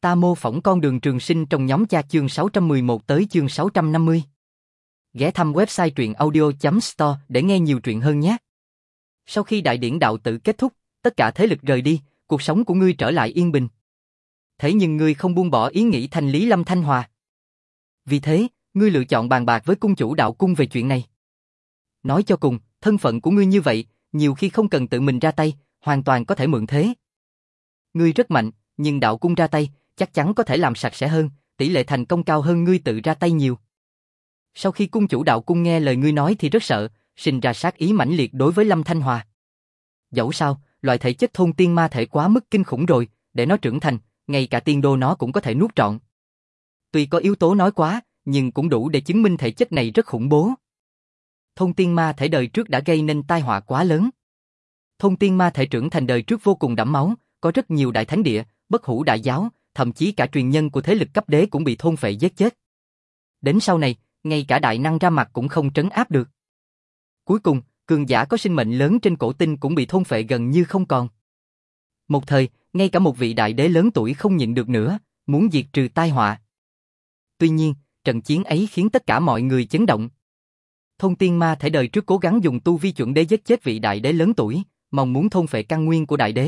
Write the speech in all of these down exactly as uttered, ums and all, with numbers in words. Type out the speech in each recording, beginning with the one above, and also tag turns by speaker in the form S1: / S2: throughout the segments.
S1: Ta mô phỏng con đường trường sinh trong nhóm cha chương sáu trăm mười một tới chương sáu trăm năm mươi. Ghé thăm website truyện audio chấm store để nghe nhiều truyện hơn nhé. Sau khi đại điển đạo tự kết thúc, tất cả thế lực rời đi, cuộc sống của ngươi trở lại yên bình. Thế nhưng ngươi không buông bỏ ý nghĩ thanh lý Lâm Thanh Hòa. Vì thế, ngươi lựa chọn bàn bạc với cung chủ đạo cung về chuyện này. Nói cho cùng, thân phận của ngươi như vậy, nhiều khi không cần tự mình ra tay, hoàn toàn có thể mượn thế. Ngươi rất mạnh, nhưng đạo cung ra tay, chắc chắn có thể làm sạch sẽ hơn, tỷ lệ thành công cao hơn ngươi tự ra tay nhiều. Sau khi cung chủ đạo cung nghe lời ngươi nói thì rất sợ, sinh ra sát ý mãnh liệt đối với Lâm Thanh Hòa. Dẫu sao, loại thể chất thôn tiên ma thể quá mức kinh khủng rồi, để nó trưởng thành, ngay cả tiên đô nó cũng có thể nuốt trọn. Tuy có yếu tố nói quá, nhưng cũng đủ để chứng minh thể chất này rất khủng bố. Thôn tiên ma thể đời trước đã gây nên tai họa quá lớn. Thôn tiên ma thể trưởng thành đời trước vô cùng đẫm máu, có rất nhiều đại thánh địa, bất hủ đại giáo, thậm chí cả truyền nhân của thế lực cấp đế cũng bị thôn phệ giết chết. Đến sau này, ngay cả đại năng ra mặt cũng không trấn áp được. Cuối cùng, cường giả có sinh mệnh lớn trên cổ tinh cũng bị thôn phệ gần như không còn. Một thời, ngay cả một vị đại đế lớn tuổi không nhịn được nữa, muốn diệt trừ tai họa. Tuy nhiên, trận chiến ấy khiến tất cả mọi người chấn động. Thôn tiên ma thể đời trước cố gắng dùng tu vi chuẩn đế giết chết vị đại đế lớn tuổi, mong muốn thôn phệ căn nguyên của đại đế.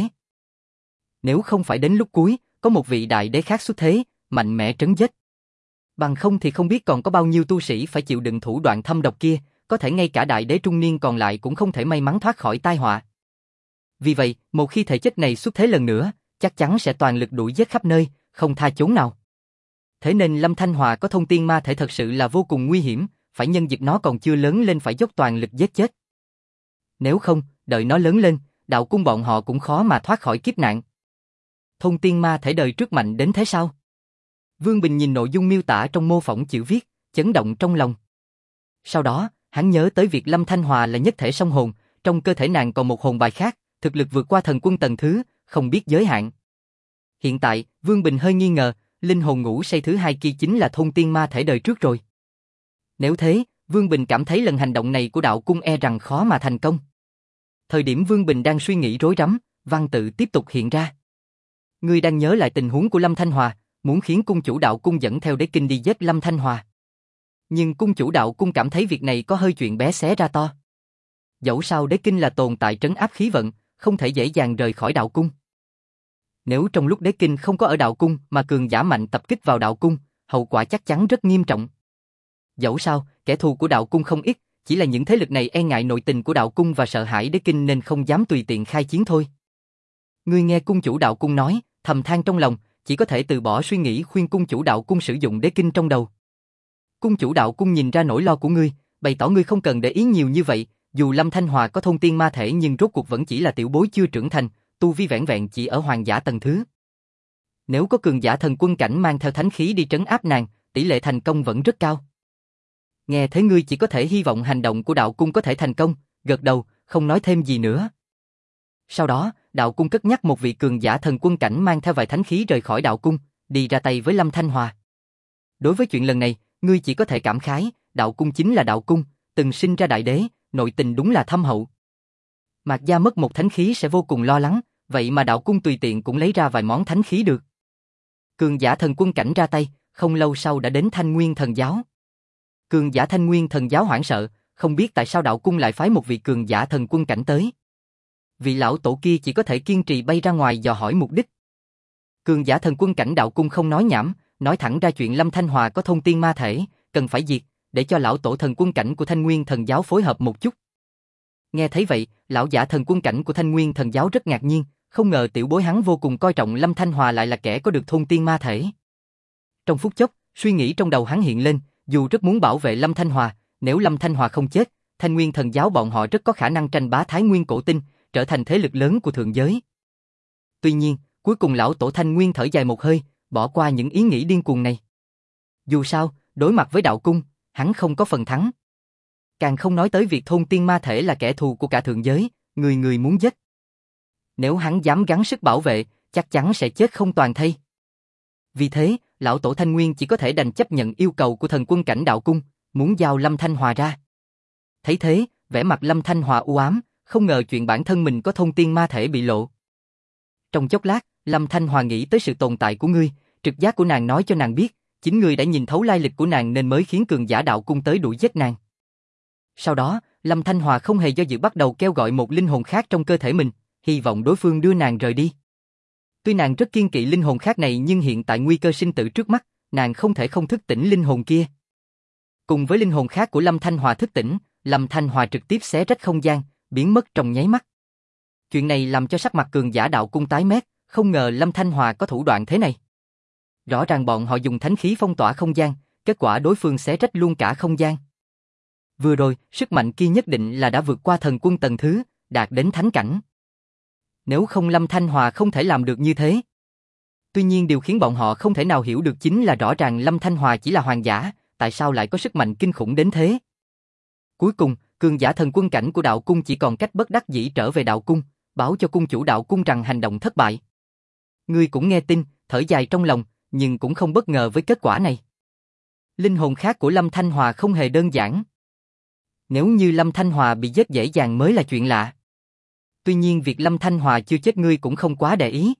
S1: Nếu không phải đến lúc cuối, có một vị đại đế khác xuất thế, mạnh mẽ trấn giết. Bằng không thì không biết còn có bao nhiêu tu sĩ phải chịu đựng thủ đoạn thâm độc kia, có thể ngay cả đại đế trung niên còn lại cũng không thể may mắn thoát khỏi tai họa. Vì vậy, một khi thể chất này xuất thế lần nữa, chắc chắn sẽ toàn lực đuổi giết khắp nơi, không tha chốn nào. Thế nên Lâm Thanh Hòa có thôn tiên ma thể thật sự là vô cùng nguy hiểm, phải nhân dịp nó còn chưa lớn lên phải dốc toàn lực giết chết. Nếu không, đợi nó lớn lên, đạo cung bọn họ cũng khó mà thoát khỏi kiếp nạn. Thôn tiên ma thể đời trước mạnh đến thế sao? Vương Bình nhìn nội dung miêu tả trong mô phỏng chữ viết, chấn động trong lòng. Sau đó, hắn nhớ tới việc Lâm Thanh Hòa là nhất thể song hồn, trong cơ thể nàng còn một hồn bài khác, thực lực vượt qua thần quân tầng thứ, không biết giới hạn. Hiện tại, Vương Bình hơi nghi ngờ, linh hồn ngủ say thứ hai kia chính là thôn tiên ma thể đời trước rồi. Nếu thế, Vương Bình cảm thấy lần hành động này của đạo cung e rằng khó mà thành công. Thời điểm Vương Bình đang suy nghĩ rối rắm, văn tự tiếp tục hiện ra. Ngươi đang nhớ lại tình huống của Lâm Thanh Hòa, muốn khiến cung chủ đạo cung dẫn theo đế kinh đi giết Lâm Thanh Hòa. Nhưng cung chủ đạo cung cảm thấy việc này có hơi chuyện bé xé ra to. Dẫu sao đế kinh là tồn tại trấn áp khí vận, không thể dễ dàng rời khỏi đạo cung. Nếu trong lúc đế kinh không có ở đạo cung mà cường giả mạnh tập kích vào đạo cung, hậu quả chắc chắn rất nghiêm trọng. Dẫu sao, kẻ thù của đạo cung không ít, chỉ là những thế lực này e ngại nội tình của đạo cung và sợ hãi đế kinh nên không dám tùy tiện khai chiến thôi. Ngươi nghe cung chủ đạo cung nói, thầm than trong lòng, chỉ có thể từ bỏ suy nghĩ khuyên cung chủ đạo cung sử dụng đế kinh trong đầu. Cung chủ đạo cung nhìn ra nỗi lo của ngươi, bày tỏ ngươi không cần để ý nhiều như vậy, dù Lâm Thanh Hòa có thôn tiên ma thể nhưng rốt cuộc vẫn chỉ là tiểu bối chưa trưởng thành, tu vi vẻn vẹn chỉ ở hoàng giả tầng thứ. Nếu có cường giả thần quân cảnh mang theo thánh khí đi trấn áp nàng, tỷ lệ thành công vẫn rất cao. Nghe thấy ngươi chỉ có thể hy vọng hành động của đạo cung có thể thành công, gật đầu, không nói thêm gì nữa. Sau đó, đạo cung cất nhắc một vị cường giả thần quân cảnh mang theo vài thánh khí rời khỏi đạo cung, đi ra tay với Lâm Thanh Hòa. Đối với chuyện lần này, ngươi chỉ có thể cảm khái, đạo cung chính là đạo cung, từng sinh ra đại đế, nội tình đúng là thâm hậu. Mạc gia mất một thánh khí sẽ vô cùng lo lắng, vậy mà đạo cung tùy tiện cũng lấy ra vài món thánh khí được. Cường giả thần quân cảnh ra tay, không lâu sau đã đến Thanh Nguyên Thần Giáo. Cường giả Thanh Nguyên Thần Giáo hoảng sợ, không biết tại sao đạo cung lại phái một vị cường giả thần quân cảnh tới. Vị lão tổ kia chỉ có thể kiên trì bay ra ngoài dò hỏi mục đích. Cường giả thần quân cảnh đạo cung không nói nhảm, nói thẳng ra chuyện Lâm Thanh Hòa có thôn tiên ma thể, cần phải diệt, để cho lão tổ thần quân cảnh của Thanh Nguyên Thần Giáo phối hợp một chút. Nghe thấy vậy, lão giả thần quân cảnh của Thanh Nguyên Thần Giáo rất ngạc nhiên, không ngờ tiểu bối hắn vô cùng coi trọng Lâm Thanh Hòa lại là kẻ có được thôn tiên ma thể. Trong phút chốc, suy nghĩ trong đầu hắn hiện lên, dù rất muốn bảo vệ Lâm Thanh Hòa, nếu Lâm Thanh Hòa không chết, Thanh Nguyên Thần Giáo bọn họ rất có khả năng tranh bá Thái Nguyên cổ tinh, trở thành thế lực lớn của thượng giới. Tuy nhiên, cuối cùng lão tổ Thanh Nguyên thở dài một hơi, bỏ qua những ý nghĩ điên cuồng này. Dù sao, đối mặt với đạo cung, hắn không có phần thắng. Càng không nói tới việc thôn tiên ma thể là kẻ thù của cả thượng giới, người người muốn giết. Nếu hắn dám gắng sức bảo vệ, chắc chắn sẽ chết không toàn thây. Vì thế, lão tổ Thanh Nguyên chỉ có thể đành chấp nhận yêu cầu của thần quân cảnh đạo cung, muốn giao Lâm Thanh Hòa ra. Thấy thế, vẻ mặt Lâm Thanh Hòa u ám, không ngờ chuyện bản thân mình có thôn tiên ma thể bị lộ. Trong chốc lát, Lâm Thanh Hòa nghĩ tới sự tồn tại của ngươi, trực giác của nàng nói cho nàng biết, chính ngươi đã nhìn thấu lai lịch của nàng nên mới khiến cường giả đạo cung tới đuổi giết nàng. Sau đó, Lâm Thanh Hòa không hề do dự bắt đầu kêu gọi một linh hồn khác trong cơ thể mình, hy vọng đối phương đưa nàng rời đi. Tuy nàng rất kiêng kỵ linh hồn khác này nhưng hiện tại nguy cơ sinh tử trước mắt, nàng không thể không thức tỉnh linh hồn kia. Cùng với linh hồn khác của Lâm Thanh Hòa thức tỉnh, Lâm Thanh Hòa trực tiếp xé rách không gian, biến mất trong nháy mắt. Chuyện này làm cho sắc mặt cường giả đạo cung tái mét, không ngờ Lâm Thanh Hòa có thủ đoạn thế này. Rõ ràng bọn họ dùng thánh khí phong tỏa không gian, kết quả đối phương xé rách luôn cả không gian. Vừa rồi, sức mạnh kia nhất định là đã vượt qua thần quân tầng thứ, đạt đến thánh cảnh. Nếu không Lâm Thanh Hòa không thể làm được như thế. Tuy nhiên điều khiến bọn họ không thể nào hiểu được chính là rõ ràng Lâm Thanh Hòa chỉ là hoàng giả, tại sao lại có sức mạnh kinh khủng đến thế. Cuối cùng, cường giả thần quân cảnh của đạo cung chỉ còn cách bất đắc dĩ trở về đạo cung, báo cho cung chủ đạo cung rằng hành động thất bại. Ngươi cũng nghe tin, thở dài trong lòng, nhưng cũng không bất ngờ với kết quả này. Linh hồn khác của Lâm Thanh Hòa không hề đơn giản. Nếu như Lâm Thanh Hòa bị giết dễ dàng mới là chuyện lạ. Tuy nhiên việc Lâm Thanh Hòa chưa chết ngươi cũng không quá để ý.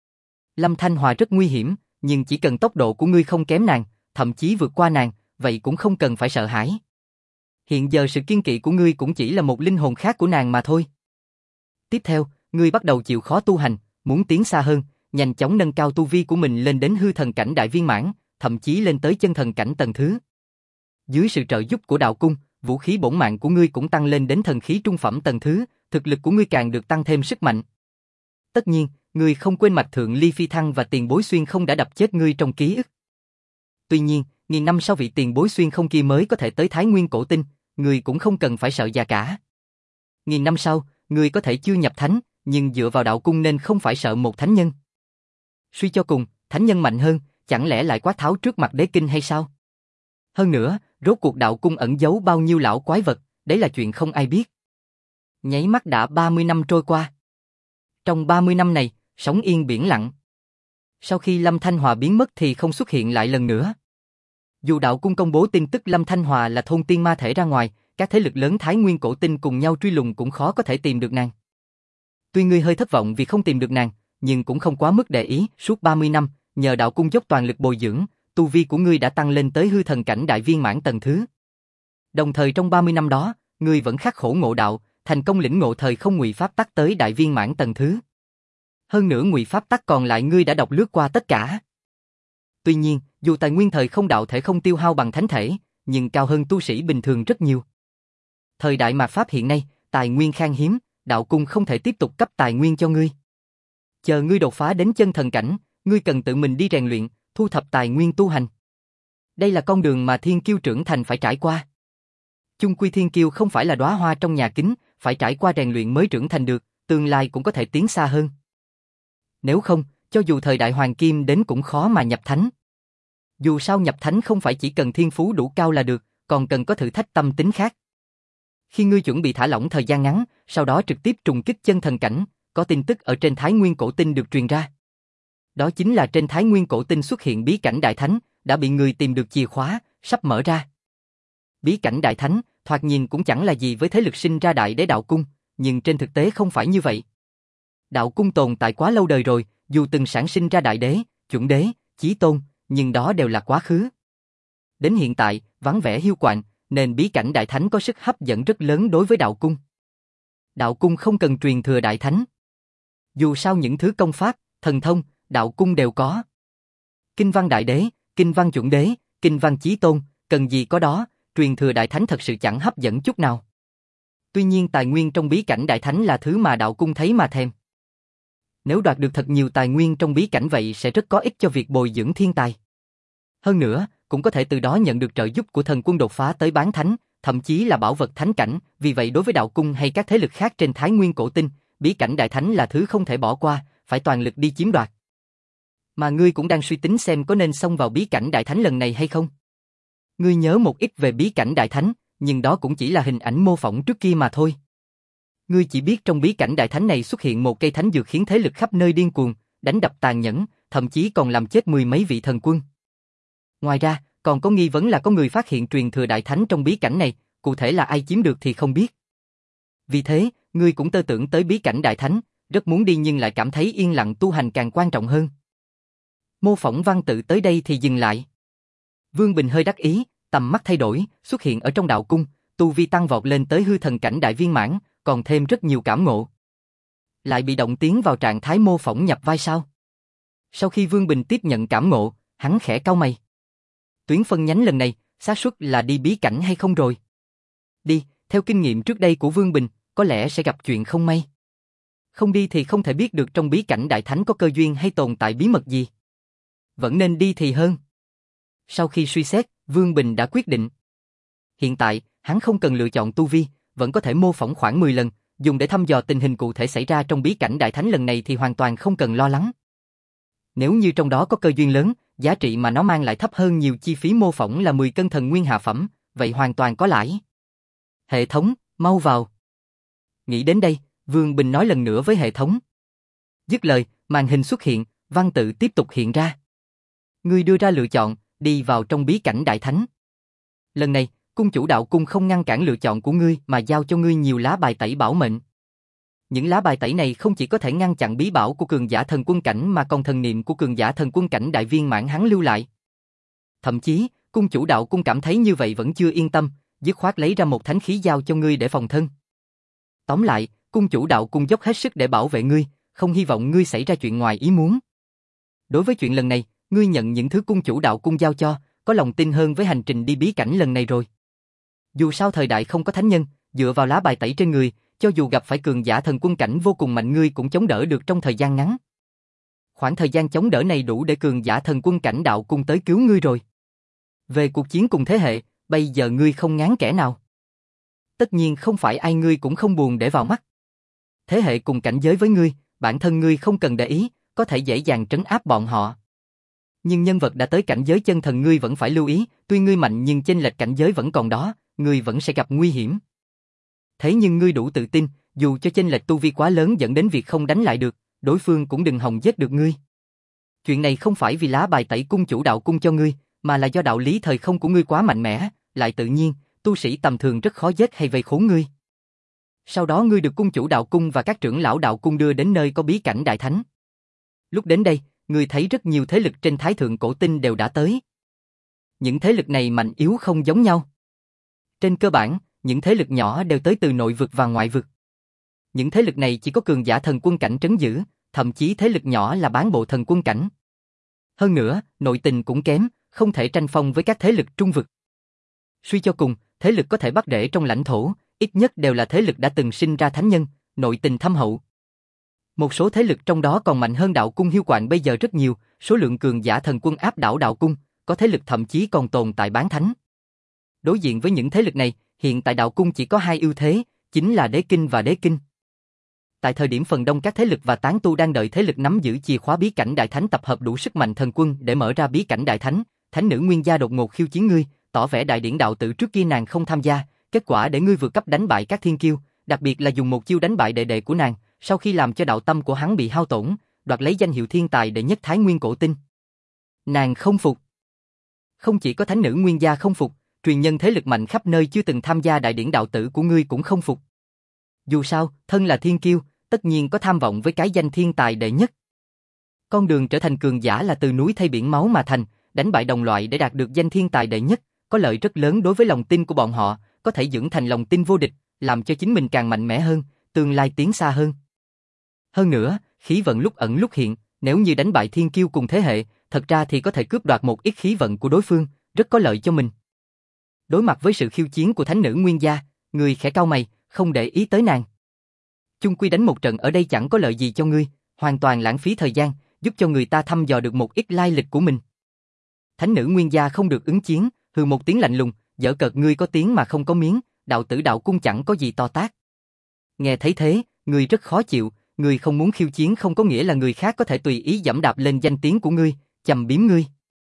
S1: Lâm Thanh Hòa rất nguy hiểm, nhưng chỉ cần tốc độ của ngươi không kém nàng, thậm chí vượt qua nàng, vậy cũng không cần phải sợ hãi. Hiện giờ sự kiên kỵ của ngươi cũng chỉ là một linh hồn khác của nàng mà thôi. Tiếp theo, ngươi bắt đầu chịu khó tu hành, muốn tiến xa hơn, nhanh chóng nâng cao tu vi của mình lên đến hư thần cảnh đại viên mãn, thậm chí lên tới chân thần cảnh tầng thứ. Dưới sự trợ giúp của đạo cung, vũ khí bổn mạng của ngươi cũng tăng lên đến thần khí trung phẩm tầng thứ, thực lực của ngươi càng được tăng thêm sức mạnh. Tất nhiên, ngươi không quên Mạch Thượng Ly Phi Thăng và Tiền Bối Xuyên không đã đập chết ngươi trong ký ức. Tuy nhiên, nghìn năm sau vị Tiền Bối Xuyên không kia mới có thể tới Thái Nguyên Cổ Tinh, ngươi cũng không cần phải sợ già cả. Nghìn năm sau, ngươi có thể chưa nhập thánh, nhưng dựa vào đạo cung nên không phải sợ một thánh nhân. Suy cho cùng, thánh nhân mạnh hơn, chẳng lẽ lại quát tháo trước mặt đế kinh hay sao? Hơn nữa, rốt cuộc đạo cung ẩn giấu bao nhiêu lão quái vật, đấy là chuyện không ai biết. Nháy mắt đã ba mươi năm trôi qua. Trong ba mươi năm này, sóng yên biển lặng. Sau khi Lâm Thanh Hòa biến mất thì không xuất hiện lại lần nữa. Dù đạo cung công bố tin tức Lâm Thanh Hòa là thôn tiên ma thể ra ngoài, các thế lực lớn Thái Nguyên Cổ Tinh cùng nhau truy lùng cũng khó có thể tìm được nàng. Tuy ngươi hơi thất vọng vì không tìm được nàng, nhưng cũng không quá mức để ý, suốt ba mươi năm, nhờ đạo cung dốc toàn lực bồi dưỡng, tu vi của ngươi đã tăng lên tới hư thần cảnh đại viên mãn tầng thứ. Đồng thời trong ba mươi năm đó, ngươi vẫn khắc khổ ngộ đạo, thành công lĩnh ngộ thời không ngụy pháp tắc tới đại viên mãn tầng thứ. Hơn nữa ngụy pháp tắc còn lại ngươi đã đọc lướt qua tất cả. Tuy nhiên, dù tài nguyên thời không đạo thể không tiêu hao bằng thánh thể, nhưng cao hơn tu sĩ bình thường rất nhiều. Thời đại mạt pháp hiện nay, tài nguyên khan hiếm, đạo cung không thể tiếp tục cấp tài nguyên cho ngươi. Chờ ngươi đột phá đến chân thần cảnh, ngươi cần tự mình đi rèn luyện, thu thập tài nguyên tu hành. Đây là con đường mà thiên kiêu trưởng thành phải trải qua. Chung quy thiên kiêu không phải là đóa hoa trong nhà kính, phải trải qua rèn luyện mới trưởng thành được, tương lai cũng có thể tiến xa hơn. Nếu không, cho dù thời đại hoàng kim đến cũng khó mà nhập thánh. Dù sao nhập thánh không phải chỉ cần thiên phú đủ cao là được, còn cần có thử thách tâm tính khác. Khi ngươi chuẩn bị thả lỏng thời gian ngắn, sau đó trực tiếp trùng kích chân thần cảnh, có tin tức ở trên Thái Nguyên Cổ Tinh được truyền ra. Đó chính là trên Thái Nguyên Cổ Tinh xuất hiện bí cảnh đại thánh, đã bị người tìm được chìa khóa, sắp mở ra. Bí cảnh đại thánh, thoạt nhìn cũng chẳng là gì với thế lực sinh ra đại đế đạo cung, nhưng trên thực tế không phải như vậy. Đạo cung tồn tại quá lâu đời rồi, dù từng sản sinh ra đại đế, chuẩn đế, chí tôn, nhưng đó đều là quá khứ. Đến hiện tại, vắng vẻ hiu quạnh, nên bí cảnh đại thánh có sức hấp dẫn rất lớn đối với đạo cung. Đạo cung không cần truyền thừa đại thánh. Dù sao những thứ công pháp, thần thông, đạo cung đều có. Kinh văn đại đế, kinh văn chuẩn đế, kinh văn chí tôn, cần gì có đó, truyền thừa đại thánh thật sự chẳng hấp dẫn chút nào. Tuy nhiên tài nguyên trong bí cảnh đại thánh là thứ mà đạo cung thấy mà thèm. Nếu đoạt được thật nhiều tài nguyên trong bí cảnh vậy sẽ rất có ích cho việc bồi dưỡng thiên tài. Hơn nữa, cũng có thể từ đó nhận được trợ giúp của thần quân đột phá tới bán thánh, thậm chí là bảo vật thánh cảnh, vì vậy đối với đạo cung hay các thế lực khác trên Thái Nguyên Cổ Tinh, bí cảnh đại thánh là thứ không thể bỏ qua, phải toàn lực đi chiếm đoạt. Mà ngươi cũng đang suy tính xem có nên xông vào bí cảnh đại thánh lần này hay không? Ngươi nhớ một ít về bí cảnh đại thánh, nhưng đó cũng chỉ là hình ảnh mô phỏng trước kia mà thôi. Ngươi chỉ biết trong bí cảnh đại thánh này xuất hiện một cây thánh dược khiến thế lực khắp nơi điên cuồng, đánh đập tàn nhẫn, thậm chí còn làm chết mười mấy vị thần quân. Ngoài ra, còn có nghi vấn là có người phát hiện truyền thừa đại thánh trong bí cảnh này, cụ thể là ai chiếm được thì không biết. Vì thế, ngươi cũng tơ tưởng tới bí cảnh đại thánh, rất muốn đi nhưng lại cảm thấy yên lặng tu hành càng quan trọng hơn. Mô phỏng văn tự tới đây thì dừng lại. Vương Bình hơi đắc ý, tầm mắt thay đổi, xuất hiện ở trong đạo cung, tu vi tăng vọt lên tới hư thần cảnh đại viên mãn, còn thêm rất nhiều cảm ngộ. Lại bị động tiến vào trạng thái mô phỏng nhập vai sao? Sau khi Vương Bình tiếp nhận cảm ngộ, hắn khẽ cau mày. Tuyến phân nhánh lần này, xác suất là đi bí cảnh hay không rồi? Đi, theo kinh nghiệm trước đây của Vương Bình, có lẽ sẽ gặp chuyện không may. Không đi thì không thể biết được trong bí cảnh đại thánh có cơ duyên hay tồn tại bí mật gì. Vẫn nên đi thì hơn. Sau khi suy xét, Vương Bình đã quyết định. Hiện tại, hắn không cần lựa chọn tu vi, vẫn có thể mô phỏng khoảng mười lần, dùng để thăm dò tình hình cụ thể xảy ra trong bí cảnh đại thánh lần này thì hoàn toàn không cần lo lắng. Nếu như trong đó có cơ duyên lớn, giá trị mà nó mang lại thấp hơn nhiều chi phí mô phỏng là mười cân thần nguyên hạ phẩm, vậy hoàn toàn có lãi. Hệ thống, mau vào. Nghĩ đến đây, Vương Bình nói lần nữa với hệ thống. Dứt lời, màn hình xuất hiện, văn tự tiếp tục hiện ra. Ngươi đưa ra lựa chọn, đi vào trong bí cảnh đại thánh. Lần này, cung chủ đạo cung không ngăn cản lựa chọn của ngươi mà giao cho ngươi nhiều lá bài tẩy bảo mệnh. Những lá bài tẩy này không chỉ có thể ngăn chặn bí bảo của cường giả thần quân cảnh mà còn thần niệm của cường giả thần quân cảnh đại viên mãn hắn lưu lại. Thậm chí, cung chủ đạo cung cảm thấy như vậy vẫn chưa yên tâm, dứt khoát lấy ra một thánh khí giao cho ngươi để phòng thân. Tóm lại, cung chủ đạo cung dốc hết sức để bảo vệ ngươi, không hy vọng ngươi xảy ra chuyện ngoài ý muốn. Đối với chuyện lần này, ngươi nhận những thứ cung chủ đạo cung giao cho, có lòng tin hơn với hành trình đi bí cảnh lần này rồi. Dù sao thời đại không có thánh nhân, dựa vào lá bài tẩy trên người, cho dù gặp phải cường giả thần quân cảnh vô cùng mạnh ngươi cũng chống đỡ được trong thời gian ngắn. Khoảng thời gian chống đỡ này đủ để cường giả thần quân cảnh đạo cung tới cứu ngươi rồi. Về cuộc chiến cùng thế hệ, bây giờ ngươi không ngán kẻ nào. Tất nhiên không phải ai ngươi cũng không buồn để vào mắt. Thế hệ cùng cảnh giới với ngươi, bản thân ngươi không cần để ý, có thể dễ dàng trấn áp bọn họ. Nhưng nhân vật đã tới cảnh giới chân thần ngươi vẫn phải lưu ý, tuy ngươi mạnh nhưng chênh lệch cảnh giới vẫn còn đó, ngươi vẫn sẽ gặp nguy hiểm. Thế nhưng ngươi đủ tự tin, dù cho chênh lệch tu vi quá lớn dẫn đến việc không đánh lại được, đối phương cũng đừng hòng giết được ngươi. Chuyện này không phải vì lá bài tẩy cung chủ đạo cung cho ngươi, mà là do đạo lý thời không của ngươi quá mạnh mẽ, lại tự nhiên, tu sĩ tầm thường rất khó giết hay vây khốn ngươi. Sau đó ngươi được cung chủ đạo cung và các trưởng lão đạo cung đưa đến nơi có bí cảnh đại thánh. Lúc đến đây, ngươi thấy rất nhiều thế lực trên thái thượng cổ tinh đều đã tới. Những thế lực này mạnh yếu không giống nhau. Trên cơ bản, những thế lực nhỏ đều tới từ nội vực và ngoại vực. Những thế lực này chỉ có cường giả thần quân cảnh trấn giữ, thậm chí thế lực nhỏ là bán bộ thần quân cảnh. Hơn nữa, nội tình cũng kém, không thể tranh phong với các thế lực trung vực. Suy cho cùng, thế lực có thể bắt rễ trong lãnh thổ, ít nhất đều là thế lực đã từng sinh ra thánh nhân, nội tình thâm hậu. Một số thế lực trong đó còn mạnh hơn đạo cung Hiêu Quạng bây giờ rất nhiều, số lượng cường giả thần quân áp đảo đạo cung, có thế lực thậm chí còn tồn tại bán thánh. Đối diện với những thế lực này, hiện tại đạo cung chỉ có hai ưu thế, chính là đế kinh và đế kinh. Tại thời điểm phần đông các thế lực và tán tu đang đợi thế lực nắm giữ chìa khóa bí cảnh đại thánh tập hợp đủ sức mạnh thần quân để mở ra bí cảnh đại thánh, thánh nữ Nguyên Gia đột ngột khiêu chiến ngươi, tỏ vẻ đại điển đạo tử trước kia nàng không tham gia, kết quả để ngươi vượt cấp đánh bại các thiên kiêu, đặc biệt là dùng một chiêu đánh bại đệ đệ của nàng, sau khi làm cho đạo tâm của hắn bị hao tổn, đoạt lấy danh hiệu thiên tài đệ nhất Thái Nguyên cổ tinh. Nàng không phục. Không chỉ có thánh nữ Nguyên Gia không phục, truyền nhân thế lực mạnh khắp nơi chưa từng tham gia đại điển đạo tử của ngươi cũng không phục. Dù sao, thân là thiên kiêu, tất nhiên có tham vọng với cái danh thiên tài đệ nhất. Con đường trở thành cường giả là từ núi thay biển máu mà thành, đánh bại đồng loại để đạt được danh thiên tài đệ nhất, có lợi rất lớn đối với lòng tin của bọn họ, có thể dưỡng thành lòng tin vô địch, làm cho chính mình càng mạnh mẽ hơn, tương lai tiến xa hơn. Hơn nữa, khí vận lúc ẩn lúc hiện, nếu như đánh bại thiên kiêu cùng thế hệ, thật ra thì có thể cướp đoạt một ít khí vận của đối phương, rất có lợi cho mình. Đối mặt với sự khiêu chiến của thánh nữ Nguyên Gia, người khẽ cau mày, không để ý tới nàng. Chung quy đánh một trận ở đây chẳng có lợi gì cho ngươi, hoàn toàn lãng phí thời gian, giúp cho người ta thăm dò được một ít lai lịch của mình. Thánh nữ Nguyên Gia không được ứng chiến, hừ một tiếng lạnh lùng, dở cợt ngươi có tiếng mà không có miếng, đạo tử đạo cung chẳng có gì to tát. Nghe thấy thế, ngươi rất khó chịu, ngươi không muốn khiêu chiến không có nghĩa là người khác có thể tùy ý giẫm đạp lên danh tiếng của ngươi, chầm biếm ngươi.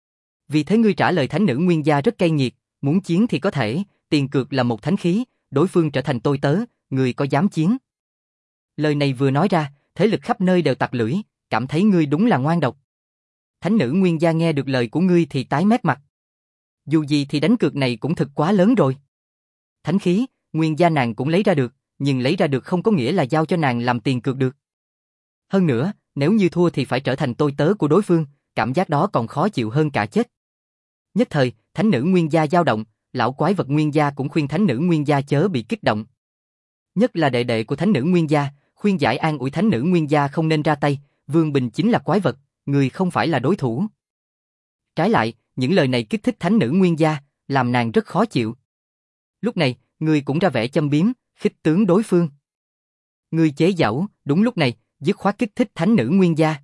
S1: Vì thế ngươi trả lời thánh nữ Nguyên Gia rất cay nghiệt, muốn chiến thì có thể, tiền cược là một thánh khí, đối phương trở thành tôi tớ, ngươi có dám chiến? Lời này vừa nói ra, thế lực khắp nơi đều tặc lưỡi, cảm thấy ngươi đúng là ngoan độc. Thánh nữ Nguyên Gia nghe được lời của ngươi thì tái mét mặt. Dù gì thì đánh cược này cũng thực quá lớn rồi. Thánh khí, Nguyên Gia nàng cũng lấy ra được, nhưng lấy ra được không có nghĩa là giao cho nàng làm tiền cược được. Hơn nữa, nếu như thua thì phải trở thành tôi tớ của đối phương, cảm giác đó còn khó chịu hơn cả chết. Nhất thời, thánh nữ nguyên gia dao động, lão quái vật nguyên gia cũng khuyên thánh nữ nguyên gia chớ bị kích động. Nhất là đệ đệ của thánh nữ nguyên gia, khuyên giải an ủi thánh nữ nguyên gia không nên ra tay, Vương Bình chính là quái vật, người không phải là đối thủ. Trái lại, những lời này kích thích thánh nữ nguyên gia, làm nàng rất khó chịu. Lúc này, người cũng ra vẻ châm biếm, khích tướng đối phương. Người chế giễu, đúng lúc này, dứt khoát kích thích thánh nữ nguyên gia.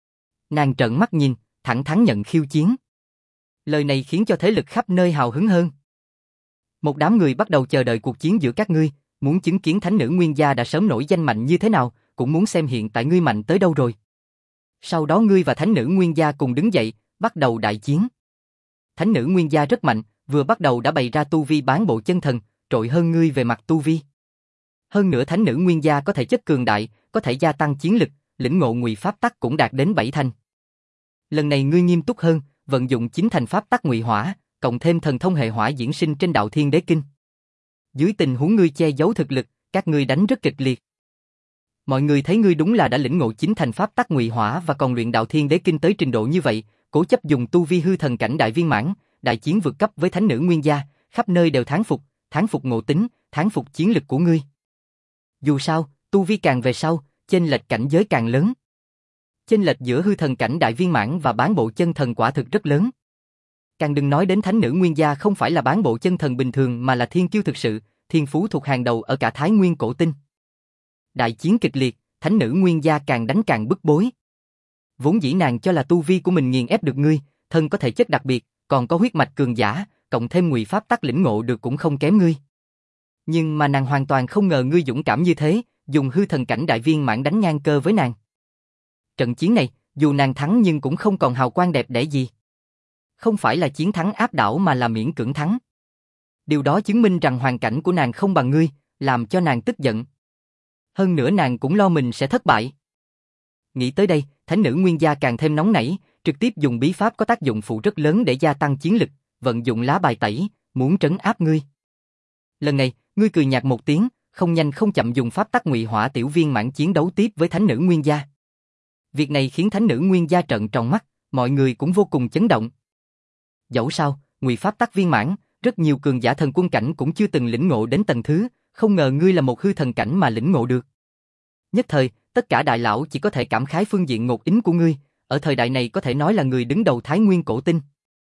S1: Nàng trợn mắt nhìn, thẳng thắn nhận khiêu chiến. Lời này khiến cho thế lực khắp nơi hào hứng hơn. Một đám người bắt đầu chờ đợi cuộc chiến giữa các ngươi, muốn chứng kiến thánh nữ nguyên gia đã sớm nổi danh mạnh như thế nào, cũng muốn xem hiện tại ngươi mạnh tới đâu rồi. Sau đó ngươi và thánh nữ nguyên gia cùng đứng dậy, bắt đầu đại chiến. Thánh nữ nguyên gia rất mạnh, vừa bắt đầu đã bày ra tu vi bán bộ chân thần, trội hơn ngươi về mặt tu vi. Hơn nữa thánh nữ nguyên gia có thể chất cường đại, có thể gia tăng chiến lực, lĩnh ngộ ngụy pháp tắc cũng đạt đến bảy thành. Lần này ngươi nghiêm túc hơn, vận dụng chín thành pháp tắc ngụy hỏa, cộng thêm thần thông hệ hỏa diễn sinh trên đạo thiên đế kinh. Dưới tình huống ngươi che giấu thực lực, các ngươi đánh rất kịch liệt. Mọi người thấy ngươi đúng là đã lĩnh ngộ chín thành pháp tắc ngụy hỏa và còn luyện đạo thiên đế kinh tới trình độ như vậy, cố chấp dùng tu vi hư thần cảnh đại viên mãn, đại chiến vượt cấp với thánh nữ nguyên gia, khắp nơi đều thán phục, thán phục ngộ tính, thán phục chiến lực của ngươi. Dù sao, tu vi càng về sau, chênh lệch cảnh giới càng lớn. Chênh lệch giữa hư thần cảnh đại viên mãn và bán bộ chân thần quả thực rất lớn. Càng đừng nói đến thánh nữ nguyên gia không phải là bán bộ chân thần bình thường mà là thiên kiêu thực sự, thiên phú thuộc hàng đầu ở cả Thái Nguyên cổ tinh. Đại chiến kịch liệt, thánh nữ nguyên gia càng đánh càng bức bối. Vốn dĩ nàng cho là tu vi của mình nghiền ép được ngươi, thân có thể chất đặc biệt, còn có huyết mạch cường giả, cộng thêm ngụy pháp tắc lĩnh ngộ được cũng không kém ngươi. Nhưng mà nàng hoàn toàn không ngờ ngươi dũng cảm như thế, dùng hư thần cảnh đại viên mãn đánh ngang cơ với nàng. Trận chiến này, dù nàng thắng nhưng cũng không còn hào quang đẹp đẽ gì. Không phải là chiến thắng áp đảo mà là miễn cưỡng thắng. Điều đó chứng minh rằng hoàn cảnh của nàng không bằng ngươi, làm cho nàng tức giận. Hơn nữa nàng cũng lo mình sẽ thất bại. Nghĩ tới đây, thánh nữ nguyên gia càng thêm nóng nảy, trực tiếp dùng bí pháp có tác dụng phụ rất lớn để gia tăng chiến lực, vận dụng lá bài tẩy, muốn trấn áp ngươi. Lần này, ngươi cười nhạt một tiếng, không nhanh không chậm dùng pháp tắc ngụy hỏa tiểu viên mãn chiến đấu tiếp với thánh nữ nguyên gia. Việc này khiến thánh nữ nguyên gia trợn tròn mắt, mọi người cũng vô cùng chấn động. Dẫu sao, ngụy pháp tắc viên mãn, rất nhiều cường giả thần quân cảnh cũng chưa từng lĩnh ngộ đến tầng thứ, không ngờ ngươi là một hư thần cảnh mà lĩnh ngộ được. Nhất thời, tất cả đại lão chỉ có thể cảm khái phương diện ngộ tính của ngươi, ở thời đại này có thể nói là người đứng đầu Thái Nguyên cổ tinh.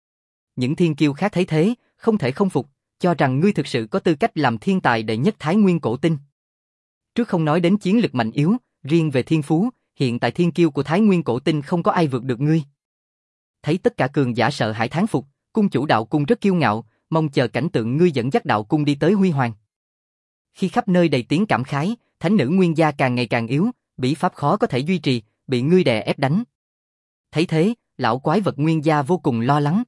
S1: Những thiên kiêu khác thấy thế, không thể không phục, cho rằng ngươi thực sự có tư cách làm thiên tài đệ nhất Thái Nguyên cổ tinh. Trước không nói đến chiến lực mạnh yếu, riêng về thiên phú, hiện tại thiên kiêu của Thái Nguyên cổ tinh không có ai vượt được ngươi. Thấy tất cả cường giả sợ hãi thán phục, cung chủ đạo cung rất kiêu ngạo, mong chờ cảnh tượng ngươi dẫn dắt đạo cung đi tới huy hoàng. Khi khắp nơi đầy tiếng cảm khái, thánh nữ nguyên gia càng ngày càng yếu, bí pháp khó có thể duy trì, bị ngươi đè ép đánh. Thấy thế, lão quái vật nguyên gia vô cùng lo lắng.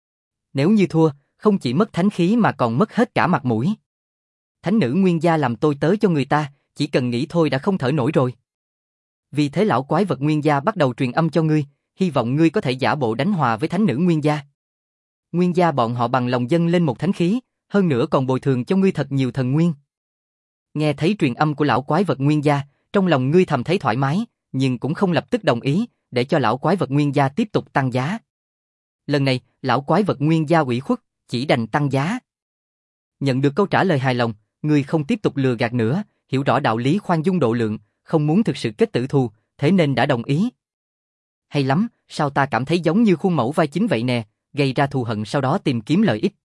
S1: Nếu như thua, không chỉ mất thánh khí mà còn mất hết cả mặt mũi. Thánh nữ nguyên gia làm tôi tớ cho người ta, chỉ cần nghĩ thôi đã không thở nổi rồi. Vì thế lão quái vật nguyên gia bắt đầu truyền âm cho ngươi, hy vọng ngươi có thể giả bộ đánh hòa với thánh nữ nguyên gia. Nguyên gia bọn họ bằng lòng dâng lên một thánh khí, hơn nữa còn bồi thường cho ngươi thật nhiều thần nguyên. Nghe thấy truyền âm của lão quái vật nguyên gia, trong lòng ngươi thầm thấy thoải mái, nhưng cũng không lập tức đồng ý, để cho lão quái vật nguyên gia tiếp tục tăng giá. Lần này, lão quái vật nguyên gia ủy khuất, chỉ đành tăng giá. Nhận được câu trả lời hài lòng, ngươi không tiếp tục lừa gạt nữa, hiểu rõ đạo lý khoan dung độ lượng, không muốn thực sự kết tử thù, thế nên đã đồng ý. Hay lắm, sao ta cảm thấy giống như khuôn mẫu vai chính vậy nè, gây ra thù hận sau đó tìm kiếm lợi ích.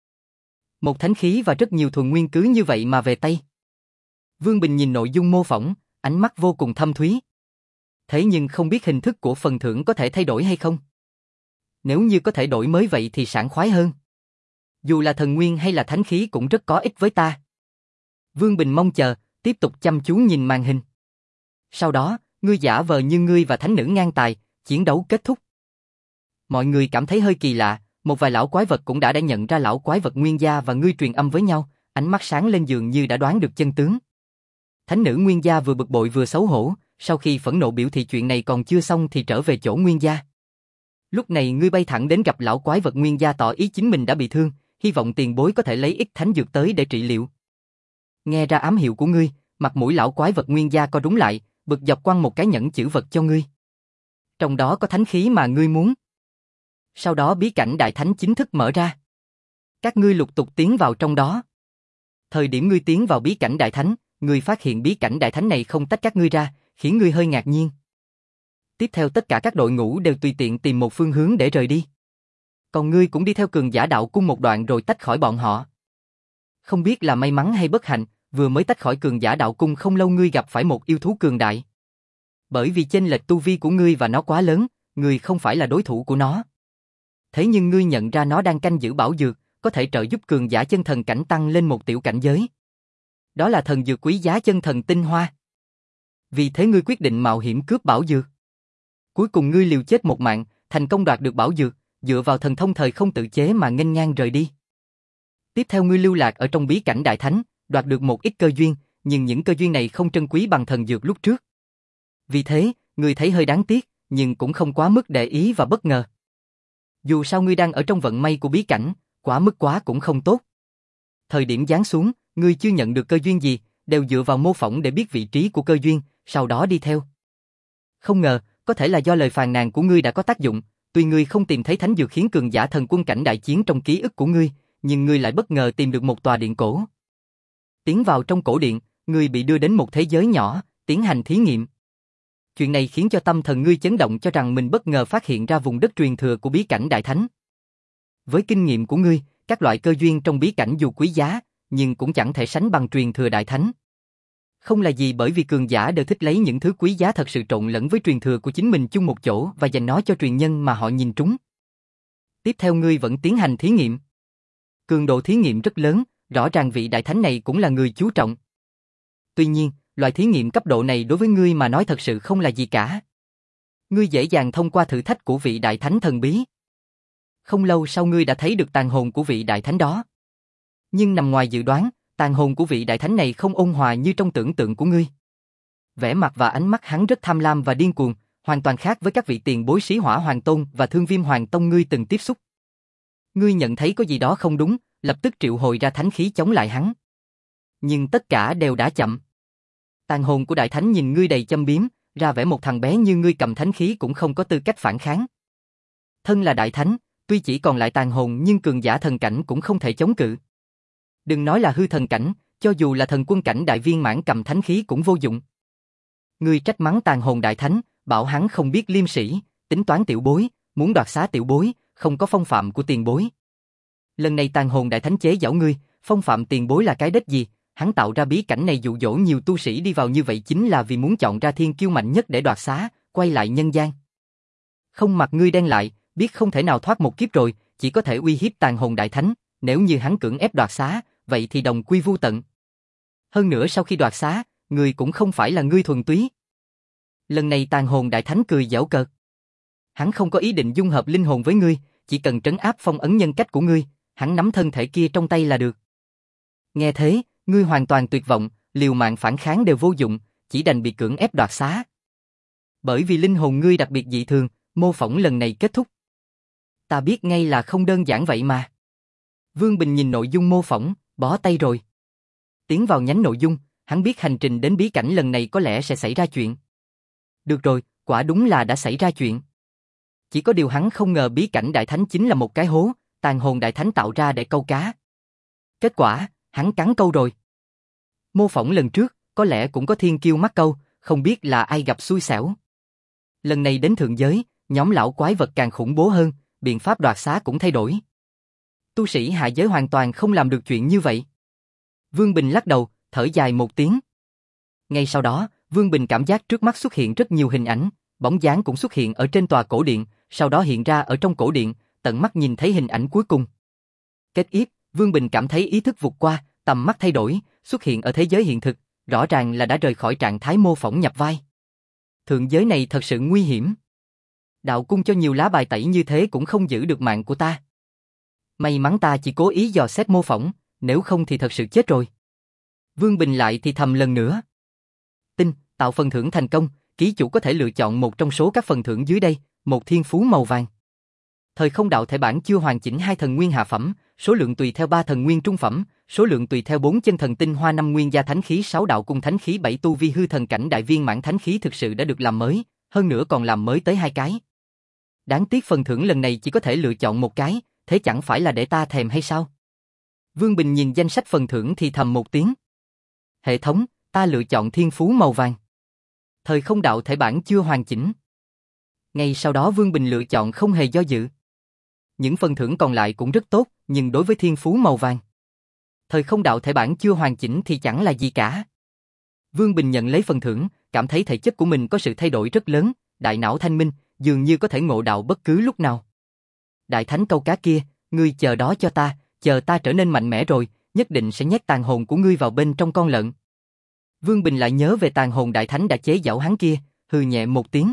S1: Một thánh khí và rất nhiều thuần nguyên cứ như vậy mà về tay. Vương Bình nhìn nội dung mô phỏng, ánh mắt vô cùng thâm thúy. Thế nhưng không biết hình thức của phần thưởng có thể thay đổi hay không? Nếu như có thể đổi mới vậy thì sảng khoái hơn. Dù là thần nguyên hay là thánh khí cũng rất có ích với ta. Vương Bình mong chờ, tiếp tục chăm chú nhìn màn hình. Sau đó, ngươi giả vờ như ngươi và thánh nữ ngang tài, chiến đấu kết thúc. Mọi người cảm thấy hơi kỳ lạ, một vài lão quái vật cũng đã đã nhận ra lão quái vật nguyên gia và ngươi truyền âm với nhau, ánh mắt sáng lên dường như đã đoán được chân tướng. Thánh nữ nguyên gia vừa bực bội vừa xấu hổ, sau khi phẫn nộ biểu thị chuyện này còn chưa xong thì trở về chỗ nguyên gia. Lúc này ngươi bay thẳng đến gặp lão quái vật nguyên gia tỏ ý chính mình đã bị thương, hy vọng tiền bối có thể lấy ít thánh dược tới để trị liệu. Nghe ra ám hiệu của ngươi, mặt mũi lão quái vật nguyên gia co rúm lại, bực dọc quăng một cái nhẫn chữ vật cho ngươi. Trong đó có thánh khí mà ngươi muốn. Sau đó bí cảnh đại thánh chính thức mở ra. Các ngươi lục tục tiến vào trong đó. Thời điểm ngươi tiến vào bí cảnh đại thánh, ngươi phát hiện bí cảnh đại thánh này không tách các ngươi ra, khiến ngươi hơi ngạc nhiên. Tiếp theo tất cả các đội ngũ đều tùy tiện tìm một phương hướng để rời đi. Còn ngươi cũng đi theo cường giả đạo cung một đoạn rồi tách khỏi bọn họ. Không biết là may mắn hay bất hạnh, vừa mới tách khỏi cường giả đạo cung không lâu ngươi gặp phải một yêu thú cường đại. Bởi vì chênh lệch tu vi của ngươi và nó quá lớn, ngươi không phải là đối thủ của nó. Thế nhưng ngươi nhận ra nó đang canh giữ bảo dược, có thể trợ giúp cường giả chân thần cảnh tăng lên một tiểu cảnh giới. Đó là thần dược quý giá chân thần tinh hoa. Vì thế ngươi quyết định mạo hiểm cướp bảo dược. Cuối cùng ngươi liều chết một mạng, thành công đoạt được bảo dược, dựa vào thần thông thời không tự chế mà nghênh ngang rời đi. Tiếp theo ngươi lưu lạc ở trong bí cảnh đại thánh, đoạt được một ít cơ duyên, nhưng những cơ duyên này không trân quý bằng thần dược lúc trước. Vì thế, ngươi thấy hơi đáng tiếc, nhưng cũng không quá mức để ý và bất ngờ. Dù sao ngươi đang ở trong vận may của bí cảnh, quá mức quá cũng không tốt. Thời điểm giáng xuống, ngươi chưa nhận được cơ duyên gì, đều dựa vào mô phỏng để biết vị trí của cơ duyên, sau đó đi theo. Không ngờ, có thể là do lời phàn nàn của ngươi đã có tác dụng, tuy ngươi không tìm thấy thánh dược khiến cường giả thần quân cảnh đại chiến trong ký ức của ngươi, nhưng ngươi lại bất ngờ tìm được một tòa điện cổ. Tiến vào trong cổ điện, ngươi bị đưa đến một thế giới nhỏ, tiến hành thí nghiệm. Chuyện này khiến cho tâm thần ngươi chấn động cho rằng mình bất ngờ phát hiện ra vùng đất truyền thừa của bí cảnh đại thánh. Với kinh nghiệm của ngươi, các loại cơ duyên trong bí cảnh dù quý giá, nhưng cũng chẳng thể sánh bằng truyền thừa đại thánh. Không là gì bởi vì cường giả đều thích lấy những thứ quý giá thật sự trộn lẫn với truyền thừa của chính mình chung một chỗ và dành nó cho truyền nhân mà họ nhìn trúng. Tiếp theo ngươi vẫn tiến hành thí nghiệm. Cường độ thí nghiệm rất lớn, rõ ràng vị đại thánh này cũng là người chú trọng. Tuy nhiên, loại thí nghiệm cấp độ này đối với ngươi mà nói thật sự không là gì cả. Ngươi dễ dàng thông qua thử thách của vị đại thánh thần bí. Không lâu sau ngươi đã thấy được tàn hồn của vị đại thánh đó. Nhưng nằm ngoài dự đoán, tàn hồn của vị đại thánh này không ôn hòa như trong tưởng tượng của ngươi. Vẻ mặt và ánh mắt hắn rất tham lam và điên cuồng, hoàn toàn khác với các vị tiền bối Sĩ Hỏa Hoàng Tôn và Thương Viêm Hoàng Tông ngươi từng tiếp xúc. Ngươi nhận thấy có gì đó không đúng, lập tức triệu hồi ra thánh khí chống lại hắn. Nhưng tất cả đều đã chậm. Tàn hồn của đại thánh nhìn ngươi đầy châm biếm, ra vẻ một thằng bé như ngươi cầm thánh khí cũng không có tư cách phản kháng. Thân là đại thánh, tuy chỉ còn lại tàn hồn nhưng cường giả thần cảnh cũng không thể chống cự. Đừng nói là hư thần cảnh, cho dù là thần quân cảnh đại viên mãn cầm thánh khí cũng vô dụng. Ngươi trách mắng tàn hồn đại thánh, bảo hắn không biết liêm sĩ, tính toán tiểu bối, muốn đoạt xá tiểu bối, không có phong phạm của tiền bối. Lần này tàn hồn đại thánh chế giễu ngươi, phong phạm tiền bối là cái đếch gì, hắn tạo ra bí cảnh này dụ dỗ nhiều tu sĩ đi vào như vậy chính là vì muốn chọn ra thiên kiêu mạnh nhất để đoạt xá, quay lại nhân gian. Không mặt ngươi đen lại, biết không thể nào thoát một kiếp rồi, chỉ có thể uy hiếp tàn hồn đại thánh, nếu như hắn cưỡng ép đoạt xá, vậy thì đồng quy vu tận. Hơn nữa sau khi đoạt xá, ngươi cũng không phải là ngươi thuần túy. Lần này tàn hồn đại thánh cười giễu cợt. Hắn không có ý định dung hợp linh hồn với ngươi, chỉ cần trấn áp phong ấn nhân cách của ngươi, hắn nắm thân thể kia trong tay là được. Nghe thế, ngươi hoàn toàn tuyệt vọng, liều mạng phản kháng đều vô dụng, chỉ đành bị cưỡng ép đoạt xá. Bởi vì linh hồn ngươi đặc biệt dị thường, mô phỏng lần này kết thúc. Ta biết ngay là không đơn giản vậy mà. Vương Bình nhìn nội dung mô phỏng, bó tay rồi. Tiến vào nhánh nội dung, hắn biết hành trình đến bí cảnh lần này có lẽ sẽ xảy ra chuyện. Được rồi, quả đúng là đã xảy ra chuyện. Chỉ có điều hắn không ngờ bí cảnh đại thánh chính là một cái hố, tàn hồn đại thánh tạo ra để câu cá. Kết quả, hắn cắn câu rồi. Mô phỏng lần trước, có lẽ cũng có thiên kiêu mắc câu, không biết là ai gặp xui xẻo. Lần này đến thượng giới, nhóm lão quái vật càng khủng bố hơn, biện pháp đoạt xá cũng thay đổi. Tu sĩ hạ giới hoàn toàn không làm được chuyện như vậy. Vương Bình lắc đầu, thở dài một tiếng. Ngay sau đó, Vương Bình cảm giác trước mắt xuất hiện rất nhiều hình ảnh, bóng dáng cũng xuất hiện ở trên tòa cổ điện, sau đó hiện ra ở trong cổ điện, tận mắt nhìn thấy hình ảnh cuối cùng. Kết yếp, Vương Bình cảm thấy ý thức vụt qua, tầm mắt thay đổi, xuất hiện ở thế giới hiện thực, rõ ràng là đã rời khỏi trạng thái mô phỏng nhập vai. Thượng giới này thật sự nguy hiểm. Đạo cung cho nhiều lá bài tẩy như thế cũng không giữ được mạng của ta. May mắn ta chỉ cố ý dò xét mô phỏng, nếu không thì thật sự chết rồi. Vương Bình lại thì thầm lần nữa. Tin, tạo phần thưởng thành công, ký chủ có thể lựa chọn một trong số các phần thưởng dưới đây, một thiên phú màu vàng. Thời không đạo thể bản chưa hoàn chỉnh hai thần nguyên hạ phẩm, số lượng tùy theo ba thần nguyên trung phẩm, số lượng tùy theo bốn chân thần tinh hoa năm nguyên gia thánh khí sáu đạo cung thánh khí bảy tu vi hư thần cảnh đại viên mãn thánh khí thực sự đã được làm mới, hơn nữa còn làm mới tới hai cái. Đáng tiếc phần thưởng lần này chỉ có thể lựa chọn một cái, thế chẳng phải là để ta thèm hay sao? Vương Bình nhìn danh sách phần thưởng thì thầm một tiếng. Hệ thống, ta lựa chọn thiên phú màu vàng. Thời không đạo thể bản chưa hoàn chỉnh. Ngay sau đó Vương Bình lựa chọn không hề do dự. Những phần thưởng còn lại cũng rất tốt, nhưng đối với thiên phú màu vàng, thời không đạo thể bản chưa hoàn chỉnh thì chẳng là gì cả. Vương Bình nhận lấy phần thưởng, cảm thấy thể chất của mình có sự thay đổi rất lớn, đại não thanh minh, dường như có thể ngộ đạo bất cứ lúc nào. Đại thánh câu cá kia, ngươi chờ đó cho ta, chờ ta trở nên mạnh mẽ rồi, nhất định sẽ nhét tàn hồn của ngươi vào bên trong con lợn. Vương Bình lại nhớ về tàn hồn đại thánh đã chế giễu hắn kia, hừ nhẹ một tiếng.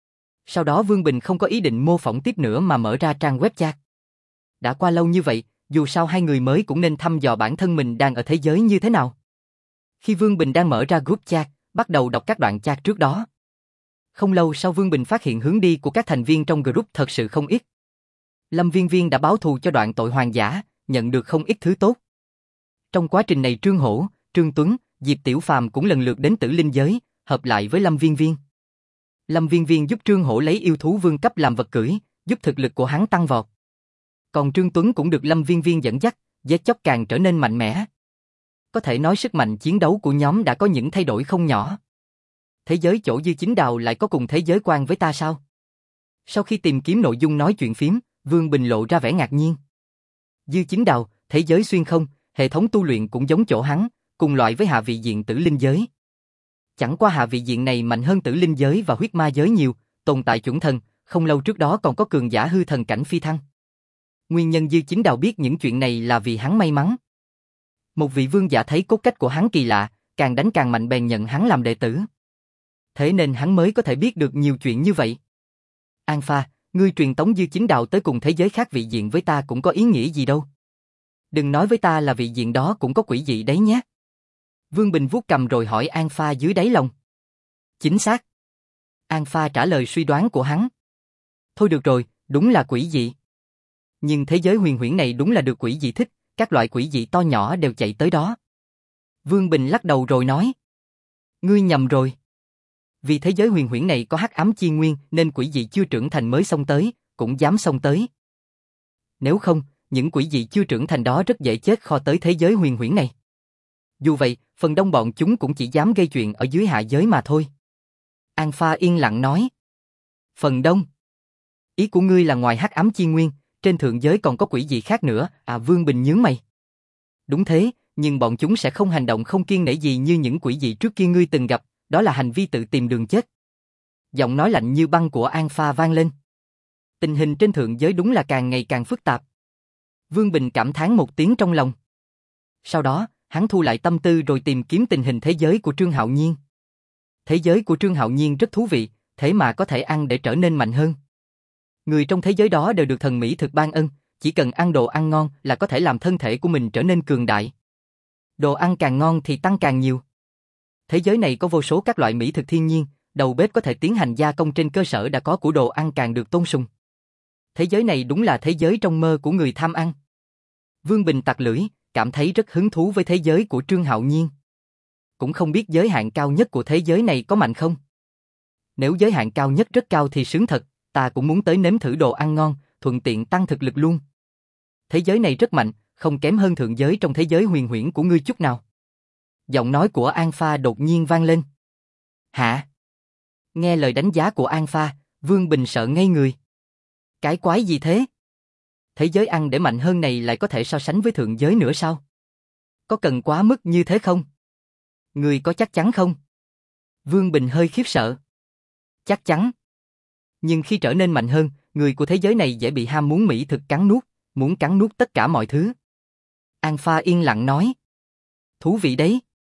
S1: Sau đó Vương Bình không có ý định mô phỏng tiếp nữa mà mở ra trang web chat. Đã qua lâu như vậy, dù sao hai người mới cũng nên thăm dò bản thân mình đang ở thế giới như thế nào. Khi Vương Bình đang mở ra group chat, bắt đầu đọc các đoạn chat trước đó. Không lâu sau Vương Bình phát hiện hướng đi của các thành viên trong group thật sự không ít. Lâm Viên Viên đã báo thù cho đoạn tội hoàng giả, nhận được không ít thứ tốt. Trong quá trình này Trương Hổ, Trương Tuấn, Diệp Tiểu Phàm cũng lần lượt đến Tử Linh giới, hợp lại với Lâm Viên Viên. Lâm Viên Viên giúp Trương Hổ lấy yêu thú vương cấp làm vật cưỡi, giúp thực lực của hắn tăng vọt. Còn Trương Tuấn cũng được Lâm Viên Viên dẫn dắt, giết chóc càng trở nên mạnh mẽ. Có thể nói sức mạnh chiến đấu của nhóm đã có những thay đổi không nhỏ. Thế giới chỗ Dư Chính Đào lại có cùng thế giới quan với ta sao? Sau khi tìm kiếm nội dung nói chuyện phím, Vương Bình lộ ra vẻ ngạc nhiên. Dư Chính Đào, thế giới xuyên không, hệ thống tu luyện cũng giống chỗ hắn, cùng loại với hạ vị diện Tử Linh giới. Chẳng qua hạ vị diện này mạnh hơn Tử Linh giới và huyết ma giới nhiều, tồn tại chuẩn thần, không lâu trước đó còn có cường giả hư thần cảnh phi thăng. Nguyên nhân Dư Chính Đào biết những chuyện này là vì hắn may mắn. Một vị vương giả thấy cốt cách của hắn kỳ lạ, càng đánh càng mạnh bèn nhận hắn làm đệ tử. Thế nên hắn mới có thể biết được nhiều chuyện như vậy. An Pha, ngươi truyền tống Dư Chính Đào tới cùng thế giới khác vị diện với ta cũng có ý nghĩa gì đâu. Đừng nói với ta là vị diện đó cũng có quỷ dị đấy nhé. Vương Bình vuốt cầm rồi hỏi An Pha dưới đáy lòng. Chính xác. An Pha trả lời suy đoán của hắn. Thôi được rồi, đúng là quỷ dị. Nhưng thế giới huyền huyễn này đúng là được quỷ dị thích, các loại quỷ dị to nhỏ đều chạy tới đó. Vương Bình lắc đầu rồi nói. Ngươi nhầm rồi. Vì thế giới huyền huyễn này có hắc ám chi nguyên nên quỷ dị chưa trưởng thành mới xông tới, cũng dám xông tới. Nếu không, những quỷ dị chưa trưởng thành đó rất dễ chết kho tới thế giới huyền huyễn này. Dù vậy, phần đông bọn chúng cũng chỉ dám gây chuyện ở dưới hạ giới mà thôi. An Pha yên lặng nói. Phần đông? Ý của ngươi là ngoài hắc ám chi nguyên, trên thượng giới còn có quỷ dị khác nữa, à Vương Bình nhướng mày. Đúng thế, nhưng bọn chúng sẽ không hành động không kiêng nể gì như những quỷ dị trước kia ngươi từng gặp, đó là hành vi tự tìm đường chết. Giọng nói lạnh như băng của An Pha vang lên. Tình hình trên thượng giới đúng là càng ngày càng phức tạp. Vương Bình cảm thán một tiếng trong lòng. Sau đó, hắn thu lại tâm tư rồi tìm kiếm tình hình thế giới của Trương Hạo Nhiên. Thế giới của Trương Hạo Nhiên rất thú vị, thế mà có thể ăn để trở nên mạnh hơn. Người trong thế giới đó đều được thần mỹ thực ban ân, chỉ cần ăn đồ ăn ngon là có thể làm thân thể của mình trở nên cường đại. Đồ ăn càng ngon thì tăng càng nhiều. Thế giới này có vô số các loại mỹ thực thiên nhiên, đầu bếp có thể tiến hành gia công trên cơ sở đã có của đồ ăn càng được tôn sùng. Thế giới này đúng là thế giới trong mơ của người tham ăn. Vương Bình tặc lưỡi, cảm thấy rất hứng thú với thế giới của Trương Hạo Nhiên. Cũng không biết giới hạn cao nhất của thế giới này có mạnh không? Nếu giới hạn cao nhất rất cao thì sướng thật, ta cũng muốn tới nếm thử đồ ăn ngon, thuận tiện tăng thực lực luôn. Thế giới này rất mạnh, không kém hơn thượng giới trong thế giới huyền huyễn của ngươi chút nào. Giọng nói của An Pha đột nhiên vang lên. Hả? Nghe lời đánh giá của An Pha, Vương Bình sợ ngây người. Cái quái gì thế? Thế giới ăn để mạnh hơn này lại có thể so sánh với thượng giới nữa sao? Có cần quá mức như thế không? Ngươi có chắc chắn không? Vương Bình hơi khiếp sợ. Chắc chắn. Nhưng khi trở nên mạnh hơn, người của thế giới này dễ bị ham muốn mỹ thực cắn nuốt, muốn cắn nuốt tất cả mọi thứ. An Pha yên lặng nói. Thú vị đấy.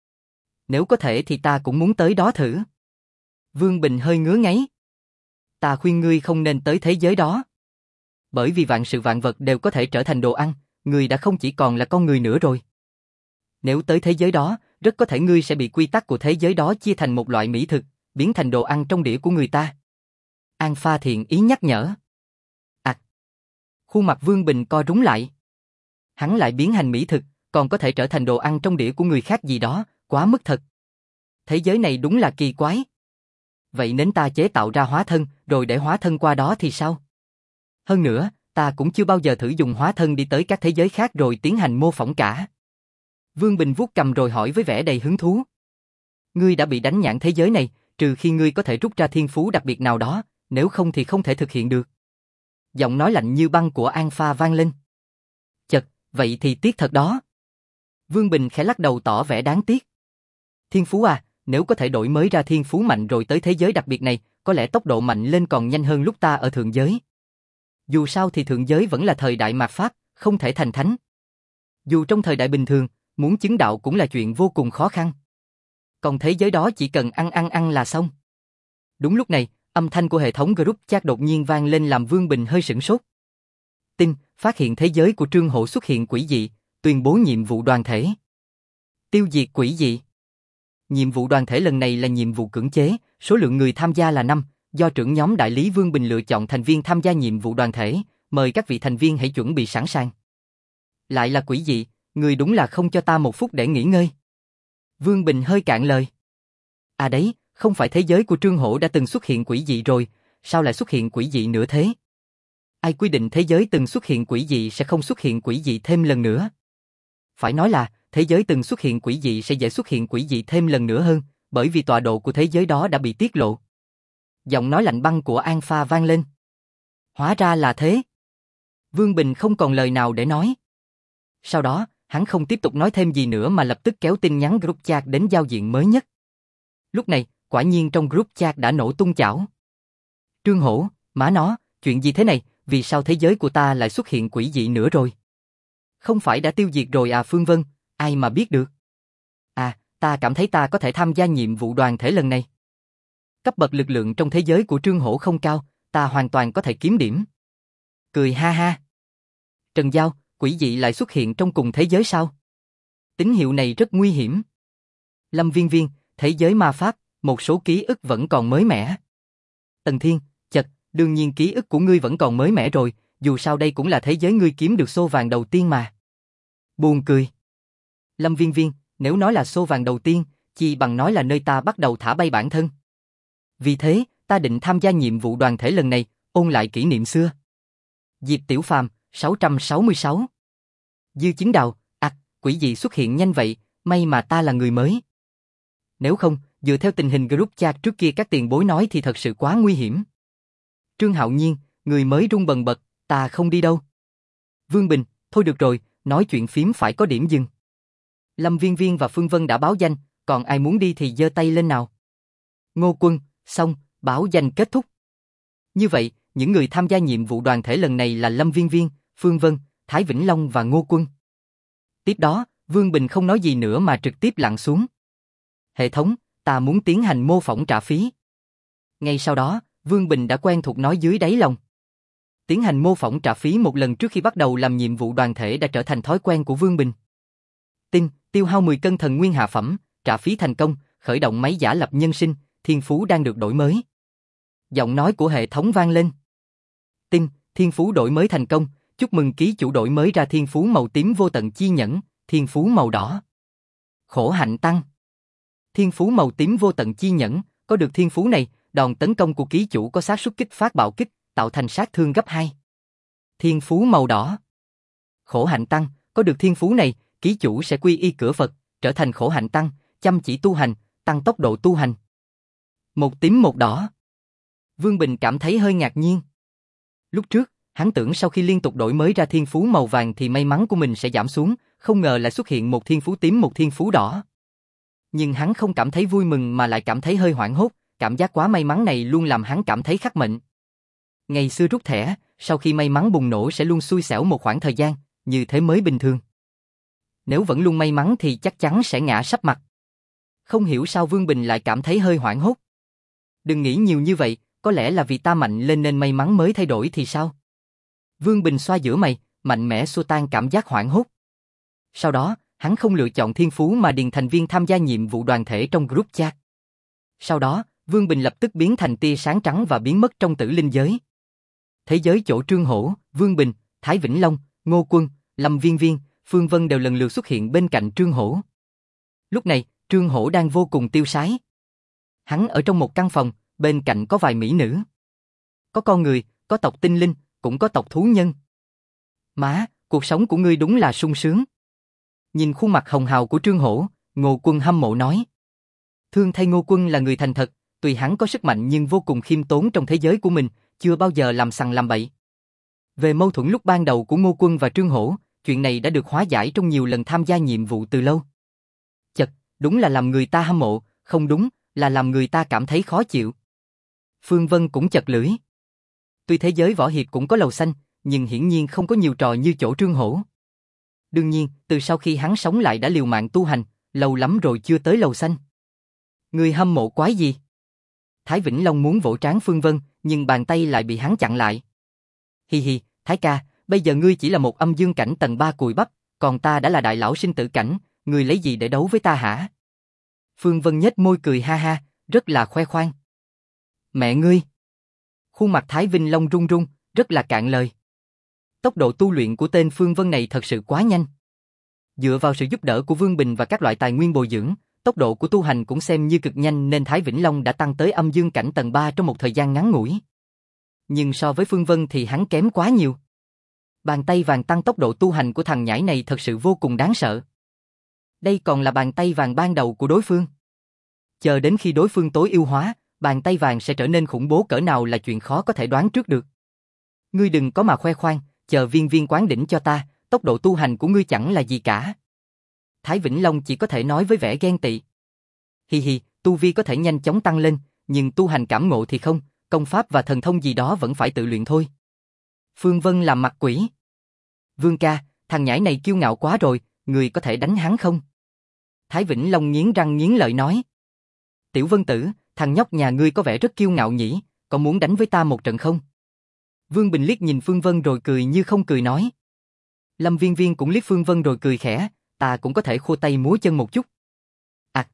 S1: Nếu có thể thì ta cũng muốn tới đó thử. Vương Bình hơi ngứa ngáy. Ta khuyên ngươi không nên tới thế giới đó. Bởi vì vạn sự vạn vật đều có thể trở thành đồ ăn, ngươi đã không chỉ còn là con người nữa rồi. Nếu tới thế giới đó, rất có thể ngươi sẽ bị quy tắc của thế giới đó chia thành một loại mỹ thực, biến thành đồ ăn trong đĩa của người ta. An Pha thiện ý nhắc nhở. À, khuôn mặt Vương Bình co rúm lại. Hắn lại biến thành mỹ thực, còn có thể trở thành đồ ăn trong đĩa của người khác gì đó, quá mức thật. Thế giới này đúng là kỳ quái. Vậy nếu ta chế tạo ra hóa thân, rồi để hóa thân qua đó thì sao? Hơn nữa, ta cũng chưa bao giờ thử dùng hóa thân đi tới các thế giới khác rồi tiến hành mô phỏng cả. Vương Bình vuốt cầm rồi hỏi với vẻ đầy hứng thú. Ngươi đã bị đánh nhãn thế giới này, trừ khi ngươi có thể rút ra thiên phú đặc biệt nào đó, nếu không thì không thể thực hiện được. Giọng nói lạnh như băng của An Pha vang lên. Chật, vậy thì tiếc thật đó. Vương Bình khẽ lắc đầu tỏ vẻ đáng tiếc. Thiên phú à, nếu có thể đổi mới ra thiên phú mạnh rồi tới thế giới đặc biệt này, có lẽ tốc độ mạnh lên còn nhanh hơn lúc ta ở thượng giới. Dù sao thì thượng giới vẫn là thời đại mạt Pháp, không thể thành thánh. Dù trong thời đại bình thường, muốn chứng đạo cũng là chuyện vô cùng khó khăn. Còn thế giới đó chỉ cần ăn ăn ăn là xong. Đúng lúc này, âm thanh của hệ thống group chat đột nhiên vang lên làm Vương Bình hơi sửng sốt. Tin, phát hiện thế giới của Trương Hổ xuất hiện quỷ dị, tuyên bố nhiệm vụ đoàn thể. Tiêu diệt quỷ dị. Nhiệm vụ đoàn thể lần này là nhiệm vụ cưỡng chế, số lượng người tham gia là năm, do trưởng nhóm đại lý Vương Bình lựa chọn thành viên tham gia nhiệm vụ đoàn thể, mời các vị thành viên hãy chuẩn bị sẵn sàng. Lại là quỷ dị, người đúng là không cho ta một phút để nghỉ ngơi. Vương Bình hơi cạn lời. À đấy, không phải thế giới của Trương Hổ đã từng xuất hiện quỷ dị rồi, sao lại xuất hiện quỷ dị nữa thế? Ai quy định thế giới từng xuất hiện quỷ dị sẽ không xuất hiện quỷ dị thêm lần nữa? Phải nói là, thế giới từng xuất hiện quỷ dị sẽ dễ xuất hiện quỷ dị thêm lần nữa hơn, bởi vì tọa độ của thế giới đó đã bị tiết lộ. Giọng nói lạnh băng của An Pha vang lên. Hóa ra là thế. Vương Bình không còn lời nào để nói. Sau đó, hắn không tiếp tục nói thêm gì nữa mà lập tức kéo tin nhắn group chat đến giao diện mới nhất. Lúc này, quả nhiên trong group chat đã nổ tung chảo. Trương Hổ, má nó, chuyện gì thế này, vì sao thế giới của ta lại xuất hiện quỷ dị nữa rồi? Không phải đã tiêu diệt rồi à Phương Vân, ai mà biết được. À, ta cảm thấy ta có thể tham gia nhiệm vụ đoàn thể lần này. Cấp bậc lực lượng trong thế giới của Trương Hổ không cao, ta hoàn toàn có thể kiếm điểm. Cười ha ha. Trần Giao, quỷ dị lại xuất hiện trong cùng thế giới sao? Tín hiệu này rất nguy hiểm. Lâm Viên Viên, thế giới ma pháp, một số ký ức vẫn còn mới mẻ. Tần Thiên, chật, đương nhiên ký ức của ngươi vẫn còn mới mẻ rồi, dù sao đây cũng là thế giới ngươi kiếm được xô vàng đầu tiên mà. Buồn cười. Lâm Viên Viên, nếu nói là xô vàng đầu tiên, chi bằng nói là nơi ta bắt đầu thả bay bản thân. Vì thế, ta định tham gia nhiệm vụ đoàn thể lần này, ôn lại kỷ niệm xưa. Diệp Tiểu Phàm, sáu trăm sáu mươi sáu. Dư Chính Đào, ặc, à, quỷ dị xuất hiện nhanh vậy, may mà ta là người mới. Nếu không, dựa theo tình hình group chat trước kia các tiền bối nói thì thật sự quá nguy hiểm. Trương Hạo Nhiên, người mới run bần bật, ta không đi đâu. Vương Bình, thôi được rồi, nói chuyện phím phải có điểm dừng. Lâm Viên Viên và Phương Vân đã báo danh, còn ai muốn đi thì giơ tay lên nào. Ngô Quân, xong, báo danh kết thúc. Như vậy, những người tham gia nhiệm vụ đoàn thể lần này là Lâm Viên Viên, Phương Vân, Thái Vĩnh Long và Ngô Quân. Tiếp đó, Vương Bình không nói gì nữa mà trực tiếp lặn xuống. Hệ thống, ta muốn tiến hành mô phỏng trả phí. Ngay sau đó, Vương Bình đã quen thuộc nói dưới đáy lòng. Tiến hành mô phỏng trả phí một lần trước khi bắt đầu làm nhiệm vụ đoàn thể đã trở thành thói quen của Vương Bình. Tin, tiêu hao mười cân thần nguyên hạ phẩm, trả phí thành công, khởi động máy giả lập nhân sinh, thiên phú đang được đổi mới. Giọng nói của hệ thống vang lên. Tin, thiên phú đổi mới thành công, chúc mừng ký chủ đổi mới ra thiên phú màu tím vô tận chi nhẫn, thiên phú màu đỏ. Khổ hạnh tăng. Thiên phú màu tím vô tận chi nhẫn, có được thiên phú này, đòn tấn công của ký chủ có xác suất kích phát bạo kích, tạo thành sát thương gấp hai. Thiên phú màu đỏ. Khổ hạnh tăng, có được thiên phú này, ký chủ sẽ quy y cửa Phật, trở thành khổ hạnh tăng, chăm chỉ tu hành, tăng tốc độ tu hành. Một tím một đỏ. Vương Bình cảm thấy hơi ngạc nhiên. Lúc trước, hắn tưởng sau khi liên tục đổi mới ra thiên phú màu vàng thì may mắn của mình sẽ giảm xuống, không ngờ lại xuất hiện một thiên phú tím một thiên phú đỏ. Nhưng hắn không cảm thấy vui mừng mà lại cảm thấy hơi hoảng hốt, cảm giác quá may mắn này luôn làm hắn cảm thấy khắc mệnh. Ngày xưa rút thẻ, sau khi may mắn bùng nổ sẽ luôn xui xẻo một khoảng thời gian, như thế mới bình thường. Nếu vẫn luôn may mắn thì chắc chắn sẽ ngã sấp mặt. Không hiểu sao Vương Bình lại cảm thấy hơi hoảng hốt. Đừng nghĩ nhiều như vậy, có lẽ là vì ta mạnh lên nên may mắn mới thay đổi thì sao? Vương Bình xoa giữa mày, mạnh mẽ xua tan cảm giác hoảng hốt. Sau đó, hắn không lựa chọn thiên phú mà điền thành viên tham gia nhiệm vụ đoàn thể trong group chat. Sau đó, Vương Bình lập tức biến thành tia sáng trắng và biến mất trong tử linh giới. Thế giới chỗ Trương Hổ, Vương Bình, Thái Vĩnh Long, Ngô Quân, Lâm Viên Viên, Phương Vân đều lần lượt xuất hiện bên cạnh Trương Hổ. Lúc này, Trương Hổ đang vô cùng tiêu sái. Hắn ở trong một căn phòng, bên cạnh có vài mỹ nữ. Có con người, có tộc tinh linh, cũng có tộc thú nhân. Má, cuộc sống của ngươi đúng là sung sướng. Nhìn khuôn mặt hồng hào của Trương Hổ, Ngô Quân hâm mộ nói. Thương thay Ngô Quân là người thành thật, tuy hắn có sức mạnh nhưng vô cùng khiêm tốn trong thế giới của mình, chưa bao giờ làm sằng làm bậy. Về mâu thuẫn lúc ban đầu của Ngô Quân và Trương Hổ, chuyện này đã được hóa giải trong nhiều lần tham gia nhiệm vụ từ lâu. Chật, đúng là làm người ta hâm mộ, không đúng, là làm người ta cảm thấy khó chịu. Phương Vân cũng chật lưỡi. Tuy thế giới võ hiệp cũng có lầu xanh, nhưng hiển nhiên không có nhiều trò như chỗ Trương Hổ. Đương nhiên, từ sau khi hắn sống lại đã liều mạng tu hành, lâu lắm rồi chưa tới lầu xanh. Người hâm mộ quái gì? Thái Vĩnh Long muốn vỗ trán Phương Vân, nhưng bàn tay lại bị hắn chặn lại. Hi hi, Thái ca, bây giờ ngươi chỉ là một âm dương cảnh tầng ba cùi bắp, còn ta đã là đại lão sinh tử cảnh, ngươi lấy gì để đấu với ta hả? Phương Vân nhếch môi cười ha ha, rất là khoe khoang. Mẹ ngươi! Khuôn mặt Thái Vĩnh Long run run, rất là cạn lời. Tốc độ tu luyện của tên Phương Vân này thật sự quá nhanh. Dựa vào sự giúp đỡ của Vương Bình và các loại tài nguyên bồi dưỡng, tốc độ của tu hành cũng xem như cực nhanh nên Thái Vĩnh Long đã tăng tới âm dương cảnh tầng ba trong một thời gian ngắn ngủi. Nhưng so với Phương Vân thì hắn kém quá nhiều. Bàn tay vàng tăng tốc độ tu hành của thằng nhãi này thật sự vô cùng đáng sợ. Đây còn là bàn tay vàng ban đầu của đối phương. Chờ đến khi đối phương tối ưu hóa, bàn tay vàng sẽ trở nên khủng bố cỡ nào là chuyện khó có thể đoán trước được. Ngươi đừng có mà khoe khoang, chờ viên viên quán đỉnh cho ta, tốc độ tu hành của ngươi chẳng là gì cả. Thái Vĩnh Long chỉ có thể nói với vẻ ghen tị. Hi hi, tu vi có thể nhanh chóng tăng lên, nhưng tu hành cảm ngộ thì không, công pháp và thần thông gì đó vẫn phải tự luyện thôi. Phương Vân làm mặt quỷ. Vương ca, thằng nhãi này kiêu ngạo quá rồi, người có thể đánh hắn không? Thái Vĩnh Long nghiến răng nghiến lợi nói. Tiểu Vân tử, thằng nhóc nhà ngươi có vẻ rất kiêu ngạo nhỉ, có muốn đánh với ta một trận không? Vương Bình liếc nhìn Phương Vân rồi cười như không cười nói. Lâm Viên Viên cũng liếc Phương Vân rồi cười khẽ, ta cũng có thể khua tay múa chân một chút. À!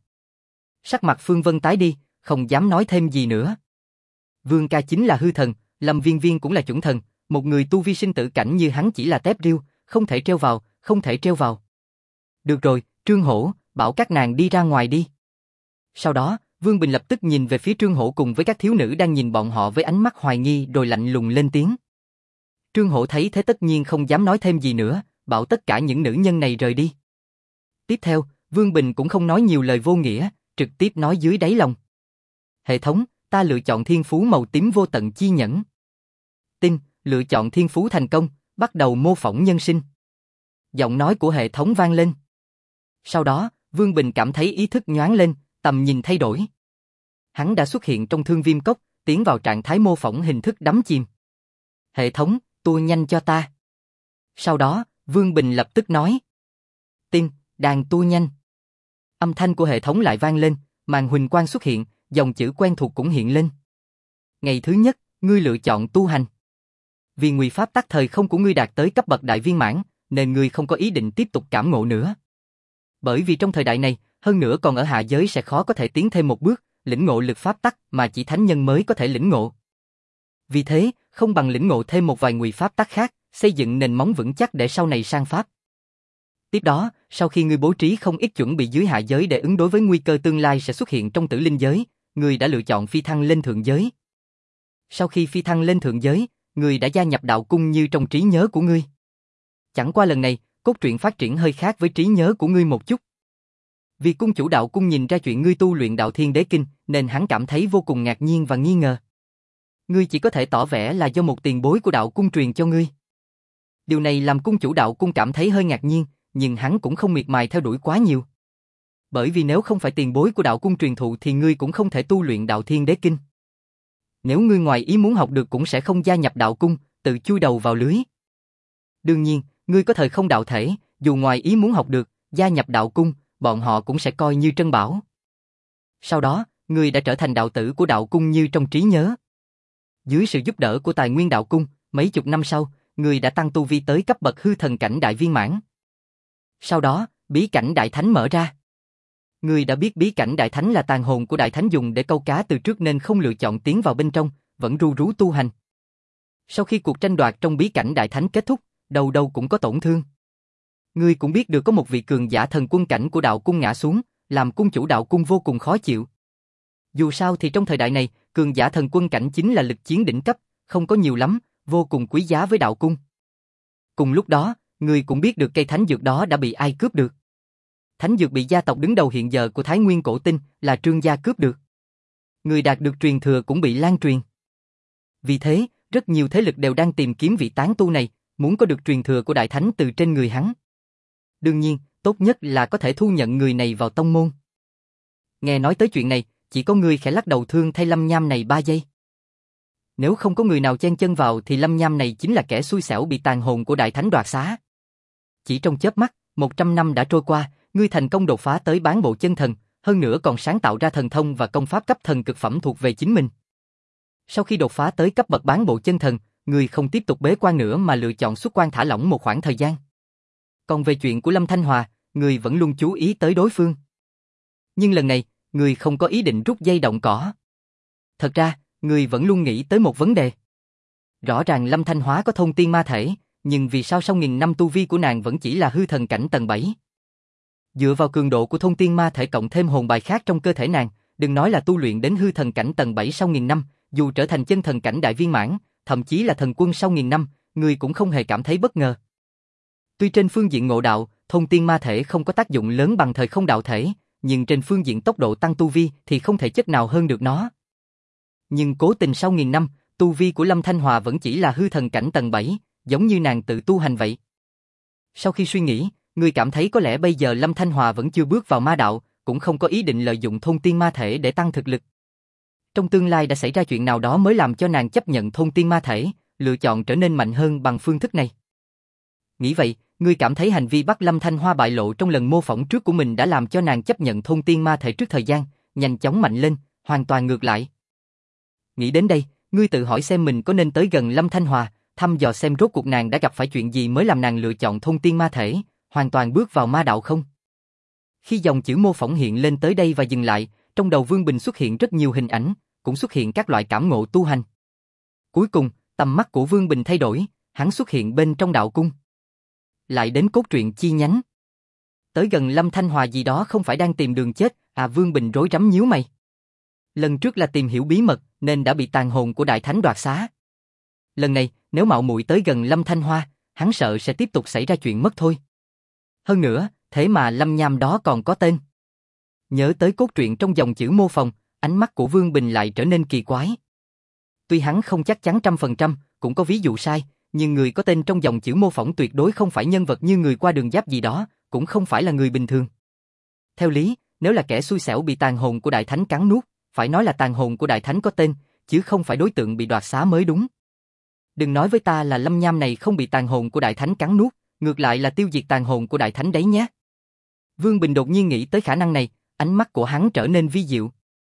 S1: Sắc mặt Phương Vân tái đi, không dám nói thêm gì nữa. Vương ca chính là hư thần, Lâm Viên Viên cũng là chuẩn thần, một người tu vi sinh tử cảnh như hắn chỉ là tép riêu, không thể treo vào, không thể treo vào. Được rồi, Trương Hổ, bảo các nàng đi ra ngoài đi. Sau đó, Vương Bình lập tức nhìn về phía Trương Hổ cùng với các thiếu nữ đang nhìn bọn họ với ánh mắt hoài nghi rồi lạnh lùng lên tiếng. Trương Hổ thấy thế tất nhiên không dám nói thêm gì nữa, bảo tất cả những nữ nhân này rời đi. Tiếp theo, Vương Bình cũng không nói nhiều lời vô nghĩa, trực tiếp nói dưới đáy lòng. Hệ thống, ta lựa chọn thiên phú màu tím vô tận chi nhẫn. Tin, lựa chọn thiên phú thành công, bắt đầu mô phỏng nhân sinh. Giọng nói của hệ thống vang lên. Sau đó, Vương Bình cảm thấy ý thức nhoáng lên, tầm nhìn thay đổi. Hắn đã xuất hiện trong Thương Viêm Cốc, tiến vào trạng thái mô phỏng hình thức đắm chìm. Hệ thống, tua nhanh cho ta. Sau đó, Vương Bình lập tức nói. Tin, đàn tua nhanh. Âm thanh của hệ thống lại vang lên, màn huỳnh quang xuất hiện, dòng chữ quen thuộc cũng hiện lên. Ngày thứ nhất, ngươi lựa chọn tu hành. Vì ngụy pháp tắc thời không của ngươi đạt tới cấp bậc đại viên mãn, nên ngươi không có ý định tiếp tục cảm ngộ nữa. Bởi vì trong thời đại này, hơn nữa còn ở hạ giới sẽ khó có thể tiến thêm một bước, lĩnh ngộ lực pháp tắc mà chỉ thánh nhân mới có thể lĩnh ngộ. Vì thế, không bằng lĩnh ngộ thêm một vài ngụy pháp tắc khác, xây dựng nền móng vững chắc để sau này sang pháp. Tiếp đó, sau khi ngươi bố trí không ít chuẩn bị dưới hạ giới để ứng đối với nguy cơ tương lai sẽ xuất hiện trong tử linh giới, ngươi đã lựa chọn phi thăng lên thượng giới. Sau khi phi thăng lên thượng giới, ngươi đã gia nhập đạo cung như trong trí nhớ của ngươi. Chẳng qua lần này, cốt truyện phát triển hơi khác với trí nhớ của ngươi một chút. Vì cung chủ đạo cung nhìn ra chuyện ngươi tu luyện đạo thiên đế kinh, nên hắn cảm thấy vô cùng ngạc nhiên và nghi ngờ. Ngươi chỉ có thể tỏ vẻ là do một tiền bối của đạo cung truyền cho ngươi. Điều này làm cung chủ đạo cung cảm thấy hơi ngạc nhiên, nhưng hắn cũng không miệt mài theo đuổi quá nhiều. Bởi vì nếu không phải tiền bối của đạo cung truyền thụ thì ngươi cũng không thể tu luyện đạo thiên đế kinh. Nếu ngươi ngoài ý muốn học được cũng sẽ không gia nhập đạo cung, tự chui đầu vào lưới. Đương nhiên, ngươi có thời không đạo thể, dù ngoài ý muốn học được, gia nhập đạo cung, bọn họ cũng sẽ coi như trân bảo. Sau đó, ngươi đã trở thành đạo tử của đạo cung như trong trí nhớ. Dưới sự giúp đỡ của tài nguyên đạo cung, mấy chục năm sau, ngươi đã tăng tu vi tới cấp bậc hư thần cảnh đại viên mãn. Sau đó, bí cảnh đại thánh mở ra. Ngươi đã biết bí cảnh đại thánh là tàn hồn của đại thánh dùng để câu cá từ trước nên không lựa chọn tiến vào bên trong, vẫn ru rú tu hành. Sau khi cuộc tranh đoạt trong bí cảnh đại thánh kết thúc, đầu đầu cũng có tổn thương. Ngươi cũng biết được có một vị cường giả thần quân cảnh của đạo cung ngã xuống, làm cung chủ đạo cung vô cùng khó chịu. Dù sao thì trong thời đại này, cường giả thần quân cảnh chính là lực chiến đỉnh cấp, không có nhiều lắm, vô cùng quý giá với đạo cung. Cùng lúc đó, ngươi cũng biết được cây thánh dược đó đã bị ai cướp được. Thánh dược bị gia tộc đứng đầu hiện giờ của Thái Nguyên Cổ Tinh là Trương gia cướp được. Người đạt được truyền thừa cũng bị lan truyền. Vì thế, rất nhiều thế lực đều đang tìm kiếm vị tán tu này, muốn có được truyền thừa của đại thánh từ trên người hắn. Đương nhiên, tốt nhất là có thể thu nhận người này vào tông môn. Nghe nói tới chuyện này, chỉ có ngươi khẽ lắc đầu thương thay Lâm Nham này ba giây. Nếu không có người nào chen chân vào thì Lâm Nham này chính là kẻ xui xẻo bị tàn hồn của đại thánh đoạt xá. Chỉ trong chớp mắt, một trăm năm đã trôi qua, ngươi thành công đột phá tới bán bộ chân thần, hơn nữa còn sáng tạo ra thần thông và công pháp cấp thần cực phẩm thuộc về chính mình. Sau khi đột phá tới cấp bậc bán bộ chân thần, ngươi không tiếp tục bế quan nữa mà lựa chọn xuất quan thả lỏng một khoảng thời gian. Còn về chuyện của Lâm Thanh Hòa, ngươi vẫn luôn chú ý tới đối phương. Nhưng lần này, ngươi không có ý định rút dây động cỏ. Thật ra, ngươi vẫn luôn nghĩ tới một vấn đề. Rõ ràng Lâm Thanh Hóa có thông tiên ma thể, nhưng vì sao sau nghìn năm tu vi của nàng vẫn chỉ là hư thần cảnh tầng bảy? Dựa vào cường độ của thông tiên ma thể cộng thêm hồn bài khác trong cơ thể nàng, đừng nói là tu luyện đến hư thần cảnh tầng bảy sau nghìn năm, dù trở thành chân thần cảnh đại viên mãn, thậm chí là thần quân sau nghìn năm, ngươi cũng không hề cảm thấy bất ngờ. Tuy trên phương diện ngộ đạo, thông tiên ma thể không có tác dụng lớn bằng thời không đạo thể, nhưng trên phương diện tốc độ tăng tu vi thì không thể chất nào hơn được nó. Nhưng cố tình sau nghìn năm, tu vi của Lâm Thanh Hòa vẫn chỉ là hư thần cảnh tầng bảy, giống như nàng tự tu hành vậy. Sau khi suy nghĩ, ngươi cảm thấy có lẽ bây giờ Lâm Thanh Hòa vẫn chưa bước vào ma đạo, cũng không có ý định lợi dụng thông tiên ma thể để tăng thực lực. Trong tương lai đã xảy ra chuyện nào đó mới làm cho nàng chấp nhận thông tiên ma thể, lựa chọn trở nên mạnh hơn bằng phương thức này. Nghĩ vậy, ngươi cảm thấy hành vi bắt Lâm Thanh Hoa bại lộ trong lần mô phỏng trước của mình đã làm cho nàng chấp nhận thông tiên ma thể trước thời gian, nhanh chóng mạnh lên, hoàn toàn ngược lại. Nghĩ đến đây, ngươi tự hỏi xem mình có nên tới gần Lâm Thanh Hòa, thăm dò xem rốt cuộc nàng đã gặp phải chuyện gì mới làm nàng lựa chọn thông tiên ma thể, hoàn toàn bước vào ma đạo không? Khi dòng chữ mô phỏng hiện lên tới đây và dừng lại, trong đầu Vương Bình xuất hiện rất nhiều hình ảnh, cũng xuất hiện các loại cảm ngộ tu hành. Cuối cùng, tầm mắt của Vương Bình thay đổi, hắn xuất hiện bên trong đạo cung. Lại đến cốt truyện chi nhánh. Tới gần Lâm Thanh Hòa gì đó không phải đang tìm đường chết, à Vương Bình rối rắm nhíu mày. Lần trước là tìm hiểu bí mật, nên đã bị tàn hồn của Đại Thánh đoạt xá. Lần này, nếu mạo muội tới gần Lâm Thanh Hoa, hắn sợ sẽ tiếp tục xảy ra chuyện mất thôi. Hơn nữa, thế mà Lâm Nham đó còn có tên. Nhớ tới cốt truyện trong dòng chữ mô phỏng, ánh mắt của Vương Bình lại trở nên kỳ quái. Tuy hắn không chắc chắn trăm phần trăm, cũng có ví dụ sai, nhưng người có tên trong dòng chữ mô phỏng tuyệt đối không phải nhân vật như người qua đường giáp gì đó, cũng không phải là người bình thường. Theo lý, nếu là kẻ xui xẻo bị tàn hồn của Đại Thánh cắn nuốt, phải nói là tàn hồn của Đại Thánh có tên, chứ không phải đối tượng bị đoạt xá mới đúng. Đừng nói với ta là Lâm Nham này không bị tàn hồn của Đại Thánh cắn nuốt, ngược lại là tiêu diệt tàn hồn của Đại Thánh đấy nhé. Vương Bình đột nhiên nghĩ tới khả năng này, ánh mắt của hắn trở nên vi diệu.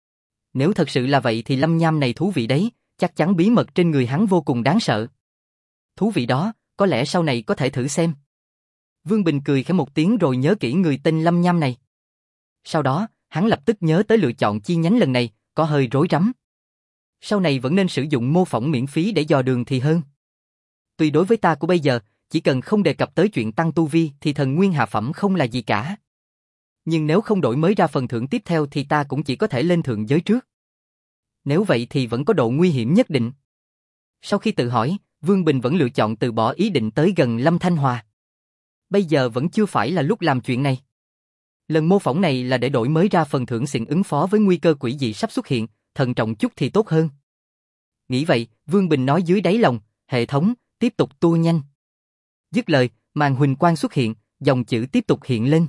S1: Nếu thật sự là vậy thì Lâm Nham này thú vị đấy, chắc chắn bí mật trên người hắn vô cùng đáng sợ. Thú vị đó, có lẽ sau này có thể thử xem. Vương Bình cười khẽ một tiếng rồi nhớ kỹ người tên Lâm Nham này. Sau đó, hắn lập tức nhớ tới lựa chọn chi nhánh lần này, có hơi rối rắm. Sau này vẫn nên sử dụng mô phỏng miễn phí để dò đường thì hơn. Tuy đối với ta của bây giờ, chỉ cần không đề cập tới chuyện tăng tu vi thì thần nguyên hạ phẩm không là gì cả. Nhưng nếu không đổi mới ra phần thưởng tiếp theo thì ta cũng chỉ có thể lên thượng giới trước. Nếu vậy thì vẫn có độ nguy hiểm nhất định. Sau khi tự hỏi, Vương Bình vẫn lựa chọn từ bỏ ý định tới gần Lâm Thanh Hòa. Bây giờ vẫn chưa phải là lúc làm chuyện này. Lần mô phỏng này là để đổi mới ra phần thưởng xịn ứng phó với nguy cơ quỷ dị sắp xuất hiện, thận trọng chút thì tốt hơn. Nghĩ vậy, Vương Bình nói dưới đáy lòng, hệ thống, tiếp tục tua nhanh. Dứt lời, màn huỳnh quang xuất hiện, dòng chữ tiếp tục hiện lên.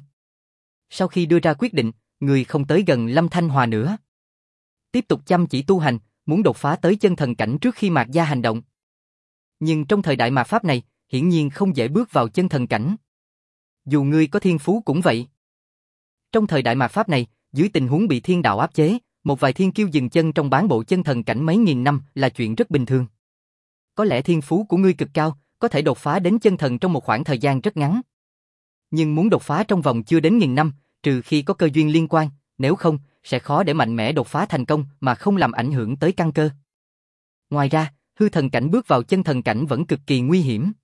S1: Sau khi đưa ra quyết định, người không tới gần Lâm Thanh Hòa nữa. Tiếp tục chăm chỉ tu hành, muốn đột phá tới chân thần cảnh trước khi mạt gia hành động. Nhưng trong thời đại mạt pháp này, hiển nhiên không dễ bước vào chân thần cảnh. Dù ngươi có thiên phú cũng vậy. Trong thời đại mạt pháp này, dưới tình huống bị thiên đạo áp chế, một vài thiên kiêu dừng chân trong bán bộ chân thần cảnh mấy nghìn năm là chuyện rất bình thường. Có lẽ thiên phú của ngươi cực cao, có thể đột phá đến chân thần trong một khoảng thời gian rất ngắn. Nhưng muốn đột phá trong vòng chưa đến nghìn năm, trừ khi có cơ duyên liên quan, nếu không, sẽ khó để mạnh mẽ đột phá thành công mà không làm ảnh hưởng tới căn cơ. Ngoài ra, hư thần cảnh bước vào chân thần cảnh vẫn cực kỳ nguy hiểm.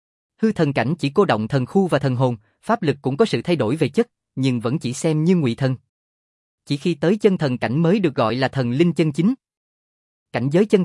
S1: Hư thần cảnh chỉ cô động thần khu và thần hồn, pháp lực cũng có sự thay đổi về chất, nhưng vẫn chỉ xem như ngụy thần. Chỉ khi tới chân thần cảnh mới được gọi là thần linh chân chính. Cảnh giới chân thần,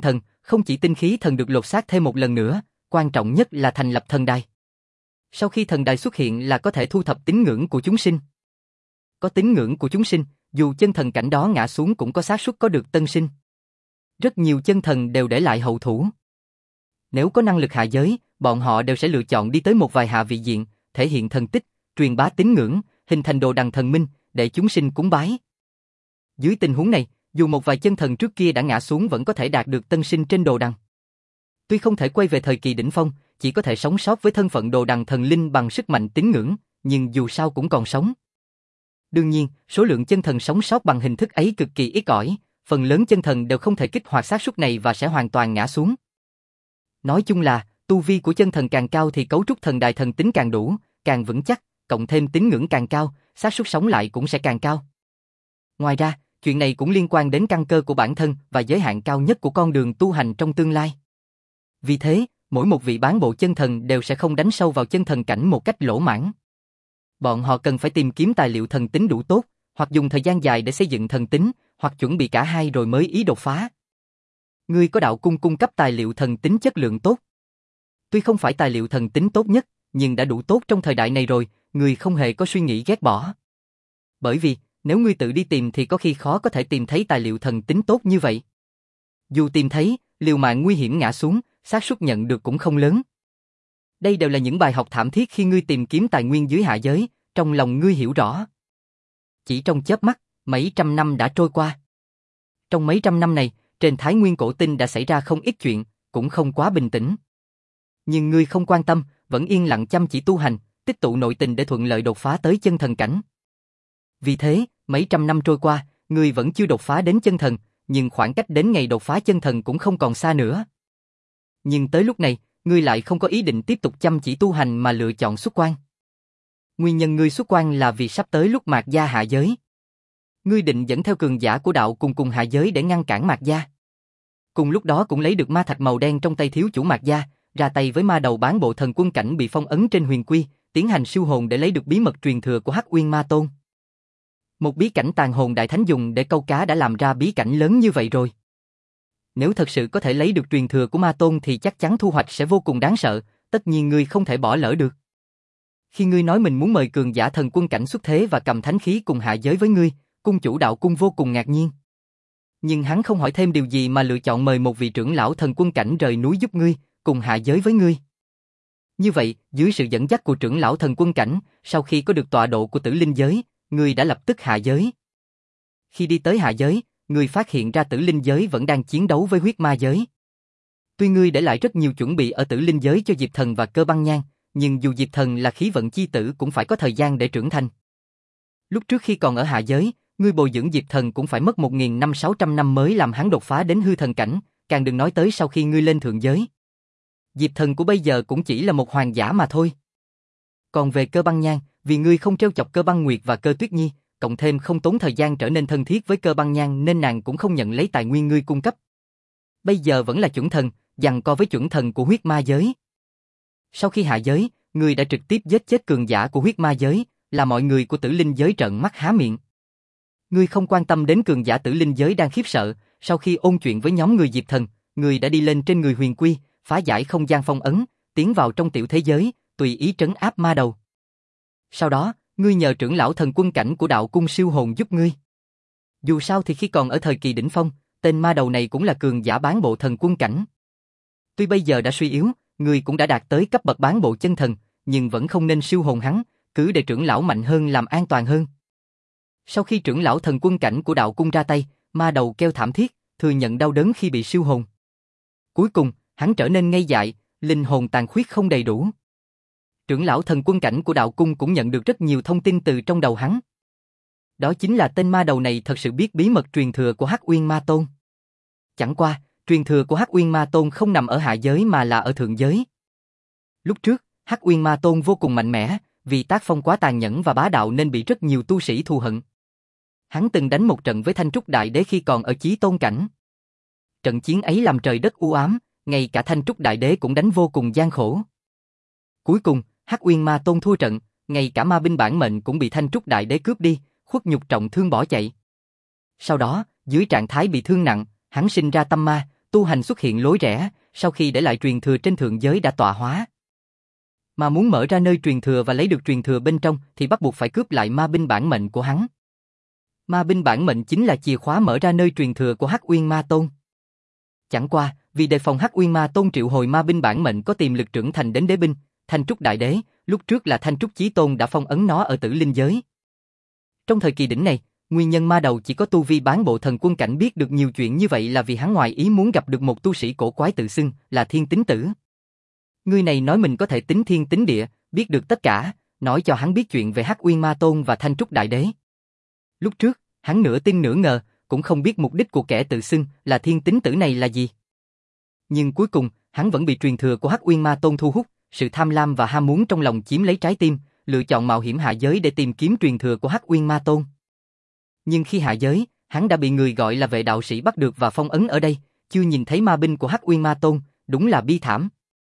S1: không chỉ tinh khí thần được lột xác thêm một lần nữa, quan trọng nhất là thành lập thần đài. Sau khi thần đài xuất hiện là có thể thu thập tín ngưỡng của chúng sinh. Có tín ngưỡng của chúng sinh, dù chân thần cảnh đó ngã xuống cũng có xác suất có được tân sinh. Rất nhiều chân thần đều để lại hậu thủ. Nếu có năng lực hạ giới, bọn họ đều sẽ lựa chọn đi tới một vài hạ vị diện, thể hiện thần tích, truyền bá tín ngưỡng, hình thành đồ đằng thần minh, để chúng sinh cúng bái. Dưới tình huống này, dù một vài chân thần trước kia đã ngã xuống vẫn có thể đạt được tân sinh trên đồ đằng. Tuy không thể quay về thời kỳ đỉnh phong, chỉ có thể sống sót với thân phận đồ đằng thần linh bằng sức mạnh tín ngưỡng, nhưng dù sao cũng còn sống. Đương nhiên, số lượng chân thần sống sót bằng hình thức ấy cực kỳ ít ỏi, phần lớn chân thần đều không thể kích hoạt xác suất này và sẽ hoàn toàn ngã xuống. Nói chung là, tu vi của chân thần càng cao thì cấu trúc thần đài thần tính càng đủ, càng vững chắc, cộng thêm tín ngưỡng càng cao, xác suất sống lại cũng sẽ càng cao. Ngoài ra, chuyện này cũng liên quan đến căn cơ của bản thân và giới hạn cao nhất của con đường tu hành trong tương lai. Vì thế, mỗi một vị bán bộ chân thần đều sẽ không đánh sâu vào chân thần cảnh một cách lỗ mãng. Bọn họ cần phải tìm kiếm tài liệu thần tính đủ tốt, hoặc dùng thời gian dài để xây dựng thần tính, hoặc chuẩn bị cả hai rồi mới ý đột phá. Ngươi có đạo cung cung cấp tài liệu thần tính chất lượng tốt. Tuy không phải tài liệu thần tính tốt nhất, nhưng đã đủ tốt trong thời đại này rồi, ngươi không hề có suy nghĩ ghét bỏ. Bởi vì, nếu ngươi tự đi tìm thì có khi khó có thể tìm thấy tài liệu thần tính tốt như vậy. Dù tìm thấy, liều mạng nguy hiểm ngã xuống, xác suất nhận được cũng không lớn. Đây đều là những bài học thảm thiết khi ngươi tìm kiếm tài nguyên dưới hạ giới, trong lòng ngươi hiểu rõ. Chỉ trong chớp mắt, mấy trăm năm đã trôi qua. Trong mấy trăm năm này, trên Thái Nguyên cổ tinh đã xảy ra không ít chuyện, cũng không quá bình tĩnh. Nhưng ngươi không quan tâm, vẫn yên lặng chăm chỉ tu hành, tích tụ nội tình để thuận lợi đột phá tới chân thần cảnh. Vì thế, mấy trăm năm trôi qua, ngươi vẫn chưa đột phá đến chân thần, nhưng khoảng cách đến ngày đột phá chân thần cũng không còn xa nữa. Nhưng tới lúc này, ngươi lại không có ý định tiếp tục chăm chỉ tu hành mà lựa chọn xuất quan. Nguyên nhân ngươi xuất quan là vì sắp tới lúc Mạc Gia hạ giới. Ngươi định dẫn theo cường giả của đạo cùng cùng hạ giới để ngăn cản Mạc Gia. Cùng lúc đó cũng lấy được ma thạch màu đen trong tay thiếu chủ Mạc Gia, ra tay với ma đầu bán bộ thần quân cảnh bị phong ấn trên huyền quy, tiến hành siêu hồn để lấy được bí mật truyền thừa của Hắc Uyên Ma Tôn. Một bí cảnh tàn hồn đại thánh dùng để câu cá đã làm ra bí cảnh lớn như vậy rồi. Nếu thật sự có thể lấy được truyền thừa của Ma Tôn thì chắc chắn thu hoạch sẽ vô cùng đáng sợ, tất nhiên ngươi không thể bỏ lỡ được. Khi ngươi nói mình muốn mời cường giả thần quân cảnh xuất thế và cầm thánh khí cùng hạ giới với ngươi, cung chủ đạo cung vô cùng ngạc nhiên. Nhưng hắn không hỏi thêm điều gì mà lựa chọn mời một vị trưởng lão thần quân cảnh rời núi giúp ngươi, cùng hạ giới với ngươi. Như vậy, dưới sự dẫn dắt của trưởng lão thần quân cảnh, sau khi có được tọa độ của tử linh giới, ngươi đã lập tức hạ giới. Khi đi tới hạ giới, ngươi phát hiện ra tử linh giới vẫn đang chiến đấu với huyết ma giới. Tuy ngươi để lại rất nhiều chuẩn bị ở tử linh giới cho Diệp Thần và Cơ Băng Nhan, nhưng dù Diệp Thần là khí vận chi tử cũng phải có thời gian để trưởng thành. Lúc trước khi còn ở hạ giới, ngươi bồi dưỡng Diệp Thần cũng phải mất một nghìn năm sáu trăm năm mới làm hắn đột phá đến hư thần cảnh, càng đừng nói tới sau khi ngươi lên thượng giới. Diệp Thần của bây giờ cũng chỉ là một hoàng giả mà thôi. Còn về Cơ Băng Nhan, vì ngươi không trêu chọc Cơ Băng Nguyệt và Cơ Tuyết Nhi, cộng thêm không tốn thời gian trở nên thân thiết với Cơ Băng Nhan nên nàng cũng không nhận lấy tài nguyên ngươi cung cấp. Bây giờ vẫn là chuẩn thần, giằng co với chuẩn thần của huyết ma giới. Sau khi hạ giới, ngươi đã trực tiếp giết chết cường giả của huyết ma giới, là mọi người của tử linh giới trợn mắt há miệng. Ngươi không quan tâm đến cường giả tử linh giới đang khiếp sợ, sau khi ôn chuyện với nhóm người Diệp Thần, ngươi đã đi lên trên người huyền quy, phá giải không gian phong ấn, tiến vào trong tiểu thế giới, tùy ý trấn áp ma đầu. Sau đó, ngươi nhờ trưởng lão thần quân cảnh của đạo cung siêu hồn giúp ngươi. Dù sao thì khi còn ở thời kỳ đỉnh phong, tên ma đầu này cũng là cường giả bán bộ thần quân cảnh. Tuy bây giờ đã suy yếu, ngươi cũng đã đạt tới cấp bậc bán bộ chân thần, nhưng vẫn không nên siêu hồn hắn, cứ để trưởng lão mạnh hơn làm an toàn hơn. Sau khi trưởng lão thần quân cảnh của đạo cung ra tay, ma đầu kêu thảm thiết, thừa nhận đau đớn khi bị siêu hồn. Cuối cùng, hắn trở nên ngây dại, linh hồn tàn khuyết không đầy đủ. Trưởng lão thần quân cảnh của đạo cung cũng nhận được rất nhiều thông tin từ trong đầu hắn. Đó chính là tên ma đầu này thật sự biết bí mật truyền thừa của Hắc Uyên Ma Tôn. Chẳng qua, truyền thừa của Hắc Uyên Ma Tôn không nằm ở hạ giới mà là ở thượng giới. Lúc trước, Hắc Uyên Ma Tôn vô cùng mạnh mẽ, vì tác phong quá tàn nhẫn và bá đạo nên bị rất nhiều tu sĩ thù hận. Hắn từng đánh một trận với Thanh Trúc Đại Đế khi còn ở Chí Tôn cảnh. Trận chiến ấy làm trời đất u ám, ngay cả Thanh Trúc Đại Đế cũng đánh vô cùng gian khổ. Cuối cùng, Hắc Uyên Ma Tôn thua trận, ngay cả ma binh bản mệnh cũng bị Thanh Trúc Đại Đế cướp đi, khuất nhục trọng thương bỏ chạy. Sau đó, dưới trạng thái bị thương nặng, hắn sinh ra tâm ma, tu hành xuất hiện lối rẽ, sau khi để lại truyền thừa trên thượng giới đã tọa hóa. Mà muốn mở ra nơi truyền thừa và lấy được truyền thừa bên trong thì bắt buộc phải cướp lại ma binh bản mệnh của hắn. Ma binh bản mệnh chính là chìa khóa mở ra nơi truyền thừa của Hắc Uyên Ma Tôn. Chẳng qua, vì đề phòng Hắc Uyên Ma Tôn triệu hồi ma binh bản mệnh có tiềm lực trưởng thành đến đế binh, Thanh Trúc Đại Đế, lúc trước là Thanh Trúc Chí Tôn đã phong ấn nó ở Tử Linh giới. Trong thời kỳ đỉnh này, nguyên nhân ma đầu chỉ có tu vi bán bộ thần quân cảnh biết được nhiều chuyện như vậy là vì hắn ngoài ý muốn gặp được một tu sĩ cổ quái tự xưng là Thiên Tính Tử. Người này nói mình có thể tính thiên tính địa, biết được tất cả, nói cho hắn biết chuyện về Hắc Uyên Ma Tôn và Thanh Trúc Đại Đế. Lúc trước, hắn nửa tin nửa ngờ, cũng không biết mục đích của kẻ tự xưng là Thiên Tính Tử này là gì. Nhưng cuối cùng, hắn vẫn bị truyền thừa của Hắc Uyên Ma Tôn thu hút, sự tham lam và ham muốn trong lòng chiếm lấy trái tim, lựa chọn mạo hiểm hạ giới để tìm kiếm truyền thừa của Hắc Uyên Ma Tôn. Nhưng khi hạ giới, hắn đã bị người gọi là vệ đạo sĩ bắt được và phong ấn ở đây, chưa nhìn thấy ma binh của Hắc Uyên Ma Tôn, đúng là bi thảm.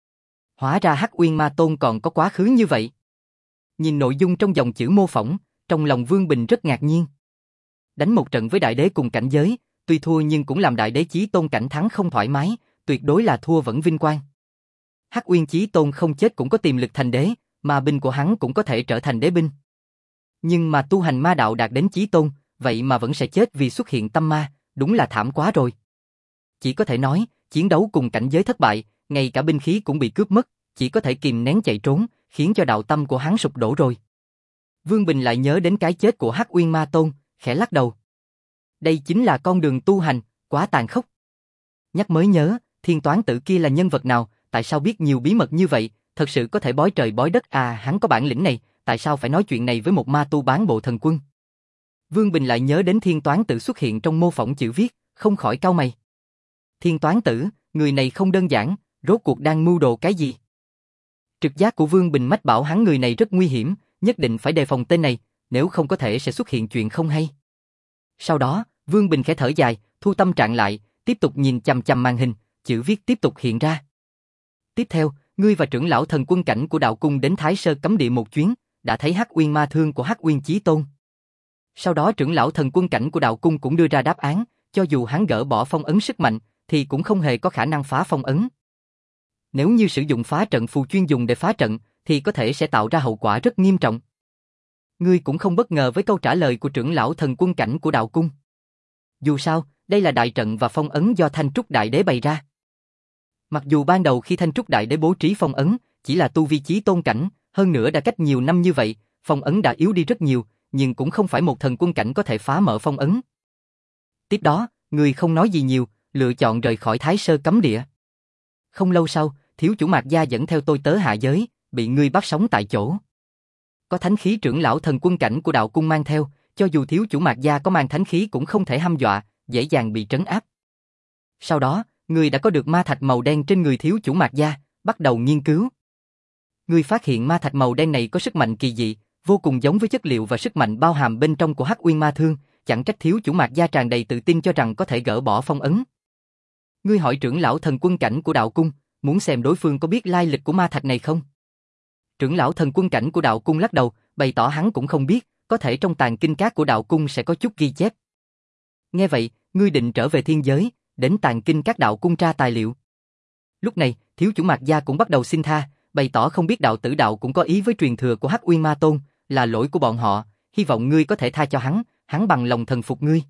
S1: Hóa ra Hắc Uyên Ma Tôn còn có quá khứ như vậy. Nhìn nội dung trong dòng chữ mô phỏng, trong lòng Vương Bình rất ngạc nhiên. Đánh một trận với đại đế cùng cảnh giới, tuy thua nhưng cũng làm đại đế Chí Tôn cảnh thắng không thoải mái, tuyệt đối là thua vẫn vinh quang. Hắc Uyên Chí Tôn không chết cũng có tiềm lực thành đế, mà binh của hắn cũng có thể trở thành đế binh. Nhưng mà tu hành ma đạo đạt đến Chí Tôn, vậy mà vẫn sẽ chết vì xuất hiện tâm ma, đúng là thảm quá rồi. Chỉ có thể nói, chiến đấu cùng cảnh giới thất bại, ngay cả binh khí cũng bị cướp mất, chỉ có thể kìm nén chạy trốn, khiến cho đạo tâm của hắn sụp đổ rồi. Vương Bình lại nhớ đến cái chết của Hắc Uyên Ma Tôn, khẽ lắc đầu. Đây chính là con đường tu hành, quá tàn khốc. Nhắc mới nhớ, Thiên Toán Tử kia là nhân vật nào, tại sao biết nhiều bí mật như vậy, thật sự có thể bói trời bói đất à, hắn có bản lĩnh này, tại sao phải nói chuyện này với một ma tu bán bộ thần quân? Vương Bình lại nhớ đến Thiên Toán Tử xuất hiện trong mô phỏng chữ viết, không khỏi cau mày. Thiên Toán Tử, người này không đơn giản, rốt cuộc đang mưu đồ cái gì? Trực giác của Vương Bình mách bảo hắn người này rất nguy hiểm, nhất định phải đề phòng tên này, nếu không có thể sẽ xuất hiện chuyện không hay. Sau đó, Vương Bình khẽ thở dài, thu tâm trạng lại, tiếp tục nhìn chằm chằm màn hình, chữ viết tiếp tục hiện ra. Tiếp theo, ngươi và trưởng lão thần quân cảnh của đạo cung đến Thái Sơ Cấm Địa một chuyến, đã thấy Hắc Uyên Ma Thương của Hắc Uyên Chí Tôn. Sau đó trưởng lão thần quân cảnh của đạo cung cũng đưa ra đáp án, cho dù hắn gỡ bỏ phong ấn sức mạnh, thì cũng không hề có khả năng phá phong ấn. Nếu như sử dụng phá trận phù chuyên dùng để phá trận, thì có thể sẽ tạo ra hậu quả rất nghiêm trọng. Ngươi cũng không bất ngờ với câu trả lời của trưởng lão thần quân cảnh của đạo cung. Dù sao, đây là đại trận và phong ấn do Thanh Trúc Đại Đế bày ra. Mặc dù ban đầu khi Thanh Trúc Đại Đế bố trí phong ấn, chỉ là tu vi Chí Tôn cảnh, hơn nữa đã cách nhiều năm như vậy, phong ấn đã yếu đi rất nhiều, nhưng cũng không phải một thần quân cảnh có thể phá mở phong ấn. Tiếp đó, người không nói gì nhiều, lựa chọn rời khỏi Thái Sơ Cấm Địa. Không lâu sau, thiếu chủ Mạc Gia dẫn theo tôi tớ hạ giới, bị ngươi bắt sống tại chỗ. Có thánh khí trưởng lão thần quân cảnh của đạo cung mang theo, cho dù thiếu chủ Mạc Gia có mang thánh khí cũng không thể hăm dọa, dễ dàng bị trấn áp. Sau đó, ngươi đã có được ma thạch màu đen trên người thiếu chủ Mạc Gia, bắt đầu nghiên cứu. Ngươi phát hiện ma thạch màu đen này có sức mạnh kỳ dị, vô cùng giống với chất liệu và sức mạnh bao hàm bên trong của Hắc Uyên Ma Thương, chẳng trách thiếu chủ Mạc Gia tràn đầy tự tin cho rằng có thể gỡ bỏ phong ấn. Ngươi hỏi trưởng lão thần quân cảnh của đạo cung, muốn xem đối phương có biết lai lịch của ma thạch này không? Trưởng lão thần quân cảnh của đạo cung lắc đầu, bày tỏ hắn cũng không biết, có thể trong tàng kinh các của đạo cung sẽ có chút ghi chép. Nghe vậy, ngươi định trở về thiên giới, đến tàng kinh các đạo cung tra tài liệu. Lúc này, thiếu chủ Mạc Gia cũng bắt đầu xin tha, bày tỏ không biết đạo tử đạo cũng có ý với truyền thừa của Hắc Uyên Ma Tôn, là lỗi của bọn họ, hy vọng ngươi có thể tha cho hắn, hắn bằng lòng thần phục ngươi.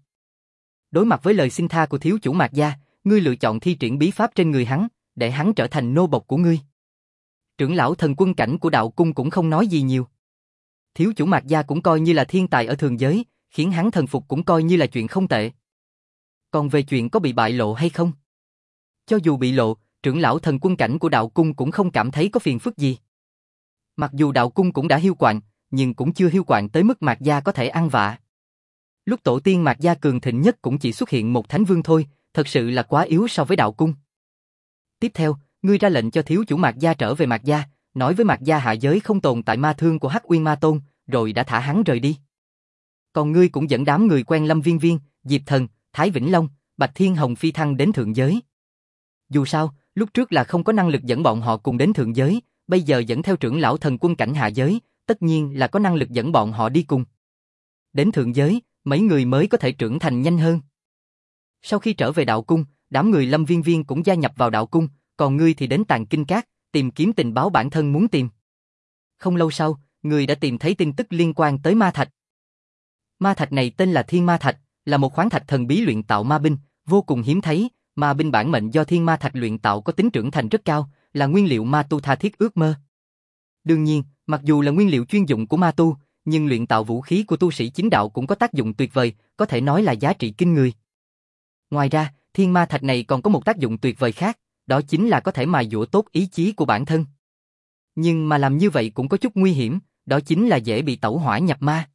S1: Đối mặt với lời xin tha của thiếu chủ Mạc Gia, ngươi lựa chọn thi triển bí pháp trên người hắn, để hắn trở thành nô bộc của ngươi. Trưởng lão thần quân cảnh của đạo cung cũng không nói gì nhiều. Thiếu chủ Mạc Gia cũng coi như là thiên tài ở thường giới, khiến hắn thần phục cũng coi như là chuyện không tệ. Còn về chuyện có bị bại lộ hay không? Cho dù bị lộ, trưởng lão thần quân cảnh của đạo cung cũng không cảm thấy có phiền phức gì. Mặc dù đạo cung cũng đã hiu quạnh, nhưng cũng chưa hiu quạnh tới mức Mạc Gia có thể ăn vạ. Lúc tổ tiên Mạc Gia cường thịnh nhất cũng chỉ xuất hiện một thánh vương thôi, thật sự là quá yếu so với đạo cung. Tiếp theo, ngươi ra lệnh cho thiếu chủ Mạc Gia trở về Mạc Gia, nói với Mạc Gia hạ giới không tồn tại ma thương của Hắc Uyên Ma Tôn, rồi đã thả hắn rời đi. Còn ngươi cũng dẫn đám người quen Lâm Viên Viên, Diệp Thần, Thái Vĩnh Long, Bạch Thiên Hồng phi thăng đến thượng giới. Dù sao, lúc trước là không có năng lực dẫn bọn họ cùng đến thượng giới, bây giờ dẫn theo trưởng lão thần quân cảnh hạ giới, tất nhiên là có năng lực dẫn bọn họ đi cùng. Đến thượng giới, mấy người mới có thể trưởng thành nhanh hơn. Sau khi trở về đạo cung, đám người Lâm Viên Viên cũng gia nhập vào đạo cung, còn ngươi thì đến Tàng Kinh Các, tìm kiếm tình báo bản thân muốn tìm. Không lâu sau, ngươi đã tìm thấy tin tức liên quan tới ma thạch. Ma thạch này tên là Thiên Ma Thạch, là một khoáng thạch thần bí luyện tạo ma binh, vô cùng hiếm thấy, ma binh bản mệnh do Thiên Ma Thạch luyện tạo có tính trưởng thành rất cao, là nguyên liệu ma tu tha thiết ước mơ. Đương nhiên, mặc dù là nguyên liệu chuyên dụng của ma tu, nhưng luyện tạo vũ khí của tu sĩ chính đạo cũng có tác dụng tuyệt vời, có thể nói là giá trị kinh người. Ngoài ra, Thiên Ma Thạch này còn có một tác dụng tuyệt vời khác, đó chính là có thể mài dũa tốt ý chí của bản thân. Nhưng mà làm như vậy cũng có chút nguy hiểm, đó chính là dễ bị tẩu hỏa nhập ma.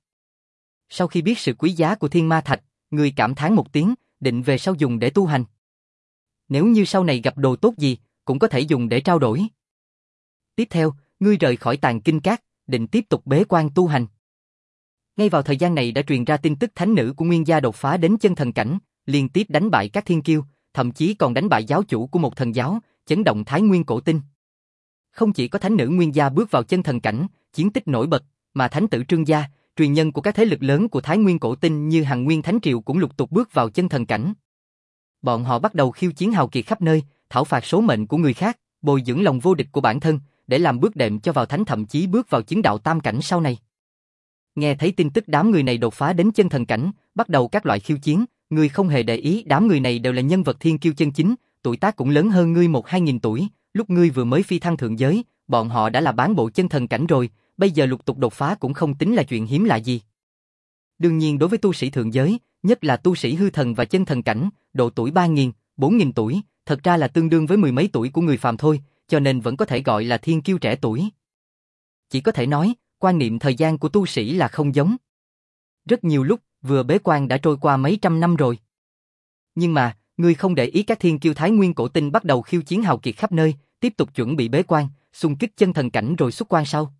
S1: Sau khi biết sự quý giá của Thiên Ma Thạch, người cảm thán một tiếng, định về sau dùng để tu hành. Nếu như sau này gặp đồ tốt gì, cũng có thể dùng để trao đổi. Tiếp theo, ngươi rời khỏi Tàng Kinh Các, định tiếp tục bế quan tu hành. Ngay vào thời gian này đã truyền ra tin tức thánh nữ của Nguyên gia đột phá đến chân thần cảnh, liên tiếp đánh bại các thiên kiêu, thậm chí còn đánh bại giáo chủ của một thần giáo, chấn động Thái Nguyên cổ tinh. Không chỉ có thánh nữ Nguyên gia bước vào chân thần cảnh, chiến tích nổi bật, mà thánh tử Trương gia, truyền nhân của các thế lực lớn của Thái Nguyên cổ tinh như Hàn Nguyên Thánh Triều cũng lục tục bước vào chân thần cảnh. Bọn họ bắt đầu khiêu chiến hào kiệt khắp nơi, thảo phạt số mệnh của người khác, bồi dưỡng lòng vô địch của bản thân, để làm bước đệm cho vào thánh, thậm chí bước vào chứng đạo tam cảnh sau này. Nghe thấy tin tức đám người này đột phá đến chân thần cảnh, bắt đầu các loại khiêu chiến, ngươi không hề để ý đám người này đều là nhân vật thiên kiêu chân chính, tuổi tác cũng lớn hơn ngươi một hai nghìn tuổi, lúc ngươi vừa mới phi thăng thượng giới, bọn họ đã là bán bộ chân thần cảnh rồi, bây giờ lục tục đột phá cũng không tính là chuyện hiếm lạ gì. Đương nhiên đối với tu sĩ thượng giới, nhất là tu sĩ hư thần và chân thần cảnh, độ tuổi ba nghìn, bốn nghìn tuổi, thật ra là tương đương với mười mấy tuổi của người phàm thôi, cho nên vẫn có thể gọi là thiên kiêu trẻ tuổi. Chỉ có thể nói, quan niệm thời gian của tu sĩ là không giống. Rất nhiều lúc, vừa bế quan đã trôi qua mấy trăm năm rồi. Nhưng mà, ngươi không để ý các thiên kiêu Thái Nguyên cổ tinh bắt đầu khiêu chiến hào kiệt khắp nơi, tiếp tục chuẩn bị bế quan, xung kích chân thần cảnh rồi xuất quan sau.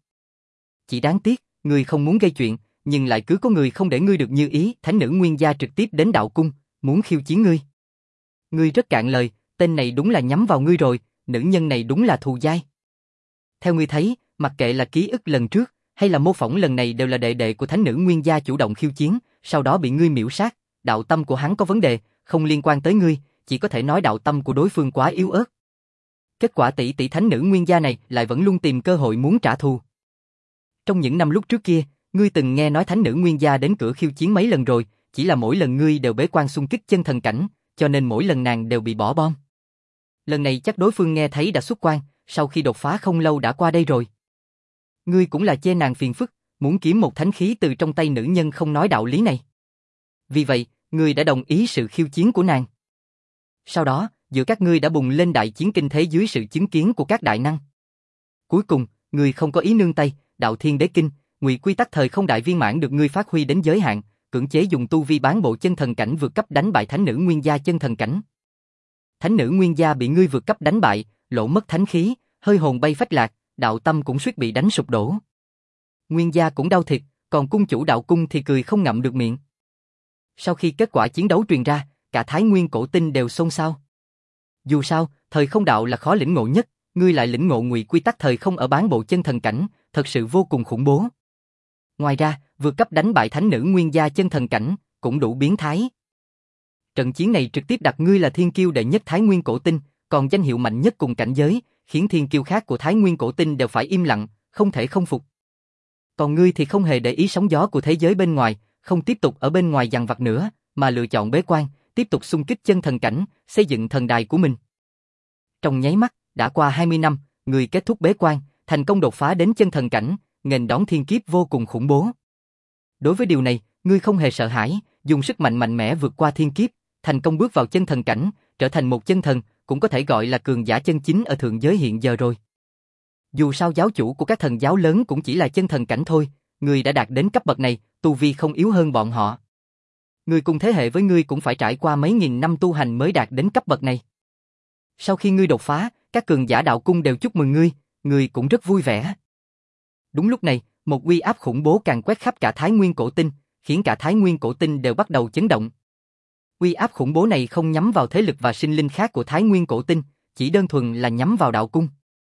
S1: Chỉ đáng tiếc, ngươi không muốn gây chuyện, nhưng lại cứ có người không để ngươi được như ý, thánh nữ Nguyên gia trực tiếp đến đạo cung, muốn khiêu chiến ngươi. Ngươi rất cạn lời, tên này đúng là nhắm vào ngươi rồi, nữ nhân này đúng là thù dai. Theo ngươi thấy, mặc kệ là ký ức lần trước, hay là mô phỏng lần này đều là đệ đệ của thánh nữ Nguyên gia chủ động khiêu chiến, sau đó bị ngươi miễu sát, đạo tâm của hắn có vấn đề, không liên quan tới ngươi, chỉ có thể nói đạo tâm của đối phương quá yếu ớt. Kết quả tỷ tỷ thánh nữ Nguyên gia này lại vẫn luôn tìm cơ hội muốn trả thù. Trong những năm lúc trước kia, ngươi từng nghe nói thánh nữ Nguyên gia đến cửa khiêu chiến mấy lần rồi, chỉ là mỗi lần ngươi đều bế quan xung kích chân thần cảnh, cho nên mỗi lần nàng đều bị bỏ bom. Lần này chắc đối phương nghe thấy đã xuất quan, sau khi đột phá không lâu đã qua đây rồi. Ngươi cũng là chê nàng phiền phức, muốn kiếm một thánh khí từ trong tay nữ nhân không nói đạo lý này. Vì vậy, ngươi đã đồng ý sự khiêu chiến của nàng. Sau đó, giữa các ngươi đã bùng lên đại chiến kinh thế dưới sự chứng kiến của các đại năng. Cuối cùng, ngươi không có ý nương tay, đạo thiên đế kinh, ngụy quy tắc thời không đại viên mãn được ngươi phát huy đến giới hạn, cưỡng chế dùng tu vi bán bộ chân thần cảnh vượt cấp đánh bại thánh nữ Nguyên gia chân thần cảnh. Thánh nữ Nguyên gia bị ngươi vượt cấp đánh bại, lộ mất thánh khí, hơi hồn bay phách lạc, đạo tâm cũng suýt bị đánh sụp đổ. Nguyên gia cũng đau thiệt, còn cung chủ đạo cung thì cười không ngậm được miệng. Sau khi kết quả chiến đấu truyền ra, cả Thái Nguyên cổ tinh đều xôn xao. Dù sao, thời không đạo là khó lĩnh ngộ nhất, ngươi lại lĩnh ngộ ngụy quy tắc thời không ở bán bộ chân thần cảnh, thật sự vô cùng khủng bố. Ngoài ra, vượt cấp đánh bại thánh nữ Nguyên gia chân thần cảnh, cũng đủ biến thái. Trận chiến này trực tiếp đặt ngươi là thiên kiêu đệ nhất Thái Nguyên cổ tinh, còn danh hiệu mạnh nhất cùng cảnh giới, khiến thiên kiêu khác của Thái Nguyên cổ tinh đều phải im lặng, không thể không phục. Còn ngươi thì không hề để ý sóng gió của thế giới bên ngoài, không tiếp tục ở bên ngoài dằn vặt nữa, mà lựa chọn bế quan, tiếp tục xung kích chân thần cảnh, xây dựng thần đài của mình. Trong nháy mắt, đã qua hai mươi năm, ngươi kết thúc bế quan, thành công đột phá đến chân thần cảnh, nghênh đón thiên kiếp vô cùng khủng bố. Đối với điều này, ngươi không hề sợ hãi, dùng sức mạnh mạnh mẽ vượt qua thiên kiếp, thành công bước vào chân thần cảnh, trở thành một chân thần, cũng có thể gọi là cường giả chân chính ở thượng giới hiện giờ rồi. Dù sao giáo chủ của các thần giáo lớn cũng chỉ là chân thần cảnh thôi, ngươi đã đạt đến cấp bậc này, tu vi không yếu hơn bọn họ. Ngươi cùng thế hệ với ngươi cũng phải trải qua mấy nghìn năm tu hành mới đạt đến cấp bậc này. Sau khi ngươi đột phá, các cường giả đạo cung đều chúc mừng ngươi, ngươi cũng rất vui vẻ. Đúng lúc này, một uy áp khủng bố càn quét khắp cả Thái Nguyên cổ tinh, khiến cả Thái Nguyên cổ tinh đều bắt đầu chấn động. Uy áp khủng bố này không nhắm vào thế lực và sinh linh khác của Thái Nguyên cổ tinh, chỉ đơn thuần là nhắm vào đạo cung.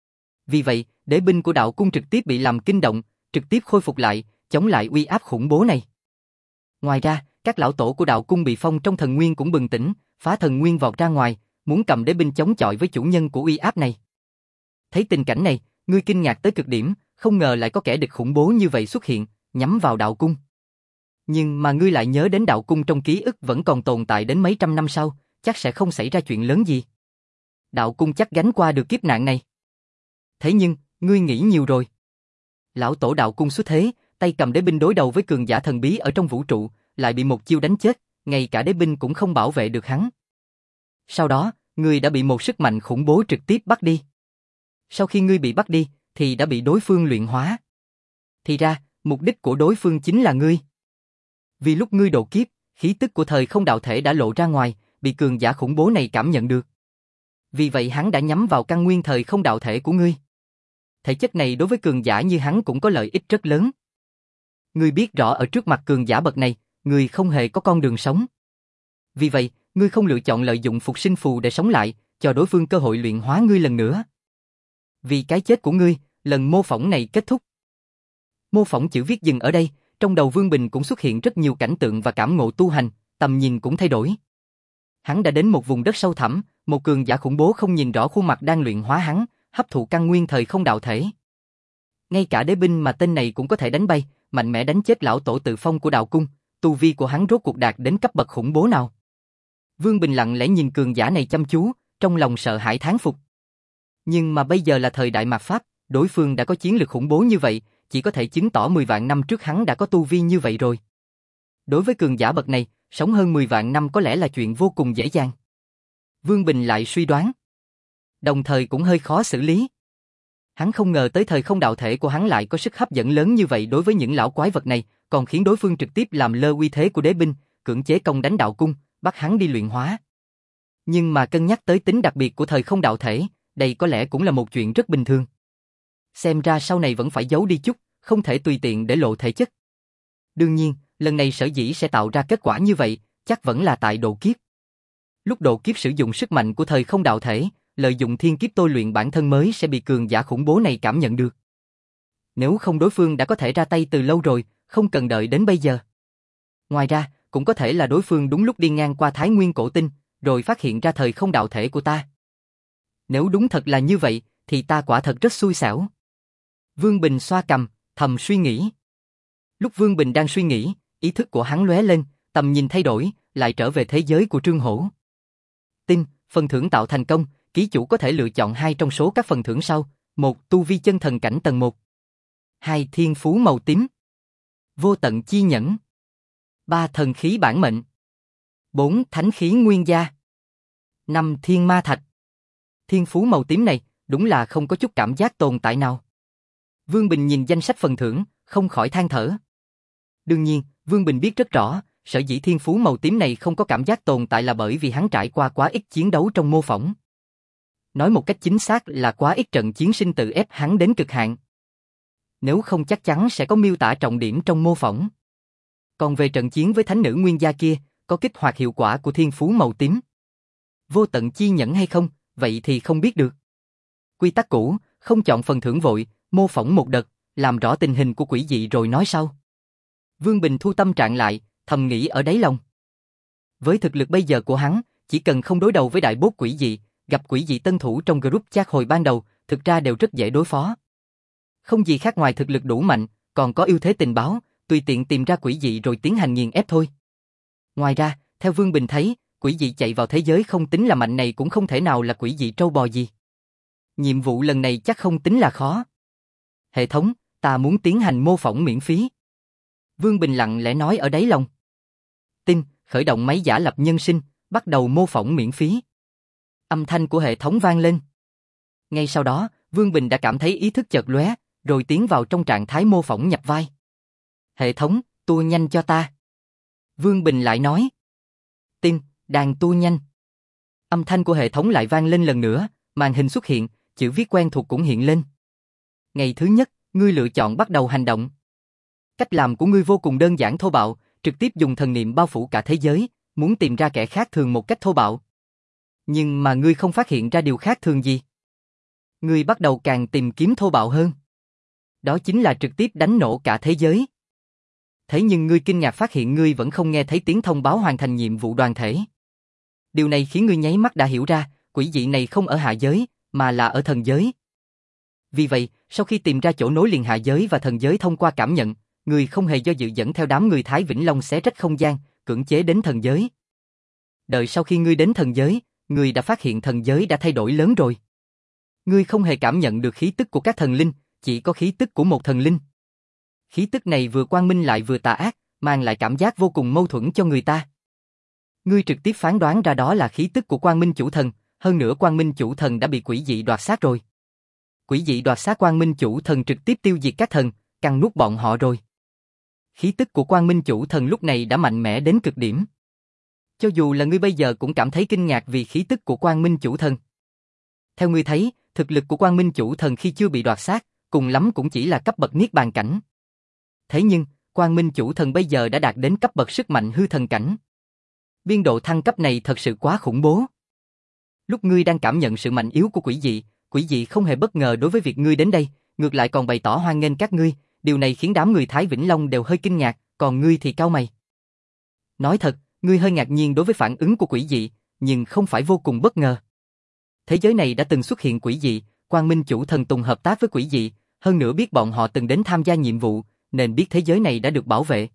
S1: Vì vậy, đế binh của đạo cung trực tiếp bị làm kinh động, trực tiếp khôi phục lại, chống lại uy áp khủng bố này. Ngoài ra, các lão tổ của đạo cung bị phong trong thần nguyên cũng bừng tỉnh, phá thần nguyên vọt ra ngoài, muốn cầm đế binh chống chọi với chủ nhân của uy áp này. Thấy tình cảnh này, ngươi kinh ngạc tới cực điểm, không ngờ lại có kẻ địch khủng bố như vậy xuất hiện, nhắm vào đạo cung. Nhưng mà ngươi lại nhớ đến đạo cung trong ký ức vẫn còn tồn tại đến mấy trăm năm sau, chắc sẽ không xảy ra chuyện lớn gì. Đạo cung chắc gánh qua được kiếp nạn này. Thế nhưng, ngươi nghĩ nhiều rồi. Lão tổ đạo cung xuất thế, tay cầm đế binh đối đầu với cường giả thần bí ở trong vũ trụ, lại bị một chiêu đánh chết, ngay cả đế binh cũng không bảo vệ được hắn. Sau đó, ngươi đã bị một sức mạnh khủng bố trực tiếp bắt đi. Sau khi ngươi bị bắt đi, thì đã bị đối phương luyện hóa. Thì ra, mục đích của đối phương chính là ngươi. Vì lúc ngươi độ kiếp, khí tức của thời không đạo thể đã lộ ra ngoài, bị cường giả khủng bố này cảm nhận được. Vì vậy hắn đã nhắm vào căn nguyên thời không đạo thể của ngươi. Thể chất này đối với cường giả như hắn cũng có lợi ích rất lớn. Ngươi biết rõ ở trước mặt cường giả bậc này, ngươi không hề có con đường sống. Vì vậy, ngươi không lựa chọn lợi dụng phục sinh phù để sống lại, cho đối phương cơ hội luyện hóa ngươi lần nữa. Vì cái chết của ngươi, lần mô phỏng này kết thúc. Mô phỏng chữ viết dừng ở đây, trong đầu Vương Bình cũng xuất hiện rất nhiều cảnh tượng và cảm ngộ tu hành, tầm nhìn cũng thay đổi. Hắn đã đến một vùng đất sâu thẳm, một cường giả khủng bố không nhìn rõ khuôn mặt đang luyện hóa hắn, hấp thụ căn nguyên thời không đạo thể. Ngay cả đế binh mà tên này cũng có thể đánh bay, mạnh mẽ đánh chết lão tổ tự phong của đạo cung, tu vi của hắn rốt cuộc đạt đến cấp bậc khủng bố nào. Vương Bình lặng lẽ nhìn cường giả này chăm chú, trong lòng sợ hãi thán phục. Nhưng mà bây giờ là thời đại mạt Pháp, đối phương đã có chiến lực khủng bố như vậy, chỉ có thể chứng tỏ mười vạn năm trước hắn đã có tu vi như vậy rồi. Đối với cường giả bậc này, sống hơn mười vạn năm có lẽ là chuyện vô cùng dễ dàng. Vương Bình lại suy đoán. Đồng thời cũng hơi khó xử lý. Hắn không ngờ tới thời không đạo thể của hắn lại có sức hấp dẫn lớn như vậy đối với những lão quái vật này, còn khiến đối phương trực tiếp làm lơ uy thế của đế binh, cưỡng chế công đánh đạo cung, bắt hắn đi luyện hóa. Nhưng mà cân nhắc tới tính đặc biệt của thời không đạo thể, đây có lẽ cũng là một chuyện rất bình thường. Xem ra sau này vẫn phải giấu đi chút, không thể tùy tiện để lộ thể chất. Đương nhiên, lần này sở dĩ sẽ tạo ra kết quả như vậy, chắc vẫn là tại độ kiếp. Lúc độ kiếp sử dụng sức mạnh của thời không đạo thể, lợi dụng thiên kiếp tôi luyện bản thân mới sẽ bị cường giả khủng bố này cảm nhận được. Nếu không đối phương đã có thể ra tay từ lâu rồi, không cần đợi đến bây giờ. Ngoài ra, cũng có thể là đối phương đúng lúc đi ngang qua Thái Nguyên cổ tinh, rồi phát hiện ra thời không đạo thể của ta. Nếu đúng thật là như vậy, thì ta quả thật rất xui xẻo. Vương Bình xoa cằm, thầm suy nghĩ. Lúc Vương Bình đang suy nghĩ, ý thức của hắn lóe lên, tầm nhìn thay đổi, lại trở về thế giới của Trương Hổ. Tin, phần thưởng tạo thành công, ký chủ có thể lựa chọn hai trong số các phần thưởng sau. Một, tu vi chân thần cảnh tầng một. Hai, thiên phú màu tím. Vô tận chi nhẫn. Ba, thần khí bản mệnh. Bốn, thánh khí nguyên gia. Năm, thiên ma thạch. Thiên phú màu tím này, đúng là không có chút cảm giác tồn tại nào. Vương Bình nhìn danh sách phần thưởng, không khỏi than thở. Đương nhiên, Vương Bình biết rất rõ, sở dĩ thiên phú màu tím này không có cảm giác tồn tại là bởi vì hắn trải qua quá ít chiến đấu trong mô phỏng. Nói một cách chính xác là quá ít trận chiến sinh tự ép hắn đến cực hạn. Nếu không chắc chắn sẽ có miêu tả trọng điểm trong mô phỏng. Còn về trận chiến với thánh nữ nguyên gia kia, có kích hoạt hiệu quả của thiên phú màu tím. Vô tận chi nhẫn hay không, vậy thì không biết được. Quy tắc cũ, không chọn phần thưởng vội, mô phỏng một đợt, làm rõ tình hình của quỷ dị rồi nói sau. Vương Bình thu tâm trạng lại, thầm nghĩ ở đáy lòng. Với thực lực bây giờ của hắn, chỉ cần không đối đầu với đại boss quỷ dị, gặp quỷ dị tân thủ trong group chat hồi ban đầu, thực ra đều rất dễ đối phó. Không gì khác ngoài thực lực đủ mạnh, còn có ưu thế tình báo, tùy tiện tìm ra quỷ dị rồi tiến hành nghiền ép thôi. Ngoài ra, theo Vương Bình thấy, quỷ dị chạy vào thế giới không tính là mạnh này cũng không thể nào là quỷ dị trâu bò gì. Nhiệm vụ lần này chắc không tính là khó. Hệ thống, ta muốn tiến hành mô phỏng miễn phí. Vương Bình lặng lẽ nói ở đáy lòng. Tin, khởi động máy giả lập nhân sinh, bắt đầu mô phỏng miễn phí. Âm thanh của hệ thống vang lên. Ngay sau đó, Vương Bình đã cảm thấy ý thức chợt lóe, rồi tiến vào trong trạng thái mô phỏng nhập vai. Hệ thống, tua nhanh cho ta. Vương Bình lại nói. Tin, đang tua nhanh. Âm thanh của hệ thống lại vang lên lần nữa, màn hình xuất hiện, chữ viết quen thuộc cũng hiện lên. Ngày thứ nhất, ngươi lựa chọn bắt đầu hành động. Cách làm của ngươi vô cùng đơn giản thô bạo, trực tiếp dùng thần niệm bao phủ cả thế giới, muốn tìm ra kẻ khác thường một cách thô bạo. Nhưng mà ngươi không phát hiện ra điều khác thường gì. Ngươi bắt đầu càng tìm kiếm thô bạo hơn. Đó chính là trực tiếp đánh nổ cả thế giới. Thế nhưng ngươi kinh ngạc phát hiện ngươi vẫn không nghe thấy tiếng thông báo hoàn thành nhiệm vụ đoàn thể. Điều này khiến ngươi nháy mắt đã hiểu ra, quỷ dị này không ở hạ giới, mà là ở thần giới. Vì vậy, sau khi tìm ra chỗ nối liền hạ giới và thần giới thông qua cảm nhận, ngươi không hề do dự dẫn theo đám người Thái Vĩnh Long xé rách không gian, cưỡng chế đến thần giới. Đợi sau khi ngươi đến thần giới, ngươi đã phát hiện thần giới đã thay đổi lớn rồi. Ngươi không hề cảm nhận được khí tức của các thần linh, chỉ có khí tức của một thần linh. Khí tức này vừa quang minh lại vừa tà ác, mang lại cảm giác vô cùng mâu thuẫn cho người ta. Ngươi trực tiếp phán đoán ra đó là khí tức của Quang Minh Chủ Thần, hơn nữa Quang Minh Chủ Thần đã bị quỷ dị đoạt xác rồi. Quỷ dị đoạt xác Quang Minh Chủ Thần trực tiếp tiêu diệt các thần, cắn nuốt bọn họ rồi. Khí tức của Quang Minh Chủ Thần lúc này đã mạnh mẽ đến cực điểm. Cho dù là ngươi bây giờ cũng cảm thấy kinh ngạc vì khí tức của Quang Minh Chủ Thần. Theo ngươi thấy, thực lực của Quang Minh Chủ Thần khi chưa bị đoạt xác, cùng lắm cũng chỉ là cấp bậc Niết Bàn cảnh. Thế nhưng, Quang Minh Chủ Thần bây giờ đã đạt đến cấp bậc sức mạnh hư thần cảnh. Biên độ thăng cấp này thật sự quá khủng bố. Lúc ngươi đang cảm nhận sự mạnh yếu của quỷ dị, quỷ dị không hề bất ngờ đối với việc ngươi đến đây, ngược lại còn bày tỏ hoan nghênh các ngươi, điều này khiến đám người Thái Vĩnh Long đều hơi kinh ngạc, còn ngươi thì cau mày. Nói thật, ngươi hơi ngạc nhiên đối với phản ứng của quỷ dị, nhưng không phải vô cùng bất ngờ. Thế giới này đã từng xuất hiện quỷ dị, Quang Minh Chủ Thần Tùng hợp tác với quỷ dị, hơn nữa biết bọn họ từng đến tham gia nhiệm vụ, nên biết thế giới này đã được bảo vệ.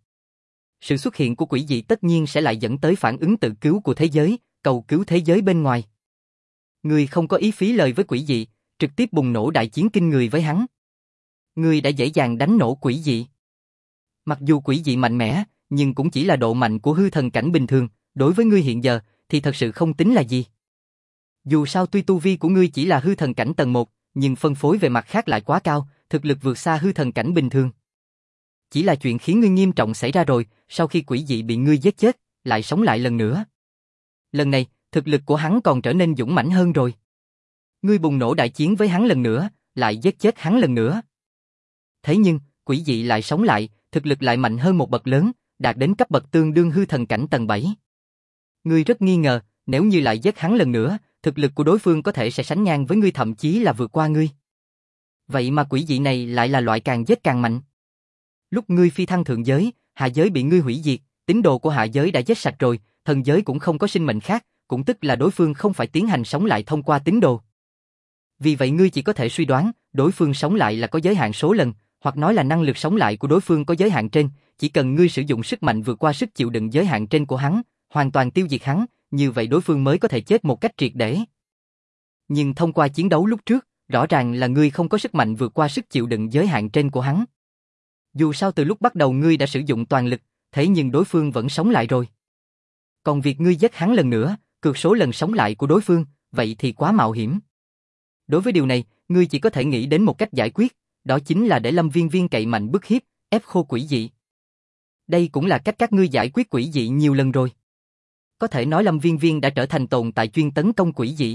S1: Sự xuất hiện của quỷ dị tất nhiên sẽ lại dẫn tới phản ứng tự cứu của thế giới, cầu cứu thế giới bên ngoài. Ngươi không có ý phí lời với quỷ dị, trực tiếp bùng nổ đại chiến kinh người với hắn. Ngươi đã dễ dàng đánh nổ quỷ dị. Mặc dù quỷ dị mạnh mẽ, nhưng cũng chỉ là độ mạnh của hư thần cảnh bình thường, đối với ngươi hiện giờ thì thật sự không tính là gì. Dù sao tuy tu vi của ngươi chỉ là hư thần cảnh tầng một, nhưng phân phối về mặt khác lại quá cao, thực lực vượt xa hư thần cảnh bình thường. Chỉ là chuyện khiến ngươi nghiêm trọng xảy ra rồi, sau khi quỷ dị bị ngươi giết chết, lại sống lại lần nữa. Lần này, thực lực của hắn còn trở nên dũng mãnh hơn rồi. Ngươi bùng nổ đại chiến với hắn lần nữa, lại giết chết hắn lần nữa. Thế nhưng, quỷ dị lại sống lại, thực lực lại mạnh hơn một bậc lớn, đạt đến cấp bậc tương đương hư thần cảnh tầng bảy. Ngươi rất nghi ngờ, nếu như lại giết hắn lần nữa, thực lực của đối phương có thể sẽ sánh ngang với ngươi, thậm chí là vượt qua ngươi. Vậy mà quỷ dị này lại là loại càng giết càng mạnh. Lúc ngươi phi thăng thượng giới, hạ giới bị ngươi hủy diệt, tín đồ của hạ giới đã giết sạch rồi, thần giới cũng không có sinh mệnh khác, cũng tức là đối phương không phải tiến hành sống lại thông qua tín đồ. Vì vậy ngươi chỉ có thể suy đoán, đối phương sống lại là có giới hạn số lần, hoặc nói là năng lực sống lại của đối phương có giới hạn trên, chỉ cần ngươi sử dụng sức mạnh vượt qua sức chịu đựng giới hạn trên của hắn, hoàn toàn tiêu diệt hắn, như vậy đối phương mới có thể chết một cách triệt để. Nhưng thông qua chiến đấu lúc trước, rõ ràng là ngươi không có sức mạnh vượt qua sức chịu đựng giới hạn trên của hắn. Dù sao từ lúc bắt đầu ngươi đã sử dụng toàn lực, thế nhưng đối phương vẫn sống lại rồi. Còn việc ngươi giết hắn lần nữa, cược số lần sống lại của đối phương, vậy thì quá mạo hiểm. Đối với điều này, ngươi chỉ có thể nghĩ đến một cách giải quyết, đó chính là để Lâm Viên Viên cậy mạnh bức hiếp, ép khô quỷ dị. Đây cũng là cách các ngươi giải quyết quỷ dị nhiều lần rồi. Có thể nói Lâm Viên Viên đã trở thành tồn tại chuyên tấn công quỷ dị.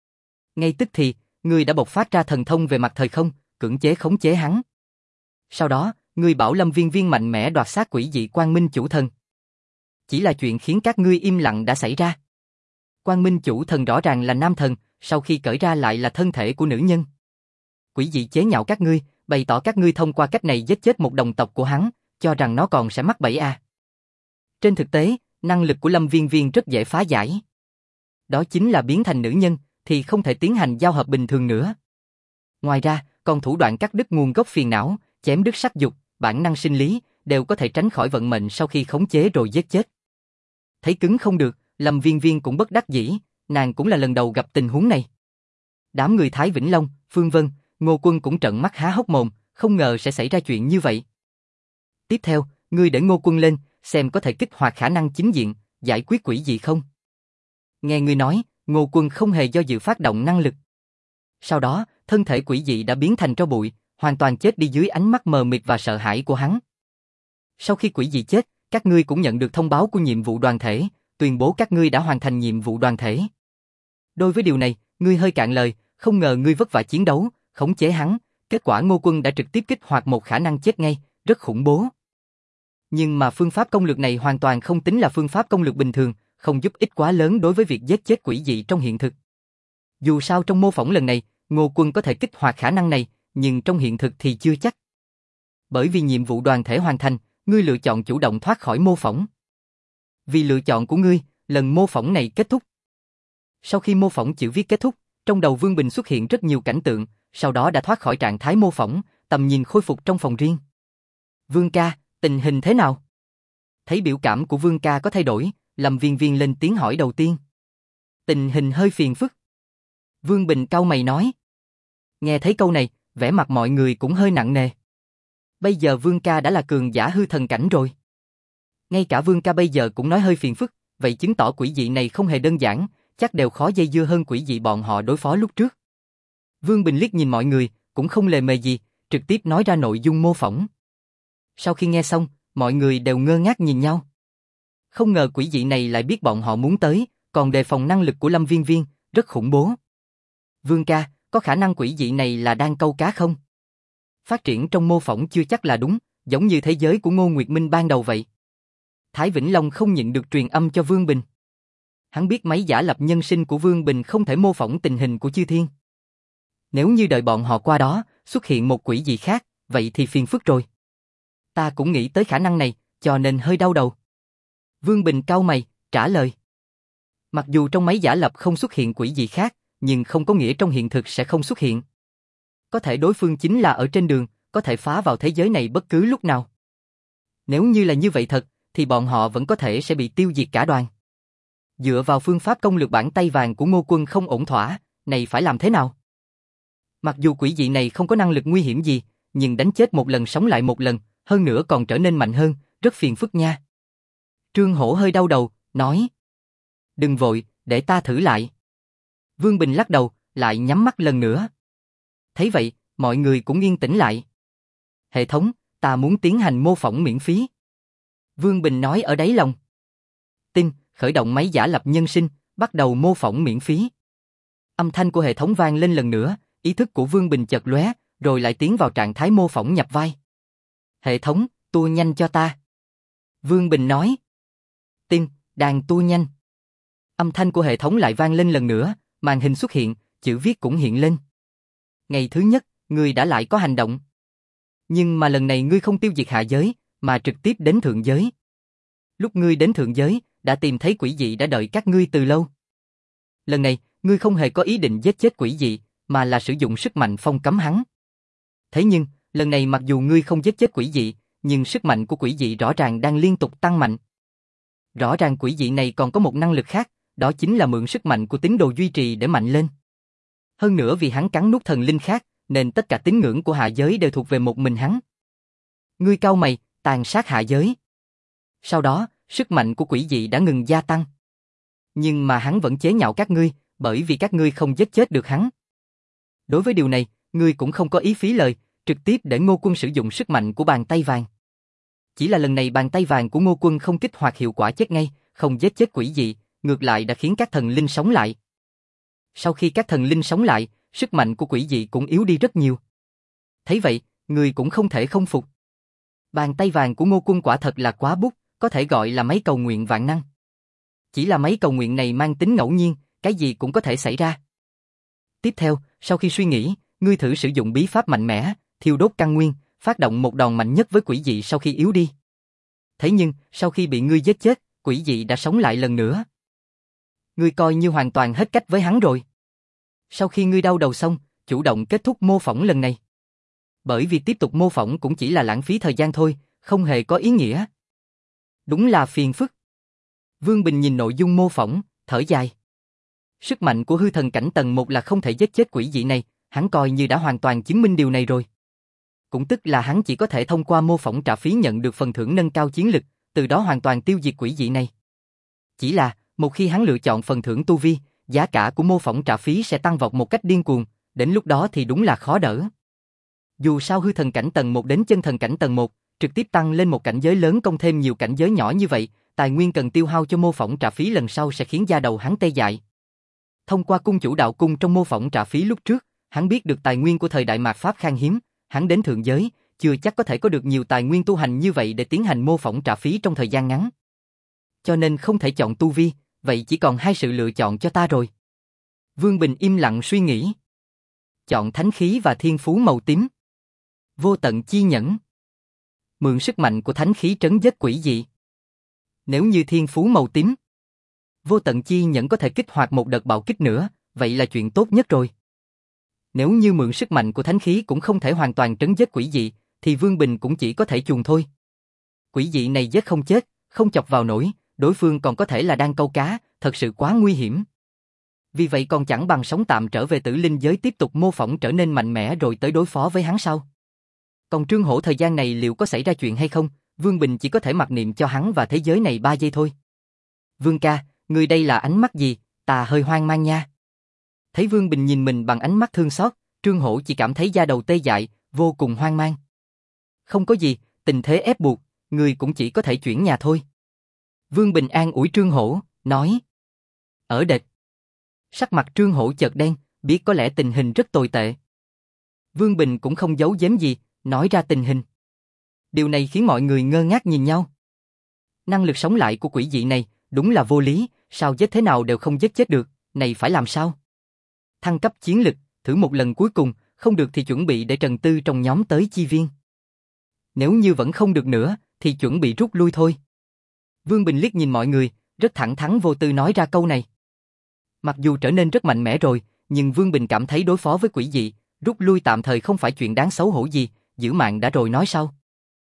S1: Ngay tức thì, ngươi đã bộc phát ra thần thông về mặt thời không, cưỡng chế khống chế hắn. Sau đó, ngươi bảo Lâm Viên Viên mạnh mẽ đoạt xác quỷ dị Quang Minh Chủ Thần. Chỉ là chuyện khiến các ngươi im lặng đã xảy ra. Quang Minh Chủ Thần rõ ràng là nam thần, sau khi cởi ra lại là thân thể của nữ nhân. Quỷ dị chế nhạo các ngươi, bày tỏ các ngươi thông qua cách này giết chết một đồng tộc của hắn, cho rằng nó còn sẽ mắc bẫy à. Trên thực tế, năng lực của Lâm Viên Viên rất dễ phá giải. Đó chính là biến thành nữ nhân, thì không thể tiến hành giao hợp bình thường nữa. Ngoài ra, còn thủ đoạn cắt đứt nguồn gốc phiền não, chém đứt sắc dục, bản năng sinh lý, đều có thể tránh khỏi vận mệnh sau khi khống chế rồi giết chết. Thấy cứng không được, Lâm Viên Viên cũng bất đắc dĩ, nàng cũng là lần đầu gặp tình huống này. Đám người Thái Vĩnh Long, Phương Vân, Ngô Quân cũng trợn mắt há hốc mồm, không ngờ sẽ xảy ra chuyện như vậy. Tiếp theo, ngươi để Ngô Quân lên, xem có thể kích hoạt khả năng chính diện, giải quyết quỷ dị không. Nghe ngươi nói, Ngô Quân không hề do dự phát động năng lực. Sau đó, thân thể quỷ dị đã biến thành tro bụi, hoàn toàn chết đi dưới ánh mắt mờ mịt và sợ hãi của hắn. Sau khi quỷ dị chết, các ngươi cũng nhận được thông báo của nhiệm vụ đoàn thể, tuyên bố các ngươi đã hoàn thành nhiệm vụ đoàn thể. Đối với điều này, ngươi hơi cạn lời, không ngờ ngươi vất vả chiến đấu, khống chế hắn, kết quả Ngô Quân đã trực tiếp kích hoạt một khả năng chết ngay, rất khủng bố. Nhưng mà phương pháp công lược này hoàn toàn không tính là phương pháp công lược bình thường, không giúp ích quá lớn đối với việc giết chết quỷ dị trong hiện thực. Dù sao trong mô phỏng lần này, Ngô Quân có thể kích hoạt khả năng này, nhưng trong hiện thực thì chưa chắc. Bởi vì nhiệm vụ đoàn thể hoàn thành, ngươi lựa chọn chủ động thoát khỏi mô phỏng. Vì lựa chọn của ngươi, lần mô phỏng này kết thúc. Sau khi mô phỏng chữ viết kết thúc, trong đầu Vương Bình xuất hiện rất nhiều cảnh tượng, sau đó đã thoát khỏi trạng thái mô phỏng, tầm nhìn khôi phục trong phòng riêng. Vương ca, tình hình thế nào? Thấy biểu cảm của Vương ca có thay đổi, Lâm Viên Viên lên tiếng hỏi đầu tiên. Tình hình hơi phiền phức. Vương Bình cau mày nói. Nghe thấy câu này, vẻ mặt mọi người cũng hơi nặng nề. Bây giờ Vương ca đã là cường giả hư thần cảnh rồi. Ngay cả Vương ca bây giờ cũng nói hơi phiền phức, vậy chứng tỏ quỷ dị này không hề đơn giản, chắc đều khó dây dưa hơn quỷ dị bọn họ đối phó lúc trước. Vương Bình liếc nhìn mọi người, cũng không lề mề gì, trực tiếp nói ra nội dung mô phỏng. Sau khi nghe xong, mọi người đều ngơ ngác nhìn nhau. Không ngờ quỷ dị này lại biết bọn họ muốn tới, còn đề phòng năng lực của Lâm Viên Viên, rất khủng bố. Vương ca, có khả năng quỷ dị này là đang câu cá không? Phát triển trong mô phỏng chưa chắc là đúng, giống như thế giới của Ngô Nguyệt Minh ban đầu vậy. Thái Vĩnh Long không nhịn được truyền âm cho Vương Bình. Hắn biết máy giả lập nhân sinh của Vương Bình không thể mô phỏng tình hình của chư thiên. Nếu như đợi bọn họ qua đó, xuất hiện một quỷ dị khác, vậy thì phiền phức rồi. Ta cũng nghĩ tới khả năng này, cho nên hơi đau đầu. Vương Bình cau mày, trả lời. Mặc dù trong máy giả lập không xuất hiện quỷ dị khác, nhưng không có nghĩa trong hiện thực sẽ không xuất hiện. Có thể đối phương chính là ở trên đường, có thể phá vào thế giới này bất cứ lúc nào. Nếu như là như vậy thật, thì bọn họ vẫn có thể sẽ bị tiêu diệt cả đoàn. Dựa vào phương pháp công lược bản tay vàng của Ngô Quân không ổn thỏa, này phải làm thế nào? Mặc dù quỷ dị này không có năng lực nguy hiểm gì, nhưng đánh chết một lần sống lại một lần, hơn nữa còn trở nên mạnh hơn, rất phiền phức nha. Trương Hổ hơi đau đầu, nói. Đừng vội, để ta thử lại. Vương Bình lắc đầu, lại nhắm mắt lần nữa. Thấy vậy, mọi người cũng yên tĩnh lại. Hệ thống, ta muốn tiến hành mô phỏng miễn phí. Vương Bình nói ở đáy lòng. Tin, khởi động máy giả lập nhân sinh, bắt đầu mô phỏng miễn phí. Âm thanh của hệ thống vang lên lần nữa, ý thức của Vương Bình chợt lóe, rồi lại tiến vào trạng thái mô phỏng nhập vai. Hệ thống, tua nhanh cho ta. Vương Bình nói. Tin, đang tua nhanh. Âm thanh của hệ thống lại vang lên lần nữa, màn hình xuất hiện, chữ viết cũng hiện lên. Ngày thứ nhất, ngươi đã lại có hành động. Nhưng mà lần này ngươi không tiêu diệt hạ giới, mà trực tiếp đến thượng giới. Lúc ngươi đến thượng giới, đã tìm thấy quỷ dị đã đợi các ngươi từ lâu. Lần này, ngươi không hề có ý định giết chết quỷ dị, mà là sử dụng sức mạnh phong cấm hắn. Thế nhưng, lần này mặc dù ngươi không giết chết quỷ dị, nhưng sức mạnh của quỷ dị rõ ràng đang liên tục tăng mạnh. Rõ ràng quỷ dị này còn có một năng lực khác, đó chính là mượn sức mạnh của tín đồ duy trì để mạnh lên. Hơn nữa vì hắn cắn nuốt thần linh khác, nên tất cả tín ngưỡng của hạ giới đều thuộc về một mình hắn. Ngươi cau mày, tàn sát hạ giới. Sau đó, sức mạnh của quỷ dị đã ngừng gia tăng. Nhưng mà hắn vẫn chế nhạo các ngươi, bởi vì các ngươi không giết chết được hắn. Đối với điều này, ngươi cũng không có ý phí lời, trực tiếp để Ngô Quân sử dụng sức mạnh của bàn tay vàng. Chỉ là lần này bàn tay vàng của Ngô Quân không kích hoạt hiệu quả chết ngay, không giết chết quỷ dị, ngược lại đã khiến các thần linh sống lại. Sau khi các thần linh sống lại, sức mạnh của quỷ dị cũng yếu đi rất nhiều. Thấy vậy, người cũng không thể không phục. Bàn tay vàng của Ngô Quân quả thật là quá bút, có thể gọi là máy cầu nguyện vạn năng. Chỉ là máy cầu nguyện này mang tính ngẫu nhiên, cái gì cũng có thể xảy ra. Tiếp theo, sau khi suy nghĩ, ngươi thử sử dụng bí pháp mạnh mẽ, thiêu đốt căn nguyên, phát động một đòn mạnh nhất với quỷ dị sau khi yếu đi. Thế nhưng, sau khi bị ngươi giết chết, quỷ dị đã sống lại lần nữa. Ngươi coi như hoàn toàn hết cách với hắn rồi. Sau khi ngươi đau đầu xong, chủ động kết thúc mô phỏng lần này. Bởi vì tiếp tục mô phỏng cũng chỉ là lãng phí thời gian thôi, không hề có ý nghĩa. Đúng là phiền phức. Vương Bình nhìn nội dung mô phỏng, thở dài. Sức mạnh của hư thần cảnh tầng một là không thể giết chết quỷ dị này, hắn coi như đã hoàn toàn chứng minh điều này rồi. Cũng tức là hắn chỉ có thể thông qua mô phỏng trả phí nhận được phần thưởng nâng cao chiến lực, từ đó hoàn toàn tiêu diệt quỷ dị này. Chỉ là, một khi hắn lựa chọn phần thưởng tu vi, giá cả của mô phỏng trả phí sẽ tăng vọt một cách điên cuồng, đến lúc đó thì đúng là khó đỡ. Dù sao hư thần cảnh tầng một đến chân thần cảnh tầng một, trực tiếp tăng lên một cảnh giới lớn công thêm nhiều cảnh giới nhỏ như vậy, tài nguyên cần tiêu hao cho mô phỏng trả phí lần sau sẽ khiến da đầu hắn tê dại. Thông qua cung chủ đạo cung trong mô phỏng trả phí lúc trước, hắn biết được tài nguyên của thời đại mạt Pháp khan hiếm, hắn đến thượng giới, chưa chắc có thể có được nhiều tài nguyên tu hành như vậy để tiến hành mô phỏng trả phí trong thời gian ngắn. Cho nên không thể chọn tu vi, vậy chỉ còn hai sự lựa chọn cho ta rồi. Vương Bình im lặng suy nghĩ. Chọn thánh khí và thiên phú màu tím. Vô tận chi nhẫn. Mượn sức mạnh của thánh khí trấn giết quỷ dị. Nếu như thiên phú màu tím, Vô tận chi nhẫn có thể kích hoạt một đợt bạo kích nữa, vậy là chuyện tốt nhất rồi. Nếu như mượn sức mạnh của thánh khí cũng không thể hoàn toàn trấn giết quỷ dị, thì Vương Bình cũng chỉ có thể chuồn thôi. Quỷ dị này giết không chết, không chọc vào nổi, đối phương còn có thể là đang câu cá, thật sự quá nguy hiểm. Vì vậy còn chẳng bằng sống tạm trở về tử linh giới tiếp tục mô phỏng trở nên mạnh mẽ rồi tới đối phó với hắn sau. Còn Trương Hổ thời gian này liệu có xảy ra chuyện hay không, Vương Bình chỉ có thể mặc niệm cho hắn và thế giới này ba giây thôi. Vương ca, người đây là ánh mắt gì, ta hơi hoang mang nha. Thấy Vương Bình nhìn mình bằng ánh mắt thương xót, Trương Hổ chỉ cảm thấy da đầu tê dại, vô cùng hoang mang. Không có gì, tình thế ép buộc, người cũng chỉ có thể chuyển nhà thôi. Vương Bình an ủi Trương Hổ, nói. Ở đệt. Sắc mặt Trương Hổ chợt đen, biết có lẽ tình hình rất tồi tệ. Vương Bình cũng không giấu giếm gì, nói ra tình hình. Điều này khiến mọi người ngơ ngác nhìn nhau. Năng lực sống lại của quỷ dị này, đúng là vô lý, sao giết thế nào đều không giết chết được, này phải làm sao? Thăng cấp chiến lực, thử một lần cuối cùng, không được thì chuẩn bị để Trần Tư trong nhóm tới chi viên. Nếu như vẫn không được nữa, thì chuẩn bị rút lui thôi. Vương Bình liếc nhìn mọi người, rất thẳng thắn vô tư nói ra câu này. Mặc dù trở nên rất mạnh mẽ rồi, nhưng Vương Bình cảm thấy đối phó với quỷ dị, rút lui tạm thời không phải chuyện đáng xấu hổ gì, giữ mạng đã rồi nói sau.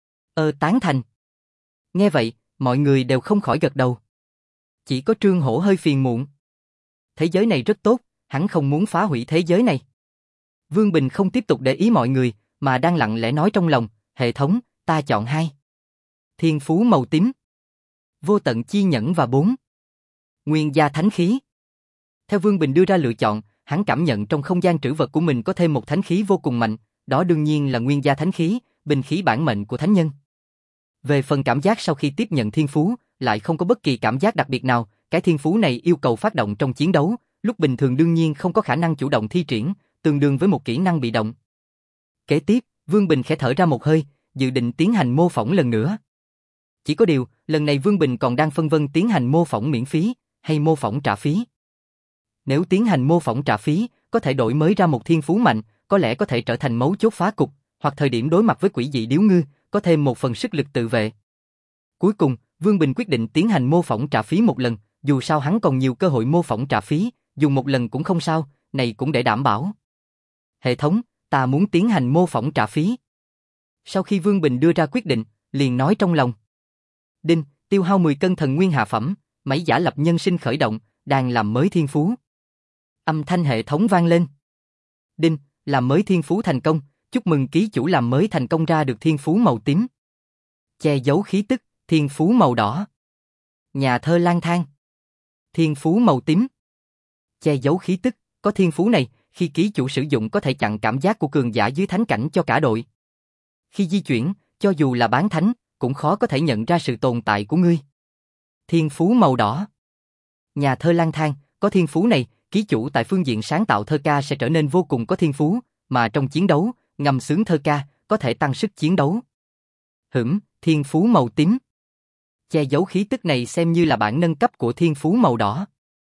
S1: Ơ tán thành. Nghe vậy, mọi người đều không khỏi gật đầu. Chỉ có Trương Hổ hơi phiền muộn. Thế giới này rất tốt, hắn không muốn phá hủy thế giới này. Vương Bình không tiếp tục để ý mọi người, mà đang lặng lẽ nói trong lòng, hệ thống, ta chọn hai. Thiên phú màu tím. Vô tận chi nhẫn và bốn. Nguyên gia thánh khí. Theo Vương Bình đưa ra lựa chọn, hắn cảm nhận trong không gian trữ vật của mình có thêm một thánh khí vô cùng mạnh, đó đương nhiên là nguyên gia thánh khí, binh khí bản mệnh của thánh nhân. Về phần cảm giác sau khi tiếp nhận thiên phú, lại không có bất kỳ cảm giác đặc biệt nào, cái thiên phú này yêu cầu phát động trong chiến đấu, lúc bình thường đương nhiên không có khả năng chủ động thi triển, tương đương với một kỹ năng bị động. Kế tiếp, Vương Bình khẽ thở ra một hơi, dự định tiến hành mô phỏng lần nữa. Chỉ có điều, lần này Vương Bình còn đang phân vân tiến hành mô phỏng miễn phí, hay mô phỏng trả phí. Nếu tiến hành mô phỏng trả phí, có thể đổi mới ra một thiên phú mạnh, có lẽ có thể trở thành mấu chốt phá cục, hoặc thời điểm đối mặt với quỷ dị điếu ngư, có thêm một phần sức lực tự vệ. Cuối cùng, Vương Bình quyết định tiến hành mô phỏng trả phí một lần, dù sao hắn còn nhiều cơ hội mô phỏng trả phí, dùng một lần cũng không sao, này cũng để đảm bảo. Hệ thống, ta muốn tiến hành mô phỏng trả phí. Sau khi Vương Bình đưa ra quyết định, liền nói trong lòng. Đinh, tiêu hao mười cân thần nguyên hạ phẩm, máy giả lập nhân sinh khởi động, đang làm mới thiên phú. Âm thanh hệ thống vang lên. Đinh, làm mới thiên phú thành công, chúc mừng ký chủ làm mới thành công ra được thiên phú màu tím. Che giấu khí tức, thiên phú màu đỏ. Nhà thơ lang thang. Thiên phú màu tím. Che giấu khí tức, có thiên phú này, khi ký chủ sử dụng có thể chặn cảm giác của cường giả dưới thánh cảnh cho cả đội. Khi di chuyển, cho dù là bán thánh, cũng khó có thể nhận ra sự tồn tại của ngươi. Thiên phú màu đỏ. Nhà thơ lang thang, có thiên phú này, ký chủ tại phương diện sáng tạo thơ ca sẽ trở nên vô cùng có thiên phú, mà trong chiến đấu, ngâm sướng thơ ca, có thể tăng sức chiến đấu. Hửm, thiên phú màu tím. Che giấu khí tức này xem như là bản nâng cấp của thiên phú màu đỏ.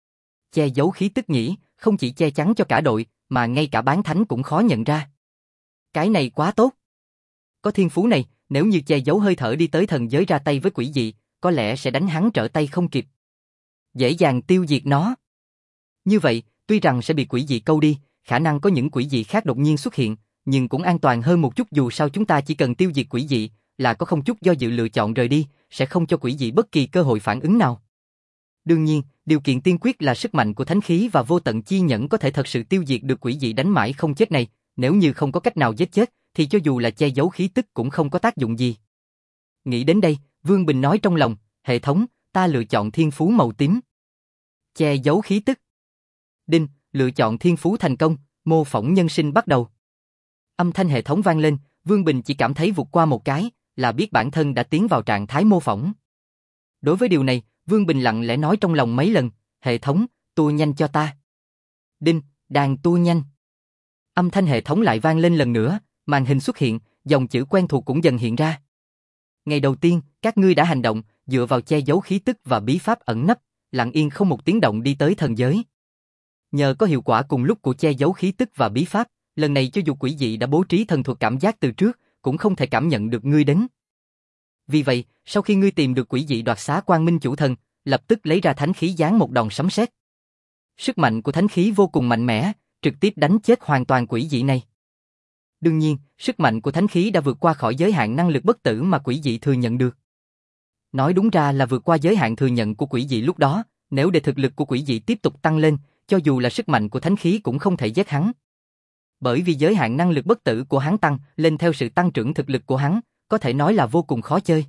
S1: Che giấu khí tức nhỉ, không chỉ che chắn cho cả đội, mà ngay cả bán thánh cũng khó nhận ra. Cái này quá tốt. Có thiên phú này, nếu như che giấu hơi thở đi tới thần giới ra tay với quỷ dị, có lẽ sẽ đánh hắn trở tay không kịp. Dễ dàng tiêu diệt nó. Như vậy, tuy rằng sẽ bị quỷ dị câu đi, khả năng có những quỷ dị khác đột nhiên xuất hiện, nhưng cũng an toàn hơn một chút, dù sao chúng ta chỉ cần tiêu diệt quỷ dị, là có không chút do dự lựa chọn rời đi, sẽ không cho quỷ dị bất kỳ cơ hội phản ứng nào. Đương nhiên, điều kiện tiên quyết là sức mạnh của thánh khí và vô tận chi nhẫn có thể thật sự tiêu diệt được quỷ dị đánh mãi không chết này, nếu như không có cách nào giết chết, thì cho dù là che giấu khí tức cũng không có tác dụng gì. Nghĩ đến đây, Vương Bình nói trong lòng, hệ thống, ta lựa chọn thiên phú màu tím. Che giấu khí tức. Đinh, lựa chọn thiên phú thành công, mô phỏng nhân sinh bắt đầu. Âm thanh hệ thống vang lên, Vương Bình chỉ cảm thấy vụt qua một cái, là biết bản thân đã tiến vào trạng thái mô phỏng. Đối với điều này, Vương Bình lặng lẽ nói trong lòng mấy lần, hệ thống, tua nhanh cho ta. Đinh, đang tua nhanh. Âm thanh hệ thống lại vang lên lần nữa, màn hình xuất hiện, dòng chữ quen thuộc cũng dần hiện ra. Ngày đầu tiên, các ngươi đã hành động, dựa vào che giấu khí tức và bí pháp ẩn nấp, lặng yên không một tiếng động đi tới thần giới. Nhờ có hiệu quả cùng lúc của che giấu khí tức và bí pháp, lần này cho dù quỷ dị đã bố trí thần thuật cảm giác từ trước, cũng không thể cảm nhận được ngươi đến. Vì vậy, sau khi ngươi tìm được quỷ dị đoạt xá Quang Minh chủ thần, lập tức lấy ra thánh khí giáng một đòn sấm sét. Sức mạnh của thánh khí vô cùng mạnh mẽ, trực tiếp đánh chết hoàn toàn quỷ dị này. Đương nhiên, sức mạnh của thánh khí đã vượt qua khỏi giới hạn năng lực bất tử mà quỷ dị thừa nhận được. Nói đúng ra là vượt qua giới hạn thừa nhận của quỷ dị lúc đó, nếu để thực lực của quỷ dị tiếp tục tăng lên, cho dù là sức mạnh của thánh khí cũng không thể giết hắn. Bởi vì giới hạn năng lực bất tử của hắn tăng lên theo sự tăng trưởng thực lực của hắn, có thể nói là vô cùng khó chơi.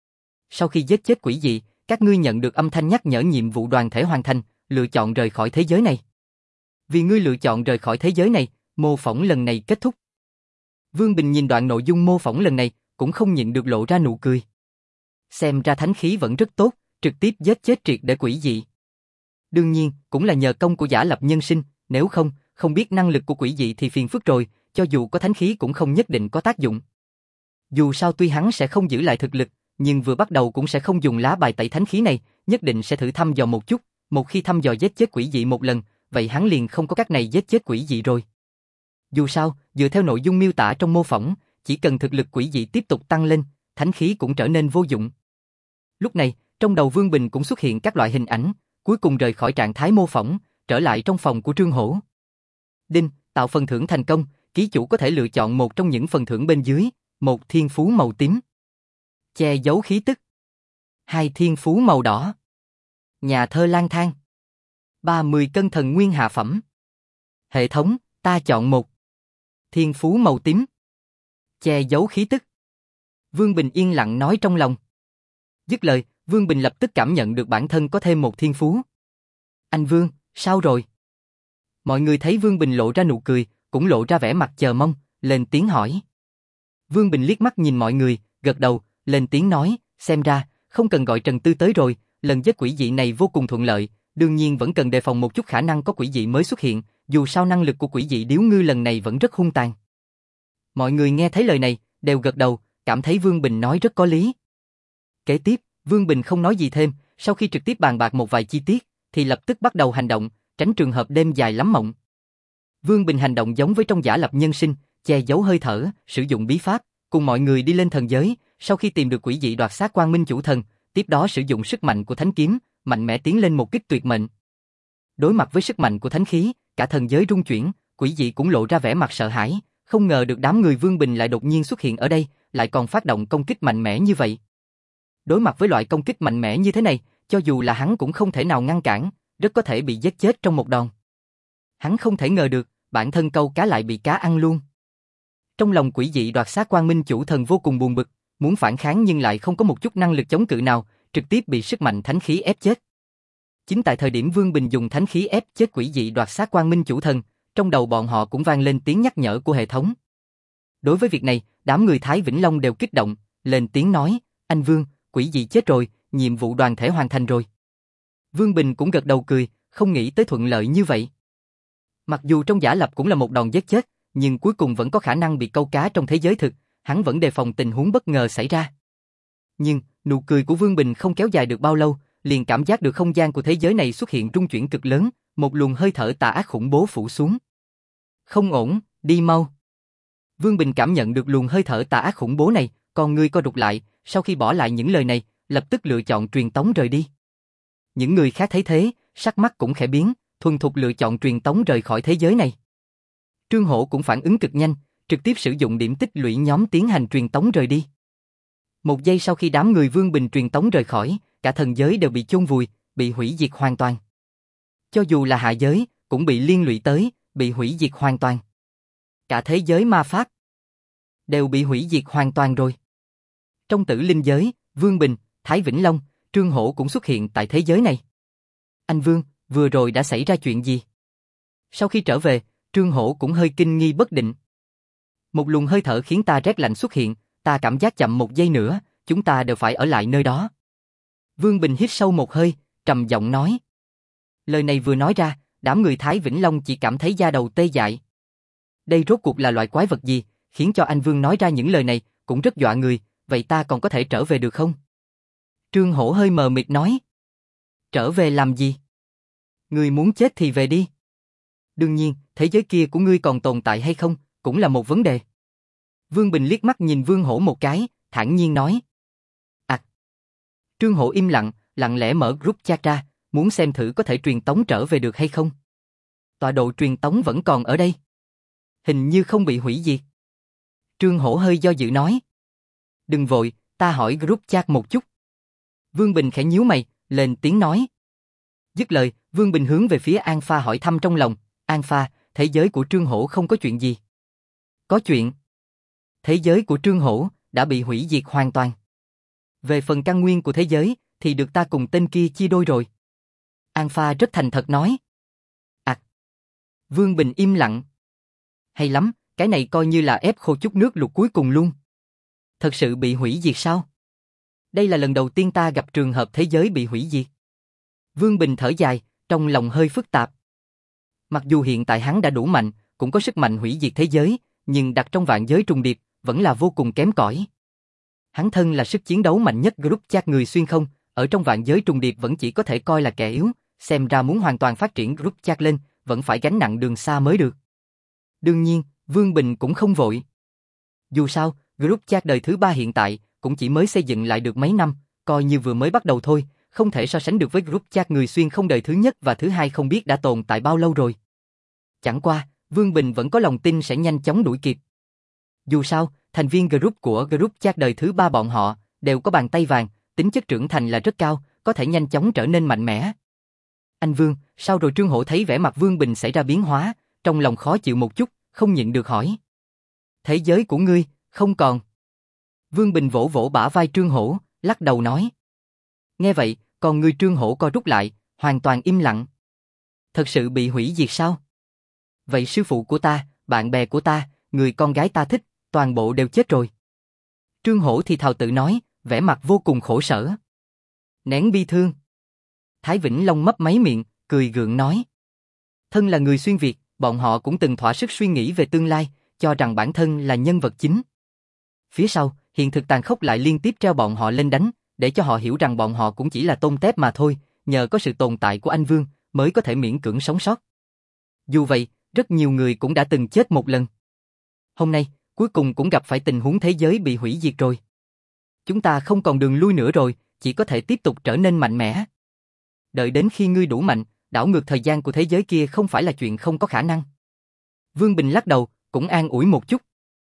S1: Sau khi giết chết quỷ dị, các ngươi nhận được âm thanh nhắc nhở nhiệm vụ đoàn thể hoàn thành, lựa chọn rời khỏi thế giới này. Vì ngươi lựa chọn rời khỏi thế giới này, mô phỏng lần này kết thúc. Vương Bình nhìn đoạn nội dung mô phỏng lần này, cũng không nhịn được lộ ra nụ cười. Xem ra thánh khí vẫn rất tốt, trực tiếp giết chết triệt để quỷ dị. Đương nhiên, cũng là nhờ công của giả lập nhân sinh, nếu không, không biết năng lực của quỷ dị thì phiền phức rồi, cho dù có thánh khí cũng không nhất định có tác dụng. Dù sao tuy hắn sẽ không giữ lại thực lực, nhưng vừa bắt đầu cũng sẽ không dùng lá bài tẩy thánh khí này, nhất định sẽ thử thăm dò một chút, một khi thăm dò giết chết quỷ dị một lần, vậy hắn liền không có cách này giết chết quỷ dị rồi. Dù sao, dựa theo nội dung miêu tả trong mô phỏng, chỉ cần thực lực quỷ dị tiếp tục tăng lên, thánh khí cũng trở nên vô dụng. Lúc này, trong đầu Vương Bình cũng xuất hiện các loại hình ảnh, cuối cùng rời khỏi trạng thái mô phỏng, trở lại trong phòng của Trương Hổ. Đinh, tạo phần thưởng thành công, ký chủ có thể lựa chọn một trong những phần thưởng bên dưới, một thiên phú màu tím, che giấu khí tức, hai thiên phú màu đỏ, nhà thơ lang thang, ba mươi cân thần nguyên hạ phẩm. Hệ thống, ta chọn một. Thiên phú màu tím, che giấu khí tức. Vương Bình yên lặng nói trong lòng. Dứt lời, Vương Bình lập tức cảm nhận được bản thân có thêm một thiên phú. Anh Vương, sao rồi? Mọi người thấy Vương Bình lộ ra nụ cười, cũng lộ ra vẻ mặt chờ mong, lên tiếng hỏi. Vương Bình liếc mắt nhìn mọi người, gật đầu, lên tiếng nói, xem ra, không cần gọi Trần Tư tới rồi, lần giết quỷ dị này vô cùng thuận lợi, đương nhiên vẫn cần đề phòng một chút khả năng có quỷ dị mới xuất hiện, dù sao năng lực của quỷ dị điếu ngư lần này vẫn rất hung tàn. Mọi người nghe thấy lời này, đều gật đầu, cảm thấy Vương Bình nói rất có lý. Kế tiếp, Vương Bình không nói gì thêm, sau khi trực tiếp bàn bạc một vài chi tiết, thì lập tức bắt đầu hành động, tránh trường hợp đêm dài lắm mộng. Vương Bình hành động giống với trong giả lập nhân sinh, che giấu hơi thở, sử dụng bí pháp, cùng mọi người đi lên thần giới, sau khi tìm được quỷ dị đoạt xác Quang Minh Chủ Thần, tiếp đó sử dụng sức mạnh của thánh kiếm, mạnh mẽ tiến lên một kích tuyệt mệnh. Đối mặt với sức mạnh của thánh khí, cả thần giới rung chuyển, quỷ dị cũng lộ ra vẻ mặt sợ hãi, không ngờ được đám người Vương Bình lại đột nhiên xuất hiện ở đây, lại còn phát động công kích mạnh mẽ như vậy. Đối mặt với loại công kích mạnh mẽ như thế này, cho dù là hắn cũng không thể nào ngăn cản, rất có thể bị giết chết trong một đòn. Hắn không thể ngờ được, bản thân câu cá lại bị cá ăn luôn. Trong lòng quỷ dị đoạt xác Quang Minh Chủ Thần vô cùng buồn bực, muốn phản kháng nhưng lại không có một chút năng lực chống cự nào, trực tiếp bị sức mạnh thánh khí ép chết. Chính tại thời điểm Vương Bình dùng thánh khí ép chết quỷ dị đoạt xác Quang Minh Chủ Thần, trong đầu bọn họ cũng vang lên tiếng nhắc nhở của hệ thống. Đối với việc này, đám người Thái Vĩnh Long đều kích động, lên tiếng nói, anh Vương, quỷ dị chết rồi, nhiệm vụ đoàn thể hoàn thành rồi. Vương Bình cũng gật đầu cười, không nghĩ tới thuận lợi như vậy. Mặc dù trong giả lập cũng là một đòn giết chết, nhưng cuối cùng vẫn có khả năng bị câu cá trong thế giới thực, hắn vẫn đề phòng tình huống bất ngờ xảy ra. Nhưng, nụ cười của Vương Bình không kéo dài được bao lâu, liền cảm giác được không gian của thế giới này xuất hiện rung chuyển cực lớn, một luồng hơi thở tà ác khủng bố phủ xuống. Không ổn, đi mau. Vương Bình cảm nhận được luồng hơi thở tà ác khủng bố này, con ngươi co rụt lại, sau khi bỏ lại những lời này, lập tức lựa chọn truyền tống rời đi. Những người khác thấy thế, sắc mắt cũng khẽ biến, thuần thục lựa chọn truyền tống rời khỏi thế giới này. Trương Hổ cũng phản ứng cực nhanh, trực tiếp sử dụng điểm tích lũy nhóm tiến hành truyền tống rời đi. Một giây sau khi đám người Vương Bình truyền tống rời khỏi, cả thần giới đều bị chôn vùi, bị hủy diệt hoàn toàn. Cho dù là hạ giới, cũng bị liên lụy tới, bị hủy diệt hoàn toàn. Cả thế giới ma pháp đều bị hủy diệt hoàn toàn rồi. Trong tử linh giới, Vương Bình, Thái Vĩnh Long, Trương Hổ cũng xuất hiện tại thế giới này. Anh Vương, vừa rồi đã xảy ra chuyện gì? Sau khi trở về, Trương Hổ cũng hơi kinh nghi bất định. Một luồng hơi thở khiến ta rét lạnh xuất hiện, ta cảm giác chậm một giây nữa, chúng ta đều phải ở lại nơi đó. Vương Bình hít sâu một hơi, trầm giọng nói. Lời này vừa nói ra, đám người Thái Vĩnh Long chỉ cảm thấy da đầu tê dại. Đây rốt cuộc là loại quái vật gì, khiến cho anh Vương nói ra những lời này, cũng rất dọa người, vậy ta còn có thể trở về được không? Trương Hổ hơi mờ mịt nói. Trở về làm gì? Ngươi muốn chết thì về đi. Đương nhiên, thế giới kia của ngươi còn tồn tại hay không, cũng là một vấn đề. Vương Bình liếc mắt nhìn Vương Hổ một cái, thản nhiên nói. À. Trương Hổ im lặng, lặng lẽ mở group chat ra, muốn xem thử có thể truyền tống trở về được hay không. Tọa độ truyền tống vẫn còn ở đây. Hình như không bị hủy diệt. Trương Hổ hơi do dự nói. Đừng vội, ta hỏi group chat một chút. Vương Bình khẽ nhíu mày, lên tiếng nói. Dứt lời, Vương Bình hướng về phía An Pha hỏi thăm trong lòng. An Pha, thế giới của Trương Hổ không có chuyện gì? Có chuyện. Thế giới của Trương Hổ đã bị hủy diệt hoàn toàn. Về phần căn nguyên của thế giới thì được ta cùng tên kia chia đôi rồi. An Pha rất thành thật nói. À. Vương Bình im lặng. Hay lắm, cái này coi như là ép khô chút nước lụt cuối cùng luôn. Thật sự bị hủy diệt sao? Đây là lần đầu tiên ta gặp trường hợp thế giới bị hủy diệt. Vương Bình thở dài, trong lòng hơi phức tạp. Mặc dù hiện tại hắn đã đủ mạnh, cũng có sức mạnh hủy diệt thế giới, nhưng đặt trong vạn giới trùng điệp, vẫn là vô cùng kém cỏi. Hắn thân là sức chiến đấu mạnh nhất group chat người xuyên không, ở trong vạn giới trùng điệp vẫn chỉ có thể coi là kẻ yếu, xem ra muốn hoàn toàn phát triển group chat lên, vẫn phải gánh nặng đường xa mới được. Đương nhiên, Vương Bình cũng không vội. Dù sao, group chat đời thứ ba hiện tại cũng chỉ mới xây dựng lại được mấy năm, coi như vừa mới bắt đầu thôi, không thể so sánh được với group chat người xuyên không đời thứ nhất và thứ hai không biết đã tồn tại bao lâu rồi. Chẳng qua, Vương Bình vẫn có lòng tin sẽ nhanh chóng đuổi kịp. Dù sao, thành viên group của group chat đời thứ ba bọn họ đều có bàn tay vàng, tính chất trưởng thành là rất cao, có thể nhanh chóng trở nên mạnh mẽ. Anh Vương, sao rồi? Trương Hổ thấy vẻ mặt Vương Bình xảy ra biến hóa, trong lòng khó chịu một chút, không nhịn được hỏi. Thế giới của ngươi, không còn. Vương Bình vỗ vỗ bả vai Trương Hổ, lắc đầu nói. Nghe vậy, còn người Trương Hổ co rút lại, hoàn toàn im lặng. Thật sự bị hủy diệt sao? Vậy sư phụ của ta, bạn bè của ta, người con gái ta thích, toàn bộ đều chết rồi. Trương Hổ thì thào tự nói, vẻ mặt vô cùng khổ sở. Nén bi thương. Thái Vĩnh Long mấp máy miệng, cười gượng nói. Thân là người xuyên Việt, bọn họ cũng từng thỏa sức suy nghĩ về tương lai, cho rằng bản thân là nhân vật chính. Phía sau, hiện thực tàn khốc lại liên tiếp treo bọn họ lên đánh, để cho họ hiểu rằng bọn họ cũng chỉ là tôm tép mà thôi, nhờ có sự tồn tại của anh Vương, mới có thể miễn cưỡng sống sót. Dù vậy, rất nhiều người cũng đã từng chết một lần. Hôm nay, cuối cùng cũng gặp phải tình huống thế giới bị hủy diệt rồi. Chúng ta không còn đường lui nữa rồi, chỉ có thể tiếp tục trở nên mạnh mẽ. Đợi đến khi ngươi đủ mạnh, đảo ngược thời gian của thế giới kia không phải là chuyện không có khả năng. Vương Bình lắc đầu, cũng an ủi một chút.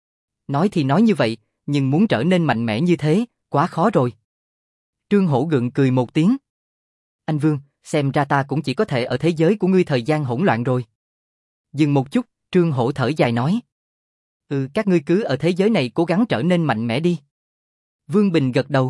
S1: Nói thì nói như vậy, nhưng muốn trở nên mạnh mẽ như thế, quá khó rồi. Trương Hổ gượng cười một tiếng. Anh Vương, xem ra ta cũng chỉ có thể ở thế giới của ngươi thời gian hỗn loạn rồi. Dừng một chút, Trương Hổ thở dài nói. Ừ, các ngươi cứ ở thế giới này cố gắng trở nên mạnh mẽ đi. Vương Bình gật đầu.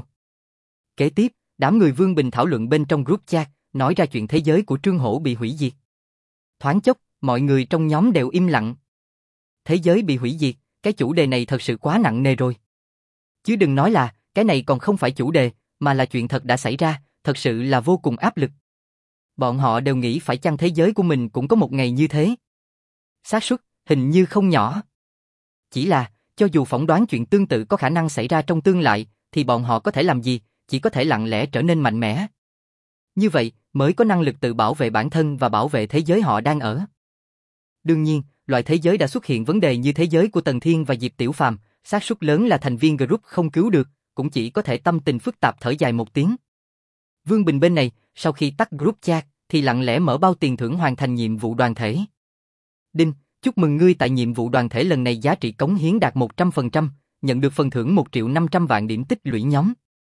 S1: Kế tiếp, đám người Vương Bình thảo luận bên trong group chat, nói ra chuyện thế giới của Trương Hổ bị hủy diệt. Thoáng chốc, mọi người trong nhóm đều im lặng. Thế giới bị hủy diệt, cái chủ đề này thật sự quá nặng nề rồi. Chứ đừng nói là, cái này còn không phải chủ đề, mà là chuyện thật đã xảy ra, thật sự là vô cùng áp lực. Bọn họ đều nghĩ phải chăng thế giới của mình cũng có một ngày như thế. Xác suất, hình như không nhỏ. Chỉ là, cho dù phỏng đoán chuyện tương tự có khả năng xảy ra trong tương lai, thì bọn họ có thể làm gì, chỉ có thể lặng lẽ trở nên mạnh mẽ. Như vậy, mới có năng lực tự bảo vệ bản thân và bảo vệ thế giới họ đang ở. Đương nhiên, loại thế giới đã xuất hiện vấn đề như thế giới của Tần Thiên và Diệp Tiểu Phàm, xác suất lớn là thành viên group không cứu được, cũng chỉ có thể tâm tình phức tạp thở dài một tiếng. Vương Bình bên này, sau khi tắt group chat, thì lặng lẽ mở bao tiền thưởng hoàn thành nhiệm vụ đoàn thể. Đinh, chúc mừng ngươi tại nhiệm vụ đoàn thể lần này giá trị cống hiến đạt một trăm phần trăm, nhận được phần thưởng một triệu năm trăm vạn điểm tích lũy nhóm.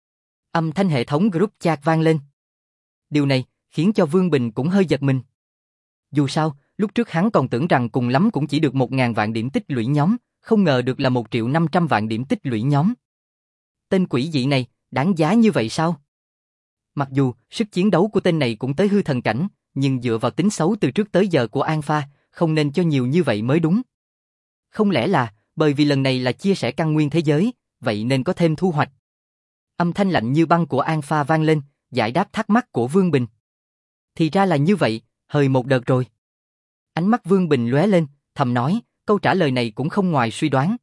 S1: Âm thanh hệ thống group chat vang lên. Điều này khiến cho Vương Bình cũng hơi giật mình. Dù sao, lúc trước hắn còn tưởng rằng cùng lắm cũng chỉ được một ngàn vạn điểm tích lũy nhóm, không ngờ được là một triệu năm trăm vạn điểm tích lũy nhóm. Tên quỷ dị này, đáng giá như vậy sao? Mặc dù sức chiến đấu của tên này cũng tới hư thần cảnh, nhưng dựa vào tính xấu từ trước tới giờ của An Pha, không nên cho nhiều như vậy mới đúng. Không lẽ là, bởi vì lần này là chia sẻ căn nguyên thế giới, vậy nên có thêm thu hoạch. Âm thanh lạnh như băng của An Pha vang lên, giải đáp thắc mắc của Vương Bình. Thì ra là như vậy, hơi một đợt rồi. Ánh mắt Vương Bình lóe lên, thầm nói, câu trả lời này cũng không ngoài suy đoán.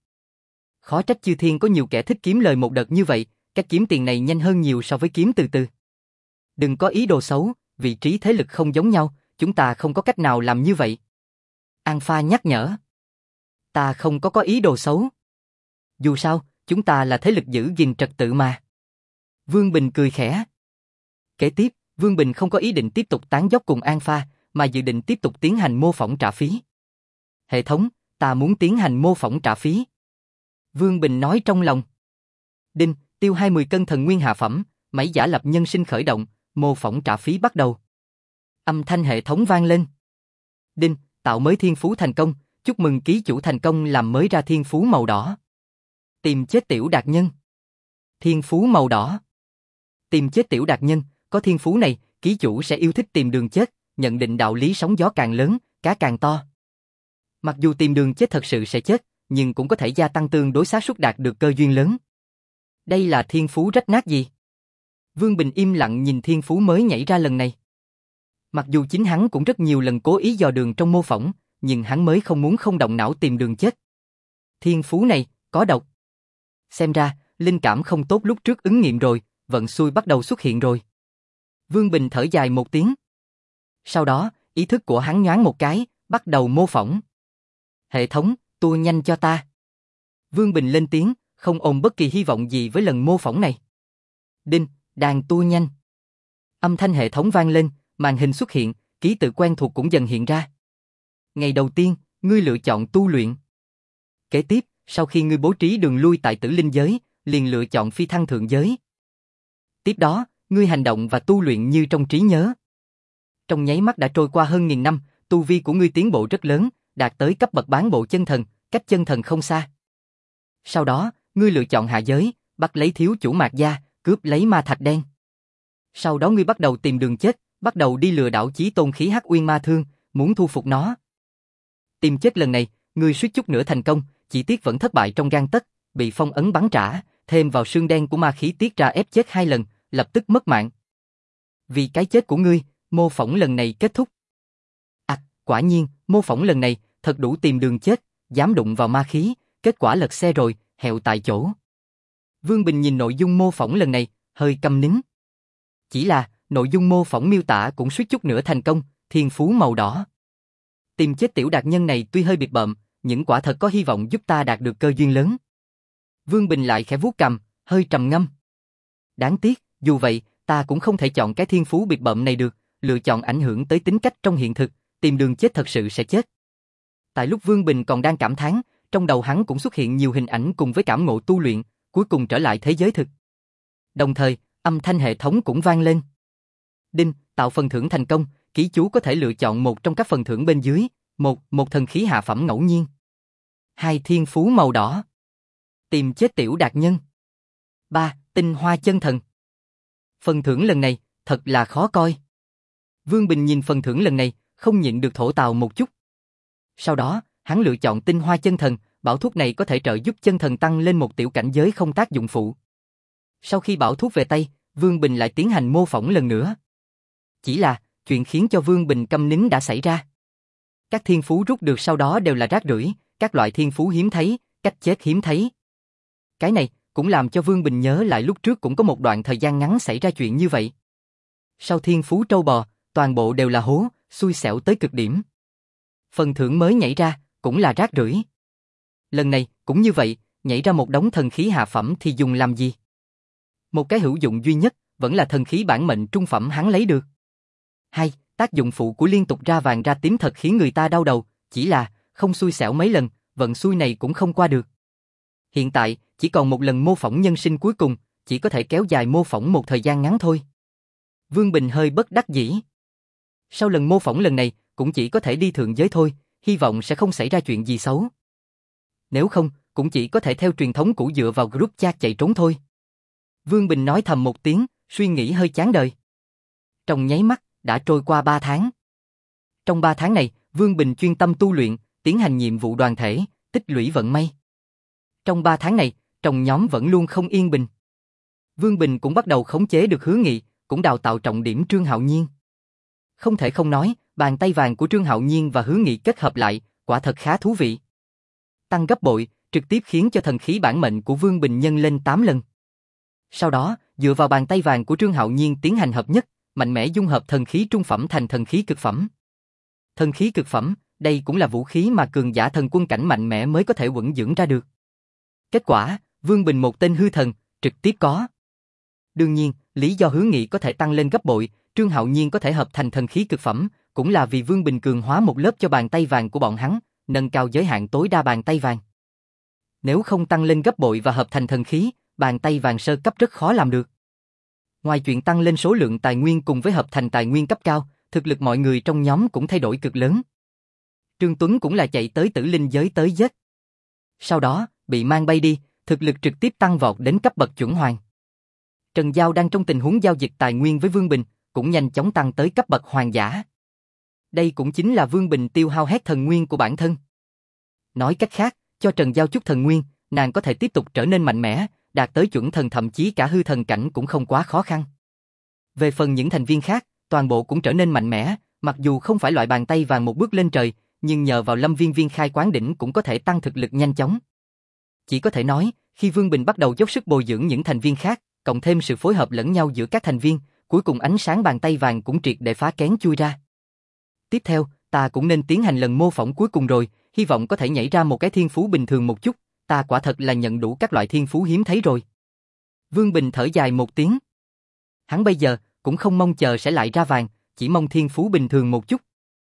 S1: Khó trách chư thiên có nhiều kẻ thích kiếm lời một đợt như vậy, cách kiếm tiền này nhanh hơn nhiều so với kiếm từ từ. Đừng có ý đồ xấu, vị trí thế lực không giống nhau, chúng ta không có cách nào làm như vậy. An Pha nhắc nhở. Ta không có có ý đồ xấu. Dù sao, chúng ta là thế lực giữ gìn trật tự mà. Vương Bình cười khẽ. Kế tiếp, Vương Bình không có ý định tiếp tục tán dóc cùng An Pha, mà dự định tiếp tục tiến hành mô phỏng trả phí. Hệ thống, ta muốn tiến hành mô phỏng trả phí. Vương Bình nói trong lòng. Đinh, tiêu hai mươi cân thần nguyên hạ phẩm, máy giả lập nhân sinh khởi động, mô phỏng trả phí bắt đầu. Âm thanh hệ thống vang lên. Đinh, tạo mới thiên phú thành công, chúc mừng ký chủ thành công làm mới ra thiên phú màu đỏ. Tìm chết tiểu đạt nhân. Thiên phú màu đỏ. Tìm chết tiểu đạt nhân, có thiên phú này, ký chủ sẽ yêu thích tìm đường chết, nhận định đạo lý sóng gió càng lớn, cá càng to. Mặc dù tìm đường chết thật sự sẽ chết, nhưng cũng có thể gia tăng tương đối xác suất đạt được cơ duyên lớn. Đây là thiên phú rách nát gì? Vương Bình im lặng nhìn thiên phú mới nhảy ra lần này. Mặc dù chính hắn cũng rất nhiều lần cố ý dò đường trong mô phỏng, nhưng hắn mới không muốn không động não tìm đường chết. Thiên phú này, có độc. Xem ra, linh cảm không tốt lúc trước ứng nghiệm rồi, vận xui bắt đầu xuất hiện rồi. Vương Bình thở dài một tiếng. Sau đó, ý thức của hắn nhoáng một cái, bắt đầu mô phỏng. Hệ thống, tua nhanh cho ta. Vương Bình lên tiếng, không ôm bất kỳ hy vọng gì với lần mô phỏng này. Đinh, đang tua nhanh. Âm thanh hệ thống vang lên, màn hình xuất hiện, ký tự quen thuộc cũng dần hiện ra. Ngày đầu tiên, ngươi lựa chọn tu luyện. Kế tiếp, sau khi ngươi bố trí đường lui tại tử linh giới, liền lựa chọn phi thăng thượng giới. Tiếp đó, ngươi hành động và tu luyện như trong trí nhớ. Trong nháy mắt đã trôi qua hơn nghìn năm, tu vi của ngươi tiến bộ rất lớn, đạt tới cấp bậc bán bộ chân thần, cách chân thần không xa. Sau đó, ngươi lựa chọn hạ giới, bắt lấy thiếu chủ Mạc Gia, cướp lấy ma thạch đen. Sau đó ngươi bắt đầu tìm đường chết, bắt đầu đi lừa đảo Chí Tôn khí Hắc Uyên Ma Thương, muốn thu phục nó. Tìm chết lần này, ngươi suýt chút nữa thành công, chỉ tiếc vẫn thất bại trong gang tấc, bị phong ấn bắn trả, thêm vào xương đen của ma khí tiết ra ép chết hai lần, lập tức mất mạng. Vì cái chết của ngươi, mô phỏng lần này kết thúc. À, quả nhiên, mô phỏng lần này, thật đủ tìm đường chết, dám đụng vào ma khí, kết quả lật xe rồi, hẹo tại chỗ. Vương Bình nhìn nội dung mô phỏng lần này, hơi câm nín. Chỉ là, nội dung mô phỏng miêu tả cũng suýt chút nữa thành công, thiên phú màu đỏ. Tìm chết tiểu đạt nhân này tuy hơi biệt bợm, nhưng quả thật có hy vọng giúp ta đạt được cơ duyên lớn. Vương Bình lại khẽ vuốt cằm, hơi trầm ngâm. Đáng tiếc, dù vậy, ta cũng không thể chọn cái thiên phú biệt bợm này được, lựa chọn ảnh hưởng tới tính cách trong hiện thực, tìm đường chết thật sự sẽ chết. Tại lúc Vương Bình còn đang cảm thán, trong đầu hắn cũng xuất hiện nhiều hình ảnh cùng với cảm ngộ tu luyện, cuối cùng trở lại thế giới thực. Đồng thời, âm thanh hệ thống cũng vang lên. Đinh, tạo phần thưởng thành công, ký chủ có thể lựa chọn một trong các phần thưởng bên dưới. Một, một thần khí hạ phẩm ngẫu nhiên. Hai, thiên phú màu đỏ. Tìm chết tiểu đạt nhân. Ba, tinh hoa chân thần. Phần thưởng lần này, thật là khó coi. Vương Bình nhìn phần thưởng lần này, không nhịn được thổ tào một chút. Sau đó, hắn lựa chọn tinh hoa chân thần, bảo thuốc này có thể trợ giúp chân thần tăng lên một tiểu cảnh giới không tác dụng phụ. Sau khi bảo thuốc về tay, Vương Bình lại tiến hành mô phỏng lần nữa. Chỉ là, chuyện khiến cho Vương Bình câm nín đã xảy ra. Các thiên phú rút được sau đó đều là rác rưởi, các loại thiên phú hiếm thấy, cách chết hiếm thấy. Cái này cũng làm cho Vương Bình nhớ lại lúc trước cũng có một đoạn thời gian ngắn xảy ra chuyện như vậy. Sau thiên phú trâu bò, toàn bộ đều là hố, xui xẻo tới cực điểm. Phần thưởng mới nhảy ra, cũng là rác rưởi. Lần này, cũng như vậy, nhảy ra một đống thần khí hạ phẩm thì dùng làm gì? Một cái hữu dụng duy nhất, vẫn là thần khí bản mệnh trung phẩm hắn lấy được. Hay, tác dụng phụ của liên tục ra vàng ra tím thật khiến người ta đau đầu, chỉ là, không xui xẻo mấy lần, vận xui này cũng không qua được. Hiện tại, chỉ còn một lần mô phỏng nhân sinh cuối cùng, chỉ có thể kéo dài mô phỏng một thời gian ngắn thôi. Vương Bình hơi bất đắc dĩ. Sau lần mô phỏng lần này, cũng chỉ có thể đi thượng giới thôi, hy vọng sẽ không xảy ra chuyện gì xấu. Nếu không, cũng chỉ có thể theo truyền thống cũ dựa vào group chat chạy trốn thôi. Vương Bình nói thầm một tiếng, suy nghĩ hơi chán đời. Trong nháy mắt, đã trôi qua ba tháng. Trong ba tháng này, Vương Bình chuyên tâm tu luyện, tiến hành nhiệm vụ đoàn thể, tích lũy vận may. Trong ba tháng này, trong nhóm vẫn luôn không yên bình. Vương Bình cũng bắt đầu khống chế được Hứa Nghị, cũng đào tạo trọng điểm Trương Hạo Nhiên. Không thể không nói, bàn tay vàng của Trương Hạo Nhiên và Hứa Nghị kết hợp lại, quả thật khá thú vị. Tăng gấp bội, trực tiếp khiến cho thần khí bản mệnh của Vương Bình nhân lên tám lần. Sau đó, dựa vào bàn tay vàng của Trương Hạo Nhiên tiến hành hợp nhất, mạnh mẽ dung hợp thần khí trung phẩm thành thần khí cực phẩm. Thần khí cực phẩm, đây cũng là vũ khí mà cường giả thần quân cảnh mạnh mẽ mới có thể quẩn dưỡng ra được. Kết quả, Vương Bình một tên hư thần, trực tiếp có Đương nhiên, lý do Hứa Nghị có thể tăng lên gấp bội, Trương Hạo Nhiên có thể hợp thành thần khí cực phẩm, cũng là vì Vương Bình cường hóa một lớp cho bàn tay vàng của bọn hắn, nâng cao giới hạn tối đa bàn tay vàng. Nếu không tăng lên gấp bội và hợp thành thần khí, bàn tay vàng sơ cấp rất khó làm được. Ngoài chuyện tăng lên số lượng tài nguyên cùng với hợp thành tài nguyên cấp cao, thực lực mọi người trong nhóm cũng thay đổi cực lớn. Trương Tuấn cũng là chạy tới Tử Linh giới tới giết. Sau đó, bị mang bay đi, thực lực trực tiếp tăng vọt đến cấp bậc chuẩn hoàng. Trần Giao đang trong tình huống giao dịch tài nguyên với Vương Bình, cũng nhanh chóng tăng tới cấp bậc hoàng giả. Đây cũng chính là Vương Bình tiêu hao hết thần nguyên của bản thân. Nói cách khác, cho Trần Giao chút thần nguyên, nàng có thể tiếp tục trở nên mạnh mẽ, đạt tới chuẩn thần thậm chí cả hư thần cảnh cũng không quá khó khăn. Về phần những thành viên khác, toàn bộ cũng trở nên mạnh mẽ, mặc dù không phải loại bàn tay vàng một bước lên trời, nhưng nhờ vào Lâm Viên Viên khai quán đỉnh cũng có thể tăng thực lực nhanh chóng. Chỉ có thể nói, khi Vương Bình bắt đầu dốc sức bồi dưỡng những thành viên khác, cộng thêm sự phối hợp lẫn nhau giữa các thành viên, cuối cùng ánh sáng bàn tay vàng cũng triệt để phá kén chui ra. Tiếp theo, ta cũng nên tiến hành lần mô phỏng cuối cùng rồi, hy vọng có thể nhảy ra một cái thiên phú bình thường một chút, ta quả thật là nhận đủ các loại thiên phú hiếm thấy rồi. Vương Bình thở dài một tiếng. Hắn bây giờ cũng không mong chờ sẽ lại ra vàng, chỉ mong thiên phú bình thường một chút.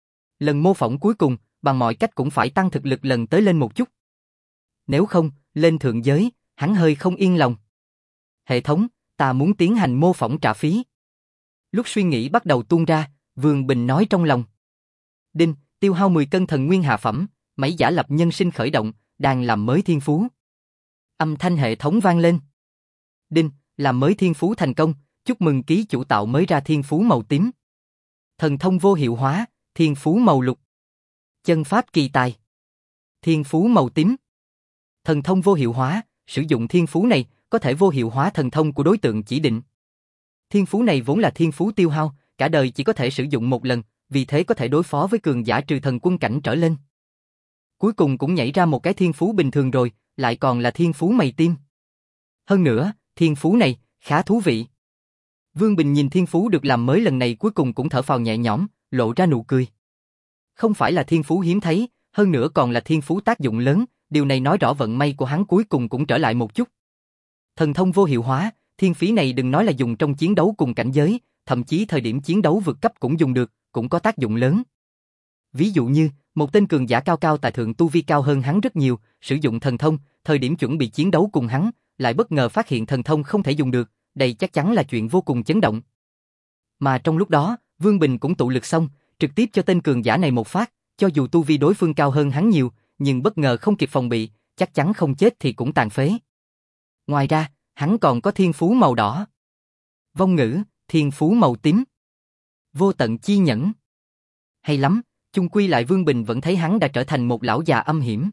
S1: Lần mô phỏng cuối cùng, bằng mọi cách cũng phải tăng thực lực lần tới lên một chút. Nếu không, lên thượng giới, hắn hơi không yên lòng. Hệ thống, ta muốn tiến hành mô phỏng trả phí. Lúc suy nghĩ bắt đầu tuôn ra, Vương Bình nói trong lòng. Đinh, tiêu hao mười cân thần nguyên hạ phẩm, máy giả lập nhân sinh khởi động, đang làm mới thiên phú. Âm thanh hệ thống vang lên. Đinh, làm mới thiên phú thành công, chúc mừng ký chủ tạo mới ra thiên phú màu tím. Thần thông vô hiệu hóa, thiên phú màu lục. Chân pháp kỳ tài. Thiên phú màu tím. Thần thông vô hiệu hóa, sử dụng thiên phú này có thể vô hiệu hóa thần thông của đối tượng chỉ định. Thiên phú này vốn là thiên phú tiêu hao, cả đời chỉ có thể sử dụng một lần, vì thế có thể đối phó với cường giả trừ thần quân cảnh trở lên. Cuối cùng cũng nhảy ra một cái thiên phú bình thường rồi, lại còn là thiên phú mày tim. Hơn nữa, thiên phú này khá thú vị. Vương Bình nhìn thiên phú được làm mới lần này cuối cùng cũng thở phào nhẹ nhõm, lộ ra nụ cười. Không phải là thiên phú hiếm thấy, hơn nữa còn là thiên phú tác dụng lớn, điều này nói rõ vận may của hắn cuối cùng cũng trở lại một chút. Thần thông vô hiệu hóa, thiên phí này đừng nói là dùng trong chiến đấu cùng cảnh giới, thậm chí thời điểm chiến đấu vượt cấp cũng dùng được, cũng có tác dụng lớn. Ví dụ như, một tên cường giả cao cao tại thượng tu vi cao hơn hắn rất nhiều, sử dụng thần thông, thời điểm chuẩn bị chiến đấu cùng hắn, lại bất ngờ phát hiện thần thông không thể dùng được, đây chắc chắn là chuyện vô cùng chấn động. Mà trong lúc đó, Vương Bình cũng tụ lực xong, trực tiếp cho tên cường giả này một phát, cho dù tu vi đối phương cao hơn hắn nhiều, nhưng bất ngờ không kịp phòng bị, chắc chắn không chết thì cũng tàn phế. Ngoài ra, hắn còn có thiên phú màu đỏ. Vong ngữ, thiên phú màu tím. Vô tận chi nhẫn. Hay lắm, chung quy lại Vương Bình vẫn thấy hắn đã trở thành một lão già âm hiểm.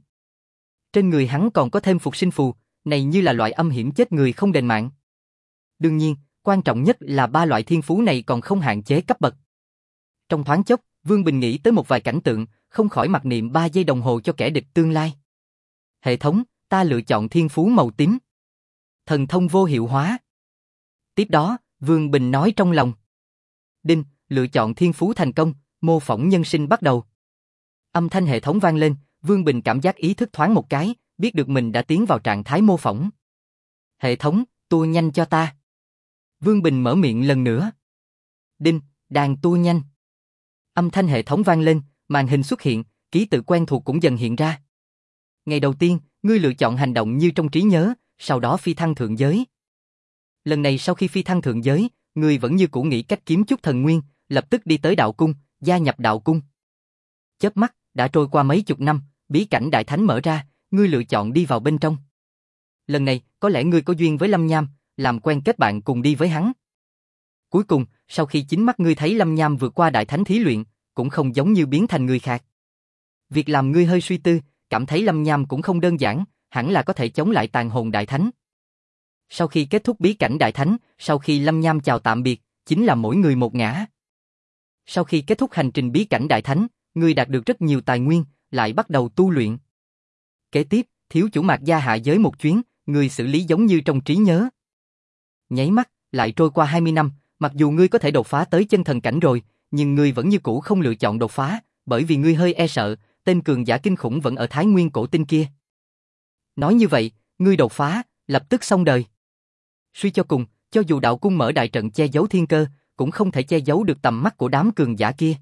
S1: Trên người hắn còn có thêm phục sinh phù, này như là loại âm hiểm chết người không đền mạng. Đương nhiên, quan trọng nhất là ba loại thiên phú này còn không hạn chế cấp bậc. Trong thoáng chốc, Vương Bình nghĩ tới một vài cảnh tượng, không khỏi mặc niệm ba giây đồng hồ cho kẻ địch tương lai. Hệ thống, ta lựa chọn thiên phú màu tím. Thần thông vô hiệu hóa. Tiếp đó, Vương Bình nói trong lòng. Đinh, lựa chọn thiên phú thành công, mô phỏng nhân sinh bắt đầu. Âm thanh hệ thống vang lên, Vương Bình cảm giác ý thức thoáng một cái, biết được mình đã tiến vào trạng thái mô phỏng. Hệ thống, tua nhanh cho ta. Vương Bình mở miệng lần nữa. Đinh, đang tua nhanh. Âm thanh hệ thống vang lên, màn hình xuất hiện, ký tự quen thuộc cũng dần hiện ra. Ngày đầu tiên, ngươi lựa chọn hành động như trong trí nhớ, sau đó phi thăng thượng giới. Lần này sau khi phi thăng thượng giới, ngươi vẫn như cũ nghĩ cách kiếm chút thần nguyên, lập tức đi tới đạo cung, gia nhập đạo cung. Chớp mắt, đã trôi qua mấy chục năm, bí cảnh đại thánh mở ra, ngươi lựa chọn đi vào bên trong. Lần này, có lẽ ngươi có duyên với Lâm Nham, làm quen kết bạn cùng đi với hắn. Cuối cùng, sau khi chính mắt ngươi thấy Lâm Nham vượt qua đại thánh thí luyện, cũng không giống như biến thành người khác. Việc làm ngươi hơi suy tư, cảm thấy Lâm Nham cũng không đơn giản, hẳn là có thể chống lại tàn hồn đại thánh. Sau khi kết thúc bí cảnh đại thánh, sau khi Lâm Nham chào tạm biệt, chính là mỗi người một ngã. Sau khi kết thúc hành trình bí cảnh đại thánh, ngươi đạt được rất nhiều tài nguyên, lại bắt đầu tu luyện. Kế tiếp, thiếu chủ Mạc Gia hạ giới một chuyến, ngươi xử lý giống như trong trí nhớ. Nháy mắt, lại trôi qua hai mươi năm, mặc dù ngươi có thể đột phá tới chân thần cảnh rồi, nhưng ngươi vẫn như cũ không lựa chọn đột phá, bởi vì ngươi hơi e sợ, tên cường giả kinh khủng vẫn ở Thái Nguyên cổ tinh kia. Nói như vậy, ngươi đột phá, lập tức xong đời. Suy cho cùng, Cho dù đạo cung mở đại trận che giấu thiên cơ, cũng không thể che giấu được tầm mắt của đám cường giả kia.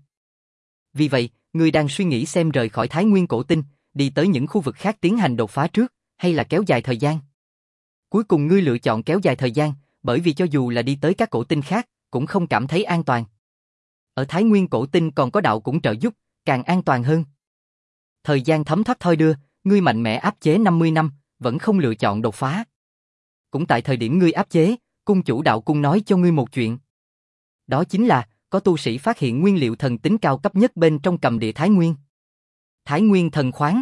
S1: Vì vậy, ngươi đang suy nghĩ xem rời khỏi Thái Nguyên cổ tinh, đi tới những khu vực khác tiến hành đột phá trước, hay là kéo dài thời gian. Cuối cùng ngươi lựa chọn kéo dài thời gian, bởi vì cho dù là đi tới các cổ tinh khác, cũng không cảm thấy an toàn. Ở Thái Nguyên cổ tinh còn có đạo cũng trợ giúp, càng an toàn hơn. Thời gian thấm thoát thoi đưa, ngươi mạnh mẽ áp chế năm mươi năm, vẫn không lựa chọn đột phá. Cũng tại thời điểm ngươi áp chế, cung chủ đạo cung nói cho ngươi một chuyện. Đó chính là, có tu sĩ phát hiện nguyên liệu thần tính cao cấp nhất bên trong cầm địa Thái Nguyên. Thái Nguyên thần khoáng.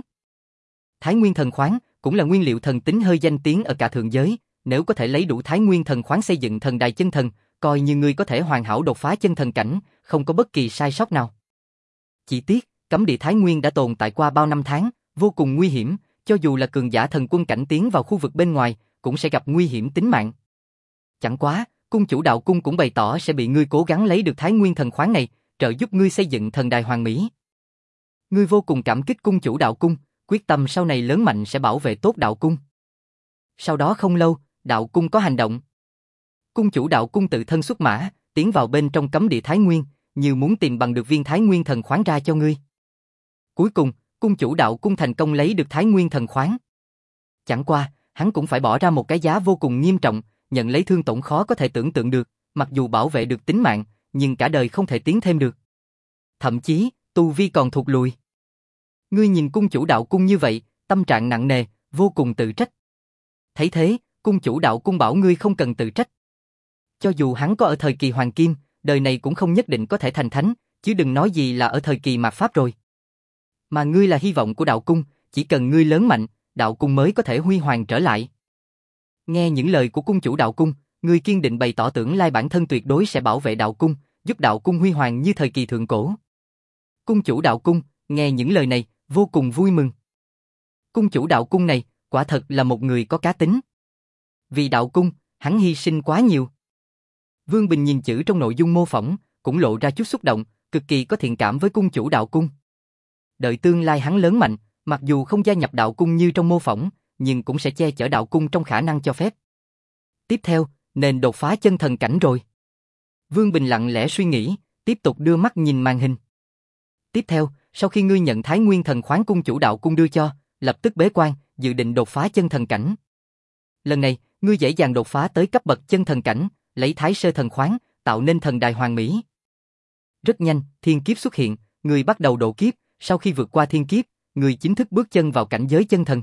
S1: Thái Nguyên thần khoáng cũng là nguyên liệu thần tính hơi danh tiếng ở cả thượng giới, nếu có thể lấy đủ Thái Nguyên thần khoáng xây dựng thần đài chân thần, coi như ngươi có thể hoàn hảo đột phá chân thần cảnh, không có bất kỳ sai sót nào. Chỉ tiếc, cấm địa Thái Nguyên đã tồn tại qua bao năm tháng, vô cùng nguy hiểm, cho dù là cường giả thần quân cảnh tiến vào khu vực bên ngoài, cũng sẽ gặp nguy hiểm tính mạng. Chẳng quá, cung chủ đạo cung cũng bày tỏ sẽ bị ngươi cố gắng lấy được Thái Nguyên thần khoáng này, trợ giúp ngươi xây dựng thần đài hoàn mỹ. Ngươi vô cùng cảm kích cung chủ đạo cung, quyết tâm sau này lớn mạnh sẽ bảo vệ tốt đạo cung. Sau đó không lâu, đạo cung có hành động. Cung chủ đạo cung tự thân xuất mã, tiến vào bên trong cấm địa Thái Nguyên, như muốn tìm bằng được viên Thái Nguyên thần khoáng ra cho ngươi. Cuối cùng, cung chủ đạo cung thành công lấy được Thái Nguyên thần khoáng. Chẳng qua, hắn cũng phải bỏ ra một cái giá vô cùng nghiêm trọng, nhận lấy thương tổn khó có thể tưởng tượng được, mặc dù bảo vệ được tính mạng, nhưng cả đời không thể tiến thêm được. Thậm chí, tu vi còn thụt lùi. Ngươi nhìn cung chủ đạo cung như vậy, tâm trạng nặng nề, vô cùng tự trách. Thấy thế, cung chủ đạo cung bảo ngươi không cần tự trách. Cho dù hắn có ở thời kỳ hoàng kim, đời này cũng không nhất định có thể thành thánh, chứ đừng nói gì là ở thời kỳ mạt pháp rồi. Mà ngươi là hy vọng của đạo cung, chỉ cần ngươi lớn mạnh, đạo cung mới có thể huy hoàng trở lại. Nghe những lời của cung chủ đạo cung, ngươi kiên định bày tỏ tưởng lai bản thân tuyệt đối sẽ bảo vệ đạo cung, giúp đạo cung huy hoàng như thời kỳ thượng cổ. Cung chủ đạo cung, nghe những lời này, vô cùng vui mừng. Cung chủ đạo cung này, quả thật là một người có cá tính. Vì đạo cung, hắn hy sinh quá nhiều. Vương Bình nhìn chữ trong nội dung mô phỏng, cũng lộ ra chút xúc động, cực kỳ có thiện cảm với cung chủ đạo cung. Đợi tương lai hắn lớn mạnh, mặc dù không gia nhập đạo cung như trong mô phỏng, nhưng cũng sẽ che chở đạo cung trong khả năng cho phép. Tiếp theo, nên đột phá chân thần cảnh rồi. Vương Bình lặng lẽ suy nghĩ, tiếp tục đưa mắt nhìn màn hình. Tiếp theo, sau khi ngươi nhận Thái Nguyên thần khoáng cung chủ đạo cung đưa cho, lập tức bế quan, dự định đột phá chân thần cảnh. Lần này, ngươi dễ dàng đột phá tới cấp bậc chân thần cảnh, lấy Thái Sơ thần khoáng, tạo nên thần đài hoàn mỹ. Rất nhanh, thiên kiếp xuất hiện, ngươi bắt đầu độ kiếp, sau khi vượt qua thiên kiếp, ngươi chính thức bước chân vào cảnh giới chân thần.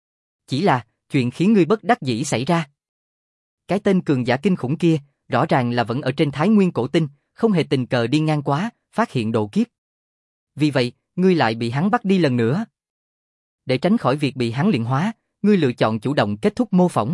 S1: Chỉ là, chuyện khiến ngươi bất đắc dĩ xảy ra. Cái tên cường giả kinh khủng kia, rõ ràng là vẫn ở trên Thái Nguyên cổ tinh, không hề tình cờ đi ngang quá, phát hiện độ kiếp. Vì vậy, ngươi lại bị hắn bắt đi lần nữa. Để tránh khỏi việc bị hắn luyện hóa, ngươi lựa chọn chủ động kết thúc mô phỏng.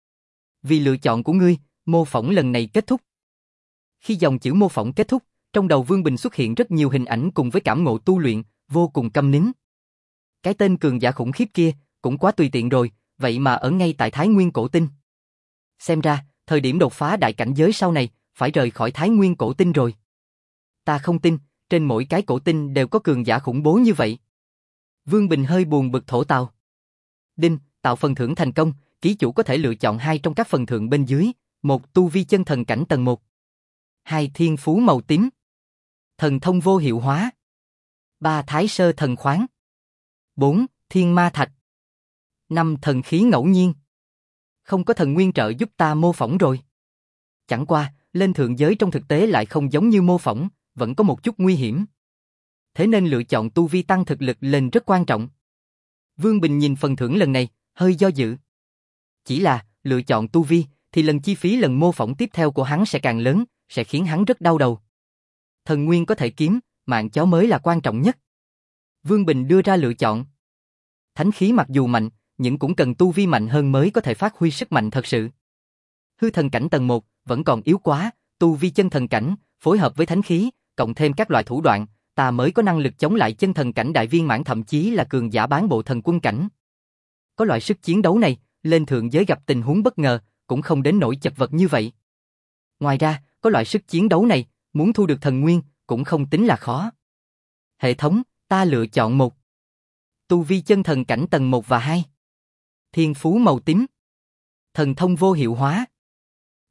S1: Vì lựa chọn của ngươi, mô phỏng lần này kết thúc. Khi dòng chữ mô phỏng kết thúc, trong đầu Vương Bình xuất hiện rất nhiều hình ảnh cùng với cảm ngộ tu luyện, vô cùng câm nín. Cái tên cường giả khủng khiếp kia, cũng quá tùy tiện rồi, vậy mà ở ngay tại Thái Nguyên cổ tinh. Xem ra, thời điểm đột phá đại cảnh giới sau này, phải rời khỏi Thái Nguyên cổ tinh rồi. Ta không tin, trên mỗi cái cổ tinh đều có cường giả khủng bố như vậy. Vương Bình hơi buồn bực thổ tào. Đinh, tạo phần thưởng thành công, ký chủ có thể lựa chọn hai trong các phần thưởng bên dưới, một tu vi chân thần cảnh tầng một, hai thiên phú màu tím, thần thông vô hiệu hóa, ba Thái Sơ thần khoáng, bốn thiên ma thạch, năm thần khí ngẫu nhiên. Không có thần nguyên trợ giúp ta mô phỏng rồi. Chẳng qua, lên thượng giới trong thực tế lại không giống như mô phỏng, vẫn có một chút nguy hiểm. Thế nên lựa chọn tu vi tăng thực lực lên rất quan trọng. Vương Bình nhìn phần thưởng lần này, hơi do dự. Chỉ là, lựa chọn tu vi, thì lần chi phí lần mô phỏng tiếp theo của hắn sẽ càng lớn, sẽ khiến hắn rất đau đầu. Thần nguyên có thể kiếm, mạng chó mới là quan trọng nhất. Vương Bình đưa ra lựa chọn. Thánh khí mặc dù mạnh, nhưng cũng cần tu vi mạnh hơn mới có thể phát huy sức mạnh thật sự. Hư thần cảnh tầng một, vẫn còn yếu quá, tu vi chân thần cảnh, phối hợp với thánh khí, cộng thêm các loại thủ đoạn, ta mới có năng lực chống lại chân thần cảnh đại viên mãn thậm chí là cường giả bán bộ thần quân cảnh. Có loại sức chiến đấu này, lên thượng giới gặp tình huống bất ngờ, cũng không đến nỗi chật vật như vậy. Ngoài ra, có loại sức chiến đấu này, muốn thu được thần nguyên, cũng không tính là khó. Hệ thống, ta lựa chọn một. Tu vi chân thần cảnh tầng một và hai. Thiên phú màu tím. Thần thông vô hiệu hóa.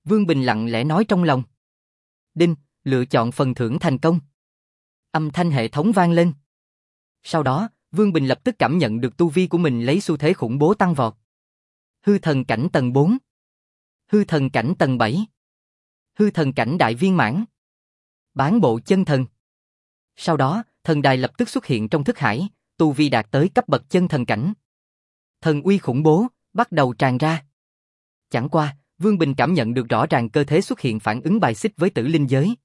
S1: Vương Bình lặng lẽ nói trong lòng. Đinh, lựa chọn phần thưởng thành công. Âm thanh hệ thống vang lên. Sau đó, Vương Bình lập tức cảm nhận được tu vi của mình lấy xu thế khủng bố tăng vọt. Hư thần cảnh tầng bốn. Hư thần cảnh tầng bảy. Hư thần cảnh đại viên mãn. Bán bộ chân thần. Sau đó, thần đài lập tức xuất hiện trong thức hải, tu vi đạt tới cấp bậc chân thần cảnh. Thần uy khủng bố bắt đầu tràn ra. Chẳng qua, Vương Bình cảm nhận được rõ ràng cơ thể xuất hiện phản ứng bài xích với tử linh giới.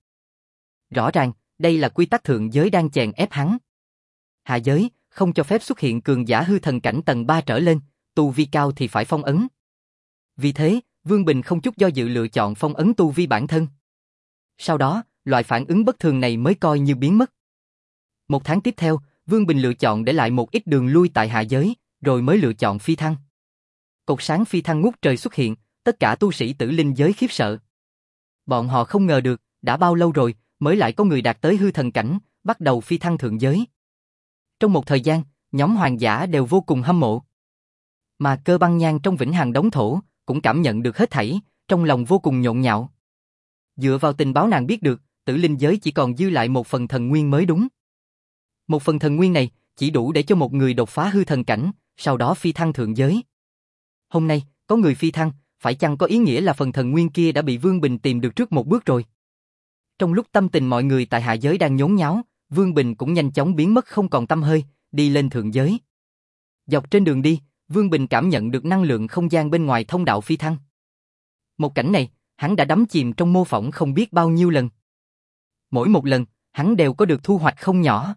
S1: Rõ ràng, đây là quy tắc thượng giới đang chèn ép hắn. Hạ giới, không cho phép xuất hiện cường giả hư thần cảnh tầng ba trở lên, tu vi cao thì phải phong ấn. Vì thế, Vương Bình không chút do dự lựa chọn phong ấn tu vi bản thân. Sau đó, loại phản ứng bất thường này mới coi như biến mất. Một tháng tiếp theo, Vương Bình lựa chọn để lại một ít đường lui tại hạ giới, rồi mới lựa chọn phi thăng. Cột sáng phi thăng ngút trời xuất hiện, tất cả tu sĩ tử linh giới khiếp sợ. Bọn họ không ngờ được, đã bao lâu rồi, mới lại có người đạt tới hư thần cảnh, bắt đầu phi thăng thượng giới. Trong một thời gian, nhóm hoàng giả đều vô cùng hâm mộ. Mà Cơ Băng Nhan trong Vĩnh Hằng Đống Thổ, cũng cảm nhận được hết thảy, trong lòng vô cùng nhộn nhạo. Dựa vào tình báo nàng biết được, tử linh giới chỉ còn dư lại một phần thần nguyên mới đúng. Một phần thần nguyên này, chỉ đủ để cho một người đột phá hư thần cảnh, sau đó phi thăng thượng giới. Hôm nay, có người phi thăng, phải chăng có ý nghĩa là phần thần nguyên kia đã bị Vương Bình tìm được trước một bước rồi? Trong lúc tâm tình mọi người tại hạ giới đang nhốn nháo, Vương Bình cũng nhanh chóng biến mất không còn tăm hơi, đi lên thượng giới. Dọc trên đường đi, Vương Bình cảm nhận được năng lượng không gian bên ngoài thông đạo phi thăng. Một cảnh này, hắn đã đắm chìm trong mô phỏng không biết bao nhiêu lần. Mỗi một lần, hắn đều có được thu hoạch không nhỏ.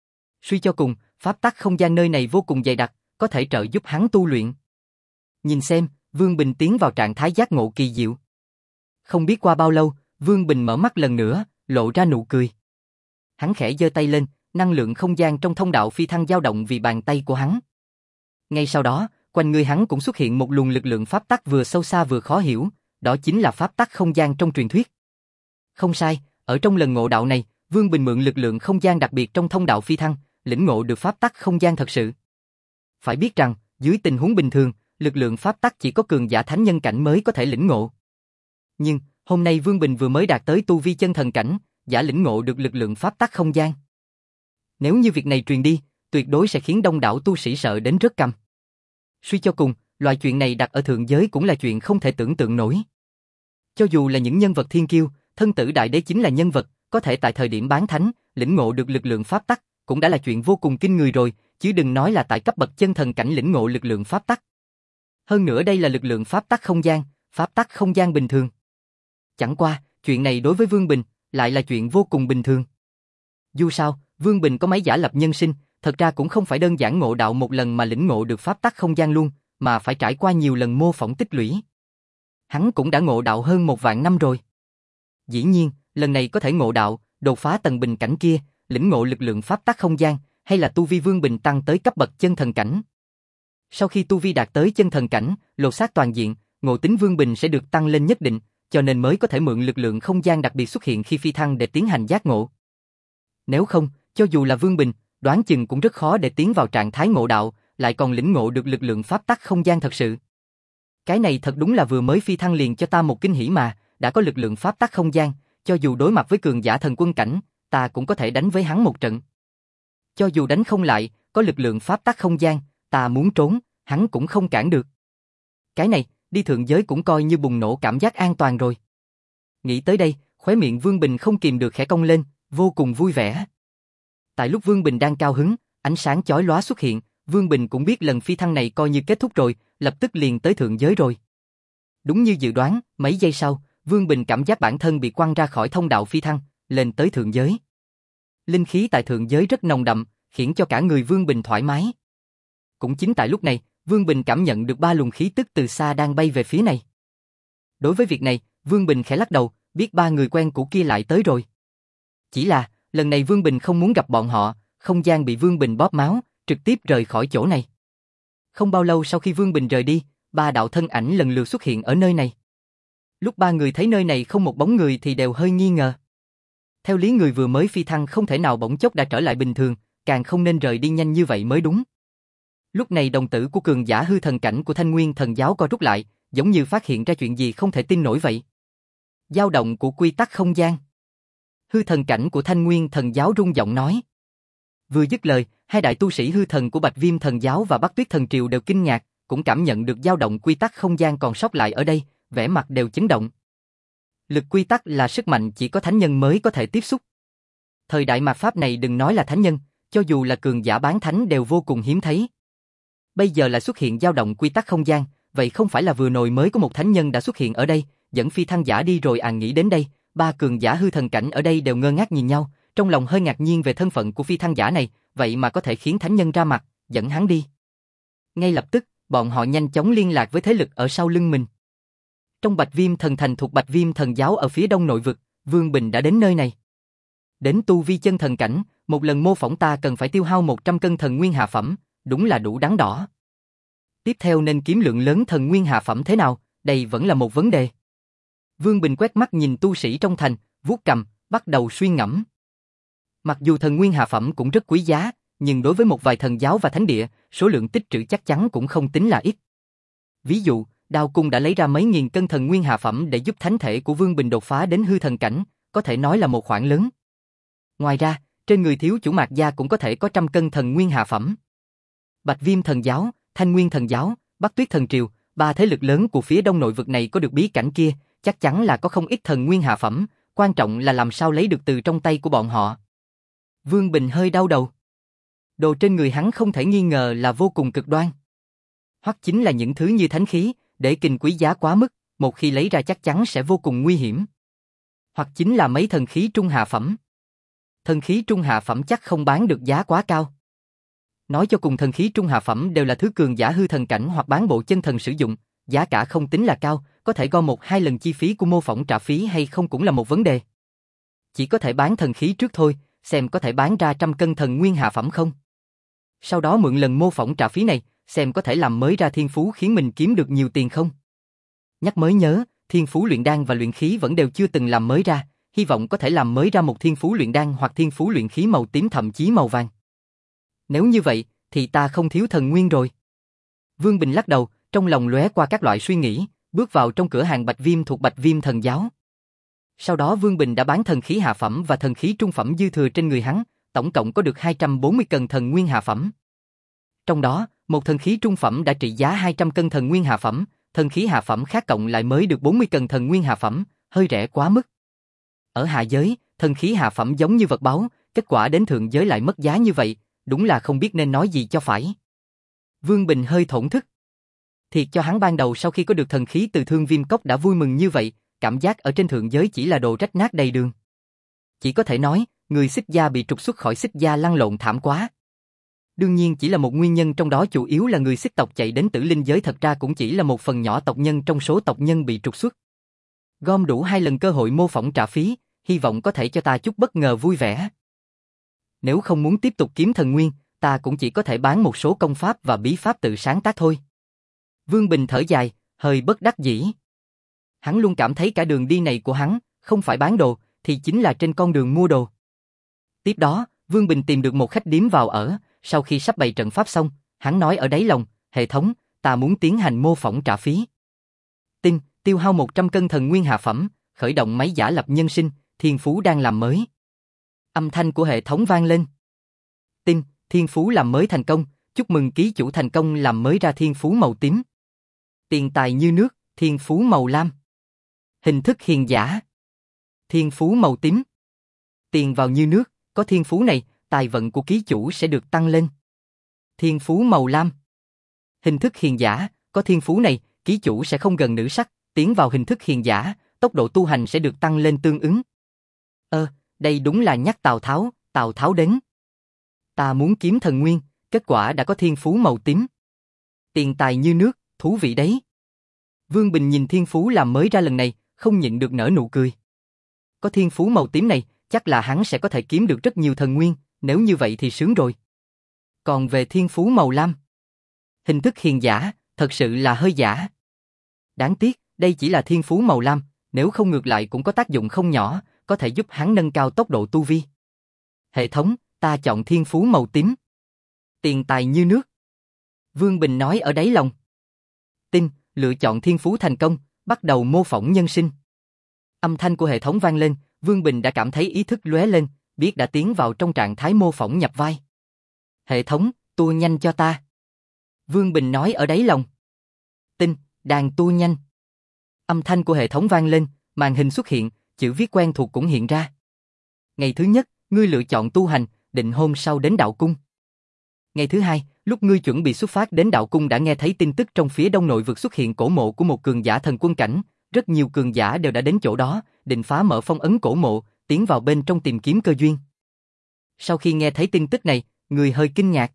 S1: Suy cho cùng, pháp tắc không gian nơi này vô cùng dày đặc, có thể trợ giúp hắn tu luyện. Nhìn xem, Vương Bình tiến vào trạng thái giác ngộ kỳ diệu. Không biết qua bao lâu, Vương Bình mở mắt lần nữa, lộ ra nụ cười. Hắn khẽ giơ tay lên, năng lượng không gian trong thông đạo phi thăng dao động vì bàn tay của hắn. Ngay sau đó, quanh người hắn cũng xuất hiện một luồng lực lượng pháp tắc vừa sâu xa vừa khó hiểu, đó chính là pháp tắc không gian trong truyền thuyết. Không sai, ở trong lần ngộ đạo này, Vương Bình mượn lực lượng không gian đặc biệt trong thông đạo phi thăng, lĩnh ngộ được pháp tắc không gian thật sự. Phải biết rằng, dưới tình huống bình thường, lực lượng pháp tắc chỉ có cường giả thánh nhân cảnh mới có thể lĩnh ngộ. Nhưng, hôm nay Vương Bình vừa mới đạt tới tu vi chân thần cảnh, giả lĩnh ngộ được lực lượng pháp tắc không gian. Nếu như việc này truyền đi, tuyệt đối sẽ khiến đông đảo tu sĩ sợ đến rớt cằm. Suy cho cùng, loại chuyện này đặt ở thượng giới cũng là chuyện không thể tưởng tượng nổi. Cho dù là những nhân vật thiên kiêu, thân tử đại đế chính là nhân vật, có thể tại thời điểm bán thánh, lĩnh ngộ được lực lượng pháp tắc, cũng đã là chuyện vô cùng kinh người rồi, chứ đừng nói là tại cấp bậc chân thần cảnh lĩnh ngộ lực lượng pháp tắc. Hơn nữa đây là lực lượng pháp tắc không gian, pháp tắc không gian bình thường. Chẳng qua, chuyện này đối với Vương Bình, lại là chuyện vô cùng bình thường. Dù sao, Vương Bình có mấy giả lập nhân sinh, thật ra cũng không phải đơn giản ngộ đạo một lần mà lĩnh ngộ được pháp tắc không gian luôn, mà phải trải qua nhiều lần mô phỏng tích lũy. Hắn cũng đã ngộ đạo hơn một vạn năm rồi. Dĩ nhiên, lần này có thể ngộ đạo, đột phá tầng bình cảnh kia, lĩnh ngộ lực lượng pháp tắc không gian, hay là tu vi Vương Bình tăng tới cấp bậc chân thần cảnh. Sau khi tu vi đạt tới chân thần cảnh, lột xác toàn diện, ngộ tính Vương Bình sẽ được tăng lên nhất định, cho nên mới có thể mượn lực lượng không gian đặc biệt xuất hiện khi phi thăng để tiến hành giác ngộ. Nếu không, cho dù là Vương Bình, đoán chừng cũng rất khó để tiến vào trạng thái ngộ đạo, lại còn lĩnh ngộ được lực lượng pháp tắc không gian thật sự. Cái này thật đúng là vừa mới phi thăng liền cho ta một kinh hỉ mà, đã có lực lượng pháp tắc không gian, cho dù đối mặt với cường giả thần quân cảnh, ta cũng có thể đánh với hắn một trận. Cho dù đánh không lại, có lực lượng pháp tắc không gian, ta muốn trốn, hắn cũng không cản được. Cái này, đi thượng giới cũng coi như bùng nổ cảm giác an toàn rồi. Nghĩ tới đây, khóe miệng Vương Bình không kìm được khẽ cong lên, vô cùng vui vẻ. Tại lúc Vương Bình đang cao hứng, ánh sáng chói lóa xuất hiện, Vương Bình cũng biết lần phi thăng này coi như kết thúc rồi, lập tức liền tới thượng giới rồi. Đúng như dự đoán, mấy giây sau, Vương Bình cảm giác bản thân bị quăng ra khỏi thông đạo phi thăng, lên tới thượng giới. Linh khí tại thượng giới rất nồng đậm, khiến cho cả người Vương Bình thoải mái. Cũng chính tại lúc này, Vương Bình cảm nhận được ba luồng khí tức từ xa đang bay về phía này. Đối với việc này, Vương Bình khẽ lắc đầu, biết ba người quen cũ kia lại tới rồi. Chỉ là, lần này Vương Bình không muốn gặp bọn họ, không gian bị Vương Bình bóp máu, trực tiếp rời khỏi chỗ này. Không bao lâu sau khi Vương Bình rời đi, ba đạo thân ảnh lần lượt xuất hiện ở nơi này. Lúc ba người thấy nơi này không một bóng người thì đều hơi nghi ngờ. Theo lý người vừa mới phi thăng không thể nào bỗng chốc đã trở lại bình thường, càng không nên rời đi nhanh như vậy mới đúng. Lúc này đồng tử của cường giả hư thần cảnh của Thanh Nguyên thần giáo co rút lại, giống như phát hiện ra chuyện gì không thể tin nổi vậy. Dao động của quy tắc không gian. Hư thần cảnh của Thanh Nguyên Thần Giáo rung giọng nói. Vừa dứt lời, hai đại tu sĩ hư thần của Bạch Viêm Thần Giáo và Bắc Tuyết Thần Triều đều kinh ngạc, cũng cảm nhận được dao động quy tắc không gian còn sót lại ở đây, vẻ mặt đều chấn động. Lực quy tắc là sức mạnh chỉ có thánh nhân mới có thể tiếp xúc. Thời đại mạt Pháp này đừng nói là thánh nhân, cho dù là cường giả bán thánh đều vô cùng hiếm thấy. Bây giờ lại xuất hiện dao động quy tắc không gian, vậy không phải là vừa rồi mới có một thánh nhân đã xuất hiện ở đây, dẫn phi thăng giả đi rồi à. Nghĩ đến đây, ba cường giả hư thần cảnh ở đây đều ngơ ngác nhìn nhau, trong lòng hơi ngạc nhiên về thân phận của phi thăng giả này, vậy mà có thể khiến thánh nhân ra mặt, dẫn hắn đi. Ngay lập tức, bọn họ nhanh chóng liên lạc với thế lực ở sau lưng mình. Trong Bạch Viêm Thần Thành thuộc Bạch Viêm Thần Giáo ở phía đông nội vực, Vương Bình đã đến nơi này. Đến tu vi chân thần cảnh, một lần mô phỏng ta cần phải tiêu hao một trăm cân thần nguyên hạ phẩm, đúng là đủ đắn đỏ. Tiếp theo nên kiếm lượng lớn thần nguyên hạ phẩm thế nào, đây vẫn là một vấn đề. Vương Bình quét mắt nhìn tu sĩ trong thành, vuốt cầm, bắt đầu suy ngẫm. Mặc dù thần nguyên hạ phẩm cũng rất quý giá, nhưng đối với một vài thần giáo và thánh địa, số lượng tích trữ chắc chắn cũng không tính là ít. Ví dụ, Đao Cung đã lấy ra mấy nghìn cân thần nguyên hạ phẩm để giúp thánh thể của Vương Bình đột phá đến hư thần cảnh, có thể nói là một khoản lớn. Ngoài ra, trên người thiếu chủ Mạc Gia cũng có thể có trăm cân thần nguyên hạ phẩm. Bạch Viêm Thần Giáo, Thanh Nguyên Thần Giáo, Bắc Tuyết Thần Triều, ba thế lực lớn của phía đông nội vực này có được bí cảnh kia, chắc chắn là có không ít thần nguyên hạ phẩm, quan trọng là làm sao lấy được từ trong tay của bọn họ. Vương Bình hơi đau đầu. Đồ trên người hắn không thể nghi ngờ là vô cùng cực đoan. Hoặc chính là những thứ như thánh khí, để kình quý giá quá mức, một khi lấy ra chắc chắn sẽ vô cùng nguy hiểm. Hoặc chính là mấy thần khí trung hạ phẩm. Thần khí trung hạ phẩm chắc không bán được giá quá cao. Nói cho cùng thần khí trung hạ phẩm đều là thứ cường giả hư thần cảnh hoặc bán bộ chân thần sử dụng, giá cả không tính là cao, có thể gom một hai lần chi phí của mô phỏng trả phí hay không cũng là một vấn đề. Chỉ có thể bán thần khí trước thôi, xem có thể bán ra trăm cân thần nguyên hạ phẩm không. Sau đó mượn lần mô phỏng trả phí này, xem có thể làm mới ra thiên phú khiến mình kiếm được nhiều tiền không. Nhắc mới nhớ, thiên phú luyện đan và luyện khí vẫn đều chưa từng làm mới ra, hy vọng có thể làm mới ra một thiên phú luyện đan hoặc thiên phú luyện khí màu tím thậm chí màu vàng. Nếu như vậy, thì ta không thiếu thần nguyên rồi. Vương Bình lắc đầu, trong lòng lóe qua các loại suy nghĩ, bước vào trong cửa hàng Bạch Viêm thuộc Bạch Viêm Thần Giáo. Sau đó Vương Bình đã bán thần khí hạ phẩm và thần khí trung phẩm dư thừa trên người hắn, tổng cộng có được hai trăm bốn mươi cân thần nguyên hạ phẩm. Trong đó, một thần khí trung phẩm đã trị giá hai trăm cân thần nguyên hạ phẩm, thần khí hạ phẩm khác cộng lại mới được bốn mươi cân thần nguyên hạ phẩm, hơi rẻ quá mức. Ở hạ giới, thần khí hạ phẩm giống như vật báu, kết quả đến thượng giới lại mất giá như vậy, đúng là không biết nên nói gì cho phải. Vương Bình hơi thổn thức. Thiệt cho hắn ban đầu sau khi có được thần khí từ Thương Viêm Cốc đã vui mừng như vậy, cảm giác ở trên thượng giới chỉ là đồ rách nát đầy đường. Chỉ có thể nói, người Xích Gia bị trục xuất khỏi Xích Gia lăn lộn thảm quá. Đương nhiên chỉ là một nguyên nhân trong đó, chủ yếu là người Xích tộc chạy đến Tử Linh giới thật ra cũng chỉ là một phần nhỏ tộc nhân trong số tộc nhân bị trục xuất. Gom đủ hai lần cơ hội mô phỏng trả phí, hy vọng có thể cho ta chút bất ngờ vui vẻ. Nếu không muốn tiếp tục kiếm thần nguyên, ta cũng chỉ có thể bán một số công pháp và bí pháp tự sáng tác thôi. Vương Bình thở dài, hơi bất đắc dĩ. Hắn luôn cảm thấy cả đường đi này của hắn, không phải bán đồ, thì chính là trên con đường mua đồ. Tiếp đó, Vương Bình tìm được một khách điếm vào ở, sau khi sắp bày trận pháp xong, hắn nói ở đáy lòng, hệ thống, ta muốn tiến hành mô phỏng trả phí. Tin, tiêu hao một trăm cân thần nguyên hạ phẩm, khởi động máy giả lập nhân sinh, thiên phú đang làm mới. Âm thanh của hệ thống vang lên. Tin, thiên phú làm mới thành công, chúc mừng ký chủ thành công làm mới ra thiên phú màu tím. Tiền tài như nước, thiên phú màu lam. Hình thức hiền giả. Thiên phú màu tím. Tiền vào như nước, có thiên phú này, tài vận của ký chủ sẽ được tăng lên. Thiên phú màu lam. Hình thức hiền giả, có thiên phú này, ký chủ sẽ không gần nữ sắc, tiến vào hình thức hiền giả, tốc độ tu hành sẽ được tăng lên tương ứng. Ơ, đây đúng là nhắc Tào Tháo, Tào Tháo đến. Ta muốn kiếm thần nguyên, kết quả đã có thiên phú màu tím. Tiền tài như nước, thú vị đấy. Vương Bình nhìn thiên phú làm mới ra lần này, không nhịn được nở nụ cười. Có thiên phú màu tím này, chắc là hắn sẽ có thể kiếm được rất nhiều thần nguyên, nếu như vậy thì sướng rồi. Còn về thiên phú màu lam, hình thức hiền giả, thật sự là hơi giả. Đáng tiếc, đây chỉ là thiên phú màu lam, nếu không ngược lại cũng có tác dụng không nhỏ, có thể giúp hắn nâng cao tốc độ tu vi. Hệ thống, ta chọn thiên phú màu tím. Tiền tài như nước. Vương Bình nói ở đáy lòng. Tin, lựa chọn thiên phú thành công, bắt đầu mô phỏng nhân sinh. Âm thanh của hệ thống vang lên, Vương Bình đã cảm thấy ý thức lóe lên, biết đã tiến vào trong trạng thái mô phỏng nhập vai. Hệ thống, tua nhanh cho ta. Vương Bình nói ở đáy lòng. Tinh, đàn tua nhanh. Âm thanh của hệ thống vang lên, màn hình xuất hiện, chữ viết quen thuộc cũng hiện ra. Ngày thứ nhất, ngươi lựa chọn tu hành, định hôm sau đến đạo cung. Ngày thứ hai, lúc ngươi chuẩn bị xuất phát đến đạo cung đã nghe thấy tin tức trong phía đông nội vực xuất hiện cổ mộ của một cường giả thần quân cảnh, rất nhiều cường giả đều đã đến chỗ đó, định phá mở phong ấn cổ mộ, tiến vào bên trong tìm kiếm cơ duyên. Sau khi nghe thấy tin tức này, ngươi hơi kinh ngạc.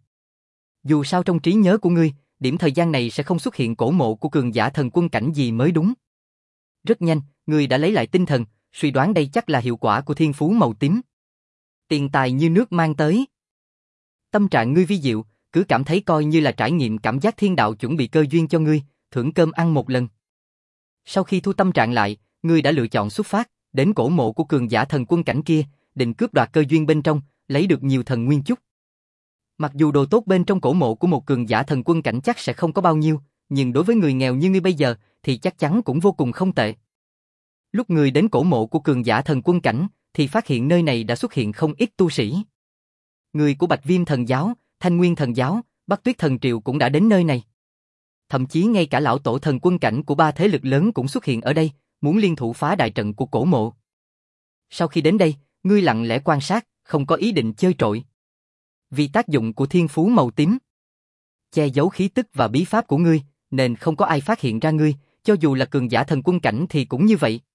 S1: Dù sao trong trí nhớ của ngươi, điểm thời gian này sẽ không xuất hiện cổ mộ của cường giả thần quân cảnh gì mới đúng. Rất nhanh, ngươi đã lấy lại tinh thần, suy đoán đây chắc là hiệu quả của thiên phú màu tím. Tiền tài như nước mang tới. Tâm trạng ngươi vi diệu, cứ cảm thấy coi như là trải nghiệm cảm giác thiên đạo chuẩn bị cơ duyên cho ngươi, thưởng cơm ăn một lần. Sau khi thu tâm trạng lại, ngươi đã lựa chọn xuất phát, đến cổ mộ của cường giả thần quân cảnh kia, định cướp đoạt cơ duyên bên trong, lấy được nhiều thần nguyên chút. Mặc dù đồ tốt bên trong cổ mộ của một cường giả thần quân cảnh chắc sẽ không có bao nhiêu, nhưng đối với người nghèo như ngươi bây giờ, thì chắc chắn cũng vô cùng không tệ. Lúc ngươi đến cổ mộ của cường giả thần quân cảnh, thì phát hiện nơi này đã xuất hiện không ít tu sĩ. Người của Bạch Viêm thần giáo, Thanh Nguyên thần giáo, Bắc Tuyết thần triều cũng đã đến nơi này. Thậm chí ngay cả lão tổ thần quân cảnh của ba thế lực lớn cũng xuất hiện ở đây, muốn liên thủ phá đại trận của cổ mộ. Sau khi đến đây, ngươi lặng lẽ quan sát, không có ý định chơi trội. Vì tác dụng của thiên phú màu tím, che giấu khí tức và bí pháp của ngươi, nên không có ai phát hiện ra ngươi, cho dù là cường giả thần quân cảnh thì cũng như vậy.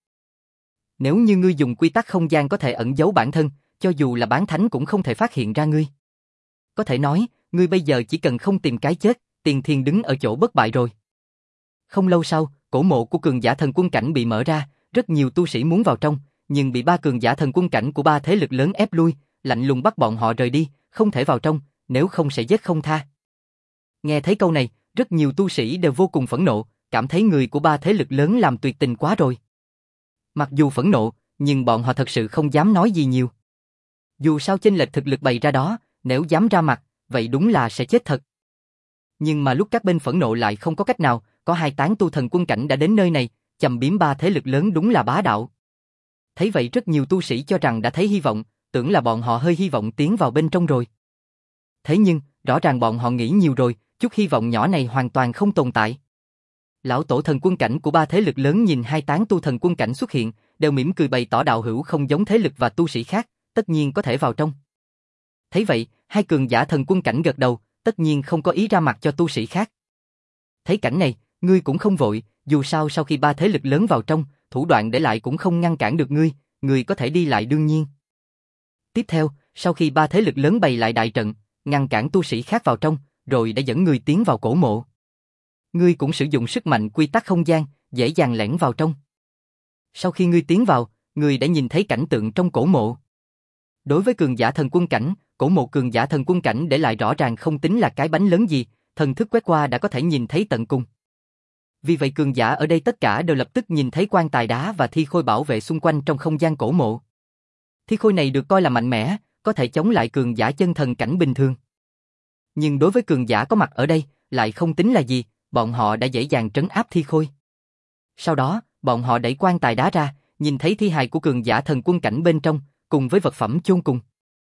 S1: Nếu như ngươi dùng quy tắc không gian có thể ẩn giấu bản thân, cho dù là bán thánh cũng không thể phát hiện ra ngươi. Có thể nói, ngươi bây giờ chỉ cần không tìm cái chết, tiền thiên đứng ở chỗ bất bại rồi. Không lâu sau, cổ mộ của cường giả thần quân cảnh bị mở ra, rất nhiều tu sĩ muốn vào trong, nhưng bị ba cường giả thần quân cảnh của ba thế lực lớn ép lui, lạnh lùng bắt bọn họ rời đi, không thể vào trong, nếu không sẽ giết không tha. Nghe thấy câu này, rất nhiều tu sĩ đều vô cùng phẫn nộ, cảm thấy người của ba thế lực lớn làm tuyệt tình quá rồi. Mặc dù phẫn nộ, nhưng bọn họ thật sự không dám nói gì nhiều. Dù sao chênh lệch thực lực bày ra đó, nếu dám ra mặt, vậy đúng là sẽ chết thật. Nhưng mà lúc các bên phẫn nộ lại không có cách nào, có hai tán tu thần quân cảnh đã đến nơi này, chầm biếm ba thế lực lớn đúng là bá đạo. Thấy vậy rất nhiều tu sĩ cho rằng đã thấy hy vọng, tưởng là bọn họ hơi hy vọng tiến vào bên trong rồi. Thế nhưng, rõ ràng bọn họ nghĩ nhiều rồi, chút hy vọng nhỏ này hoàn toàn không tồn tại. Lão tổ thần quân cảnh của ba thế lực lớn nhìn hai tán tu thần quân cảnh xuất hiện, đều mỉm cười bày tỏ đạo hữu không giống thế lực và tu sĩ khác, tất nhiên có thể vào trong. Thấy vậy, hai cường giả thần quân cảnh gật đầu, tất nhiên không có ý ra mặt cho tu sĩ khác. Thấy cảnh này, ngươi cũng không vội, dù sao sau khi ba thế lực lớn vào trong, thủ đoạn để lại cũng không ngăn cản được ngươi, ngươi có thể đi lại đương nhiên. Tiếp theo, sau khi ba thế lực lớn bày lại đại trận, ngăn cản tu sĩ khác vào trong, rồi đã dẫn ngươi tiến vào cổ mộ. Ngươi cũng sử dụng sức mạnh quy tắc không gian, dễ dàng lẻn vào trong. Sau khi ngươi tiến vào, ngươi đã nhìn thấy cảnh tượng trong cổ mộ. Đối với cường giả thần quân cảnh, cổ mộ cường giả thần quân cảnh để lại rõ ràng không tính là cái bánh lớn gì, thần thức quét qua đã có thể nhìn thấy tận cùng. Vì vậy cường giả ở đây tất cả đều lập tức nhìn thấy quan tài đá và thi khôi bảo vệ xung quanh trong không gian cổ mộ. Thi khôi này được coi là mạnh mẽ, có thể chống lại cường giả chân thần cảnh bình thường. Nhưng đối với cường giả có mặt ở đây, lại không tính là gì, bọn họ đã dễ dàng trấn áp thi khôi. Sau đó, bọn họ đẩy quan tài đá ra, nhìn thấy thi hài của cường giả thần quân cảnh bên trong, cùng với vật phẩm chôn cùng.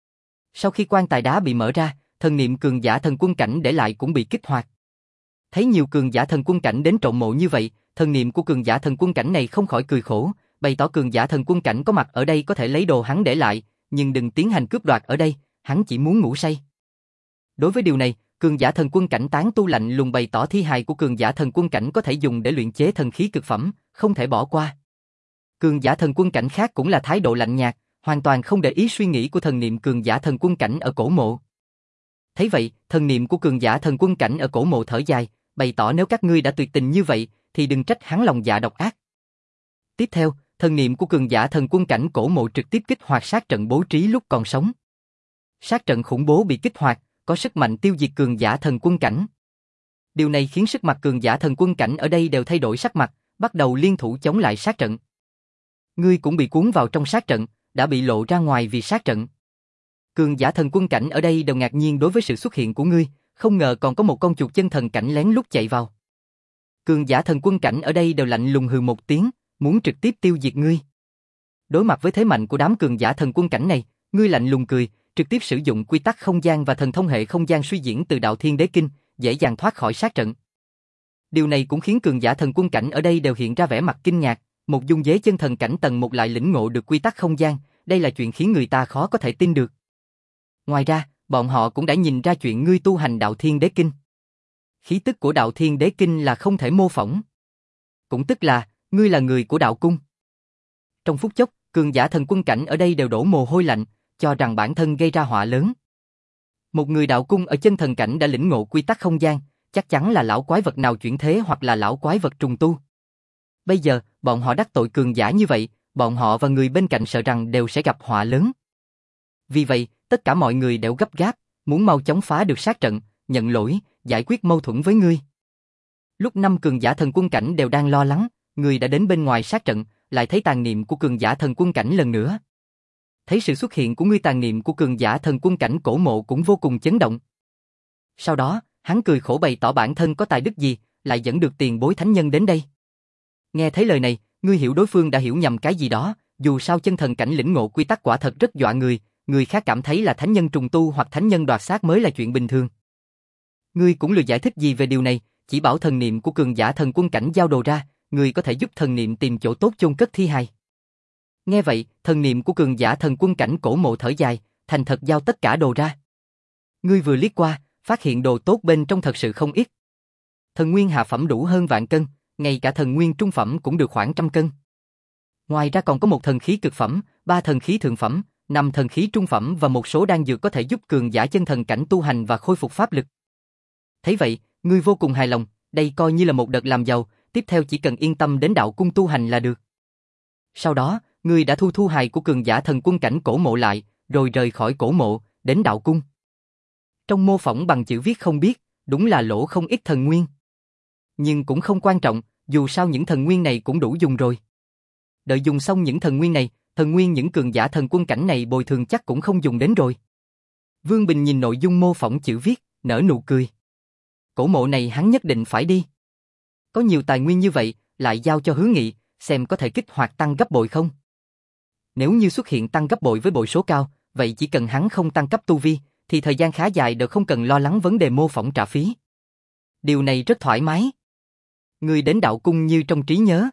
S1: Sau khi quan tài đá bị mở ra, thần niệm cường giả thần quân cảnh để lại cũng bị kích hoạt. Thấy nhiều cường giả thần quân cảnh đến trộm mộ như vậy, thần niệm của cường giả thần quân cảnh này không khỏi cười khổ, bày tỏ cường giả thần quân cảnh có mặt ở đây có thể lấy đồ hắn để lại, nhưng đừng tiến hành cướp đoạt ở đây, hắn chỉ muốn ngủ say. Đối với điều này, cường giả thần quân cảnh tán tu lạnh lùng bày tỏ thi hài của cường giả thần quân cảnh có thể dùng để luyện chế thần khí cực phẩm, không thể bỏ qua. Cường giả thần quân cảnh khác cũng là thái độ lạnh nhạt, hoàn toàn không để ý suy nghĩ của thần niệm cường giả thần quân cảnh ở cổ mộ. Thấy vậy, thần niệm của cường giả thần quân cảnh ở cổ mộ thở dài, bày tỏ nếu các ngươi đã tuyệt tình như vậy, thì đừng trách hắn lòng dạ độc ác. Tiếp theo, thần niệm của cường giả thần quân cảnh cổ mộ trực tiếp kích hoạt sát trận bố trí lúc còn sống. Sát trận khủng bố bị kích hoạt, có sức mạnh tiêu diệt cường giả thần quân cảnh. Điều này khiến sức mặt cường giả thần quân cảnh ở đây đều thay đổi sắc mặt, bắt đầu liên thủ chống lại sát trận. Ngươi cũng bị cuốn vào trong sát trận, đã bị lộ ra ngoài vì sát trận. Cường giả thần quân cảnh ở đây đều ngạc nhiên đối với sự xuất hiện của ngươi, không ngờ còn có một con chuột chân thần cảnh lén lút chạy vào. Cường giả thần quân cảnh ở đây đều lạnh lùng hừ một tiếng, muốn trực tiếp tiêu diệt ngươi. Đối mặt với thế mạnh của đám cường giả thần quân cảnh này, ngươi lạnh lùng cười, trực tiếp sử dụng quy tắc không gian và thần thông hệ không gian suy diễn từ Đạo Thiên Đế Kinh, dễ dàng thoát khỏi sát trận. Điều này cũng khiến cường giả thần quân cảnh ở đây đều hiện ra vẻ mặt kinh ngạc, một dung dế chân thần cảnh tầng một lại lĩnh ngộ được quy tắc không gian, đây là chuyện khiến người ta khó có thể tin được. Ngoài ra, bọn họ cũng đã nhìn ra chuyện ngươi tu hành Đạo Thiên Đế Kinh. Khí tức của Đạo Thiên Đế Kinh là không thể mô phỏng. Cũng tức là, ngươi là người của đạo cung. Trong phút chốc, cường giả thần quân cảnh ở đây đều đổ mồ hôi lạnh, cho rằng bản thân gây ra họa lớn. Một người đạo cung ở chân thần cảnh đã lĩnh ngộ quy tắc không gian, chắc chắn là lão quái vật nào chuyển thế hoặc là lão quái vật trùng tu. Bây giờ, bọn họ đắc tội cường giả như vậy, bọn họ và người bên cạnh sợ rằng đều sẽ gặp họa lớn. Vì vậy, tất cả mọi người đều gấp gáp, muốn mau chóng phá được sát trận, nhận lỗi, giải quyết mâu thuẫn với ngươi. Lúc năm cường giả thần quân cảnh đều đang lo lắng, người đã đến bên ngoài sát trận, lại thấy tàn niệm của cường giả thần quân cảnh lần nữa. Thấy sự xuất hiện của ngươi, tàn niệm của cường giả thần quân cảnh Cổ Mộ cũng vô cùng chấn động. Sau đó, hắn cười khổ bày tỏ bản thân có tài đức gì, lại dẫn được tiền bối thánh nhân đến đây. Nghe thấy lời này, ngươi hiểu đối phương đã hiểu nhầm cái gì đó, dù sao chân thần cảnh lĩnh ngộ quy tắc quả thật rất dọa người, người khác cảm thấy là thánh nhân trùng tu hoặc thánh nhân đoạt xác mới là chuyện bình thường. Ngươi cũng lười giải thích gì về điều này, chỉ bảo thần niệm của cường giả thần quân cảnh giao đồ ra, ngươi có thể giúp thần niệm tìm chỗ tốt chôn cất thi hài. Nghe vậy, thần niệm của cường giả thần quân cảnh Cổ Mộ thở dài, thành thật giao tất cả đồ ra. Ngươi vừa liếc qua, phát hiện đồ tốt bên trong thật sự không ít. Thần nguyên hạ phẩm đủ hơn vạn cân, ngay cả thần nguyên trung phẩm cũng được khoảng trăm cân. Ngoài ra còn có một thần khí cực phẩm, ba thần khí thượng phẩm, năm thần khí trung phẩm và một số đan dược có thể giúp cường giả chân thần cảnh tu hành và khôi phục pháp lực. Thấy vậy, ngươi vô cùng hài lòng, đây coi như là một đợt làm giàu, tiếp theo chỉ cần yên tâm đến đạo cung tu hành là được. Sau đó, ngươi đã thu thu hài của cường giả thần quân cảnh Cổ Mộ lại, rồi rời khỏi Cổ Mộ, đến đạo cung. Trong mô phỏng bằng chữ viết không biết, đúng là lỗ không ít thần nguyên. Nhưng cũng không quan trọng, dù sao những thần nguyên này cũng đủ dùng rồi. Đợi dùng xong những thần nguyên này, thần nguyên những cường giả thần quân cảnh này bồi thường chắc cũng không dùng đến rồi. Vương Bình nhìn nội dung mô phỏng chữ viết, nở nụ cười. Cổ Mộ này hắn nhất định phải đi. Có nhiều tài nguyên như vậy, lại giao cho Hứa Nghị, xem có thể kích hoạt tăng gấp bội không. Nếu như xuất hiện tăng gấp bội với bội số cao, vậy chỉ cần hắn không tăng cấp tu vi, thì thời gian khá dài đều không cần lo lắng vấn đề mô phỏng trả phí. Điều này rất thoải mái. Ngươi đến đạo cung như trong trí nhớ.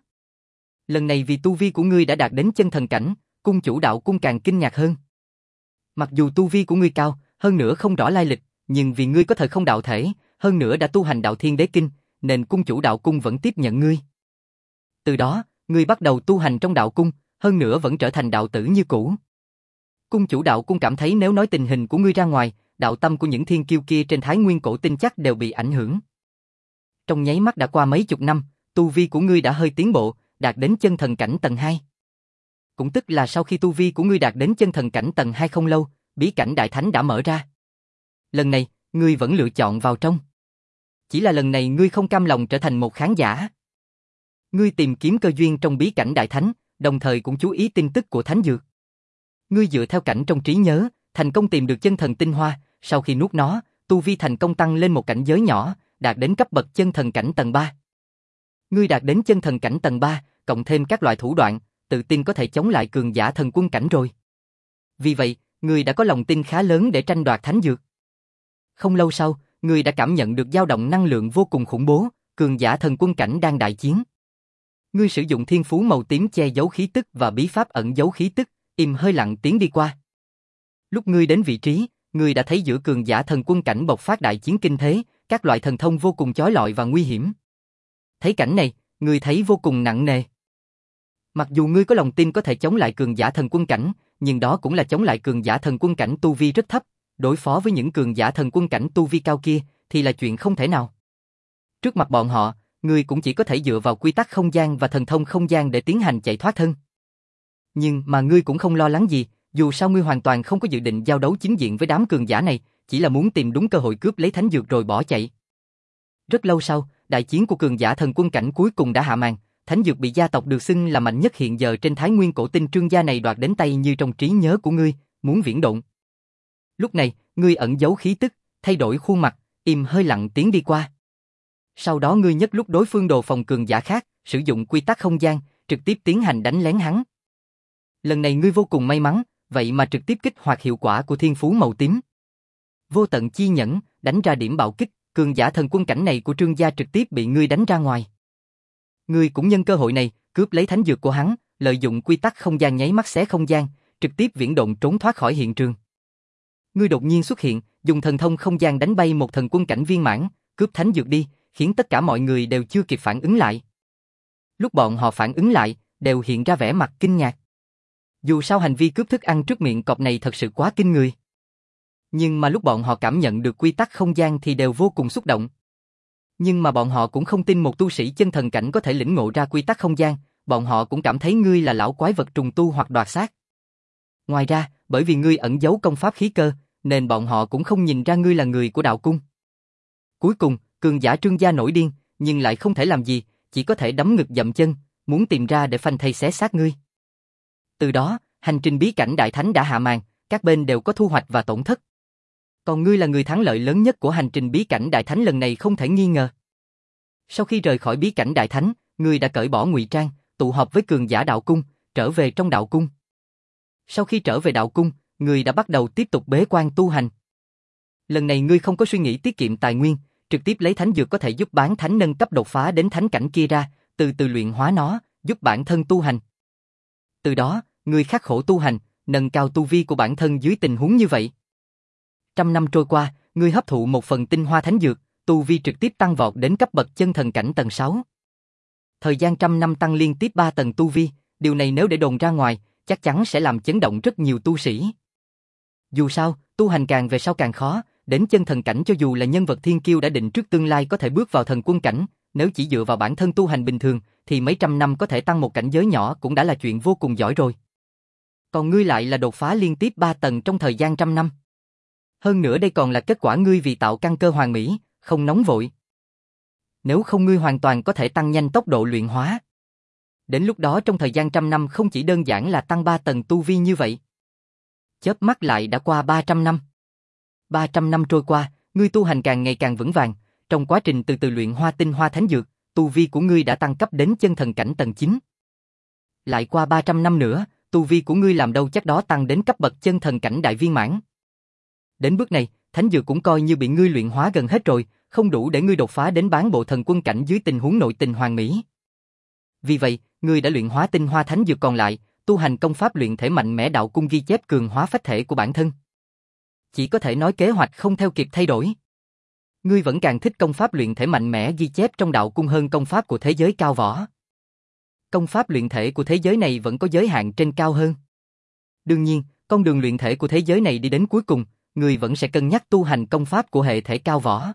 S1: Lần này vì tu vi của ngươi đã đạt đến chân thần cảnh, cung chủ đạo cung càng kinh ngạc hơn. Mặc dù tu vi của ngươi cao, hơn nữa không rõ lai lịch, nhưng vì ngươi có thời không đạo thể, hơn nữa đã tu hành Đạo Thiên Đế Kinh, nên cung chủ đạo cung vẫn tiếp nhận ngươi. Từ đó, ngươi bắt đầu tu hành trong đạo cung, hơn nữa vẫn trở thành đạo tử như cũ. Cung chủ đạo cung cảm thấy nếu nói tình hình của ngươi ra ngoài, đạo tâm của những thiên kiêu kia trên Thái Nguyên cổ tinh chắc đều bị ảnh hưởng. Trong nháy mắt đã qua mấy chục năm, tu vi của ngươi đã hơi tiến bộ, đạt đến chân thần cảnh tầng hai. Cũng tức là sau khi tu vi của ngươi đạt đến chân thần cảnh tầng hai không lâu, bí cảnh đại thánh đã mở ra. Lần này, ngươi vẫn lựa chọn vào trong. Chỉ là lần này ngươi không cam lòng trở thành một khán giả. Ngươi tìm kiếm cơ duyên trong bí cảnh đại thánh, đồng thời cũng chú ý tin tức của thánh dược. Ngươi dựa theo cảnh trong trí nhớ, thành công tìm được chân thần tinh hoa, sau khi nuốt nó, tu vi thành công tăng lên một cảnh giới nhỏ, đạt đến cấp bậc chân thần cảnh tầng ba. Ngươi đạt đến chân thần cảnh tầng ba, cộng thêm các loại thủ đoạn, tự tin có thể chống lại cường giả thần quân cảnh rồi. Vì vậy, ngươi đã có lòng tin khá lớn để tranh đoạt thánh dược. Không lâu sau, ngươi đã cảm nhận được dao động năng lượng vô cùng khủng bố, cường giả thần quân cảnh đang đại chiến. Ngươi sử dụng thiên phú màu tím che giấu khí tức và bí pháp ẩn giấu khí tức, im hơi lặng tiến đi qua. Lúc ngươi đến vị trí, ngươi đã thấy giữa cường giả thần quân cảnh bộc phát đại chiến kinh thế, các loại thần thông vô cùng chói lọi và nguy hiểm. Thấy cảnh này, ngươi thấy vô cùng nặng nề. Mặc dù ngươi có lòng tin có thể chống lại cường giả thần quân cảnh, nhưng đó cũng là chống lại cường giả thần quân cảnh tu vi rất thấp, đối phó với những cường giả thần quân cảnh tu vi cao kia thì là chuyện không thể nào. Trước mặt bọn họ, ngươi cũng chỉ có thể dựa vào quy tắc không gian và thần thông không gian để tiến hành chạy thoát thân. Nhưng mà ngươi cũng không lo lắng gì, dù sao ngươi hoàn toàn không có dự định giao đấu chính diện với đám cường giả này, chỉ là muốn tìm đúng cơ hội cướp lấy thánh dược rồi bỏ chạy. Rất lâu sau, đại chiến của cường giả thần quân cảnh cuối cùng đã hạ màn, thánh dược bị gia tộc được xưng là mạnh nhất hiện giờ trên Thái Nguyên cổ tinh Trương gia này đoạt đến tay như trong trí nhớ của ngươi, muốn viễn độn. Lúc này, ngươi ẩn giấu khí tức, thay đổi khuôn mặt, im hơi lặng tiến đi qua. Sau đó ngươi nhất lúc đối phương đồ phòng cường giả khác, sử dụng quy tắc không gian, trực tiếp tiến hành đánh lén hắn. Lần này ngươi vô cùng may mắn, vậy mà trực tiếp kích hoạt hiệu quả của thiên phú màu tím. Vô tận chi nhẫn, đánh ra điểm bạo kích, cường giả thần quân cảnh này của Trương gia trực tiếp bị ngươi đánh ra ngoài. Ngươi cũng nhân cơ hội này, cướp lấy thánh dược của hắn, lợi dụng quy tắc không gian nháy mắt xé không gian, trực tiếp viễn độn trốn thoát khỏi hiện trường. Ngươi đột nhiên xuất hiện, dùng thần thông không gian đánh bay một thần quân cảnh viên mãn, cướp thánh dược đi, khiến tất cả mọi người đều chưa kịp phản ứng lại. Lúc bọn họ phản ứng lại, đều hiện ra vẻ mặt kinh ngạc. Dù sao hành vi cướp thức ăn trước miệng cọp này thật sự quá kinh người. Nhưng mà lúc bọn họ cảm nhận được quy tắc không gian thì đều vô cùng xúc động. Nhưng mà bọn họ cũng không tin một tu sĩ chân thần cảnh có thể lĩnh ngộ ra quy tắc không gian, bọn họ cũng cảm thấy ngươi là lão quái vật trùng tu hoặc đoạt xác. Ngoài ra, bởi vì ngươi ẩn giấu công pháp khí cơ, nên bọn họ cũng không nhìn ra ngươi là người của đạo cung. Cuối cùng, cường giả Trương gia nổi điên, nhưng lại không thể làm gì, chỉ có thể đấm ngực dậm chân, muốn tìm ra để phanh thây xé xác ngươi. Từ đó, hành trình bí cảnh đại thánh đã hạ màn, các bên đều có thu hoạch và tổn thất. Còn ngươi là người thắng lợi lớn nhất của hành trình bí cảnh đại thánh lần này không thể nghi ngờ. Sau khi rời khỏi bí cảnh đại thánh, ngươi đã cởi bỏ ngụy trang, tụ họp với cường giả đạo cung, trở về trong đạo cung. Sau khi trở về đạo cung, ngươi đã bắt đầu tiếp tục bế quan tu hành. Lần này ngươi không có suy nghĩ tiết kiệm tài nguyên, trực tiếp lấy thánh dược có thể giúp bán thánh nâng cấp đột phá đến thánh cảnh kia ra, từ từ luyện hóa nó, giúp bản thân tu hành. Từ đó, ngươi khắc khổ tu hành, nâng cao tu vi của bản thân dưới tình huống như vậy. Trăm năm trôi qua, ngươi hấp thụ một phần tinh hoa thánh dược, tu vi trực tiếp tăng vọt đến cấp bậc chân thần cảnh tầng sáu. Thời gian trăm năm tăng liên tiếp ba tầng tu vi, điều này nếu để đồn ra ngoài, chắc chắn sẽ làm chấn động rất nhiều tu sĩ. Dù sao, tu hành càng về sau càng khó, đến chân thần cảnh cho dù là nhân vật thiên kiêu đã định trước tương lai có thể bước vào thần quân cảnh, nếu chỉ dựa vào bản thân tu hành bình thường, thì mấy trăm năm có thể tăng một cảnh giới nhỏ cũng đã là chuyện vô cùng giỏi rồi. Còn ngươi lại là đột phá liên tiếp ba tầng trong thời gian trăm năm. Hơn nữa đây còn là kết quả ngươi vì tạo căn cơ hoàn mỹ, không nóng vội. Nếu không ngươi hoàn toàn có thể tăng nhanh tốc độ luyện hóa. Đến lúc đó trong thời gian trăm năm không chỉ đơn giản là tăng ba tầng tu vi như vậy. Chớp mắt lại đã qua ba trăm năm. ba trăm năm trôi qua, ngươi tu hành càng ngày càng vững vàng, trong quá trình từ từ luyện hoa tinh hoa thánh dược, tu vi của ngươi đã tăng cấp đến chân thần cảnh tầng chín. Lại qua ba trăm năm nữa, tu vi của ngươi làm đâu chắc đó tăng đến cấp bậc chân thần cảnh đại viên mãn. Đến bước này, thánh dược cũng coi như bị ngươi luyện hóa gần hết rồi, không đủ để ngươi đột phá đến bán bộ thần quân cảnh dưới tình huống nội tình hoàn mỹ. Vì vậy, ngươi đã luyện hóa tinh hoa thánh dược còn lại, tu hành công pháp luyện thể mạnh mẽ đạo cung ghi chép cường hóa phách thể của bản thân. Chỉ có thể nói kế hoạch không theo kịp thay đổi. Ngươi vẫn càng thích công pháp luyện thể mạnh mẽ ghi chép trong đạo cung hơn công pháp của thế giới cao võ. Công pháp luyện thể của thế giới này vẫn có giới hạn trên cao hơn. Đương nhiên, con đường luyện thể của thế giới này đi đến cuối cùng, ngươi vẫn sẽ cân nhắc tu hành công pháp của hệ thể cao võ.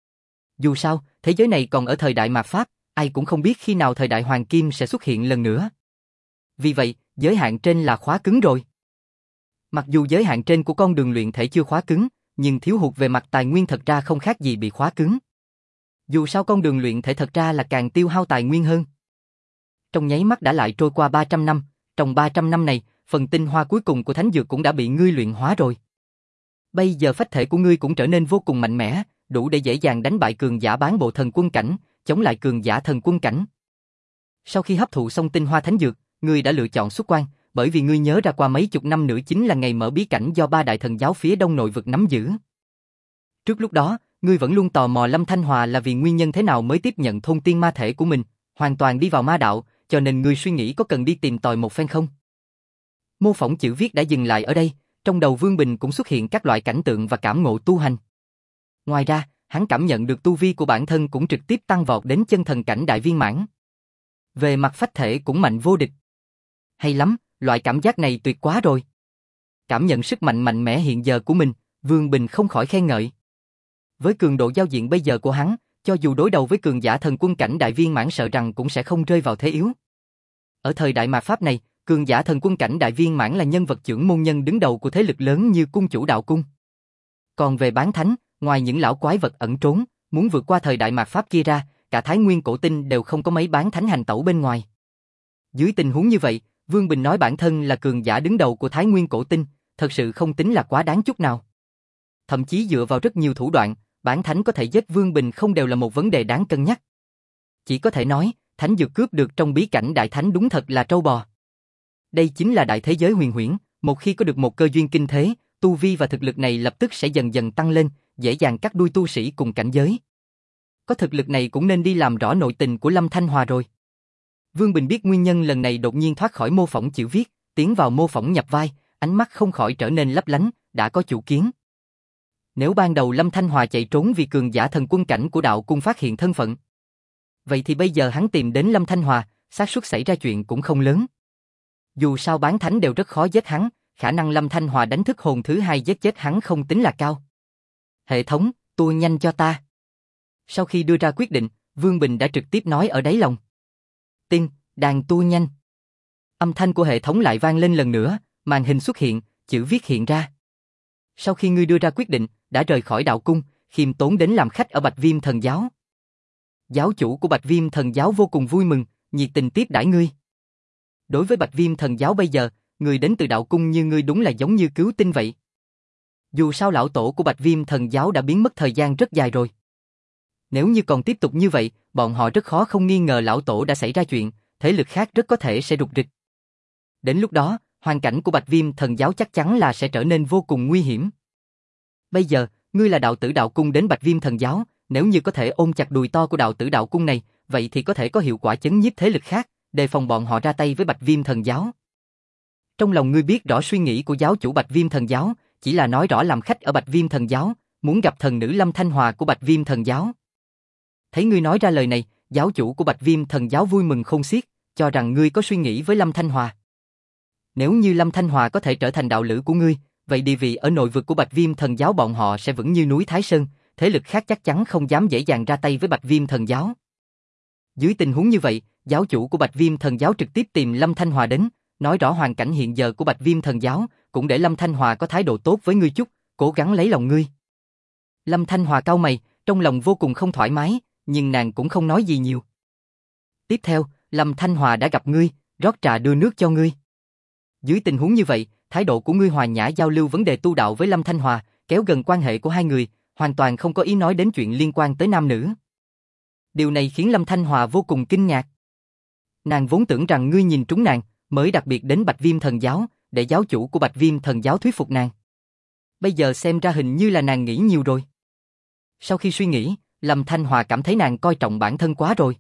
S1: Dù sao, thế giới này còn ở thời đại mạt Pháp, ai cũng không biết khi nào thời đại hoàng kim sẽ xuất hiện lần nữa. Vì vậy, giới hạn trên là khóa cứng rồi. Mặc dù giới hạn trên của con đường luyện thể chưa khóa cứng, nhưng thiếu hụt về mặt tài nguyên thật ra không khác gì bị khóa cứng. Dù sao con đường luyện thể thật ra là càng tiêu hao tài nguyên hơn. Trong nháy mắt đã lại trôi qua ba trăm năm, trong ba trăm năm này, phần tinh hoa cuối cùng của thánh dược cũng đã bị ngươi luyện hóa rồi. Bây giờ phách thể của ngươi cũng trở nên vô cùng mạnh mẽ, đủ để dễ dàng đánh bại cường giả bán bộ thần quân cảnh, chống lại cường giả thần quân cảnh. Sau khi hấp thụ xong tinh hoa thánh dược, ngươi đã lựa chọn xuất quan, bởi vì ngươi nhớ ra qua mấy chục năm nữa chính là ngày mở bí cảnh do ba đại thần giáo phía đông nội vực nắm giữ. Trước lúc đó, ngươi vẫn luôn tò mò Lâm Thanh Hòa là vì nguyên nhân thế nào mới tiếp nhận thôn tiên ma thể của mình, hoàn toàn đi vào ma đạo, cho nên ngươi suy nghĩ có cần đi tìm tòi một phen không? Mô phỏng chữ viết đã dừng lại ở đây, trong đầu Vương Bình cũng xuất hiện các loại cảnh tượng và cảm ngộ tu hành. Ngoài ra, hắn cảm nhận được tu vi của bản thân cũng trực tiếp tăng vọt đến chân thần cảnh đại viên mãn. Về mặt phách thể cũng mạnh vô địch. Hay lắm, loại cảm giác này tuyệt quá rồi. Cảm nhận sức mạnh mạnh mẽ hiện giờ của mình, Vương Bình không khỏi khen ngợi. Với cường độ giao diện bây giờ của hắn, cho dù đối đầu với cường giả thần quân cảnh đại viên mãn sợ rằng cũng sẽ không rơi vào thế yếu. Ở thời đại mạt Pháp này, cường giả thần quân cảnh đại viên mãn là nhân vật trưởng môn nhân đứng đầu của thế lực lớn như cung chủ đạo cung. Còn về bán thánh, ngoài những lão quái vật ẩn trốn, muốn vượt qua thời đại mạt Pháp kia ra, cả Thái Nguyên cổ tinh đều không có mấy bán thánh hành tẩu bên ngoài. Dưới tình huống như vậy, Vương Bình nói bản thân là cường giả đứng đầu của Thái Nguyên cổ tinh, thật sự không tính là quá đáng chút nào. Thậm chí dựa vào rất nhiều thủ đoạn, bán thánh có thể giết Vương Bình không đều là một vấn đề đáng cân nhắc. Chỉ có thể nói, thánh dược cướp được trong bí cảnh đại thánh đúng thật là trâu bò. Đây chính là đại thế giới huyền huyễn, một khi có được một cơ duyên kinh thế, tu vi và thực lực này lập tức sẽ dần dần tăng lên, dễ dàng cắt đuôi tu sĩ cùng cảnh giới. Có thực lực này cũng nên đi làm rõ nội tình của Lâm Thanh Hòa rồi. Vương Bình biết nguyên nhân lần này đột nhiên thoát khỏi mô phỏng chữ viết, tiến vào mô phỏng nhập vai, ánh mắt không khỏi trở nên lấp lánh, đã có chủ kiến. Nếu ban đầu Lâm Thanh Hòa chạy trốn vì cường giả thần quân cảnh của đạo cung phát hiện thân phận, vậy thì bây giờ hắn tìm đến Lâm Thanh Hòa, xác suất xảy ra chuyện cũng không lớn. Dù sao bán thánh đều rất khó giết hắn, khả năng Lâm Thanh Hòa đánh thức hồn thứ hai giết chết hắn không tính là cao. Hệ thống, tua nhanh cho ta. Sau khi đưa ra quyết định, Vương Bình đã trực tiếp nói ở đáy lòng. Tiên, đàn tua nhanh. Âm thanh của hệ thống lại vang lên lần nữa, màn hình xuất hiện, chữ viết hiện ra. Sau khi ngươi đưa ra quyết định, đã rời khỏi đạo cung, khiêm tốn đến làm khách ở Bạch Viêm Thần Giáo. Giáo chủ của Bạch Viêm Thần Giáo vô cùng vui mừng, nhiệt tình tiếp đãi ngươi. Đối với Bạch Viêm Thần Giáo bây giờ, người đến từ đạo cung như ngươi đúng là giống như cứu tinh vậy. Dù sao lão tổ của Bạch Viêm Thần Giáo đã biến mất thời gian rất dài rồi. Nếu như còn tiếp tục như vậy, bọn họ rất khó không nghi ngờ lão tổ đã xảy ra chuyện, thế lực khác rất có thể sẽ rục rịch. Đến lúc đó, hoàn cảnh của Bạch Viêm Thần Giáo chắc chắn là sẽ trở nên vô cùng nguy hiểm. Bây giờ, ngươi là đạo tử đạo cung đến Bạch Viêm Thần Giáo, nếu như có thể ôm chặt đùi to của đạo tử đạo cung này, vậy thì có thể có hiệu quả chấn nhiếp thế lực khác, đề phòng bọn họ ra tay với Bạch Viêm Thần Giáo. Trong lòng ngươi biết rõ suy nghĩ của giáo chủ Bạch Viêm Thần Giáo, chỉ là nói rõ làm khách ở Bạch Viêm Thần Giáo, muốn gặp thần nữ Lâm Thanh Hòa của Bạch Viêm Thần Giáo. Thấy ngươi nói ra lời này, giáo chủ của Bạch Viêm Thần Giáo vui mừng khôn xiết, cho rằng ngươi có suy nghĩ với Lâm Thanh Hòa. Nếu như Lâm Thanh Hòa có thể trở thành đạo lữ của ngươi, vậy địa vị ở nội vực của Bạch Viêm Thần Giáo bọn họ sẽ vững như núi Thái Sơn, thế lực khác chắc chắn không dám dễ dàng ra tay với Bạch Viêm Thần Giáo. Dưới tình huống như vậy, giáo chủ của Bạch Viêm Thần Giáo trực tiếp tìm Lâm Thanh Hòa đến, nói rõ hoàn cảnh hiện giờ của Bạch Viêm Thần Giáo, cũng để Lâm Thanh Hòa có thái độ tốt với ngươi chút, cố gắng lấy lòng ngươi. Lâm Thanh Hòa cau mày, trong lòng vô cùng không thoải mái, nhưng nàng cũng không nói gì nhiều. Tiếp theo, Lâm Thanh Hòa đã gặp ngươi, rót trà đưa nước cho ngươi. Dưới tình huống như vậy, thái độ của ngươi hòa nhã giao lưu vấn đề tu đạo với Lâm Thanh Hòa, kéo gần quan hệ của hai người, hoàn toàn không có ý nói đến chuyện liên quan tới nam nữ. Điều này khiến Lâm Thanh Hòa vô cùng kinh ngạc. Nàng vốn tưởng rằng ngươi nhìn trúng nàng, mới đặc biệt đến Bạch Viêm Thần Giáo, để giáo chủ của Bạch Viêm Thần Giáo thuyết phục nàng. Bây giờ xem ra hình như là nàng nghĩ nhiều rồi. Sau khi suy nghĩ, Lâm Thanh Hòa cảm thấy nàng coi trọng bản thân quá rồi.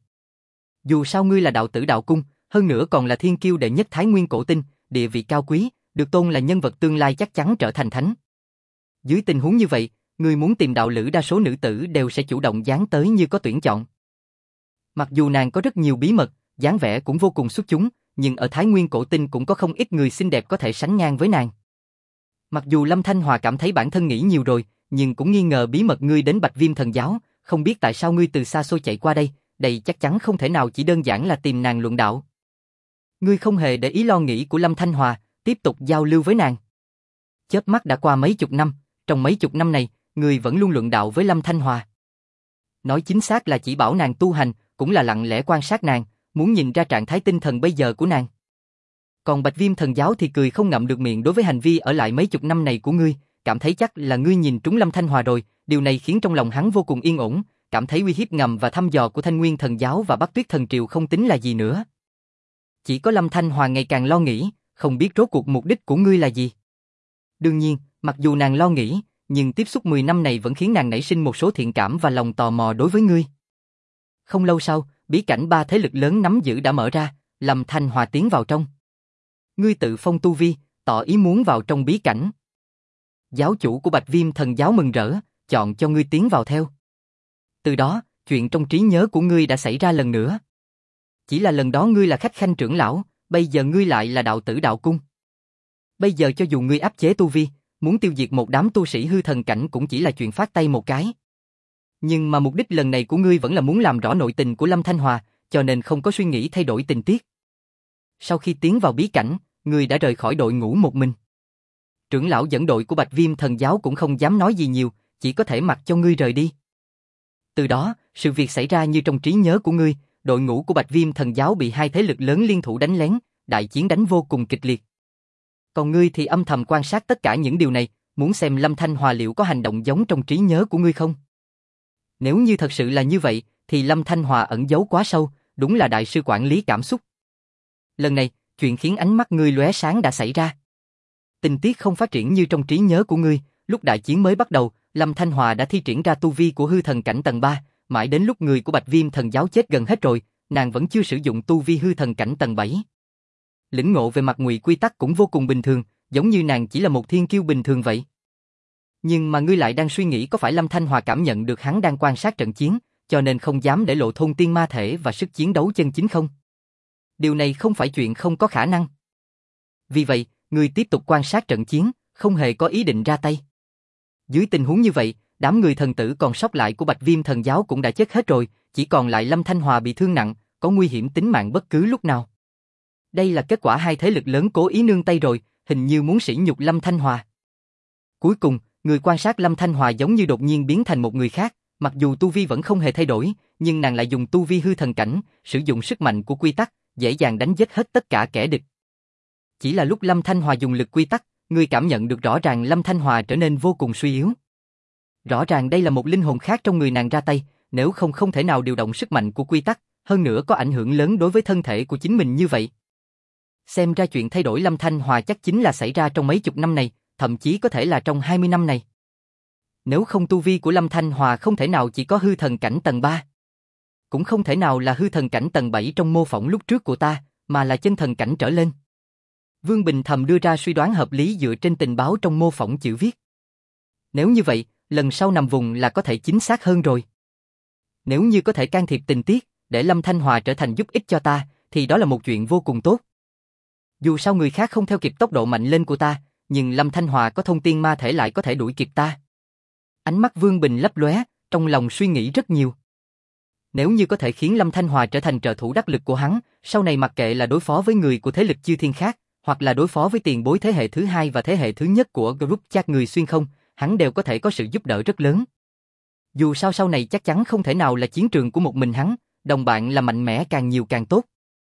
S1: Dù sao ngươi là đạo tử đạo cung, hơn nữa còn là thiên kiêu đệ nhất Thái Nguyên cổ tinh, địa vị cao quý, được tôn là nhân vật tương lai chắc chắn trở thành thánh. Dưới tình huống như vậy, ngươi muốn tìm đạo lữ đa số nữ tử đều sẽ chủ động dán tới như có tuyển chọn. Mặc dù nàng có rất nhiều bí mật, dáng vẻ cũng vô cùng xuất chúng, nhưng ở Thái Nguyên cổ tinh cũng có không ít người xinh đẹp có thể sánh ngang với nàng. Mặc dù Lâm Thanh Hòa cảm thấy bản thân nghĩ nhiều rồi, nhưng cũng nghi ngờ bí mật ngươi đến Bạch Viêm Thần Giáo, không biết tại sao ngươi từ xa xôi chạy qua đây, đây chắc chắn không thể nào chỉ đơn giản là tìm nàng luận đạo. Ngươi không hề để ý lo nghĩ của Lâm Thanh Hòa, tiếp tục giao lưu với nàng. Chớp mắt đã qua mấy chục năm, trong mấy chục năm này, ngươi vẫn luôn luận đạo với Lâm Thanh Hòa. Nói chính xác là chỉ bảo nàng tu hành, cũng là lặng lẽ quan sát nàng, muốn nhìn ra trạng thái tinh thần bây giờ của nàng. Còn Bạch Viêm Thần Giáo thì cười không ngậm được miệng đối với hành vi ở lại mấy chục năm này của ngươi, cảm thấy chắc là ngươi nhìn trúng Lâm Thanh Hòa rồi, điều này khiến trong lòng hắn vô cùng yên ổn, cảm thấy uy hiếp ngầm và thăm dò của Thanh Nguyên Thần Giáo và Bắc Tuyết Thần Triều không tính là gì nữa. Chỉ có Lâm Thanh Hòa ngày càng lo nghĩ, không biết rốt cuộc mục đích của ngươi là gì. Đương nhiên, mặc dù nàng lo nghĩ, nhưng tiếp xúc mười năm này vẫn khiến nàng nảy sinh một số thiện cảm và lòng tò mò đối với ngươi. Không lâu sau, bí cảnh ba thế lực lớn nắm giữ đã mở ra, Lâm Thanh Hòa tiến vào trong. Ngươi tự phong tu vi, tỏ ý muốn vào trong bí cảnh. Giáo chủ của Bạch Viêm Thần Giáo mừng rỡ, chọn cho ngươi tiến vào theo. Từ đó, chuyện trong trí nhớ của ngươi đã xảy ra lần nữa. Chỉ là lần đó ngươi là khách khanh trưởng lão, bây giờ ngươi lại là đạo tử đạo cung. Bây giờ cho dù ngươi áp chế tu vi, muốn tiêu diệt một đám tu sĩ hư thần cảnh cũng chỉ là chuyện phát tay một cái. Nhưng mà mục đích lần này của ngươi vẫn là muốn làm rõ nội tình của Lâm Thanh Hòa, cho nên không có suy nghĩ thay đổi tình tiết. Sau khi tiến vào bí cảnh, ngươi đã rời khỏi đội ngũ một mình. Trưởng lão dẫn đội của Bạch Viêm Thần Giáo cũng không dám nói gì nhiều, chỉ có thể mặc cho ngươi rời đi. Từ đó, sự việc xảy ra như trong trí nhớ của ngươi, đội ngũ của Bạch Viêm Thần Giáo bị hai thế lực lớn liên thủ đánh lén, đại chiến đánh vô cùng kịch liệt. Còn ngươi thì âm thầm quan sát tất cả những điều này, muốn xem Lâm Thanh Hòa liệu có hành động giống trong trí nhớ của ngươi không? Nếu như thật sự là như vậy, thì Lâm Thanh Hòa ẩn giấu quá sâu, đúng là đại sư quản lý cảm xúc. Lần này, chuyện khiến ánh mắt ngươi lóe sáng đã xảy ra. Tình tiết không phát triển như trong trí nhớ của ngươi, lúc đại chiến mới bắt đầu, Lâm Thanh Hòa đã thi triển ra tu vi của hư thần cảnh tầng ba, mãi đến lúc người của Bạch Viêm thần giáo chết gần hết rồi, nàng vẫn chưa sử dụng tu vi hư thần cảnh tầng bảy. Lĩnh ngộ về mặt ngụy quy tắc cũng vô cùng bình thường, giống như nàng chỉ là một thiên kiêu bình thường vậy. Nhưng mà ngươi lại đang suy nghĩ có phải Lâm Thanh Hòa cảm nhận được hắn đang quan sát trận chiến, cho nên không dám để lộ thôn tiên ma thể và sức chiến đấu chân chính không? Điều này không phải chuyện không có khả năng. Vì vậy, ngươi tiếp tục quan sát trận chiến, không hề có ý định ra tay. Dưới tình huống như vậy, đám người thần tử còn sót lại của Bạch Viêm thần giáo cũng đã chết hết rồi, chỉ còn lại Lâm Thanh Hòa bị thương nặng, có nguy hiểm tính mạng bất cứ lúc nào. Đây là kết quả hai thế lực lớn cố ý nương tay rồi, hình như muốn sỉ nhục Lâm Thanh Hòa. Cuối cùng, người quan sát Lâm Thanh Hòa giống như đột nhiên biến thành một người khác, mặc dù tu vi vẫn không hề thay đổi, nhưng nàng lại dùng tu vi hư thần cảnh, sử dụng sức mạnh của quy tắc, dễ dàng đánh giết hết tất cả kẻ địch. Chỉ là lúc Lâm Thanh Hòa dùng lực quy tắc, người cảm nhận được rõ ràng Lâm Thanh Hòa trở nên vô cùng suy yếu. Rõ ràng đây là một linh hồn khác trong người nàng ra tay, nếu không không thể nào điều động sức mạnh của quy tắc, hơn nữa có ảnh hưởng lớn đối với thân thể của chính mình như vậy. Xem ra chuyện thay đổi Lâm Thanh Hòa chắc chính là xảy ra trong mấy chục năm này, thậm chí có thể là trong hai mươi năm này. Nếu không tu vi của Lâm Thanh Hòa không thể nào chỉ có hư thần cảnh tầng ba. Cũng không thể nào là hư thần cảnh tầng bảy trong mô phỏng lúc trước của ta, mà là chân thần cảnh trở lên. Vương Bình thầm đưa ra suy đoán hợp lý dựa trên tình báo trong mô phỏng chữ viết. Nếu như vậy, lần sau nằm vùng là có thể chính xác hơn rồi. Nếu như có thể can thiệp tình tiết, để Lâm Thanh Hòa trở thành giúp ích cho ta, thì đó là một chuyện vô cùng tốt. Dù sao người khác không theo kịp tốc độ mạnh lên của ta, nhưng Lâm Thanh Hòa có thông tiên ma thể lại có thể đuổi kịp ta. Ánh mắt Vương Bình lấp lóe, trong lòng suy nghĩ rất nhiều. Nếu như có thể khiến Lâm Thanh Hòa trở thành trợ thủ đắc lực của hắn, sau này mặc kệ là đối phó với người của thế lực chư thiên khác, hoặc là đối phó với tiền bối thế hệ thứ hai và thế hệ thứ nhất của group chat người xuyên không, hắn đều có thể có sự giúp đỡ rất lớn. Dù sao sau này chắc chắn không thể nào là chiến trường của một mình hắn, đồng bạn là mạnh mẽ càng nhiều càng tốt.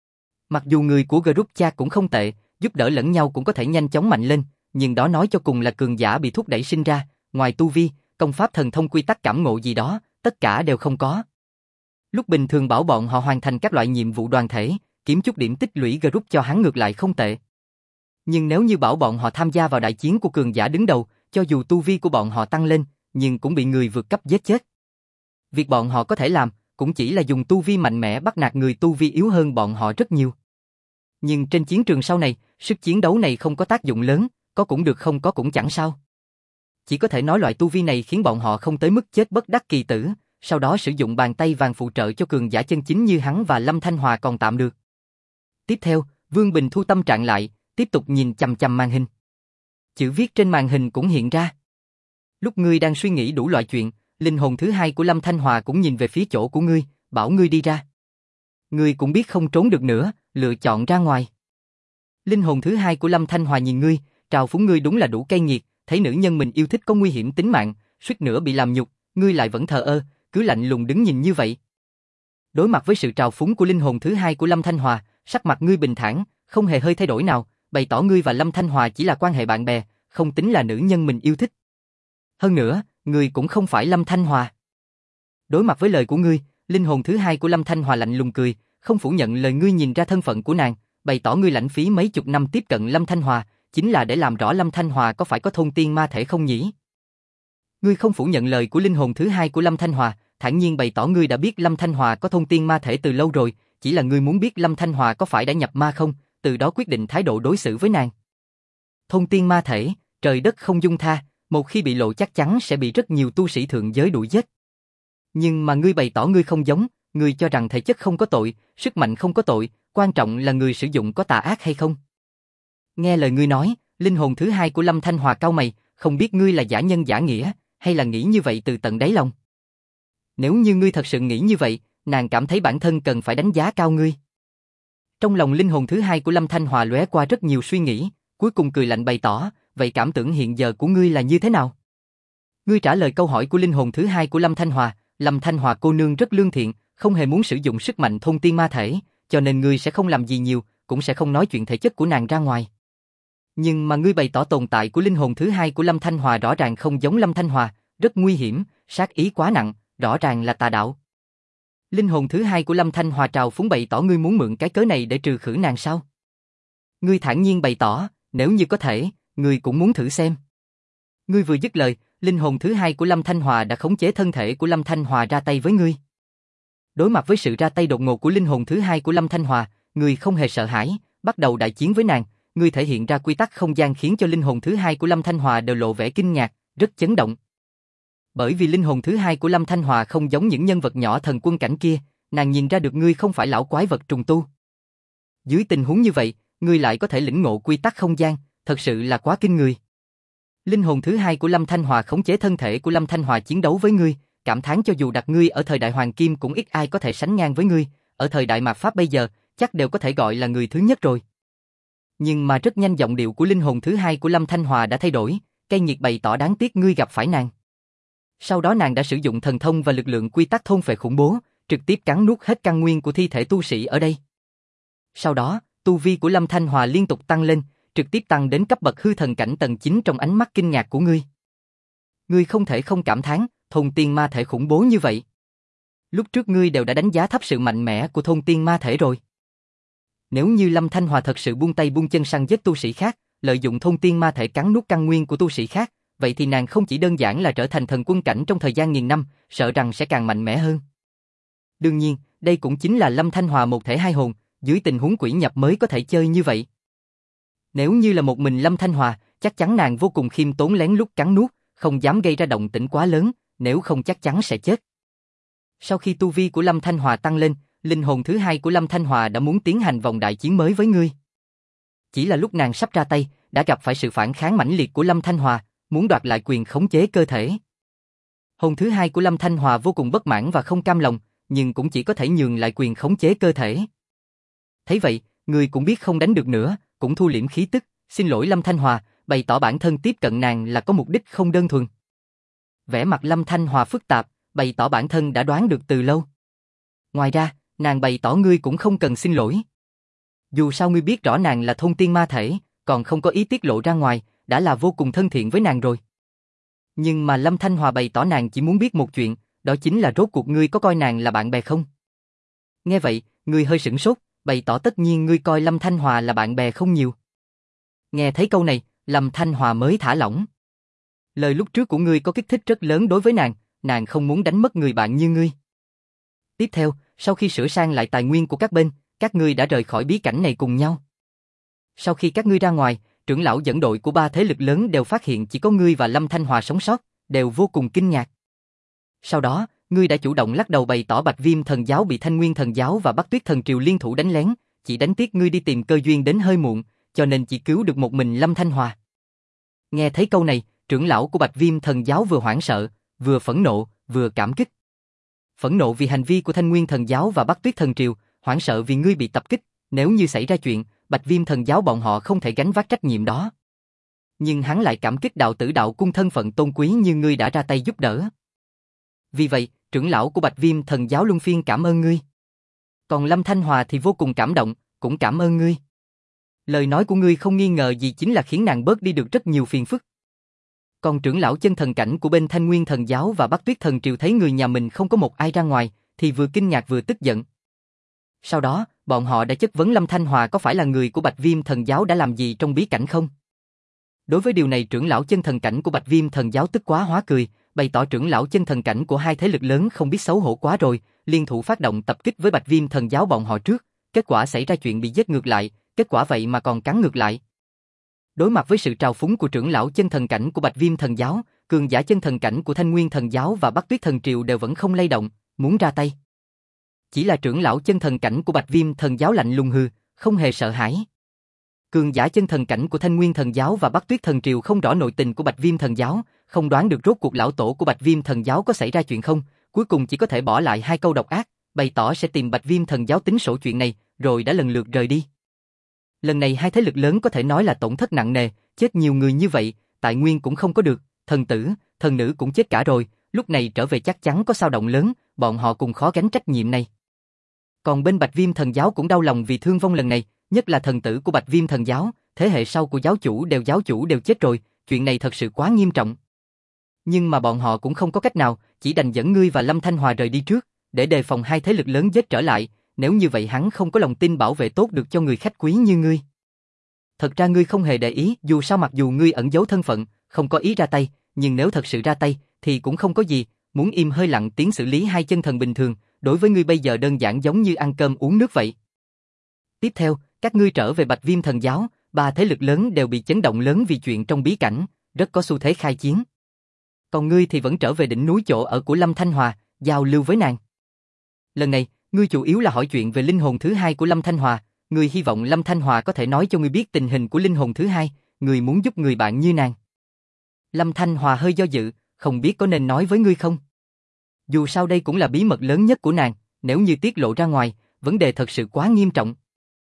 S1: Mặc dù người của group chat cũng không tệ, giúp đỡ lẫn nhau cũng có thể nhanh chóng mạnh lên, nhưng đó nói cho cùng là cường giả bị thúc đẩy sinh ra, ngoài tu vi, công pháp thần thông quy tắc cảm ngộ gì đó, tất cả đều không có. Lúc bình thường bảo bọn họ hoàn thành các loại nhiệm vụ đoàn thể, kiếm chút điểm tích lũy group cho hắn ngược lại không tệ. Nhưng nếu như bảo bọn họ tham gia vào đại chiến của cường giả đứng đầu, cho dù tu vi của bọn họ tăng lên, nhưng cũng bị người vượt cấp giết chết. Việc bọn họ có thể làm, cũng chỉ là dùng tu vi mạnh mẽ bắt nạt người tu vi yếu hơn bọn họ rất nhiều. Nhưng trên chiến trường sau này, sức chiến đấu này không có tác dụng lớn, có cũng được không có cũng chẳng sao. Chỉ có thể nói loại tu vi này khiến bọn họ không tới mức chết bất đắc kỳ tử, sau đó sử dụng bàn tay vàng phụ trợ cho cường giả chân chính như hắn và Lâm Thanh Hòa còn tạm được. Tiếp theo, Vương Bình thu tâm trạng lại, tiếp tục nhìn chằm chằm màn hình. Chữ viết trên màn hình cũng hiện ra. Lúc ngươi đang suy nghĩ đủ loại chuyện, linh hồn thứ hai của Lâm Thanh Hòa cũng nhìn về phía chỗ của ngươi, bảo ngươi đi ra. Ngươi cũng biết không trốn được nữa, lựa chọn ra ngoài. Linh hồn thứ hai của Lâm Thanh Hòa nhìn ngươi, trào phúng ngươi đúng là đủ cay nghiệt, thấy nữ nhân mình yêu thích có nguy hiểm tính mạng, suýt nữa bị làm nhục, ngươi lại vẫn thờ ơ, cứ lạnh lùng đứng nhìn như vậy. Đối mặt với sự trào phúng của linh hồn thứ hai của Lâm Thanh Hòa, sắc mặt ngươi bình thản, không hề hơi thay đổi nào, bày tỏ ngươi và Lâm Thanh Hòa chỉ là quan hệ bạn bè, không tính là nữ nhân mình yêu thích. Hơn nữa, ngươi cũng không phải Lâm Thanh Hòa. Đối mặt với lời của ngươi, linh hồn thứ hai của Lâm Thanh Hòa lạnh lùng cười, không phủ nhận lời ngươi nhìn ra thân phận của nàng, bày tỏ ngươi lãng phí mấy chục năm tiếp cận Lâm Thanh Hòa, chính là để làm rõ Lâm Thanh Hòa có phải có thôn tiên ma thể không nhỉ? Ngươi không phủ nhận lời của linh hồn thứ hai của Lâm Thanh Hòa, thản nhiên bày tỏ ngươi đã biết Lâm Thanh Hòa có thôn tiên ma thể từ lâu rồi, chỉ là ngươi muốn biết Lâm Thanh Hòa có phải đã nhập ma không, từ đó quyết định thái độ đối xử với nàng. Thôn tiên ma thể, trời đất không dung tha, một khi bị lộ chắc chắn sẽ bị rất nhiều tu sĩ thượng giới đuổi giết. Nhưng mà ngươi bày tỏ ngươi không giống, ngươi cho rằng thể chất không có tội, sức mạnh không có tội, quan trọng là người sử dụng có tà ác hay không. Nghe lời ngươi nói, linh hồn thứ hai của Lâm Thanh Hòa cau mày, không biết ngươi là giả nhân giả nghĩa, hay là nghĩ như vậy từ tận đáy lòng. Nếu như ngươi thật sự nghĩ như vậy, nàng cảm thấy bản thân cần phải đánh giá cao ngươi. Trong lòng linh hồn thứ hai của Lâm Thanh Hòa lóe qua rất nhiều suy nghĩ, cuối cùng cười lạnh bày tỏ, vậy cảm tưởng hiện giờ của ngươi là như thế nào? Ngươi trả lời câu hỏi của linh hồn thứ hai của Lâm Thanh Hòa, Lâm Thanh Hòa cô nương rất lương thiện, không hề muốn sử dụng sức mạnh thôn tiên ma thể, cho nên ngươi sẽ không làm gì nhiều, cũng sẽ không nói chuyện thể chất của nàng ra ngoài. Nhưng mà ngươi bày tỏ tồn tại của linh hồn thứ hai của Lâm Thanh Hòa rõ ràng không giống Lâm Thanh Hòa, rất nguy hiểm, sát ý quá nặng, rõ ràng là tà đạo. Linh hồn thứ hai của Lâm Thanh Hòa trào phúng bày tỏ ngươi muốn mượn cái cớ này để trừ khử nàng sao? Ngươi thản nhiên bày tỏ, nếu như có thể, ngươi cũng muốn thử xem. Ngươi vừa dứt lời, linh hồn thứ hai của Lâm Thanh Hòa đã khống chế thân thể của Lâm Thanh Hòa ra tay với ngươi. Đối mặt với sự ra tay đột ngột của linh hồn thứ hai của Lâm Thanh Hòa, ngươi không hề sợ hãi, bắt đầu đại chiến với nàng. Ngươi thể hiện ra quy tắc không gian khiến cho linh hồn thứ hai của Lâm Thanh Hòa đều lộ vẻ kinh ngạc, rất chấn động. Bởi vì linh hồn thứ hai của Lâm Thanh Hòa không giống những nhân vật nhỏ thần quân cảnh kia, nàng nhìn ra được ngươi không phải lão quái vật trùng tu. Dưới tình huống như vậy, ngươi lại có thể lĩnh ngộ quy tắc không gian, thật sự là quá kinh người. Linh hồn thứ hai của Lâm Thanh Hòa khống chế thân thể của Lâm Thanh Hòa chiến đấu với ngươi, cảm thán cho dù đặt ngươi ở thời đại Hoàng Kim cũng ít ai có thể sánh ngang với ngươi, ở thời đại mạt Pháp bây giờ, chắc đều có thể gọi là người thứ nhất rồi. Nhưng mà rất nhanh giọng điệu của linh hồn thứ hai của Lâm Thanh Hòa đã thay đổi, cay nghiệt bày tỏ đáng tiếc ngươi gặp phải nàng. Sau đó nàng đã sử dụng thần thông và lực lượng quy tắc thôn phệ khủng bố, trực tiếp cắn nuốt hết căn nguyên của thi thể tu sĩ ở đây. Sau đó, tu vi của Lâm Thanh Hòa liên tục tăng lên, trực tiếp tăng đến cấp bậc hư thần cảnh tầng chín trong ánh mắt kinh ngạc của ngươi. Ngươi không thể không cảm thán, thôn tiên ma thể khủng bố như vậy. Lúc trước ngươi đều đã đánh giá thấp sự mạnh mẽ của thôn tiên ma thể rồi. Nếu như Lâm Thanh Hòa thật sự buông tay buông chân săn giết tu sĩ khác, lợi dụng thôn tiên ma thể cắn nuốt căn nguyên của tu sĩ khác, vậy thì nàng không chỉ đơn giản là trở thành thần quân cảnh trong thời gian nghìn năm, sợ rằng sẽ càng mạnh mẽ hơn. Đương nhiên, đây cũng chính là Lâm Thanh Hòa một thể hai hồn, dưới tình huống quỷ nhập mới có thể chơi như vậy. Nếu như là một mình Lâm Thanh Hòa, chắc chắn nàng vô cùng khiêm tốn lén lút cắn nuốt, không dám gây ra động tĩnh quá lớn, nếu không chắc chắn sẽ chết. Sau khi tu vi của Lâm Thanh Hòa tăng lên, linh hồn thứ hai của Lâm Thanh Hòa đã muốn tiến hành vòng đại chiến mới với ngươi. Chỉ là lúc nàng sắp ra tay, đã gặp phải sự phản kháng mãnh liệt của Lâm Thanh Hòa, muốn đoạt lại quyền khống chế cơ thể. Hồn thứ hai của Lâm Thanh Hòa vô cùng bất mãn và không cam lòng, nhưng cũng chỉ có thể nhường lại quyền khống chế cơ thể. Thấy vậy, người cũng biết không đánh được nữa, cũng thu liễm khí tức, xin lỗi Lâm Thanh Hòa, bày tỏ bản thân tiếp cận nàng là có mục đích không đơn thuần. Vẻ mặt Lâm Thanh Hòa phức tạp, bày tỏ bản thân đã đoán được từ lâu. Ngoài ra, nàng bày tỏ ngươi cũng không cần xin lỗi. Dù sao ngươi biết rõ nàng là thôn tiên ma thể, còn không có ý tiết lộ ra ngoài, đã là vô cùng thân thiện với nàng rồi. Nhưng mà Lâm Thanh Hòa bày tỏ nàng chỉ muốn biết một chuyện, đó chính là rốt cuộc ngươi có coi nàng là bạn bè không? Nghe vậy, ngươi hơi sửng sốt, bày tỏ tất nhiên ngươi coi Lâm Thanh Hòa là bạn bè không nhiều. Nghe thấy câu này, Lâm Thanh Hòa mới thả lỏng. Lời lúc trước của ngươi có kích thích rất lớn đối với nàng, nàng không muốn đánh mất người bạn như ngươi. Tiếp theo, sau khi sửa sang lại tài nguyên của các bên, các ngươi đã rời khỏi bí cảnh này cùng nhau. Sau khi các ngươi ra ngoài, trưởng lão dẫn đội của ba thế lực lớn đều phát hiện chỉ có ngươi và Lâm Thanh Hòa sống sót, đều vô cùng kinh ngạc. Sau đó, ngươi đã chủ động lắc đầu bày tỏ Bạch Viêm Thần Giáo bị Thanh Nguyên Thần Giáo và Bắc Tuyết Thần Triều liên thủ đánh lén, chỉ đánh tiếc ngươi đi tìm cơ duyên đến hơi muộn, cho nên chỉ cứu được một mình Lâm Thanh Hòa. Nghe thấy câu này, trưởng lão của Bạch Viêm Thần Giáo vừa hoảng sợ, vừa phẫn nộ, vừa cảm kích. Phẫn nộ vì hành vi của Thanh Nguyên Thần Giáo và Bắc Tuyết Thần Triều, hoảng sợ vì ngươi bị tập kích, nếu như xảy ra chuyện, Bạch Viêm Thần Giáo bọn họ không thể gánh vác trách nhiệm đó. Nhưng hắn lại cảm kích đạo tử đạo cung thân phận tôn quý như ngươi đã ra tay giúp đỡ. Vì vậy, trưởng lão của Bạch Viêm Thần Giáo luân phiên cảm ơn ngươi. Còn Lâm Thanh Hòa thì vô cùng cảm động, cũng cảm ơn ngươi. Lời nói của ngươi không nghi ngờ gì chính là khiến nàng bớt đi được rất nhiều phiền phức. Còn trưởng lão chân thần cảnh của bên Thanh Nguyên Thần Giáo và Bắc Tuyết Thần Triều thấy người nhà mình không có một ai ra ngoài, thì vừa kinh ngạc vừa tức giận. Sau đó, bọn họ đã chất vấn Lâm Thanh Hòa có phải là người của Bạch Viêm Thần Giáo đã làm gì trong bí cảnh không? Đối với điều này trưởng lão chân thần cảnh của Bạch Viêm Thần Giáo tức quá hóa cười, bày tỏ trưởng lão chân thần cảnh của hai thế lực lớn không biết xấu hổ quá rồi, liên thủ phát động tập kích với Bạch Viêm Thần Giáo bọn họ trước, kết quả xảy ra chuyện bị giết ngược lại, kết quả vậy mà còn cắn ngược lại. Đối mặt với sự trào phúng của trưởng lão chân thần cảnh của Bạch Viêm Thần Giáo, cường giả chân thần cảnh của Thanh Nguyên Thần Giáo và Bắc Tuyết Thần Triều đều vẫn không lay động, muốn ra tay. Chỉ là trưởng lão chân thần cảnh của Bạch Viêm Thần Giáo lạnh lùng hừ, không hề sợ hãi. Cường giả chân thần cảnh của Thanh Nguyên Thần Giáo và Bắc Tuyết Thần Triều không rõ nội tình của Bạch Viêm Thần Giáo, không đoán được rốt cuộc lão tổ của Bạch Viêm Thần Giáo có xảy ra chuyện không, cuối cùng chỉ có thể bỏ lại hai câu độc ác, bày tỏ sẽ tìm Bạch Viêm Thần Giáo tính sổ chuyện này, rồi đã lần lượt rời đi. Lần này hai thế lực lớn có thể nói là tổn thất nặng nề, chết nhiều người như vậy, tài nguyên cũng không có được, thần tử, thần nữ cũng chết cả rồi, lúc này trở về chắc chắn có xao động lớn, bọn họ cùng khó gánh trách nhiệm này. Còn bên Bạch Viêm Thần Giáo cũng đau lòng vì thương vong lần này, nhất là thần tử của Bạch Viêm Thần Giáo, thế hệ sau của giáo chủ đều giáo chủ đều chết rồi, chuyện này thật sự quá nghiêm trọng. Nhưng mà bọn họ cũng không có cách nào, chỉ đành dẫn ngươi và Lâm Thanh Hòa rời đi trước, để đề phòng hai thế lực lớn giết trở lại, nếu như vậy hắn không có lòng tin bảo vệ tốt được cho người khách quý như ngươi. thật ra ngươi không hề để ý, dù sao mặc dù ngươi ẩn giấu thân phận, không có ý ra tay, nhưng nếu thật sự ra tay, thì cũng không có gì, muốn im hơi lặng tiếng xử lý hai chân thần bình thường, đối với ngươi bây giờ đơn giản giống như ăn cơm uống nước vậy. Tiếp theo, các ngươi trở về Bạch Viêm Thần Giáo, ba thế lực lớn đều bị chấn động lớn vì chuyện trong bí cảnh, rất có xu thế khai chiến. Còn ngươi thì vẫn trở về đỉnh núi chỗ ở của Lâm Thanh Hòa, giao lưu với nàng. Lần này, ngươi chủ yếu là hỏi chuyện về linh hồn thứ hai của Lâm Thanh Hòa, ngươi hy vọng Lâm Thanh Hòa có thể nói cho ngươi biết tình hình của linh hồn thứ hai, ngươi muốn giúp người bạn như nàng. Lâm Thanh Hòa hơi do dự, không biết có nên nói với ngươi không. Dù sao đây cũng là bí mật lớn nhất của nàng, nếu như tiết lộ ra ngoài, vấn đề thật sự quá nghiêm trọng.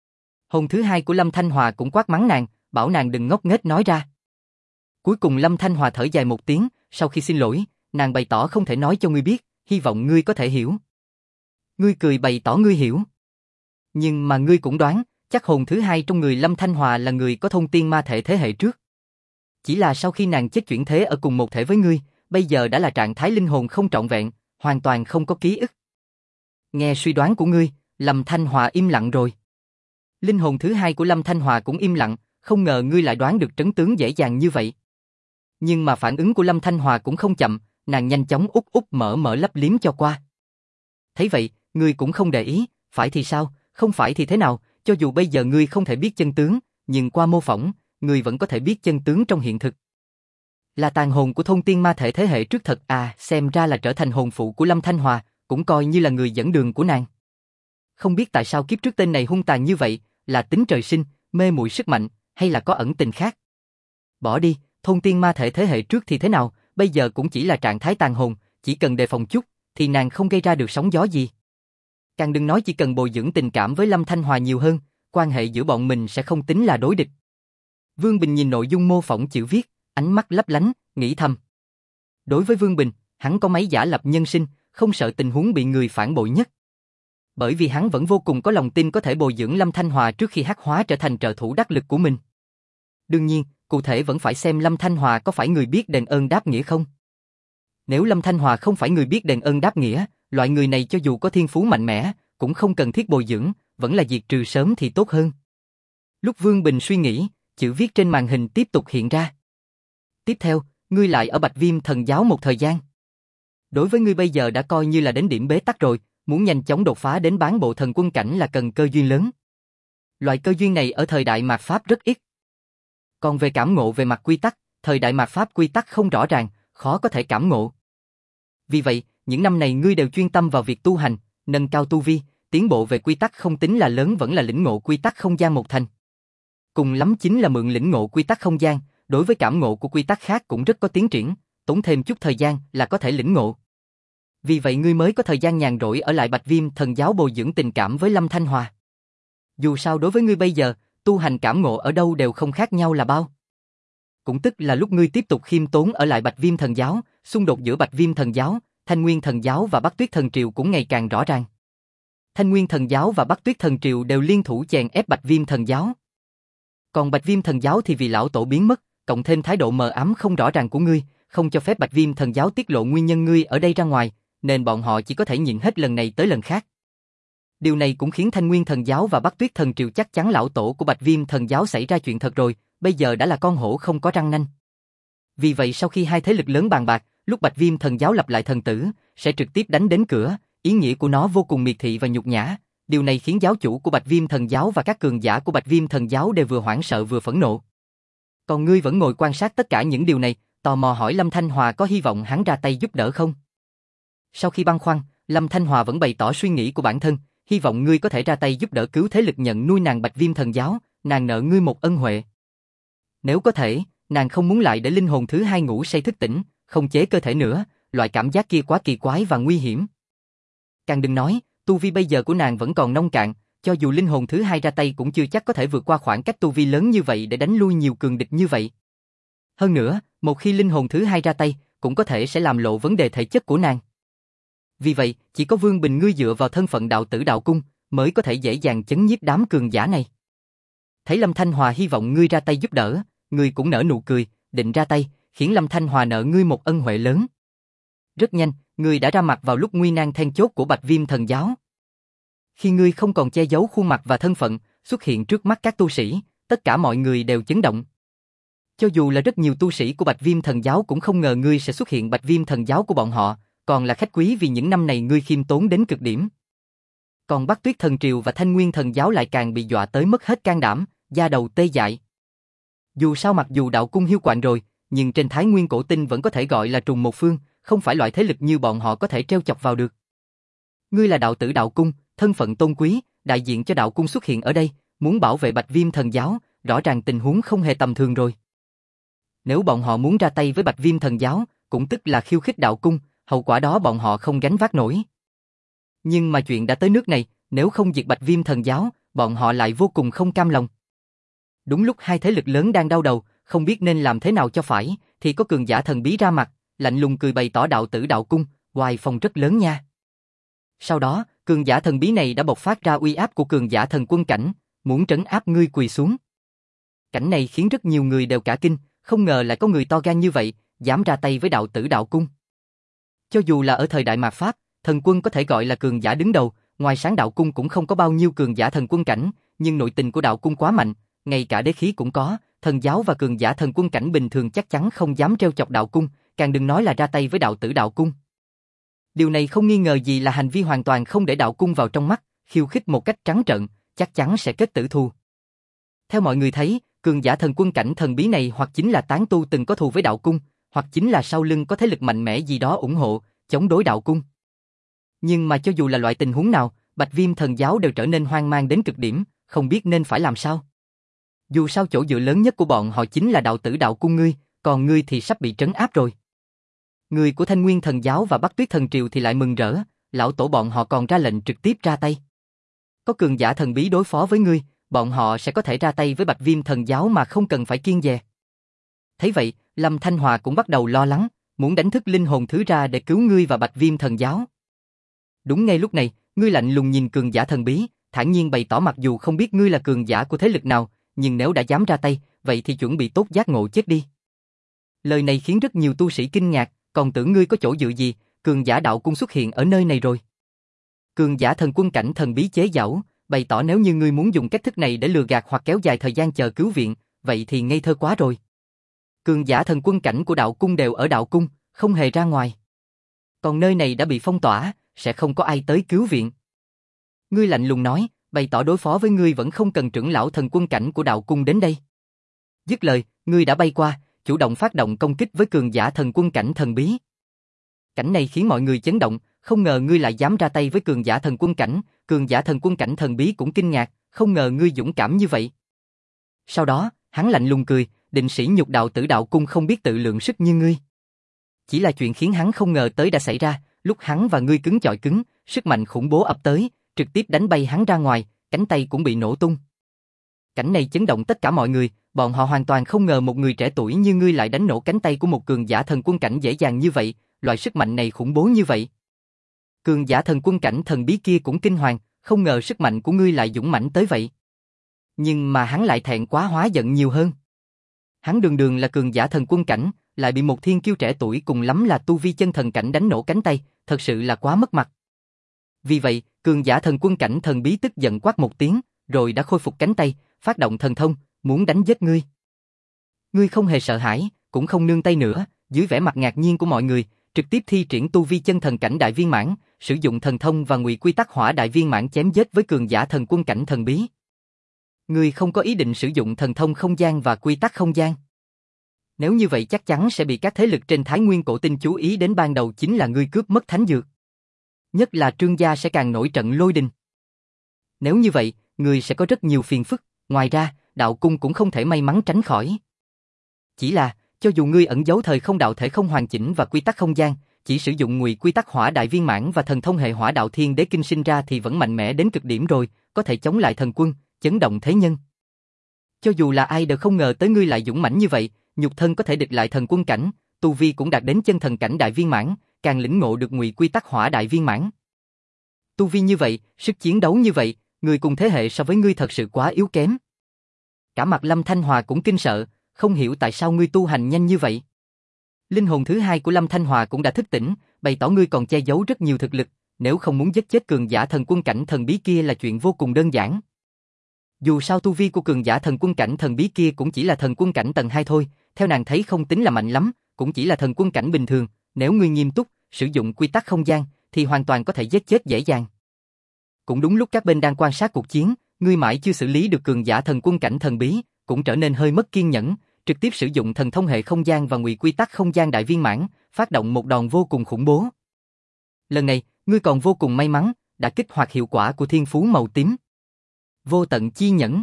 S1: Hồn thứ hai của Lâm Thanh Hòa cũng quát mắng nàng, bảo nàng đừng ngốc nghếch nói ra. Cuối cùng Lâm Thanh Hòa thở dài một tiếng, sau khi xin lỗi, nàng bày tỏ không thể nói cho ngươi biết, hy vọng ngươi có thể hiểu. Ngươi cười bày tỏ ngươi hiểu. Nhưng mà ngươi cũng đoán, chắc hồn thứ hai trong người Lâm Thanh Hòa là người có thông tiên ma thể thế hệ trước. Chỉ là sau khi nàng chết chuyển thế ở cùng một thể với ngươi, bây giờ đã là trạng thái linh hồn không trọn vẹn, hoàn toàn không có ký ức. Nghe suy đoán của ngươi, Lâm Thanh Hòa im lặng rồi. Linh hồn thứ hai của Lâm Thanh Hòa cũng im lặng, không ngờ ngươi lại đoán được trấn tướng dễ dàng như vậy. Nhưng mà phản ứng của Lâm Thanh Hòa cũng không chậm, nàng nhanh chóng úp úp mở mở lấp liếm cho qua. Thấy vậy, ngươi cũng không để ý, phải thì sao, không phải thì thế nào, cho dù bây giờ ngươi không thể biết chân tướng, nhưng qua mô phỏng, ngươi vẫn có thể biết chân tướng trong hiện thực. Là tàn hồn của thôn tiên ma thể thế hệ trước thật à, xem ra là trở thành hồn phụ của Lâm Thanh Hòa, cũng coi như là người dẫn đường của nàng. Không biết tại sao kiếp trước tên này hung tàn như vậy, là tính trời sinh, mê muội sức mạnh, hay là có ẩn tình khác. Bỏ đi, thôn tiên ma thể thế hệ trước thì thế nào, bây giờ cũng chỉ là trạng thái tàn hồn, chỉ cần đề phòng chút, thì nàng không gây ra được sóng gió gì. Càng đừng nói chỉ cần bồi dưỡng tình cảm với Lâm Thanh Hòa nhiều hơn, quan hệ giữa bọn mình sẽ không tính là đối địch. Vương Bình nhìn nội dung mô phỏng chữ viết, ánh mắt lấp lánh, nghĩ thầm. Đối với Vương Bình, hắn có mấy giả lập nhân sinh, không sợ tình huống bị người phản bội nhất. Bởi vì hắn vẫn vô cùng có lòng tin có thể bồi dưỡng Lâm Thanh Hòa trước khi hắc hóa trở thành trợ thủ đắc lực của mình. Đương nhiên, cụ thể vẫn phải xem Lâm Thanh Hòa có phải người biết đền ơn đáp nghĩa không. Nếu Lâm Thanh Hòa không phải người biết đền ơn đáp nghĩa, loại người này cho dù có thiên phú mạnh mẽ, cũng không cần thiết bồi dưỡng, vẫn là diệt trừ sớm thì tốt hơn. Lúc Vương Bình suy nghĩ, chữ viết trên màn hình tiếp tục hiện ra. Tiếp theo, ngươi lại ở Bạch Viêm Thần Giáo một thời gian. Đối với ngươi bây giờ đã coi như là đến điểm bế tắc rồi, muốn nhanh chóng đột phá đến bán bộ thần quân cảnh là cần cơ duyên lớn. Loại cơ duyên này ở thời đại mạt Pháp rất ít. Còn về cảm ngộ về mặt quy tắc, thời đại mạt Pháp quy tắc không rõ ràng, khó có thể cảm ngộ. Vì vậy, những năm này ngươi đều chuyên tâm vào việc tu hành, nâng cao tu vi, tiến bộ về quy tắc không tính là lớn vẫn là lĩnh ngộ quy tắc không gian một thành. Cùng lắm chính là mượn lĩnh ngộ quy tắc không gian, đối với cảm ngộ của quy tắc khác cũng rất có tiến triển, tốn thêm chút thời gian là có thể lĩnh ngộ. Vì vậy ngươi mới có thời gian nhàn rỗi ở lại Bạch Viêm Thần Giáo bồi dưỡng tình cảm với Lâm Thanh Hòa. Dù sao đối với ngươi bây giờ, tu hành cảm ngộ ở đâu đều không khác nhau là bao. Cũng tức là lúc ngươi tiếp tục khiêm tốn ở lại Bạch Viêm Thần Giáo, xung đột giữa Bạch Viêm Thần Giáo, Thanh Nguyên Thần Giáo và Bắc Tuyết Thần Triều cũng ngày càng rõ ràng. Thanh Nguyên Thần Giáo và Bắc Tuyết Thần Triều đều liên thủ chèn ép Bạch Viêm Thần Giáo. Còn Bạch Viêm Thần Giáo thì vì lão tổ biến mất, cộng thêm thái độ mờ ám không rõ ràng của ngươi, không cho phép Bạch Viêm Thần Giáo tiết lộ nguyên nhân ngươi ở đây ra ngoài, nên bọn họ chỉ có thể nhịn hết lần này tới lần khác. Điều này cũng khiến Thanh Nguyên Thần Giáo và Bắc Tuyết Thần Triều chắc chắn lão tổ của Bạch Viêm Thần Giáo xảy ra chuyện thật rồi, bây giờ đã là con hổ không có răng nanh. Vì vậy sau khi hai thế lực lớn bàn bạc, lúc Bạch Viêm Thần Giáo lập lại thần tử, sẽ trực tiếp đánh đến cửa, ý nghĩa của nó vô cùng miệt thị và nhục nhã. Điều này khiến giáo chủ của Bạch Viêm Thần Giáo và các cường giả của Bạch Viêm Thần Giáo đều vừa hoảng sợ vừa phẫn nộ. Còn ngươi vẫn ngồi quan sát tất cả những điều này, tò mò hỏi Lâm Thanh Hòa có hy vọng hắn ra tay giúp đỡ không? Sau khi băn khoăn, Lâm Thanh Hòa vẫn bày tỏ suy nghĩ của bản thân, hy vọng ngươi có thể ra tay giúp đỡ cứu thế lực nhận nuôi nàng Bạch Viêm Thần Giáo, nàng nợ ngươi một ân huệ. Nếu có thể, nàng không muốn lại để linh hồn thứ hai ngủ say thức tỉnh, không chế cơ thể nữa, loại cảm giác kia quá kỳ quái và nguy hiểm. Càng đừng nói, tu vi bây giờ của nàng vẫn còn nông cạn, cho dù linh hồn thứ hai ra tay cũng chưa chắc có thể vượt qua khoảng cách tu vi lớn như vậy để đánh lui nhiều cường địch như vậy. Hơn nữa, một khi linh hồn thứ hai ra tay, cũng có thể sẽ làm lộ vấn đề thể chất của nàng. Vì vậy, chỉ có Vương Bình ngươi dựa vào thân phận đạo tử đạo cung, mới có thể dễ dàng chấn nhiếp đám cường giả này. Thấy Lâm Thanh Hòa hy vọng ngươi ra tay giúp đỡ, ngươi cũng nở nụ cười, định ra tay, khiến Lâm Thanh Hòa nợ ngươi một ân huệ lớn. Rất nhanh, ngươi đã ra mặt vào lúc nguy nan then chốt của Bạch Viêm Thần Giáo. Khi ngươi không còn che giấu khuôn mặt và thân phận, xuất hiện trước mắt các tu sĩ, tất cả mọi người đều chấn động. Cho dù là rất nhiều tu sĩ của Bạch Viêm Thần Giáo cũng không ngờ ngươi sẽ xuất hiện. Bạch Viêm Thần Giáo của bọn họ, còn là khách quý vì những năm này ngươi khiêm tốn đến cực điểm. Còn Bắc Tuyết Thần Triều và Thanh Nguyên Thần Giáo lại càng bị dọa tới mất hết can đảm, da đầu tê dại. Dù sao mặc dù đạo cung hiu quạnh rồi, nhưng trên Thái Nguyên Cổ Tinh vẫn có thể gọi là trùng một phương, không phải loại thế lực như bọn họ có thể treo chọc vào được. Ngươi là đạo tử đạo cung, thân phận tôn quý, đại diện cho đạo cung xuất hiện ở đây, muốn bảo vệ Bạch Viêm Thần Giáo, rõ ràng tình huống không hề tầm thường rồi. Nếu bọn họ muốn ra tay với Bạch Viêm Thần Giáo, cũng tức là khiêu khích đạo cung, hậu quả đó bọn họ không gánh vác nổi. Nhưng mà chuyện đã tới nước này, nếu không diệt Bạch Viêm Thần Giáo, bọn họ lại vô cùng không cam lòng. Đúng lúc hai thế lực lớn đang đau đầu, không biết nên làm thế nào cho phải, thì có cường giả thần bí ra mặt, lạnh lùng cười bày tỏ đạo tử đạo cung, oai phong rất lớn nha. Sau đó, cường giả thần bí này đã bộc phát ra uy áp của cường giả thần quân cảnh, muốn trấn áp ngươi quỳ xuống. Cảnh này khiến rất nhiều người đều cả kinh, không ngờ lại có người to gan như vậy, dám ra tay với đạo tử đạo cung. Cho dù là ở thời đại mạt Pháp, thần quân có thể gọi là cường giả đứng đầu, ngoài sáng đạo cung cũng không có bao nhiêu cường giả thần quân cảnh, nhưng nội tình của đạo cung quá mạnh, ngay cả đế khí cũng có, thần giáo và cường giả thần quân cảnh bình thường chắc chắn không dám trêu chọc đạo cung, càng đừng nói là ra tay với đạo tử đạo cung. Điều này không nghi ngờ gì là hành vi hoàn toàn không để đạo cung vào trong mắt, khiêu khích một cách trắng trợn, chắc chắn sẽ kết tử thù. Theo mọi người thấy, cường giả thần quân cảnh thần bí này hoặc chính là tán tu từng có thù với đạo cung, hoặc chính là sau lưng có thế lực mạnh mẽ gì đó ủng hộ, chống đối đạo cung. Nhưng mà cho dù là loại tình huống nào, Bạch Viêm Thần Giáo đều trở nên hoang mang đến cực điểm, không biết nên phải làm sao. Dù sao chỗ dựa lớn nhất của bọn họ chính là đạo tử đạo cung ngươi, còn ngươi thì sắp bị trấn áp rồi. Người của Thanh Nguyên Thần Giáo và Bắc Tuyết Thần Triều thì lại mừng rỡ, lão tổ bọn họ còn ra lệnh trực tiếp ra tay. Có cường giả thần bí đối phó với ngươi, bọn họ sẽ có thể ra tay với Bạch Viêm Thần Giáo mà không cần phải kiêng dè. Thấy vậy, Lâm Thanh Hòa cũng bắt đầu lo lắng, muốn đánh thức linh hồn thứ ra để cứu ngươi và Bạch Viêm Thần Giáo. Đúng ngay lúc này, ngươi lạnh lùng nhìn cường giả thần bí, thản nhiên bày tỏ mặc dù không biết ngươi là cường giả của thế lực nào, nhưng nếu đã dám ra tay, vậy thì chuẩn bị tốt giác ngộ chết đi. Lời này khiến rất nhiều tu sĩ kinh ngạc, còn tưởng ngươi có chỗ dựa gì, cường giả đạo cung xuất hiện ở nơi này rồi. Cường giả thần quân cảnh thần bí chế giễu, bày tỏ nếu như ngươi muốn dùng cách thức này để lừa gạt hoặc kéo dài thời gian chờ cứu viện, vậy thì ngây thơ quá rồi. Cường giả thần quân cảnh của đạo cung đều ở đạo cung, không hề ra ngoài. Còn nơi này đã bị phong tỏa, sẽ không có ai tới cứu viện. Ngươi lạnh lùng nói, bày tỏ đối phó với ngươi vẫn không cần trưởng lão thần quân cảnh của đạo cung đến đây. Dứt lời, ngươi đã bay qua, chủ động phát động công kích với cường giả thần quân cảnh thần bí. Cảnh này khiến mọi người chấn động, không ngờ ngươi lại dám ra tay với cường giả thần quân cảnh, cường giả thần quân cảnh thần bí cũng kinh ngạc, không ngờ ngươi dũng cảm như vậy. Sau đó, hắn lạnh lùng cười, định sỉ nhục đạo tử đạo cung không biết tự lượng sức như ngươi. Chỉ là chuyện khiến hắn không ngờ tới đã xảy ra, lúc hắn và ngươi cứng chọi cứng, sức mạnh khủng bố ập tới, trực tiếp đánh bay hắn ra ngoài, cánh tay cũng bị nổ tung. Cảnh này chấn động tất cả mọi người, bọn họ hoàn toàn không ngờ một người trẻ tuổi như ngươi lại đánh nổ cánh tay của một cường giả thần quân cảnh dễ dàng như vậy, loại sức mạnh này khủng bố như vậy. Cường giả thần quân cảnh thần bí kia cũng kinh hoàng, không ngờ sức mạnh của ngươi lại dũng mãnh tới vậy. Nhưng mà hắn lại thẹn quá hóa giận nhiều hơn. Hắn đường đường là cường giả thần quân cảnh, lại bị một thiên kiêu trẻ tuổi cùng lắm là tu vi chân thần cảnh đánh nổ cánh tay, thật sự là quá mất mặt. Vì vậy, cường giả thần quân cảnh thần bí tức giận quát một tiếng, rồi đã khôi phục cánh tay, phát động thần thông, muốn đánh giết ngươi. Ngươi không hề sợ hãi, cũng không nương tay nữa, dưới vẻ mặt ngạc nhiên của mọi người, trực tiếp thi triển tu vi chân thần cảnh đại viên mãn, sử dụng thần thông và ngụy quy tắc hỏa đại viên mãn chém giết với cường giả thần quân cảnh thần bí. Ngươi không có ý định sử dụng thần thông không gian và quy tắc không gian. Nếu như vậy chắc chắn sẽ bị các thế lực trên Thái Nguyên Cổ Tinh chú ý đến, ban đầu chính là ngươi cướp mất thánh dược. Nhất là Trương gia sẽ càng nổi trận lôi đình. Nếu như vậy, ngươi sẽ có rất nhiều phiền phức, ngoài ra, đạo cung cũng không thể may mắn tránh khỏi. Chỉ là, cho dù ngươi ẩn giấu thời không đạo thể không hoàn chỉnh và quy tắc không gian, chỉ sử dụng ngụy quy tắc hỏa đại viên mãn và thần thông hệ hỏa đạo thiên đế kinh sinh ra thì vẫn mạnh mẽ đến cực điểm rồi, có thể chống lại thần quân, chấn động thế nhân. Cho dù là ai đều không ngờ tới ngươi lại dũng mãnh như vậy, nhục thân có thể địch lại thần quân cảnh, tu vi cũng đạt đến chân thần cảnh đại viên mãn, càng lĩnh ngộ được ngụy quy tắc hỏa đại viên mãn. Tu vi như vậy, sức chiến đấu như vậy, người cùng thế hệ so với ngươi thật sự quá yếu kém. Cả mặt Lâm Thanh Hòa cũng kinh sợ, không hiểu tại sao ngươi tu hành nhanh như vậy. Linh hồn thứ hai của Lâm Thanh Hòa cũng đã thức tỉnh, bày tỏ ngươi còn che giấu rất nhiều thực lực, nếu không muốn giết chết cường giả thần quân cảnh thần bí kia là chuyện vô cùng đơn giản. Dù sao tu vi của cường giả thần quân cảnh thần bí kia cũng chỉ là thần quân cảnh tầng hai thôi, theo nàng thấy không tính là mạnh lắm, cũng chỉ là thần quân cảnh bình thường, nếu ngươi nghiêm túc, sử dụng quy tắc không gian, thì hoàn toàn có thể giết chết dễ dàng. Cũng đúng lúc các bên đang quan sát cuộc chiến, ngươi mãi chưa xử lý được cường giả thần quân cảnh thần bí, cũng trở nên hơi mất kiên nhẫn, trực tiếp sử dụng thần thông hệ không gian và ngụy quy tắc không gian đại viên mãn, phát động một đòn vô cùng khủng bố. Lần này, ngươi còn vô cùng may mắn, đã kích hoạt hiệu quả của thiên phú màu tím. Vô tận chi nhẫn.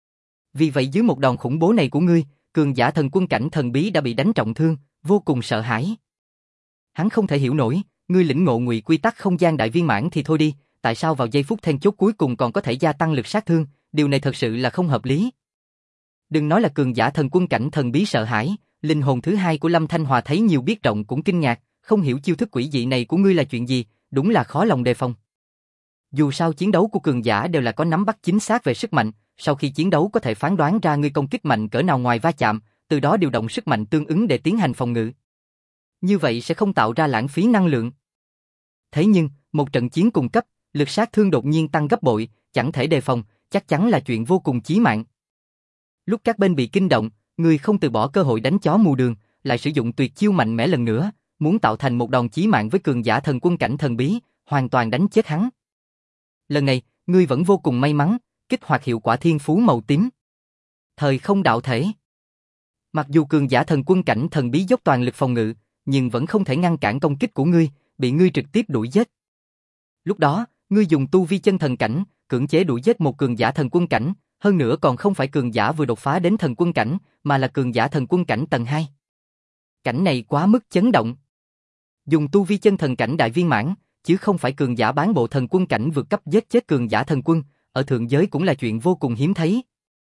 S1: Vì vậy dưới một đòn khủng bố này của ngươi, cường giả thần quân cảnh thần bí đã bị đánh trọng thương, vô cùng sợ hãi. Hắn không thể hiểu nổi, ngươi lĩnh ngộ ngụy quy tắc không gian đại viên mãn thì thôi đi, tại sao vào giây phút then chốt cuối cùng còn có thể gia tăng lực sát thương, điều này thật sự là không hợp lý. Đừng nói là cường giả thần quân cảnh thần bí sợ hãi, linh hồn thứ hai của Lâm Thanh Hòa thấy nhiều biết rộng cũng kinh ngạc, không hiểu chiêu thức quỷ dị này của ngươi là chuyện gì, đúng là khó lòng đề phòng. Dù sao chiến đấu của cường giả đều là có nắm bắt chính xác về sức mạnh, sau khi chiến đấu có thể phán đoán ra ngươi công kích mạnh cỡ nào ngoài va chạm, từ đó điều động sức mạnh tương ứng để tiến hành phòng ngự. Như vậy sẽ không tạo ra lãng phí năng lượng. Thế nhưng, một trận chiến cùng cấp, lực sát thương đột nhiên tăng gấp bội, chẳng thể đề phòng, chắc chắn là chuyện vô cùng chí mạng. Lúc các bên bị kinh động, ngươi không từ bỏ cơ hội đánh chó mù đường, lại sử dụng tuyệt chiêu mạnh mẽ lần nữa, muốn tạo thành một đòn chí mạng với cường giả thần quân cảnh thần bí, hoàn toàn đánh chết hắn. Lần này, ngươi vẫn vô cùng may mắn, kích hoạt hiệu quả thiên phú màu tím. Thời không đạo thể. Mặc dù cường giả thần quân cảnh thần bí dốc toàn lực phòng ngự, nhưng vẫn không thể ngăn cản công kích của ngươi, bị ngươi trực tiếp đuổi giết. Lúc đó, ngươi dùng tu vi chân thần cảnh, cưỡng chế đuổi giết một cường giả thần quân cảnh, hơn nữa còn không phải cường giả vừa đột phá đến thần quân cảnh, mà là cường giả thần quân cảnh tầng hai. Cảnh này quá mức chấn động. Dùng tu vi chân thần cảnh đại viên mãn, chứ không phải cường giả bán bộ thần quân cảnh vượt cấp giết chết cường giả thần quân, ở thượng giới cũng là chuyện vô cùng hiếm thấy.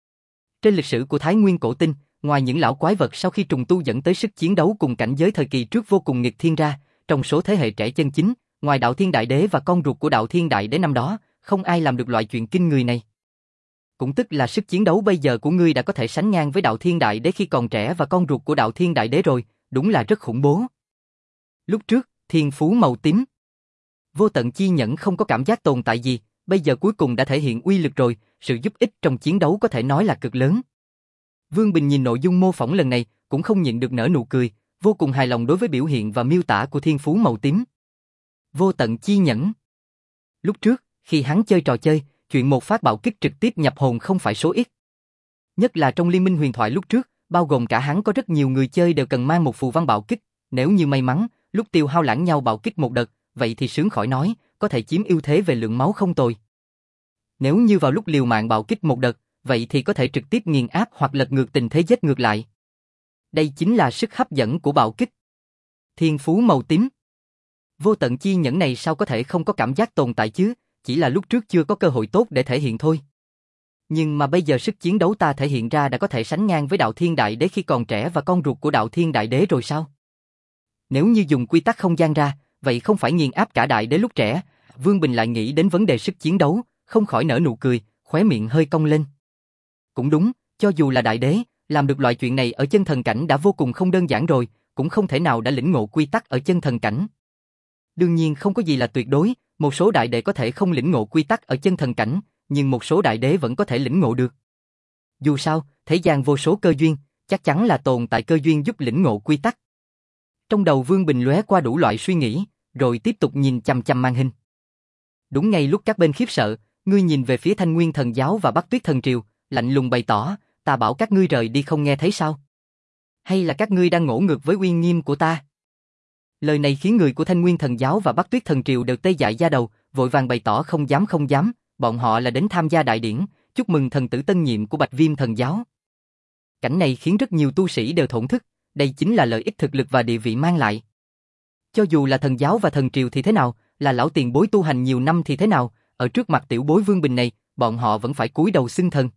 S1: Trên lịch sử của Thái Nguyên cổ tinh, ngoài những lão quái vật sau khi trùng tu dẫn tới sức chiến đấu cùng cảnh giới thời kỳ trước vô cùng nghịch thiên ra, trong số thế hệ trẻ chân chính, ngoài Đạo Thiên Đại Đế và con ruột của Đạo Thiên Đại Đế năm đó, không ai làm được loại chuyện kinh người này. Cũng tức là sức chiến đấu bây giờ của ngươi đã có thể sánh ngang với Đạo Thiên Đại Đế khi còn trẻ và con ruột của Đạo Thiên Đại Đế rồi, đúng là rất khủng bố. Lúc trước, thiên phú màu tím. Vô tận chi nhẫn không có cảm giác tồn tại gì, bây giờ cuối cùng đã thể hiện uy lực rồi, sự giúp ích trong chiến đấu có thể nói là cực lớn. Vương Bình nhìn nội dung mô phỏng lần này, cũng không nhịn được nở nụ cười, vô cùng hài lòng đối với biểu hiện và miêu tả của thiên phú màu tím. Vô tận chi nhẫn. Lúc trước, khi hắn chơi trò chơi, chuyện một phát bạo kích trực tiếp nhập hồn không phải số ít. Nhất là trong liên minh huyền thoại lúc trước, bao gồm cả hắn có rất nhiều người chơi đều cần mang một phù văn bạo kích, nếu như may mắn, lúc tiêu hao lẫn nhau bạo kích một đợt, vậy thì sướng khỏi nói, có thể chiếm ưu thế về lượng máu không tồi. Nếu như vào lúc liều mạng bạo kích một đợt, vậy thì có thể trực tiếp nghiền áp hoặc lật ngược tình thế giết ngược lại. Đây chính là sức hấp dẫn của bạo kích. Thiên phú màu tím. Vô tận chi nhẫn này sao có thể không có cảm giác tồn tại chứ, chỉ là lúc trước chưa có cơ hội tốt để thể hiện thôi. Nhưng mà bây giờ sức chiến đấu ta thể hiện ra đã có thể sánh ngang với Đạo Thiên Đại Đế khi còn trẻ và con ruột của Đạo Thiên Đại Đế rồi sao? Nếu như dùng quy tắc không gian ra, vậy không phải nghiền áp cả Đại Đế lúc trẻ? Vương Bình lại nghĩ đến vấn đề sức chiến đấu, không khỏi nở nụ cười, khóe miệng hơi cong lên. Cũng đúng, cho dù là Đại Đế, làm được loại chuyện này ở chân thần cảnh đã vô cùng không đơn giản rồi, cũng không thể nào đã lĩnh ngộ quy tắc ở chân thần cảnh. Đương nhiên không có gì là tuyệt đối, một số đại đệ có thể không lĩnh ngộ quy tắc ở chân thần cảnh, nhưng một số đại đế vẫn có thể lĩnh ngộ được. Dù sao, thế gian vô số cơ duyên, chắc chắn là tồn tại cơ duyên giúp lĩnh ngộ quy tắc. Trong đầu Vương Bình lóe qua đủ loại suy nghĩ, rồi tiếp tục nhìn chằm chằm màn hình. Đúng ngay lúc các bên khiếp sợ, ngươi nhìn về phía Thanh Nguyên Thần Giáo và Bắc Tuyết Thần Triều, lạnh lùng bày tỏ, ta bảo các ngươi rời đi không nghe thấy sao? Hay là các ngươi đang ngỗ ngược với uy nghiêm của ta? Lời này khiến người của Thanh Nguyên Thần Giáo và Bắc Tuyết Thần Triều đều tê dại da đầu, vội vàng bày tỏ không dám không dám, bọn họ là đến tham gia đại điển, chúc mừng thần tử tân nhiệm của Bạch Viêm Thần Giáo. Cảnh này khiến rất nhiều tu sĩ đều thổn thức, đây chính là lợi ích thực lực và địa vị mang lại. Cho dù là thần giáo và thần triều thì thế nào, là lão tiền bối tu hành nhiều năm thì thế nào, ở trước mặt tiểu bối Vương Bình này, bọn họ vẫn phải cúi đầu xưng thần.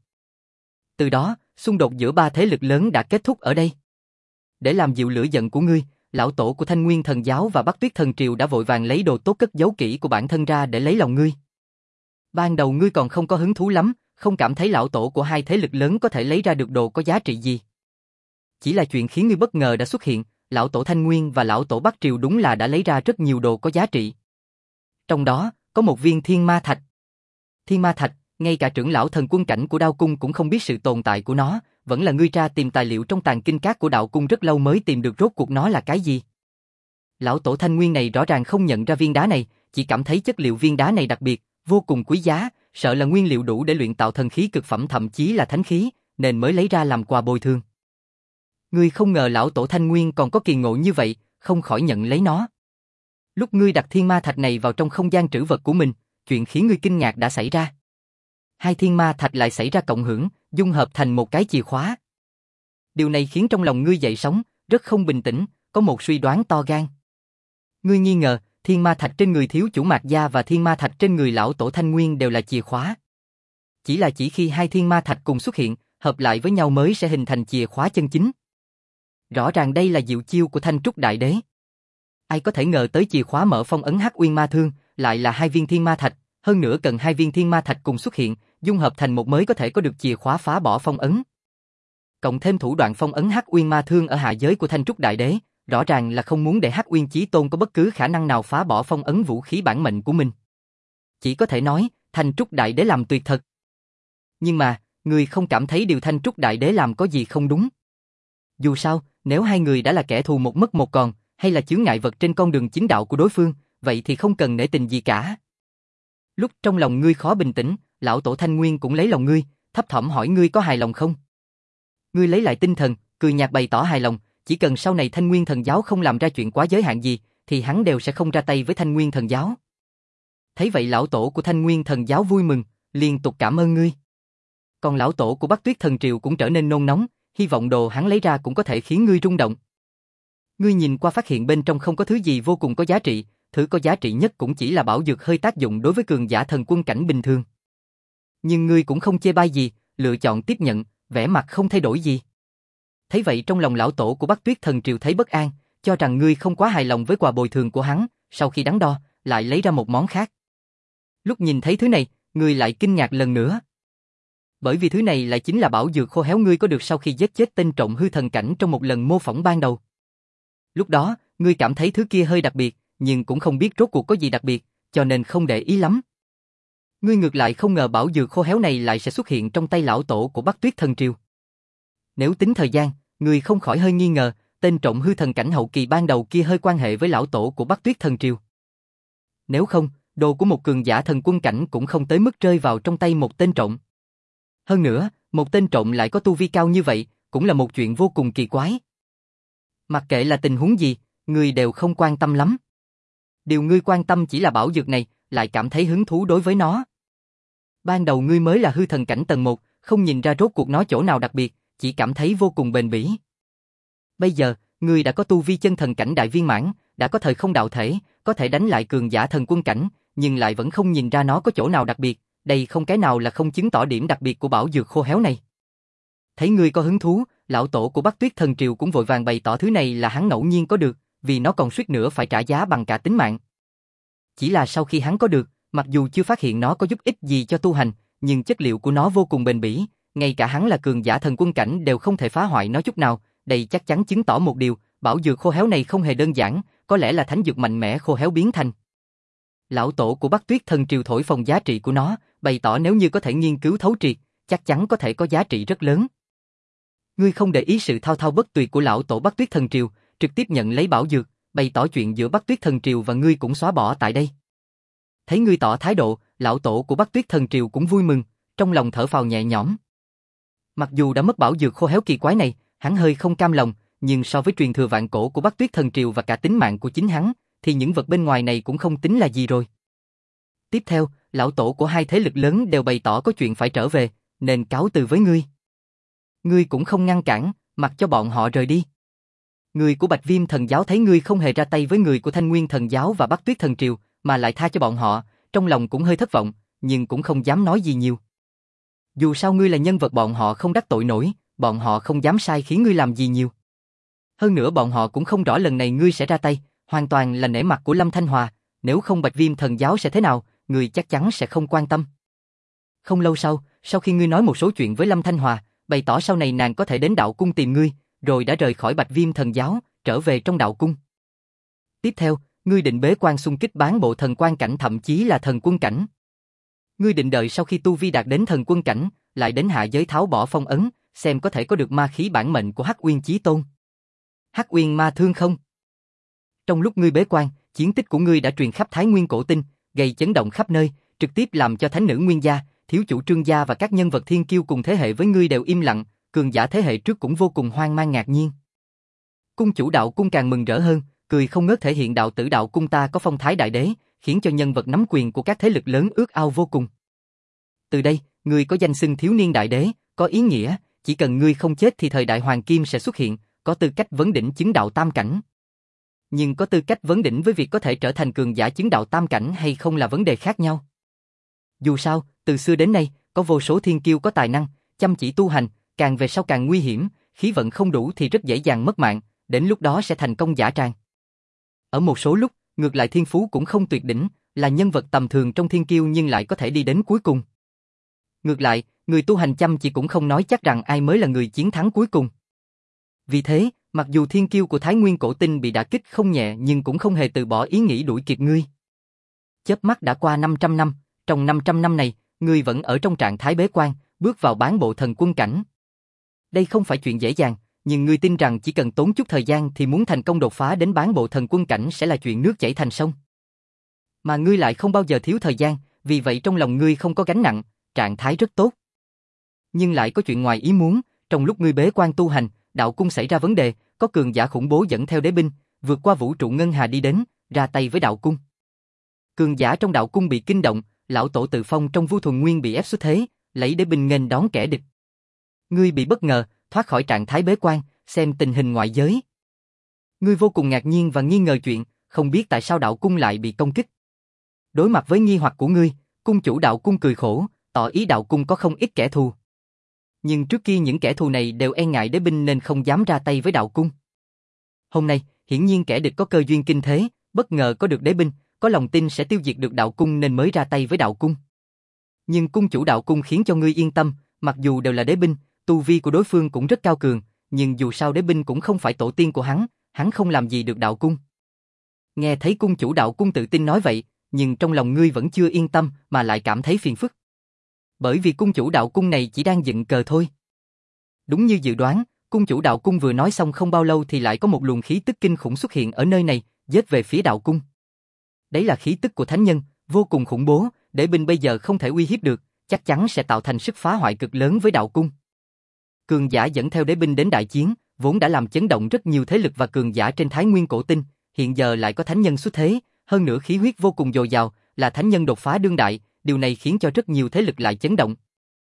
S1: Từ đó, xung đột giữa ba thế lực lớn đã kết thúc ở đây. Để làm dịu lửa giận của ngươi, lão tổ của Thanh Nguyên Thần Giáo và Bắc Tuyết Thần Triều đã vội vàng lấy đồ tốt cất giấu kỹ của bản thân ra để lấy lòng ngươi. Ban đầu ngươi còn không có hứng thú lắm, không cảm thấy lão tổ của hai thế lực lớn có thể lấy ra được đồ có giá trị gì. Chỉ là chuyện khiến ngươi bất ngờ đã xuất hiện, lão tổ Thanh Nguyên và lão tổ Bắc Triều đúng là đã lấy ra rất nhiều đồ có giá trị. Trong đó, có một viên thiên ma thạch. Thiên ma thạch, Ngay cả trưởng lão thần quân cảnh của Đao Cung cũng không biết sự tồn tại của nó, vẫn là ngươi tra tìm tài liệu trong tàng kinh các của Đạo Cung rất lâu mới tìm được rốt cuộc nó là cái gì. Lão tổ Thanh Nguyên này rõ ràng không nhận ra viên đá này, chỉ cảm thấy chất liệu viên đá này đặc biệt, vô cùng quý giá, sợ là nguyên liệu đủ để luyện tạo thần khí cực phẩm thậm chí là thánh khí, nên mới lấy ra làm quà bồi thường. Ngươi không ngờ lão tổ Thanh Nguyên còn có kỳ ngộ như vậy, không khỏi nhận lấy nó. Lúc ngươi đặt thiên ma thạch này vào trong không gian trữ vật của mình, chuyện khiến ngươi kinh ngạc đã xảy ra. Hai thiên ma thạch lại xảy ra cộng hưởng, dung hợp thành một cái chìa khóa. Điều này khiến trong lòng ngươi dậy sóng, rất không bình tĩnh, có một suy đoán to gan. Ngươi nghi ngờ, thiên ma thạch trên người thiếu chủ Mạc Gia và thiên ma thạch trên người lão tổ Thanh Nguyên đều là chìa khóa. Chỉ là chỉ khi hai thiên ma thạch cùng xuất hiện, hợp lại với nhau mới sẽ hình thành chìa khóa chân chính. Rõ ràng đây là diệu chiêu của Thanh Trúc Đại Đế. Ai có thể ngờ tới chìa khóa mở phong ấn Hắc Uyên Ma Thương, lại là hai viên thiên ma thạch, hơn nữa cần hai viên thiên ma thạch cùng xuất hiện, dung hợp thành một mới có thể có được chìa khóa phá bỏ phong ấn. Cộng thêm thủ đoạn phong ấn Hắc Uyên Ma Thương ở hạ giới của Thanh Trúc Đại Đế, rõ ràng là không muốn để Hắc Uyên Chí Tôn có bất cứ khả năng nào phá bỏ phong ấn vũ khí bản mệnh của mình. Chỉ có thể nói, Thanh Trúc Đại Đế làm tuyệt thật. Nhưng mà, người không cảm thấy điều Thanh Trúc Đại Đế làm có gì không đúng. Dù sao, nếu hai người đã là kẻ thù một mất một còn, hay là chướng ngại vật trên con đường chính đạo của đối phương, vậy thì không cần nể tình gì cả. Lúc trong lòng ngươi khó bình tĩnh, lão tổ Thanh Nguyên cũng lấy lòng ngươi, thấp thỏm hỏi ngươi có hài lòng không? Ngươi lấy lại tinh thần, cười nhạt bày tỏ hài lòng, chỉ cần sau này Thanh Nguyên Thần Giáo không làm ra chuyện quá giới hạn gì, thì hắn đều sẽ không ra tay với Thanh Nguyên Thần Giáo. Thấy vậy lão tổ của Thanh Nguyên Thần Giáo vui mừng, liên tục cảm ơn ngươi. Còn lão tổ của Bắc Tuyết Thần Triều cũng trở nên nôn nóng, hy vọng đồ hắn lấy ra cũng có thể khiến ngươi rung động. Ngươi nhìn qua phát hiện bên trong không có thứ gì vô cùng có giá trị, thứ có giá trị nhất cũng chỉ là bảo dược hơi tác dụng đối với cường giả thần quân cảnh bình thường. Nhưng ngươi cũng không chê bai gì, lựa chọn tiếp nhận, vẻ mặt không thay đổi gì. Thấy vậy trong lòng lão tổ của Bắc Tuyết Thần Triều thấy bất an, cho rằng ngươi không quá hài lòng với quà bồi thường của hắn, sau khi đắn đo, lại lấy ra một món khác. Lúc nhìn thấy thứ này, ngươi lại kinh ngạc lần nữa. Bởi vì thứ này lại chính là bảo dược khô héo ngươi có được sau khi giết chết tên trộm hư thần cảnh trong một lần mô phỏng ban đầu. Lúc đó, ngươi cảm thấy thứ kia hơi đặc biệt, nhưng cũng không biết rốt cuộc có gì đặc biệt, cho nên không để ý lắm. Ngươi ngược lại không ngờ bảo dược khô héo này lại sẽ xuất hiện trong tay lão tổ của Bắc Tuyết Thần Triều. Nếu tính thời gian, ngươi không khỏi hơi nghi ngờ, tên trộm hư thần cảnh hậu kỳ ban đầu kia hơi quan hệ với lão tổ của Bắc Tuyết Thần Triều. Nếu không, đồ của một cường giả thần quân cảnh cũng không tới mức rơi vào trong tay một tên trộm. Hơn nữa, một tên trộm lại có tu vi cao như vậy, cũng là một chuyện vô cùng kỳ quái. Mặc kệ là tình huống gì, ngươi đều không quan tâm lắm. Điều ngươi quan tâm chỉ là bảo dược này, lại cảm thấy hứng thú đối với nó. Ban đầu ngươi mới là hư thần cảnh tầng một, không nhìn ra rốt cuộc nó chỗ nào đặc biệt, chỉ cảm thấy vô cùng bền bỉ. Bây giờ, ngươi đã có tu vi chân thần cảnh đại viên mãn, đã có thời không đạo thể, có thể đánh lại cường giả thần quân cảnh, nhưng lại vẫn không nhìn ra nó có chỗ nào đặc biệt, đây không cái nào là không chứng tỏ điểm đặc biệt của bảo dược khô héo này. Thấy ngươi có hứng thú, lão tổ của Bắc Tuyết Thần Triều cũng vội vàng bày tỏ thứ này là hắn ngẫu nhiên có được, vì nó còn suýt nữa phải trả giá bằng cả tính mạng. Chỉ là sau khi hắn có được, mặc dù chưa phát hiện nó có giúp ích gì cho tu hành, nhưng chất liệu của nó vô cùng bền bỉ, ngay cả hắn là cường giả thần quân cảnh đều không thể phá hoại nó chút nào, đây chắc chắn chứng tỏ một điều, bảo dược khô héo này không hề đơn giản, có lẽ là thánh dược mạnh mẽ khô héo biến thành. Lão tổ của Bắc Tuyết Thần Triều thổi phồng giá trị của nó, bày tỏ nếu như có thể nghiên cứu thấu triệt, chắc chắn có thể có giá trị rất lớn. Ngươi không để ý sự thao thao bất tuyệt của lão tổ Bắc Tuyết Thần Triều, trực tiếp nhận lấy bảo dược, bày tỏ chuyện giữa Bắc Tuyết Thần Triều và ngươi cũng xóa bỏ tại đây. Thấy ngươi tỏ thái độ, lão tổ của Bắc Tuyết Thần Triều cũng vui mừng, trong lòng thở phào nhẹ nhõm. Mặc dù đã mất bảo dược khô héo kỳ quái này, hắn hơi không cam lòng, nhưng so với truyền thừa vạn cổ của Bắc Tuyết Thần Triều và cả tính mạng của chính hắn, thì những vật bên ngoài này cũng không tính là gì rồi. Tiếp theo, lão tổ của hai thế lực lớn đều bày tỏ có chuyện phải trở về, nên cáo từ với ngươi. Ngươi cũng không ngăn cản, mặc cho bọn họ rời đi. Người của Bạch Viêm Thần Giáo thấy ngươi không hề ra tay với người của Thanh Nguyên Thần Giáo và Bắc Tuyết Thần Triều, mà lại tha cho bọn họ, trong lòng cũng hơi thất vọng, nhưng cũng không dám nói gì nhiều. Dù sao ngươi là nhân vật bọn họ không đắc tội nổi, bọn họ không dám sai khiến ngươi làm gì nhiều. Hơn nữa bọn họ cũng không rõ lần này ngươi sẽ ra tay, hoàn toàn là nể mặt của Lâm Thanh Hòa, nếu không Bạch Viêm Thần Giáo sẽ thế nào, ngươi chắc chắn sẽ không quan tâm. Không lâu sau, sau khi ngươi nói một số chuyện với Lâm Thanh Hòa, bày tỏ sau này nàng có thể đến đạo cung tìm ngươi, rồi đã rời khỏi Bạch Viêm Thần Giáo, trở về trong đạo cung. Tiếp theo, ngươi định bế quan xung kích bán bộ thần quan cảnh thậm chí là thần quân cảnh. Ngươi định đợi sau khi tu vi đạt đến thần quân cảnh, lại đến hạ giới tháo bỏ phong ấn, xem có thể có được ma khí bản mệnh của Hắc Uyên Chí Tôn. Hắc Uyên ma thương không? Trong lúc ngươi bế quan, chiến tích của ngươi đã truyền khắp Thái Nguyên cổ tinh, gây chấn động khắp nơi, trực tiếp làm cho thánh nữ Nguyên gia, thiếu chủ Trương gia và các nhân vật thiên kiêu cùng thế hệ với ngươi đều im lặng, cường giả thế hệ trước cũng vô cùng hoang mang ngạc nhiên. Cung chủ đạo cung càng mừng rỡ hơn, cười không ngớt thể hiện đạo tử đạo cung ta có phong thái đại đế, khiến cho nhân vật nắm quyền của các thế lực lớn ước ao vô cùng. Từ đây, ngươi có danh xưng thiếu niên đại đế, có ý nghĩa, chỉ cần ngươi không chết thì thời đại hoàng kim sẽ xuất hiện, có tư cách vấn đỉnh chứng đạo tam cảnh. Nhưng có tư cách vấn đỉnh với việc có thể trở thành cường giả chứng đạo tam cảnh hay không là vấn đề khác nhau. Dù sao, từ xưa đến nay, có vô số thiên kiêu có tài năng, chăm chỉ tu hành, càng về sau càng nguy hiểm, khí vận không đủ thì rất dễ dàng mất mạng, đến lúc đó sẽ thành công dã tràng. Ở một số lúc, ngược lại thiên phú cũng không tuyệt đỉnh, là nhân vật tầm thường trong thiên kiêu nhưng lại có thể đi đến cuối cùng. Ngược lại, người tu hành chăm chỉ cũng không nói chắc rằng ai mới là người chiến thắng cuối cùng. Vì thế, mặc dù thiên kiêu của Thái Nguyên cổ tinh bị đả kích không nhẹ nhưng cũng không hề từ bỏ ý nghĩ đuổi kịp ngươi. Chớp mắt đã qua năm trăm năm, trong năm trăm năm này, ngươi vẫn ở trong trạng thái bế quan, bước vào bán bộ thần quân cảnh. Đây không phải chuyện dễ dàng, nhưng ngươi tin rằng chỉ cần tốn chút thời gian thì muốn thành công đột phá đến bán bộ thần quân cảnh sẽ là chuyện nước chảy thành sông. Mà ngươi lại không bao giờ thiếu thời gian, vì vậy trong lòng ngươi không có gánh nặng, trạng thái rất tốt. Nhưng lại có chuyện ngoài ý muốn, trong lúc ngươi bế quan tu hành, đạo cung xảy ra vấn đề, có cường giả khủng bố dẫn theo đế binh, vượt qua vũ trụ ngân hà đi đến, ra tay với đạo cung. Cường giả trong đạo cung bị kinh động, lão tổ Tự Phong trong Vu Thuần Nguyên bị ép xuất thế, lấy đế binh nghênh đón kẻ địch. Ngươi bị bất ngờ, thoát khỏi trạng thái bế quan, xem tình hình ngoại giới. Ngươi vô cùng ngạc nhiên và nghi ngờ chuyện, không biết tại sao đạo cung lại bị công kích. Đối mặt với nghi hoặc của ngươi, cung chủ đạo cung cười khổ, tỏ ý đạo cung có không ít kẻ thù. Nhưng trước kia những kẻ thù này đều e ngại đế binh nên không dám ra tay với đạo cung. Hôm nay, hiển nhiên kẻ địch có cơ duyên kinh thế, bất ngờ có được đế binh, có lòng tin sẽ tiêu diệt được đạo cung nên mới ra tay với đạo cung. Nhưng cung chủ đạo cung khiến cho ngươi yên tâm, mặc dù đều là đế binh, tu vi của đối phương cũng rất cao cường, nhưng dù sao đế binh cũng không phải tổ tiên của hắn, hắn không làm gì được đạo cung. Nghe thấy cung chủ đạo cung tự tin nói vậy, nhưng trong lòng ngươi vẫn chưa yên tâm mà lại cảm thấy phiền phức. Bởi vì cung chủ đạo cung này chỉ đang dựng cờ thôi. Đúng như dự đoán, cung chủ đạo cung vừa nói xong không bao lâu thì lại có một luồng khí tức kinh khủng xuất hiện ở nơi này, giết về phía đạo cung. Đấy là khí tức của thánh nhân, vô cùng khủng bố, đế binh bây giờ không thể uy hiếp được, chắc chắn sẽ tạo thành sức phá hoại cực lớn với đạo cung. Cường giả dẫn theo đế binh đến đại chiến, vốn đã làm chấn động rất nhiều thế lực và cường giả trên Thái Nguyên cổ tinh, hiện giờ lại có thánh nhân xuất thế, hơn nữa khí huyết vô cùng dồi dào, là thánh nhân đột phá đương đại, điều này khiến cho rất nhiều thế lực lại chấn động.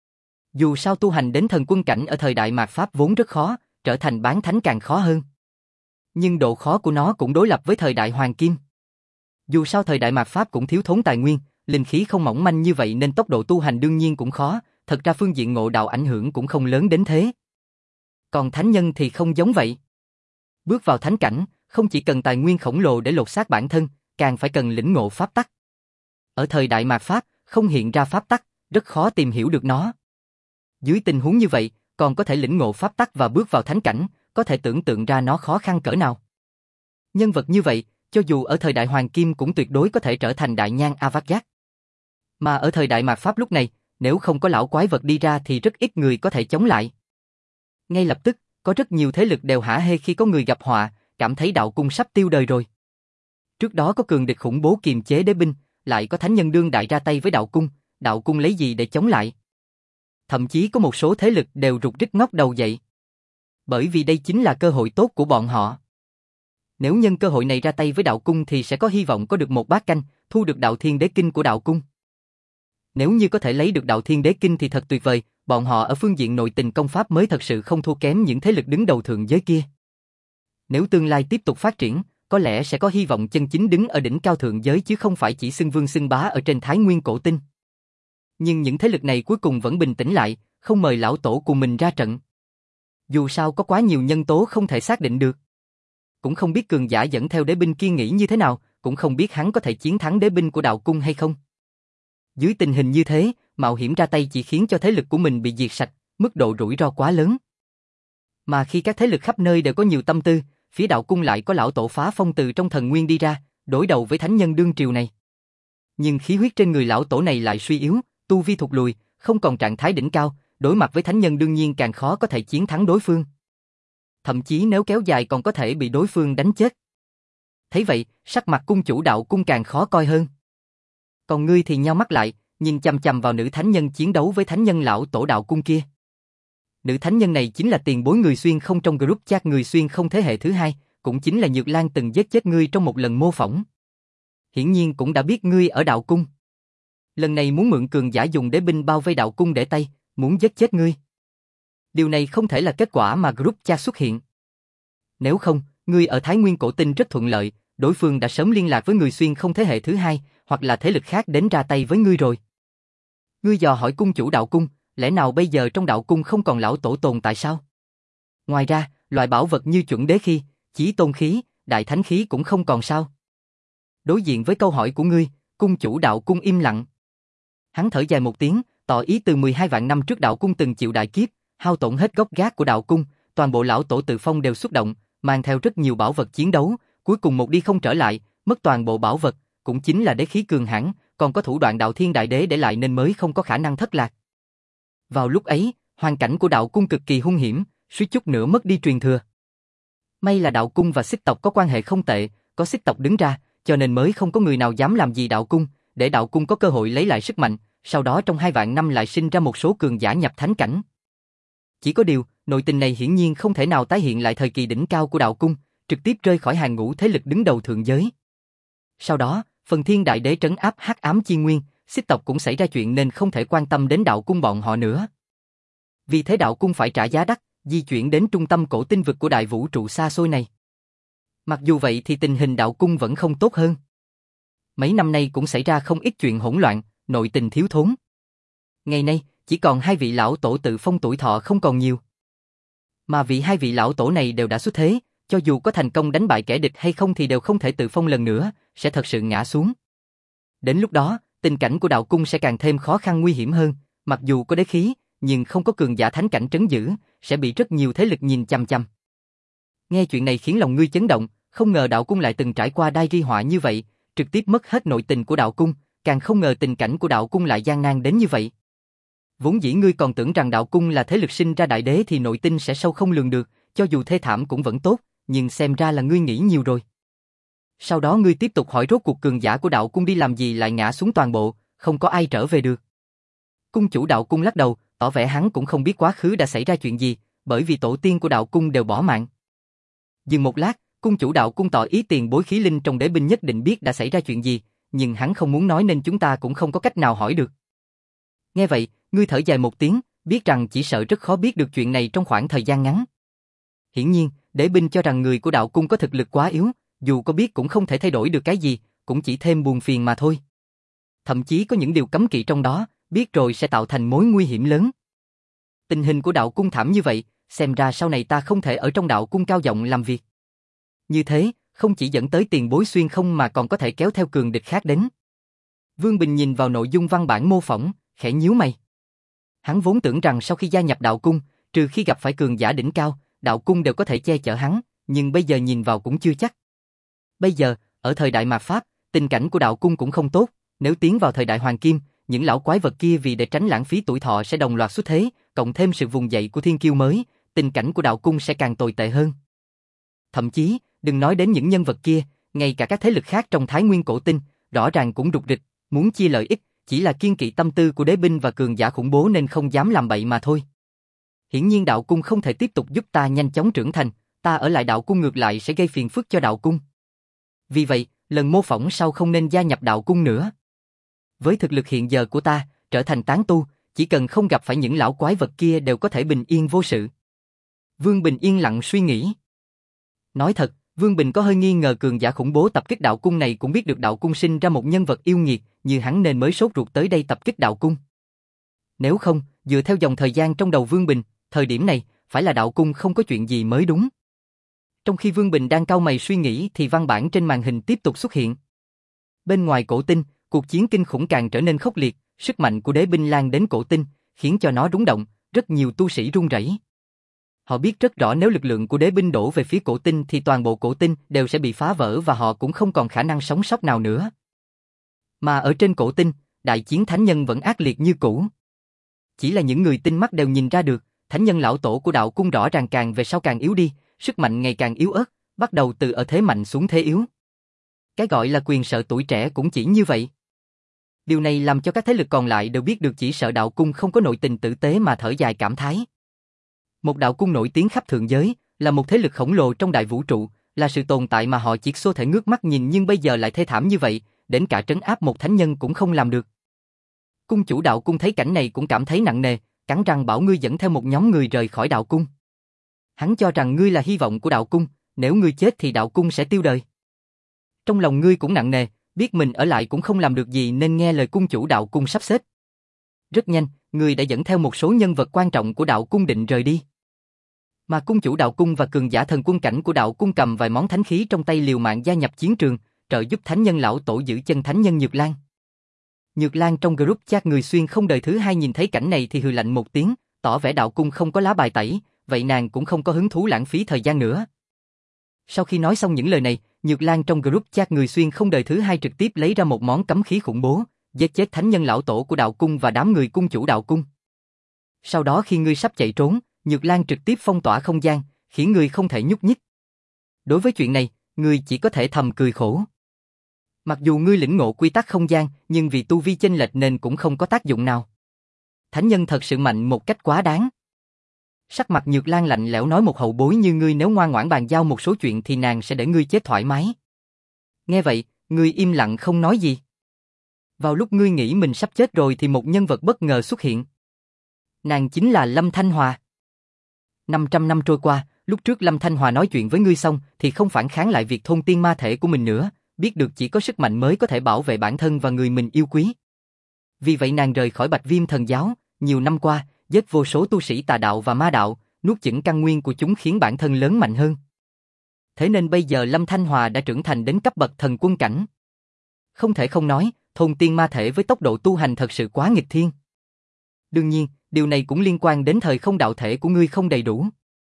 S1: Dù sao tu hành đến thần quân cảnh ở thời đại mạt Pháp vốn rất khó, trở thành bán thánh càng khó hơn. Nhưng độ khó của nó cũng đối lập với thời đại hoàng kim. Dù sao thời đại mạt Pháp cũng thiếu thốn tài nguyên, linh khí không mỏng manh như vậy nên tốc độ tu hành đương nhiên cũng khó, thật ra phương diện ngộ đạo ảnh hưởng cũng không lớn đến thế. Còn thánh nhân thì không giống vậy. Bước vào thánh cảnh, không chỉ cần tài nguyên khổng lồ để lột xác bản thân, càng phải cần lĩnh ngộ pháp tắc. Ở thời đại mạt Pháp, không hiện ra pháp tắc, rất khó tìm hiểu được nó. Dưới tình huống như vậy, còn có thể lĩnh ngộ pháp tắc và bước vào thánh cảnh, có thể tưởng tượng ra nó khó khăn cỡ nào. Nhân vật như vậy, cho dù ở thời đại hoàng kim cũng tuyệt đối có thể trở thành đại nhang Avadyak. Mà ở thời đại mạt Pháp lúc này, nếu không có lão quái vật đi ra thì rất ít người có thể chống lại. Ngay lập tức, có rất nhiều thế lực đều hả hê khi có người gặp họa, cảm thấy đạo cung sắp tiêu đời rồi. Trước đó có cường địch khủng bố kiềm chế đế binh, lại có thánh nhân đương đại ra tay với đạo cung, đạo cung lấy gì để chống lại? Thậm chí có một số thế lực đều rục rít ngóc đầu dậy. Bởi vì đây chính là cơ hội tốt của bọn họ. Nếu nhân cơ hội này ra tay với đạo cung thì sẽ có hy vọng có được một bát canh, thu được đạo thiên đế kinh của đạo cung. Nếu như có thể lấy được đạo thiên đế kinh thì thật tuyệt vời, bọn họ ở phương diện nội tình công pháp mới thật sự không thua kém những thế lực đứng đầu thượng giới kia. Nếu tương lai tiếp tục phát triển, có lẽ sẽ có hy vọng chân chính đứng ở đỉnh cao thượng giới chứ không phải chỉ xưng vương xưng bá ở trên Thái Nguyên cổ tinh. Nhưng những thế lực này cuối cùng vẫn bình tĩnh lại, không mời lão tổ cùng mình ra trận. Dù sao có quá nhiều nhân tố không thể xác định được. Cũng không biết cường giả dẫn theo đế binh kia nghĩ như thế nào, cũng không biết hắn có thể chiến thắng đế binh của đạo cung hay không. Dưới tình hình như thế, mạo hiểm ra tay chỉ khiến cho thế lực của mình bị diệt sạch, mức độ rủi ro quá lớn. Mà khi các thế lực khắp nơi đều có nhiều tâm tư, phía đạo cung lại có lão tổ phá phong từ trong thần nguyên đi ra, đối đầu với thánh nhân đương triều này. Nhưng khí huyết trên người lão tổ này lại suy yếu, tu vi thụt lùi, không còn trạng thái đỉnh cao, đối mặt với thánh nhân đương nhiên càng khó có thể chiến thắng đối phương. Thậm chí nếu kéo dài còn có thể bị đối phương đánh chết. Thấy vậy, sắc mặt cung chủ đạo cung càng khó coi hơn. Còn ngươi thì nheo mắt lại, nhìn chằm chằm vào nữ thánh nhân chiến đấu với thánh nhân lão tổ đạo cung kia. Nữ thánh nhân này chính là tiền bối người xuyên không trong group chat người xuyên không thế hệ thứ hai, cũng chính là Nhược Lan từng giết chết ngươi trong một lần mô phỏng. Hiển nhiên cũng đã biết ngươi ở đạo cung. Lần này muốn mượn cường giả dùng đế binh bao vây đạo cung để tay, muốn giết chết ngươi. Điều này không thể là kết quả mà group chat xuất hiện. Nếu không, ngươi ở Thái Nguyên cổ tinh rất thuận lợi, đối phương đã sớm liên lạc với người xuyên không thế hệ thứ hai, hoặc là thế lực khác đến ra tay với ngươi rồi. Ngươi dò hỏi cung chủ đạo cung, lẽ nào bây giờ trong đạo cung không còn lão tổ tồn tại sao? Ngoài ra, loại bảo vật như chuẩn đế khí, chí tôn khí, đại thánh khí cũng không còn sao? Đối diện với câu hỏi của ngươi, cung chủ đạo cung im lặng. Hắn thở dài một tiếng, tỏ ý từ mười hai vạn năm trước đạo cung từng chịu đại kiếp, hao tổn hết gốc gác của đạo cung, toàn bộ lão tổ tự phong đều xuất động, mang theo rất nhiều bảo vật chiến đấu, cuối cùng một đi không trở lại, mất toàn bộ bảo vật, cũng chính là đế khí cường hãn, còn có thủ đoạn đạo thiên đại đế để lại nên mới không có khả năng thất lạc. Vào lúc ấy, hoàn cảnh của đạo cung cực kỳ hung hiểm, suýt chút nữa mất đi truyền thừa. May là đạo cung và xích tộc có quan hệ không tệ, có xích tộc đứng ra, cho nên mới không có người nào dám làm gì đạo cung, để đạo cung có cơ hội lấy lại sức mạnh, sau đó trong hai vạn năm lại sinh ra một số cường giả nhập thánh cảnh. Chỉ có điều, nội tình này hiển nhiên không thể nào tái hiện lại thời kỳ đỉnh cao của đạo cung, trực tiếp rơi khỏi hàng ngũ thế lực đứng đầu thượng giới. Sau đó, phần thiên đại đế trấn áp hắc ám chi nguyên, xích tộc cũng xảy ra chuyện nên không thể quan tâm đến đạo cung bọn họ nữa. Vì thế đạo cung phải trả giá đắt, di chuyển đến trung tâm cổ tinh vực của đại vũ trụ xa xôi này. Mặc dù vậy thì tình hình đạo cung vẫn không tốt hơn. Mấy năm nay cũng xảy ra không ít chuyện hỗn loạn, nội tình thiếu thốn. Ngày nay, chỉ còn hai vị lão tổ tự phong tuổi thọ không còn nhiều. Mà vị hai vị lão tổ này đều đã xuất thế, cho dù có thành công đánh bại kẻ địch hay không thì đều không thể tự phong lần nữa, sẽ thật sự ngã xuống. Đến lúc đó, tình cảnh của đạo cung sẽ càng thêm khó khăn nguy hiểm hơn, mặc dù có đế khí, nhưng không có cường giả thánh cảnh trấn giữ, sẽ bị rất nhiều thế lực nhìn chằm chằm. Nghe chuyện này khiến lòng ngươi chấn động, không ngờ đạo cung lại từng trải qua đai ri họa như vậy, trực tiếp mất hết nội tình của đạo cung, càng không ngờ tình cảnh của đạo cung lại gian nan đến như vậy. Vốn dĩ ngươi còn tưởng rằng đạo cung là thế lực sinh ra đại đế thì nội tình sẽ sâu không lường được, cho dù thê thảm cũng vẫn tốt, nhưng xem ra là ngươi nghĩ nhiều rồi. Sau đó ngươi tiếp tục hỏi rốt cuộc cường giả của đạo cung đi làm gì lại ngã xuống toàn bộ, không có ai trở về được. Cung chủ đạo cung lắc đầu, tỏ vẻ hắn cũng không biết quá khứ đã xảy ra chuyện gì, bởi vì tổ tiên của đạo cung đều bỏ mạng. Dừng một lát, cung chủ đạo cung tỏ ý tiền bối khí linh trong đế binh nhất định biết đã xảy ra chuyện gì, nhưng hắn không muốn nói nên chúng ta cũng không có cách nào hỏi được. Nghe vậy, ngươi thở dài một tiếng, biết rằng chỉ sợ rất khó biết được chuyện này trong khoảng thời gian ngắn. Hiển nhiên, đế binh cho rằng người của đạo cung có thực lực quá yếu, dù có biết cũng không thể thay đổi được cái gì, cũng chỉ thêm buồn phiền mà thôi. Thậm chí có những điều cấm kỵ trong đó, biết rồi sẽ tạo thành mối nguy hiểm lớn. Tình hình của đạo cung thảm như vậy, xem ra sau này ta không thể ở trong đạo cung cao giọng làm việc. Như thế, không chỉ dẫn tới tiền bối xuyên không mà còn có thể kéo theo cường địch khác đến. Vương Bình nhìn vào nội dung văn bản mô phỏng, khẽ nhíu mày. Hắn vốn tưởng rằng sau khi gia nhập đạo cung, trừ khi gặp phải cường giả đỉnh cao, đạo cung đều có thể che chở hắn, nhưng bây giờ nhìn vào cũng chưa chắc. Bây giờ, ở thời đại mạt Pháp, tình cảnh của đạo cung cũng không tốt, nếu tiến vào thời đại hoàng kim, những lão quái vật kia vì để tránh lãng phí tuổi thọ sẽ đồng loạt xuất thế, cộng thêm sự vùng dậy của thiên kiêu mới, tình cảnh của đạo cung sẽ càng tồi tệ hơn. Thậm chí, đừng nói đến những nhân vật kia, ngay cả các thế lực khác trong Thái Nguyên cổ tinh, rõ ràng cũng rục rịch, muốn chia lợi ích, chỉ là kiêng kỵ tâm tư của đế binh và cường giả khủng bố nên không dám làm bậy mà thôi. Hiển nhiên đạo cung không thể tiếp tục giúp ta nhanh chóng trưởng thành, ta ở lại đạo cung ngược lại sẽ gây phiền phức cho đạo cung. Vì vậy, lần mô phỏng sau không nên gia nhập đạo cung nữa. Với thực lực hiện giờ của ta, trở thành tán tu, chỉ cần không gặp phải những lão quái vật kia đều có thể bình yên vô sự. Vương Bình yên lặng suy nghĩ. Nói thật, Vương Bình có hơi nghi ngờ cường giả khủng bố tập kích đạo cung này cũng biết được đạo cung sinh ra một nhân vật yêu nghiệt như hắn nên mới sốt ruột tới đây tập kích đạo cung. Nếu không, dựa theo dòng thời gian trong đầu Vương Bình, thời điểm này, phải là đạo cung không có chuyện gì mới đúng. Trong khi Vương Bình đang cau mày suy nghĩ thì văn bản trên màn hình tiếp tục xuất hiện. Bên ngoài cổ tinh, cuộc chiến kinh khủng càng trở nên khốc liệt, sức mạnh của đế binh lan đến cổ tinh, khiến cho nó rung động, rất nhiều tu sĩ run rẩy. Họ biết rất rõ nếu lực lượng của đế binh đổ về phía cổ tinh thì toàn bộ cổ tinh đều sẽ bị phá vỡ và họ cũng không còn khả năng sống sót nào nữa. Mà ở trên cổ tinh, đại chiến thánh nhân vẫn ác liệt như cũ. Chỉ là những người tinh mắt đều nhìn ra được, thánh nhân lão tổ của đạo cung rõ ràng càng về sau càng yếu đi, sức mạnh ngày càng yếu ớt, bắt đầu từ ở thế mạnh xuống thế yếu. Cái gọi là quyền sợ tuổi trẻ cũng chỉ như vậy. Điều này làm cho các thế lực còn lại đều biết được, chỉ sợ đạo cung không có nội tình tử tế mà thở dài cảm thán. Một đạo cung nổi tiếng khắp thượng giới, là một thế lực khổng lồ trong đại vũ trụ, là sự tồn tại mà họ chỉ có thể ngước mắt nhìn, nhưng bây giờ lại thê thảm như vậy, đến cả trấn áp một thánh nhân cũng không làm được. Cung chủ đạo cung thấy cảnh này cũng cảm thấy nặng nề, cắn răng bảo ngươi dẫn theo một nhóm người rời khỏi đạo cung. Hắn cho rằng ngươi là hy vọng của đạo cung, nếu ngươi chết thì đạo cung sẽ tiêu đời. Trong lòng ngươi cũng nặng nề, biết mình ở lại cũng không làm được gì nên nghe lời cung chủ đạo cung sắp xếp. Rất nhanh, ngươi đã dẫn theo một số nhân vật quan trọng của đạo cung định rời đi. Mà cung chủ đạo cung và cường giả thần quân cảnh của đạo cung cầm vài món thánh khí trong tay liều mạng gia nhập chiến trường, trợ giúp thánh nhân lão tổ giữ chân thánh nhân Nhược Lan. Nhược Lan trong group chat người xuyên không đời thứ hai nhìn thấy cảnh này thì hừ lạnh một tiếng, tỏ vẻ đạo cung không có lá bài tẩy, vậy nàng cũng không có hứng thú lãng phí thời gian nữa. Sau khi nói xong những lời này, Nhược Lan trong group chat người xuyên không đời thứ hai trực tiếp lấy ra một món cấm khí khủng bố, giết chết thánh nhân lão tổ của đạo cung và đám người cung chủ đạo cung. Sau đó khi ngươi sắp chạy trốn, Nhược Lan trực tiếp phong tỏa không gian, khiến ngươi không thể nhúc nhích. Đối với chuyện này, ngươi chỉ có thể thầm cười khổ. Mặc dù ngươi lĩnh ngộ quy tắc không gian, nhưng vì tu vi chênh lệch nên cũng không có tác dụng nào. Thánh nhân thật sự mạnh một cách quá đáng. Sắc mặt Nhược Lan lạnh lẽo nói, một hậu bối như ngươi nếu ngoan ngoãn bàn giao một số chuyện thì nàng sẽ để ngươi chết thoải mái. Nghe vậy, ngươi im lặng không nói gì. Vào lúc ngươi nghĩ mình sắp chết rồi thì một nhân vật bất ngờ xuất hiện. Nàng chính là Lâm Thanh Hòa. năm trăm năm trôi qua, lúc trước Lâm Thanh Hòa nói chuyện với ngươi xong thì không phản kháng lại việc thôn tiên ma thể của mình nữa, biết được chỉ có sức mạnh mới có thể bảo vệ bản thân và người mình yêu quý. Vì vậy nàng rời khỏi Bạch Viêm Thần Giáo, nhiều năm qua, giết vô số tu sĩ tà đạo và ma đạo, nuốt chửng căn nguyên của chúng khiến bản thân lớn mạnh hơn. Thế nên bây giờ Lâm Thanh Hòa đã trưởng thành đến cấp bậc thần quân cảnh. Không thể không nói, thôn tiên ma thể với tốc độ tu hành thật sự quá nghịch thiên. Đương nhiên, điều này cũng liên quan đến thời không đạo thể của ngươi không đầy đủ.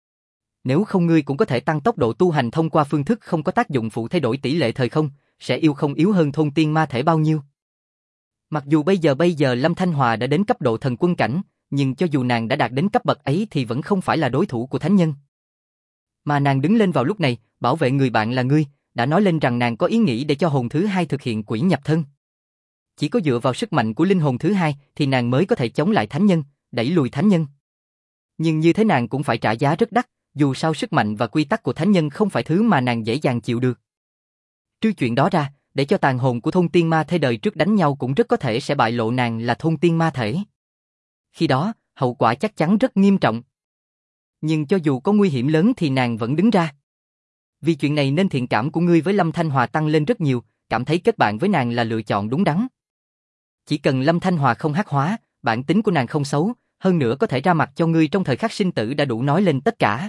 S1: Nếu không ngươi cũng có thể tăng tốc độ tu hành thông qua phương thức không có tác dụng phụ thay đổi tỷ lệ thời không, sẽ yêu không yếu hơn thôn tiên ma thể bao nhiêu. Mặc dù bây giờ bây giờ Lâm Thanh Hòa đã đến cấp độ thần quân cảnh, nhưng cho dù nàng đã đạt đến cấp bậc ấy thì vẫn không phải là đối thủ của thánh nhân. Mà nàng đứng lên vào lúc này, bảo vệ người bạn là ngươi, đã nói lên rằng nàng có ý nghĩ để cho hồn thứ hai thực hiện quỷ nhập thân. Chỉ có dựa vào sức mạnh của linh hồn thứ hai thì nàng mới có thể chống lại thánh nhân, đẩy lùi thánh nhân. Nhưng như thế nàng cũng phải trả giá rất đắt, dù sao sức mạnh và quy tắc của thánh nhân không phải thứ mà nàng dễ dàng chịu được. Trừ chuyện đó ra, để cho tàn hồn của thôn tiên ma thế đời trước đánh nhau cũng rất có thể sẽ bại lộ nàng là thôn tiên ma thể. Khi đó, hậu quả chắc chắn rất nghiêm trọng. Nhưng cho dù có nguy hiểm lớn thì nàng vẫn đứng ra. Vì chuyện này nên thiện cảm của ngươi với Lâm Thanh Hòa tăng lên rất nhiều, cảm thấy kết bạn với nàng là lựa chọn đúng đắn. Chỉ cần Lâm Thanh Hòa không hắc hóa, bản tính của nàng không xấu, hơn nữa có thể ra mặt cho ngươi trong thời khắc sinh tử đã đủ nói lên tất cả.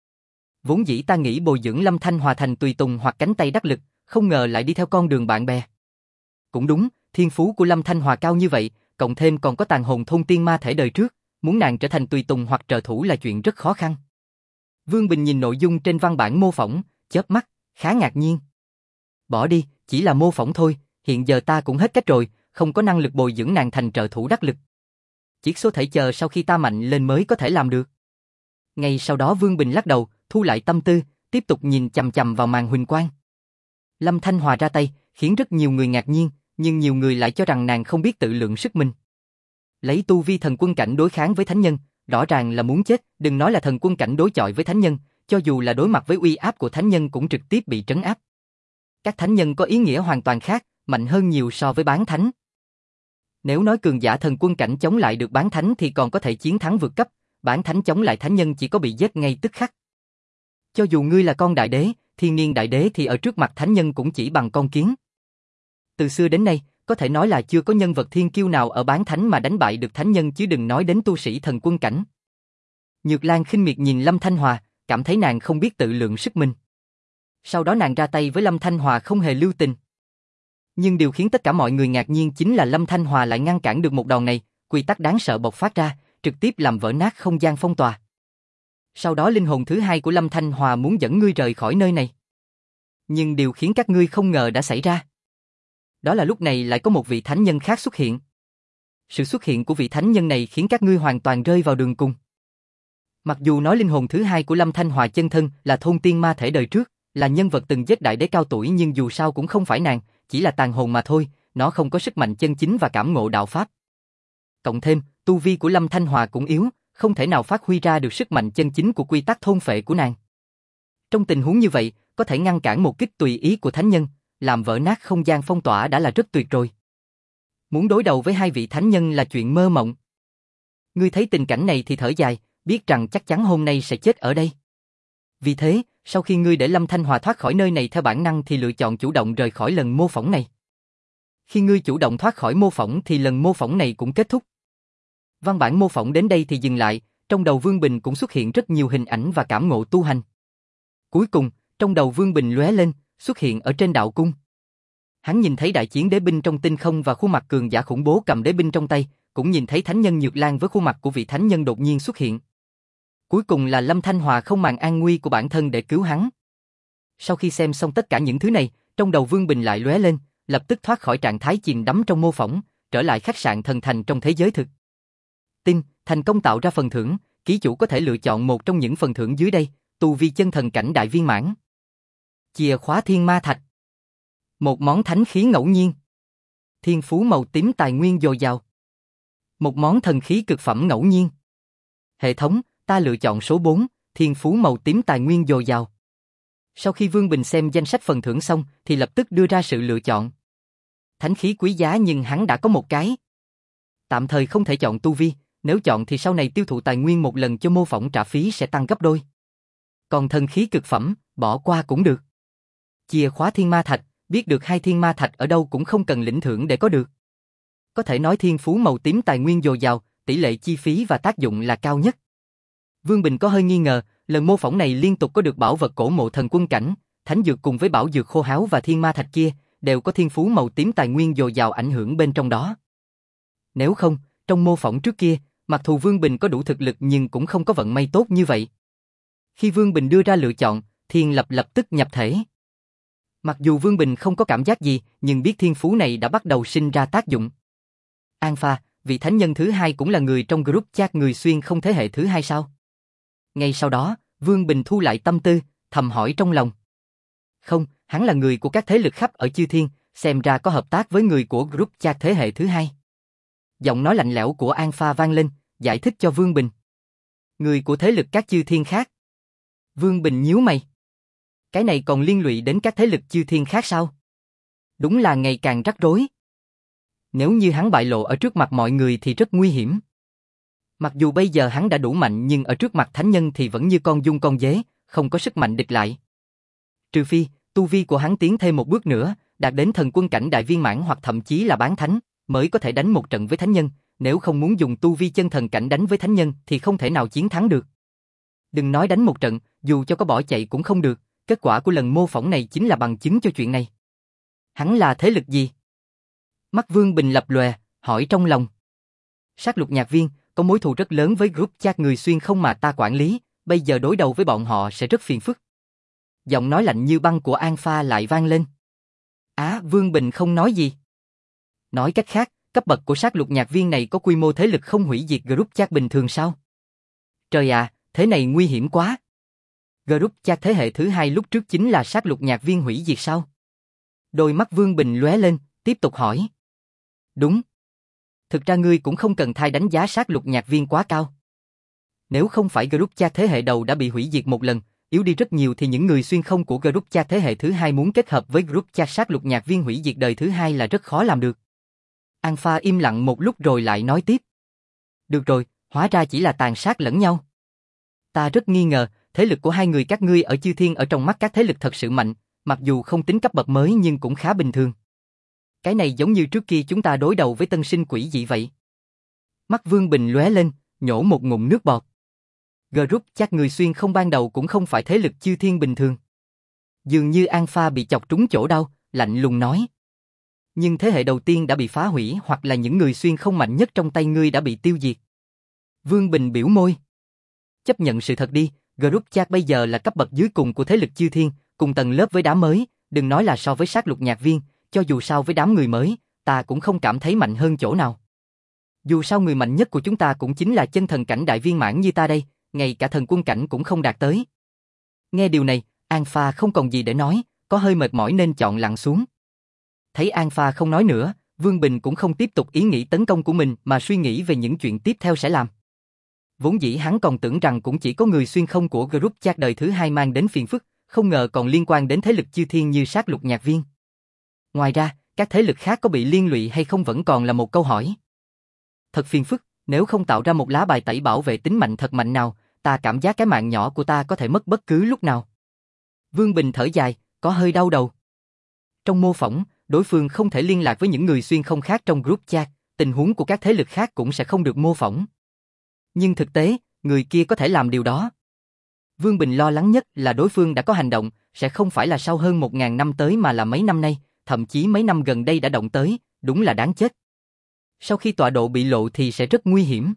S1: Vốn dĩ ta nghĩ bồi dưỡng Lâm Thanh Hòa thành tùy tùng hoặc cánh tay đắc lực, không ngờ lại đi theo con đường bạn bè. Cũng đúng, thiên phú của Lâm Thanh Hòa cao như vậy, cộng thêm còn có tàn hồn thôn tiên ma thể đời trước, muốn nàng trở thành tùy tùng hoặc trợ thủ là chuyện rất khó khăn. Vương Bình nhìn nội dung trên văn bản mô phỏng, chớp mắt, khá ngạc nhiên. Bỏ đi, chỉ là mô phỏng thôi, hiện giờ ta cũng hết cách rồi, không có năng lực bồi dưỡng nàng thành trợ thủ đắc lực. Chỉ số thể chờ sau khi ta mạnh lên mới có thể làm được. Ngay sau đó Vương Bình lắc đầu, thu lại tâm tư, tiếp tục nhìn chằm chằm vào màn huỳnh quang. Lâm Thanh Hòa ra tay, khiến rất nhiều người ngạc nhiên, nhưng nhiều người lại cho rằng nàng không biết tự lượng sức mình. Lấy tu vi thần quân cảnh đối kháng với thánh nhân, rõ ràng là muốn chết, đừng nói là thần quân cảnh đối chọi với thánh nhân, cho dù là đối mặt với uy áp của thánh nhân cũng trực tiếp bị trấn áp. Các thánh nhân có ý nghĩa hoàn toàn khác, mạnh hơn nhiều so với bán thánh. Nếu nói cường giả thần quân cảnh chống lại được bán thánh thì còn có thể chiến thắng vượt cấp, bán thánh chống lại thánh nhân chỉ có bị giết ngay tức khắc. Cho dù ngươi là con đại đế, thiên niên đại đế thì ở trước mặt thánh nhân cũng chỉ bằng con kiến. Từ xưa đến nay, có thể nói là chưa có nhân vật thiên kiêu nào ở bán thánh mà đánh bại được thánh nhân, chứ đừng nói đến tu sĩ thần quân cảnh. Nhược Lan khinh miệt nhìn Lâm Thanh Hòa, cảm thấy nàng không biết tự lượng sức mình. Sau đó nàng ra tay với Lâm Thanh Hòa không hề lưu tình. Nhưng điều khiến tất cả mọi người ngạc nhiên chính là Lâm Thanh Hòa lại ngăn cản được một đòn này, quy tắc đáng sợ bộc phát ra, trực tiếp làm vỡ nát không gian phong tỏa. Sau đó linh hồn thứ hai của Lâm Thanh Hòa muốn dẫn ngươi rời khỏi nơi này. Nhưng điều khiến các ngươi không ngờ đã xảy ra. Đó là lúc này lại có một vị thánh nhân khác xuất hiện. Sự xuất hiện của vị thánh nhân này khiến các ngươi hoàn toàn rơi vào đường cùng. Mặc dù nói linh hồn thứ hai của Lâm Thanh Hòa chân thân là thôn tiên ma thể đời trước, là nhân vật từng giết đại đế cao tuổi, nhưng dù sao cũng không phải nàng, chỉ là tàn hồn mà thôi, nó không có sức mạnh chân chính và cảm ngộ đạo pháp. Cộng thêm, tu vi của Lâm Thanh Hòa cũng yếu, không thể nào phát huy ra được sức mạnh chân chính của quy tắc thôn phệ của nàng. Trong tình huống như vậy, có thể ngăn cản một kích tùy ý của thánh nhân, làm vỡ nát không gian phong tỏa đã là rất tuyệt rồi. Muốn đối đầu với hai vị thánh nhân là chuyện mơ mộng. Ngươi thấy tình cảnh này thì thở dài, biết rằng chắc chắn hôm nay sẽ chết ở đây. Vì thế, sau khi ngươi để Lâm Thanh Hòa thoát khỏi nơi này theo bản năng thì lựa chọn chủ động rời khỏi lần mô phỏng này. Khi ngươi chủ động thoát khỏi mô phỏng thì lần mô phỏng này cũng kết thúc. Văn bản mô phỏng đến đây thì dừng lại, trong đầu Vương Bình cũng xuất hiện rất nhiều hình ảnh và cảm ngộ tu hành. Cuối cùng, trong đầu Vương Bình lóe lên, xuất hiện ở trên đạo cung. Hắn nhìn thấy đại chiến đế binh trong tinh không và khuôn mặt cường giả khủng bố cầm đế binh trong tay, cũng nhìn thấy thánh nhân Nhược Lan với khuôn mặt của vị thánh nhân đột nhiên xuất hiện. Cuối cùng là Lâm Thanh Hòa không màng an nguy của bản thân để cứu hắn. Sau khi xem xong tất cả những thứ này, trong đầu Vương Bình lại lóe lên, lập tức thoát khỏi trạng thái chìm đắm trong mô phỏng, trở lại khách sạn thần thành trong thế giới thực. Tin, thành công tạo ra phần thưởng, ký chủ có thể lựa chọn một trong những phần thưởng dưới đây, tu vi chân thần cảnh đại viên mãn. Chìa khóa thiên ma thạch. Một món thánh khí ngẫu nhiên. Thiên phú màu tím tài nguyên dồi dào. Một món thần khí cực phẩm ngẫu nhiên. Hệ thống, ta lựa chọn số bốn, thiên phú màu tím tài nguyên dồi dào. Sau khi Vương Bình xem danh sách phần thưởng xong thì lập tức đưa ra sự lựa chọn. Thánh khí quý giá nhưng hắn đã có một cái. Tạm thời không thể chọn tu vi, nếu chọn thì sau này tiêu thụ tài nguyên một lần cho mô phỏng trả phí sẽ tăng gấp đôi. Còn thần khí cực phẩm, bỏ qua cũng được. Chìa khóa thiên ma thạch, biết được hai thiên ma thạch ở đâu cũng không cần lĩnh thưởng để có được. Có thể nói thiên phú màu tím tài nguyên dồi dào, tỷ lệ chi phí và tác dụng là cao nhất. Vương Bình có hơi nghi ngờ, lần mô phỏng này liên tục có được bảo vật cổ mộ thần quân cảnh, thánh dược cùng với bảo dược khô háo và thiên ma thạch kia, đều có thiên phú màu tím tài nguyên dồi dào ảnh hưởng bên trong đó. Nếu không, trong mô phỏng trước kia, mặc dù Vương Bình có đủ thực lực nhưng cũng không có vận may tốt như vậy. Khi Vương Bình đưa ra lựa chọn, Thiên Lập lập tức nhập thể. Mặc dù Vương Bình không có cảm giác gì, nhưng biết thiên phú này đã bắt đầu sinh ra tác dụng. An Pha, vị thánh nhân thứ hai cũng là người trong group chat người xuyên không thế hệ thứ hai sao? Ngay sau đó, Vương Bình thu lại tâm tư, thầm hỏi trong lòng. Không, hắn là người của các thế lực khắp ở Chư Thiên, xem ra có hợp tác với người của group chat thế hệ thứ hai. Giọng nói lạnh lẽo của An Pha vang lên, giải thích cho Vương Bình. Người của thế lực các Chư Thiên khác. Vương Bình nhíu mày. Cái này còn liên lụy đến các thế lực Chư Thiên khác sao? Đúng là ngày càng rắc rối. Nếu như hắn bại lộ ở trước mặt mọi người thì rất nguy hiểm. Mặc dù bây giờ hắn đã đủ mạnh nhưng ở trước mặt thánh nhân thì vẫn như con giun con dế, không có sức mạnh địch lại. Trừ phi, tu vi của hắn tiến thêm một bước nữa, đạt đến thần quân cảnh đại viên mãn hoặc thậm chí là bán thánh, mới có thể đánh một trận với thánh nhân, nếu không muốn dùng tu vi chân thần cảnh đánh với thánh nhân thì không thể nào chiến thắng được. Đừng nói đánh một trận, dù cho có bỏ chạy cũng không được, kết quả của lần mô phỏng này chính là bằng chứng cho chuyện này. Hắn là thế lực gì? Mắt Vương Bình lập lòe, hỏi trong lòng. Sát lục nhạc viên, có mối thù rất lớn với group chat người xuyên không mà ta quản lý, bây giờ đối đầu với bọn họ sẽ rất phiền phức. Giọng nói lạnh như băng của An Pha lại vang lên. Á, Vương Bình không nói gì. Nói cách khác, cấp bậc của sát lục nhạc viên này có quy mô thế lực không hủy diệt group chat bình thường sao? Trời ạ, à, thế này nguy hiểm quá. Group chat thế hệ thứ hai lúc trước chính là sát lục nhạc viên hủy diệt sao? Đôi mắt Vương Bình lóe lên, tiếp tục hỏi. Đúng. Thực ra ngươi cũng không cần thay đánh giá sát lục nhạc viên quá cao. Nếu không phải group chat thế hệ đầu đã bị hủy diệt một lần, yếu đi rất nhiều thì những người xuyên không của group chat thế hệ thứ hai muốn kết hợp với group chat sát lục nhạc viên hủy diệt đời thứ hai là rất khó làm được. An Pha im lặng một lúc rồi lại nói tiếp. Được rồi, hóa ra chỉ là tàn sát lẫn nhau. Ta rất nghi ngờ, thế lực của hai người các ngươi ở Chư Thiên ở trong mắt các thế lực thật sự mạnh, mặc dù không tính cấp bậc mới nhưng cũng khá bình thường. Cái này giống như trước kia chúng ta đối đầu với tân sinh quỷ dị vậy. Mắt Vương Bình lóe lên, nhổ một ngụm nước bọt. Group chat người xuyên không ban đầu cũng không phải thế lực Chư Thiên bình thường. Dường như An Pha bị chọc trúng chỗ đau, lạnh lùng nói. Nhưng thế hệ đầu tiên đã bị phá hủy hoặc là những người xuyên không mạnh nhất trong tay ngươi đã bị tiêu diệt. Vương Bình biểu môi. Chấp nhận sự thật đi, group chat bây giờ là cấp bậc dưới cùng của thế lực Chư Thiên, cùng tầng lớp với đám mới, đừng nói là so với sát lục nhạc viên, cho dù so với đám người mới, ta cũng không cảm thấy mạnh hơn chỗ nào. Dù sao người mạnh nhất của chúng ta cũng chính là chân thần cảnh đại viên mãn như ta đây, ngay cả thần quân cảnh cũng không đạt tới. Nghe điều này, An Pha không còn gì để nói, có hơi mệt mỏi nên chọn lặng xuống. Thấy An Pha không nói nữa, Vương Bình cũng không tiếp tục ý nghĩ tấn công của mình mà suy nghĩ về những chuyện tiếp theo sẽ làm. Vốn dĩ hắn còn tưởng rằng cũng chỉ có người xuyên không của group chat đời thứ hai mang đến phiền phức, không ngờ còn liên quan đến thế lực chư thiên như sát lục nhạc viên. Ngoài ra, các thế lực khác có bị liên lụy hay không vẫn còn là một câu hỏi. Thật phiền phức, nếu không tạo ra một lá bài tẩy bảo vệ tính mạnh thật mạnh nào, ta cảm giác cái mạng nhỏ của ta có thể mất bất cứ lúc nào. Vương Bình thở dài, có hơi đau đầu. Trong mô phỏng, đối phương không thể liên lạc với những người xuyên không khác trong group chat, tình huống của các thế lực khác cũng sẽ không được mô phỏng. Nhưng thực tế, người kia có thể làm điều đó. Vương Bình lo lắng nhất là đối phương đã có hành động, sẽ không phải là sau hơn một ngàn năm tới mà là mấy năm nay, thậm chí mấy năm gần đây đã động tới, đúng là đáng chết. Sau khi tọa độ bị lộ thì sẽ rất nguy hiểm.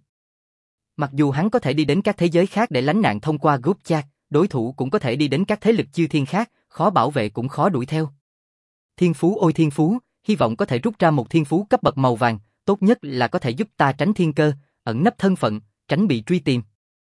S1: Mặc dù hắn có thể đi đến các thế giới khác để lánh nạn thông qua group chat, đối thủ cũng có thể đi đến các thế lực chư thiên khác, khó bảo vệ cũng khó đuổi theo. Thiên phú ôi thiên phú, hy vọng có thể rút ra một thiên phú cấp bậc màu vàng, tốt nhất là có thể giúp ta tránh thiên cơ, ẩn nấp thân phận, tránh bị truy tìm.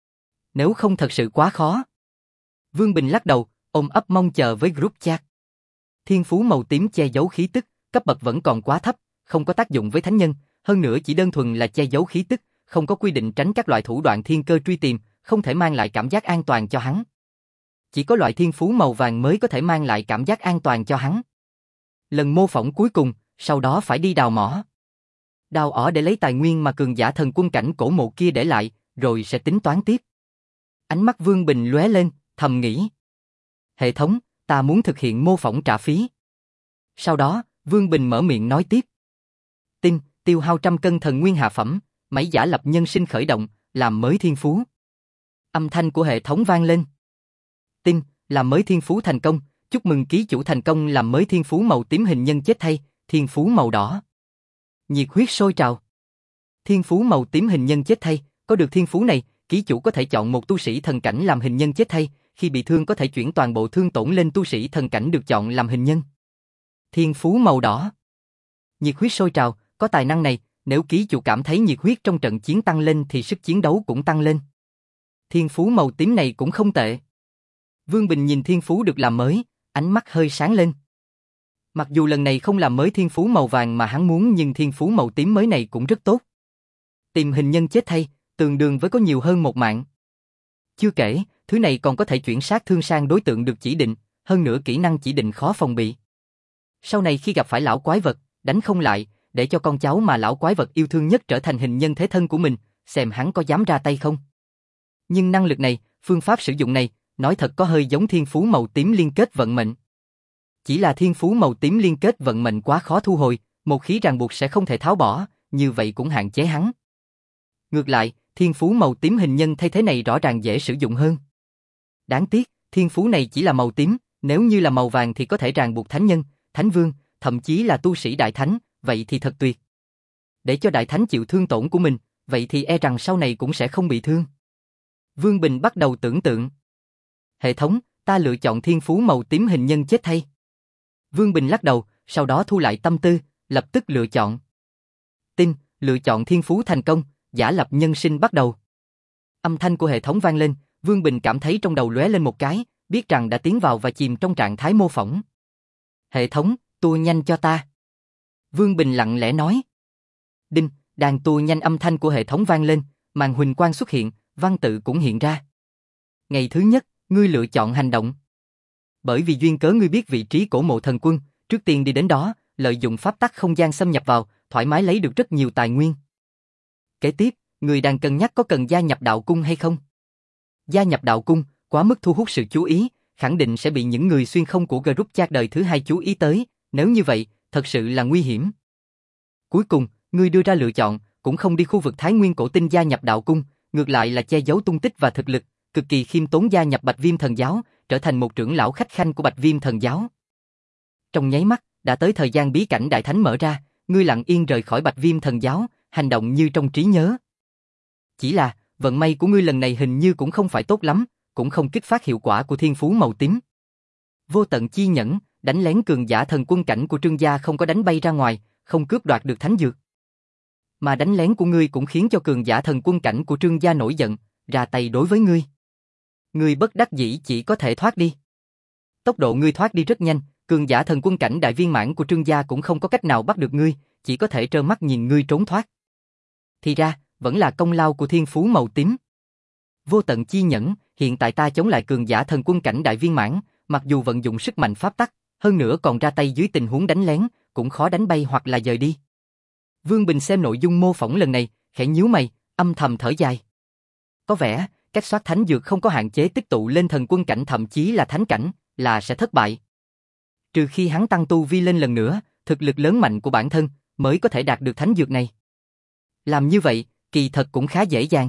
S1: Nếu không thật sự quá khó. Vương Bình lắc đầu, ôm ấp mong chờ với group chat. Thiên phú màu tím che giấu khí tức, cấp bậc vẫn còn quá thấp, không có tác dụng với thánh nhân, hơn nữa chỉ đơn thuần là che giấu khí tức, không có quy định tránh các loại thủ đoạn thiên cơ truy tìm, không thể mang lại cảm giác an toàn cho hắn. Chỉ có loại thiên phú màu vàng mới có thể mang lại cảm giác an toàn cho hắn. Lần mô phỏng cuối cùng, sau đó phải đi đào mỏ. Đào ỏ để lấy tài nguyên mà cường giả thần quân cảnh cổ mộ kia để lại, rồi sẽ tính toán tiếp. Ánh mắt Vương Bình lóe lên, thầm nghĩ. Hệ thống, ta muốn thực hiện mô phỏng trả phí. Sau đó, Vương Bình mở miệng nói tiếp. Tin, tiêu hao trăm cân thần nguyên hạ phẩm, máy giả lập nhân sinh khởi động, làm mới thiên phú. Âm thanh của hệ thống vang lên. Tin, làm mới thiên phú thành công, chúc mừng ký chủ thành công làm mới thiên phú màu tím hình nhân chết thay, thiên phú màu đỏ. Nhiệt huyết sôi trào. Thiên phú màu tím hình nhân chết thay, có được thiên phú này, ký chủ có thể chọn một tu sĩ thần cảnh làm hình nhân chết thay, khi bị thương có thể chuyển toàn bộ thương tổn lên tu sĩ thần cảnh được chọn làm hình nhân. Thiên phú màu đỏ. Nhiệt huyết sôi trào, có tài năng này, nếu ký chủ cảm thấy nhiệt huyết trong trận chiến tăng lên thì sức chiến đấu cũng tăng lên. Thiên phú màu tím này cũng không tệ. Vương Bình nhìn thiên phú được làm mới, ánh mắt hơi sáng lên. Mặc dù lần này không làm mới thiên phú màu vàng mà hắn muốn nhưng thiên phú màu tím mới này cũng rất tốt. Tìm hình nhân chết thay, tương đương với có nhiều hơn một mạng. Chưa kể, thứ này còn có thể chuyển sát thương sang đối tượng được chỉ định, hơn nữa kỹ năng chỉ định khó phòng bị. Sau này khi gặp phải lão quái vật, đánh không lại, để cho con cháu mà lão quái vật yêu thương nhất trở thành hình nhân thế thân của mình, xem hắn có dám ra tay không. Nhưng năng lực này, phương pháp sử dụng này, nói thật có hơi giống thiên phú màu tím liên kết vận mệnh. Chỉ là thiên phú màu tím liên kết vận mệnh quá khó thu hồi, một khí ràng buộc sẽ không thể tháo bỏ, như vậy cũng hạn chế hắn. Ngược lại, thiên phú màu tím hình nhân thay thế này rõ ràng dễ sử dụng hơn. Đáng tiếc, thiên phú này chỉ là màu tím, nếu như là màu vàng thì có thể ràng buộc thánh nhân, thánh vương, thậm chí là tu sĩ đại thánh, vậy thì thật tuyệt. Để cho đại thánh chịu thương tổn của mình, vậy thì e rằng sau này cũng sẽ không bị thương. Vương Bình bắt đầu tưởng tượng. Hệ thống, ta lựa chọn thiên phú màu tím hình nhân chết thay. Vương Bình lắc đầu, sau đó thu lại tâm tư, lập tức lựa chọn. Tin, lựa chọn thiên phú thành công, giả lập nhân sinh bắt đầu. Âm thanh của hệ thống vang lên, Vương Bình cảm thấy trong đầu lóe lên một cái, biết rằng đã tiến vào và chìm trong trạng thái mô phỏng. Hệ thống, tua nhanh cho ta. Vương Bình lặng lẽ nói. Đinh, đang tua nhanh âm thanh của hệ thống vang lên, màn huỳnh quang xuất hiện, văn tự cũng hiện ra. Ngày thứ nhất, ngươi lựa chọn hành động. Bởi vì duyên cớ ngươi biết vị trí cổ mộ thần quân, trước tiên đi đến đó, lợi dụng pháp tắc không gian xâm nhập vào, thoải mái lấy được rất nhiều tài nguyên. Kế tiếp, ngươi đang cân nhắc có cần gia nhập đạo cung hay không? Gia nhập đạo cung, quá mức thu hút sự chú ý, khẳng định sẽ bị những người xuyên không của group chat đời thứ hai chú ý tới, nếu như vậy, thật sự là nguy hiểm. Cuối cùng, ngươi đưa ra lựa chọn, cũng không đi khu vực Thái Nguyên cổ tinh gia nhập đạo cung, ngược lại là che giấu tung tích và thực lực, cực kỳ khiêm tốn gia nhập Bạch Viêm Thần Giáo, trở thành một trưởng lão khách khanh của Bạch Viêm Thần Giáo. Trong nháy mắt, đã tới thời gian bí cảnh đại thánh mở ra, ngươi lặng yên rời khỏi Bạch Viêm Thần Giáo, hành động như trong trí nhớ. Chỉ là, vận may của ngươi lần này hình như cũng không phải tốt lắm, cũng không kích phát hiệu quả của thiên phú màu tím. Vô tận chi nhẫn, đánh lén cường giả thần quân cảnh của Trương gia không có đánh bay ra ngoài, không cướp đoạt được thánh dược. Mà đánh lén của ngươi cũng khiến cho cường giả thần quân cảnh của Trương gia nổi giận, ra tay đối với ngươi. Ngươi bất đắc dĩ chỉ có thể thoát đi. Tốc độ ngươi thoát đi rất nhanh, cường giả thần quân cảnh đại viên mãn của Trương gia cũng không có cách nào bắt được ngươi, chỉ có thể trơ mắt nhìn ngươi trốn thoát. Thì ra, vẫn là công lao của thiên phú màu tím. Vô tận chi nhẫn, hiện tại ta chống lại cường giả thần quân cảnh đại viên mãn, mặc dù vận dụng sức mạnh pháp tắc, hơn nữa còn ra tay dưới tình huống đánh lén, cũng khó đánh bay hoặc là dời đi. Vương Bình xem nội dung mô phỏng lần này, khẽ nhíu mày, âm thầm thở dài. Có vẻ, cách soát thánh dược không có hạn chế tích tụ lên thần quân cảnh thậm chí là thánh cảnh, là sẽ thất bại. Trừ khi hắn tăng tu vi lên lần nữa, thực lực lớn mạnh của bản thân, mới có thể đạt được thánh dược này. Làm như vậy, kỳ thật cũng khá dễ dàng.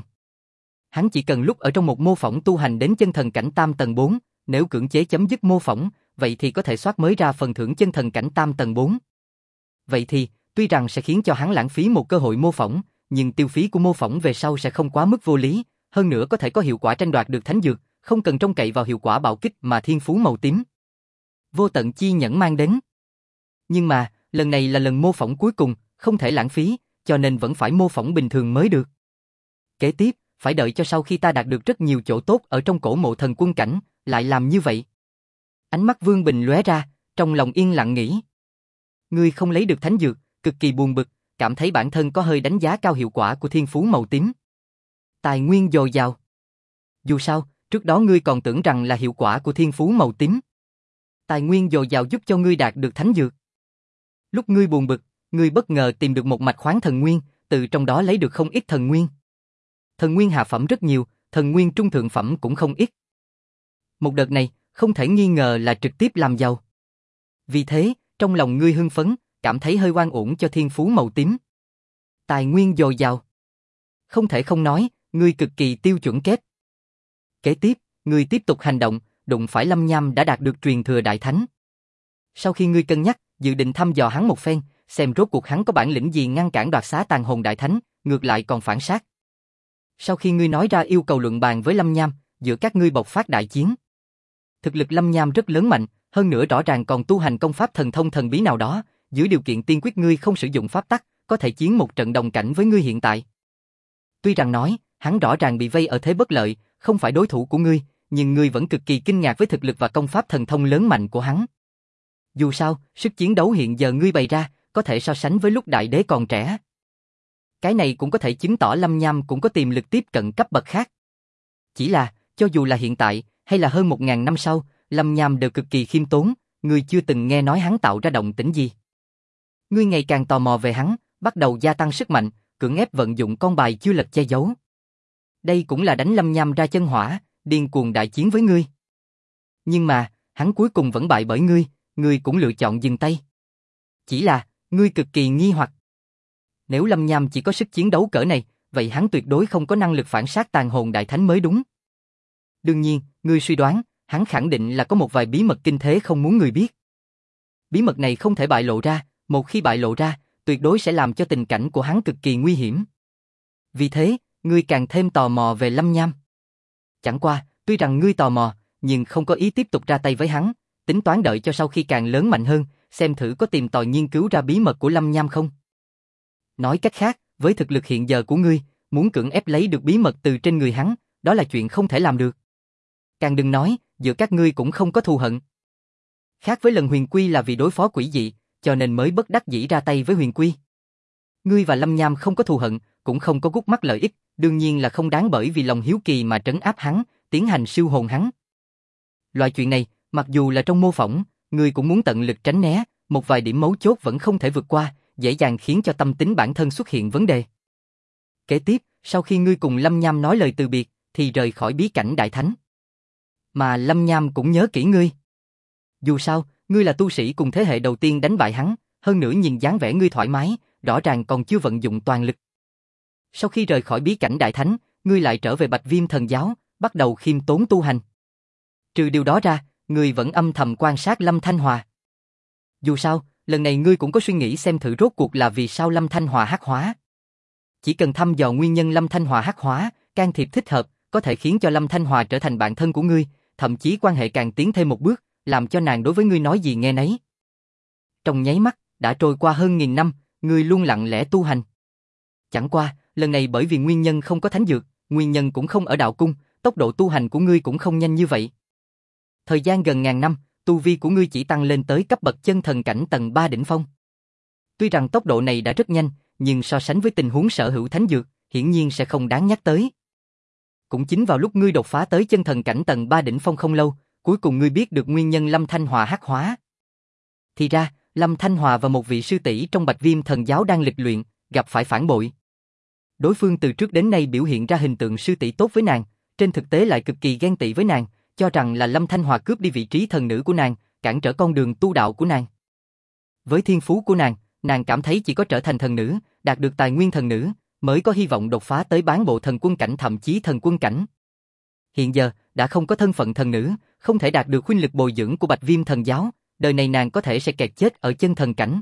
S1: Hắn chỉ cần lúc ở trong một mô phỏng tu hành đến chân thần cảnh tam tầng bốn, nếu cưỡng chế chấm dứt mô phỏng, vậy thì có thể soát mới ra phần thưởng chân thần cảnh tam tầng bốn. Vậy thì, tuy rằng sẽ khiến cho hắn lãng phí một cơ hội mô phỏng, nhưng tiêu phí của mô phỏng về sau sẽ không quá mức vô lý, hơn nữa có thể có hiệu quả tranh đoạt được thánh dược, không cần trông cậy vào hiệu quả bạo kích mà thiên phú màu tím vô tận chi nhẫn mang đến. Nhưng mà, lần này là lần mô phỏng cuối cùng, không thể lãng phí, cho nên vẫn phải mô phỏng bình thường mới được. Kế tiếp, phải đợi cho sau khi ta đạt được rất nhiều chỗ tốt ở trong cổ mộ thần quân cảnh, lại làm như vậy. Ánh mắt Vương Bình lóe ra, trong lòng yên lặng nghĩ. Ngươi không lấy được thánh dược, cực kỳ buồn bực, cảm thấy bản thân có hơi đánh giá cao hiệu quả của thiên phú màu tím. Tài nguyên dồi dào. Dù sao, trước đó ngươi còn tưởng rằng là hiệu quả của thiên phú màu tím. Tài nguyên dồi dào giúp cho ngươi đạt được thánh dược. Lúc ngươi buồn bực, ngươi bất ngờ tìm được một mạch khoáng thần nguyên, từ trong đó lấy được không ít thần nguyên. Thần nguyên hạ phẩm rất nhiều, thần nguyên trung thượng phẩm cũng không ít. Một đợt này, không thể nghi ngờ là trực tiếp làm giàu. Vì thế, trong lòng ngươi hưng phấn, cảm thấy hơi oan uổng cho thiên phú màu tím. Tài nguyên dồi dào. Không thể không nói, ngươi cực kỳ tiêu chuẩn kép. Kế tiếp, ngươi tiếp tục hành động, đụng phải Lâm Nham đã đạt được truyền thừa đại thánh. Sau khi ngươi cân nhắc, dự định thăm dò hắn một phen, xem rốt cuộc hắn có bản lĩnh gì ngăn cản đoạt xá tàn hồn đại thánh, ngược lại còn phản sát. Sau khi ngươi nói ra yêu cầu luận bàn với Lâm Nham, giữa các ngươi bộc phát đại chiến. Thực lực Lâm Nham rất lớn mạnh, hơn nữa rõ ràng còn tu hành công pháp thần thông thần bí nào đó, dưới điều kiện tiên quyết ngươi không sử dụng pháp tắc, có thể chiến một trận đồng cảnh với ngươi hiện tại. Tuy rằng nói, hắn rõ ràng bị vây ở thế bất lợi, không phải đối thủ của ngươi, nhưng ngươi vẫn cực kỳ kinh ngạc với thực lực và công pháp thần thông lớn mạnh của hắn. Dù sao, sức chiến đấu hiện giờ ngươi bày ra, có thể so sánh với lúc đại đế còn trẻ. Cái này cũng có thể chứng tỏ Lâm Nham cũng có tiềm lực tiếp cận cấp bậc khác. Chỉ là, cho dù là hiện tại, hay là hơn một ngàn năm sau, Lâm Nham đều cực kỳ khiêm tốn, ngươi chưa từng nghe nói hắn tạo ra động tĩnh gì. Ngươi ngày càng tò mò về hắn, bắt đầu gia tăng sức mạnh, cưỡng ép vận dụng con bài chưa lật che giấu. Đây cũng là đánh Lâm Nham ra chân hỏa, điên cuồng đại chiến với ngươi. Nhưng mà, hắn cuối cùng vẫn bại bởi ngươi, ngươi cũng lựa chọn dừng tay. Chỉ là, ngươi cực kỳ nghi hoặc. Nếu Lâm Nham chỉ có sức chiến đấu cỡ này, vậy hắn tuyệt đối không có năng lực phản sát tàn hồn đại thánh mới đúng. Đương nhiên, ngươi suy đoán, hắn khẳng định là có một vài bí mật kinh thế không muốn người biết. Bí mật này không thể bại lộ ra, một khi bại lộ ra, tuyệt đối sẽ làm cho tình cảnh của hắn cực kỳ nguy hiểm. Vì thế, ngươi càng thêm tò mò về Lâm Nham. Chẳng qua, tuy rằng ngươi tò mò, nhưng không có ý tiếp tục ra tay với hắn, tính toán đợi cho sau khi càng lớn mạnh hơn, xem thử có tìm tòi nghiên cứu ra bí mật của Lâm Nham không. Nói cách khác, với thực lực hiện giờ của ngươi, muốn cưỡng ép lấy được bí mật từ trên người hắn, đó là chuyện không thể làm được. Càng đừng nói, giữa các ngươi cũng không có thù hận. Khác với lần Huyền Quy là vì đối phó quỷ dị, cho nên mới bất đắc dĩ ra tay với Huyền Quy. Ngươi và Lâm Nham không có thù hận, cũng không có gút mắt lợi ích, đương nhiên là không đáng bởi vì lòng hiếu kỳ mà trấn áp hắn, tiến hành siêu hồn hắn. Loại chuyện này, mặc dù là trong mô phỏng, ngươi cũng muốn tận lực tránh né, một vài điểm mấu chốt vẫn không thể vượt qua, dễ dàng khiến cho tâm tính bản thân xuất hiện vấn đề. Kế tiếp, sau khi ngươi cùng Lâm Nham nói lời từ biệt, thì rời khỏi bí cảnh đại thánh. Mà Lâm Nham cũng nhớ kỹ ngươi. Dù sao, ngươi là tu sĩ cùng thế hệ đầu tiên đánh bại hắn, hơn nữa nhìn dáng vẻ ngươi thoải mái, rõ ràng còn chưa vận dụng toàn lực. Sau khi rời khỏi bí cảnh đại thánh, ngươi lại trở về Bạch Viêm thần giáo, bắt đầu khiêm tốn tu hành. Trừ điều đó ra, ngươi vẫn âm thầm quan sát Lâm Thanh Hòa. Dù sao, lần này ngươi cũng có suy nghĩ xem thử rốt cuộc là vì sao Lâm Thanh Hòa hắc hóa. Chỉ cần thăm dò nguyên nhân Lâm Thanh Hòa hắc hóa, can thiệp thích hợp, có thể khiến cho Lâm Thanh Hòa trở thành bạn thân của ngươi, thậm chí quan hệ càng tiến thêm một bước, làm cho nàng đối với ngươi nói gì nghe nấy. Trong nháy mắt, đã trôi qua hơn nghìn năm, ngươi luôn lặng lẽ tu hành. Chẳng qua, lần này bởi vì nguyên nhân không có thánh dược, nguyên nhân cũng không ở đạo cung, tốc độ tu hành của ngươi cũng không nhanh như vậy. Thời gian gần ngàn năm, tu vi của ngươi chỉ tăng lên tới cấp bậc chân thần cảnh tầng ba đỉnh phong. Tuy rằng tốc độ này đã rất nhanh, nhưng so sánh với tình huống sở hữu thánh dược, hiển nhiên sẽ không đáng nhắc tới. Cũng chính vào lúc ngươi đột phá tới chân thần cảnh tầng ba đỉnh phong không lâu, cuối cùng ngươi biết được nguyên nhân Lâm Thanh Hòa hắc hóa. Thì ra, Lâm Thanh Hòa và một vị sư tỷ trong Bạch Viêm Thần Giáo đang lịch luyện, gặp phải phản bội. Đối phương từ trước đến nay biểu hiện ra hình tượng sư tỷ tốt với nàng, trên thực tế lại cực kỳ ghen tị với nàng, cho rằng là Lâm Thanh Hòa cướp đi vị trí thần nữ của nàng, cản trở con đường tu đạo của nàng. Với thiên phú của nàng, nàng cảm thấy chỉ có trở thành thần nữ, đạt được tài nguyên thần nữ, mới có hy vọng đột phá tới bán bộ thần quân cảnh thậm chí thần quân cảnh. Hiện giờ, đã không có thân phận thần nữ, không thể đạt được huynh lực bồi dưỡng của Bạch Viêm Thần Giáo, đời này nàng có thể sẽ kẹt chết ở chân thần cảnh.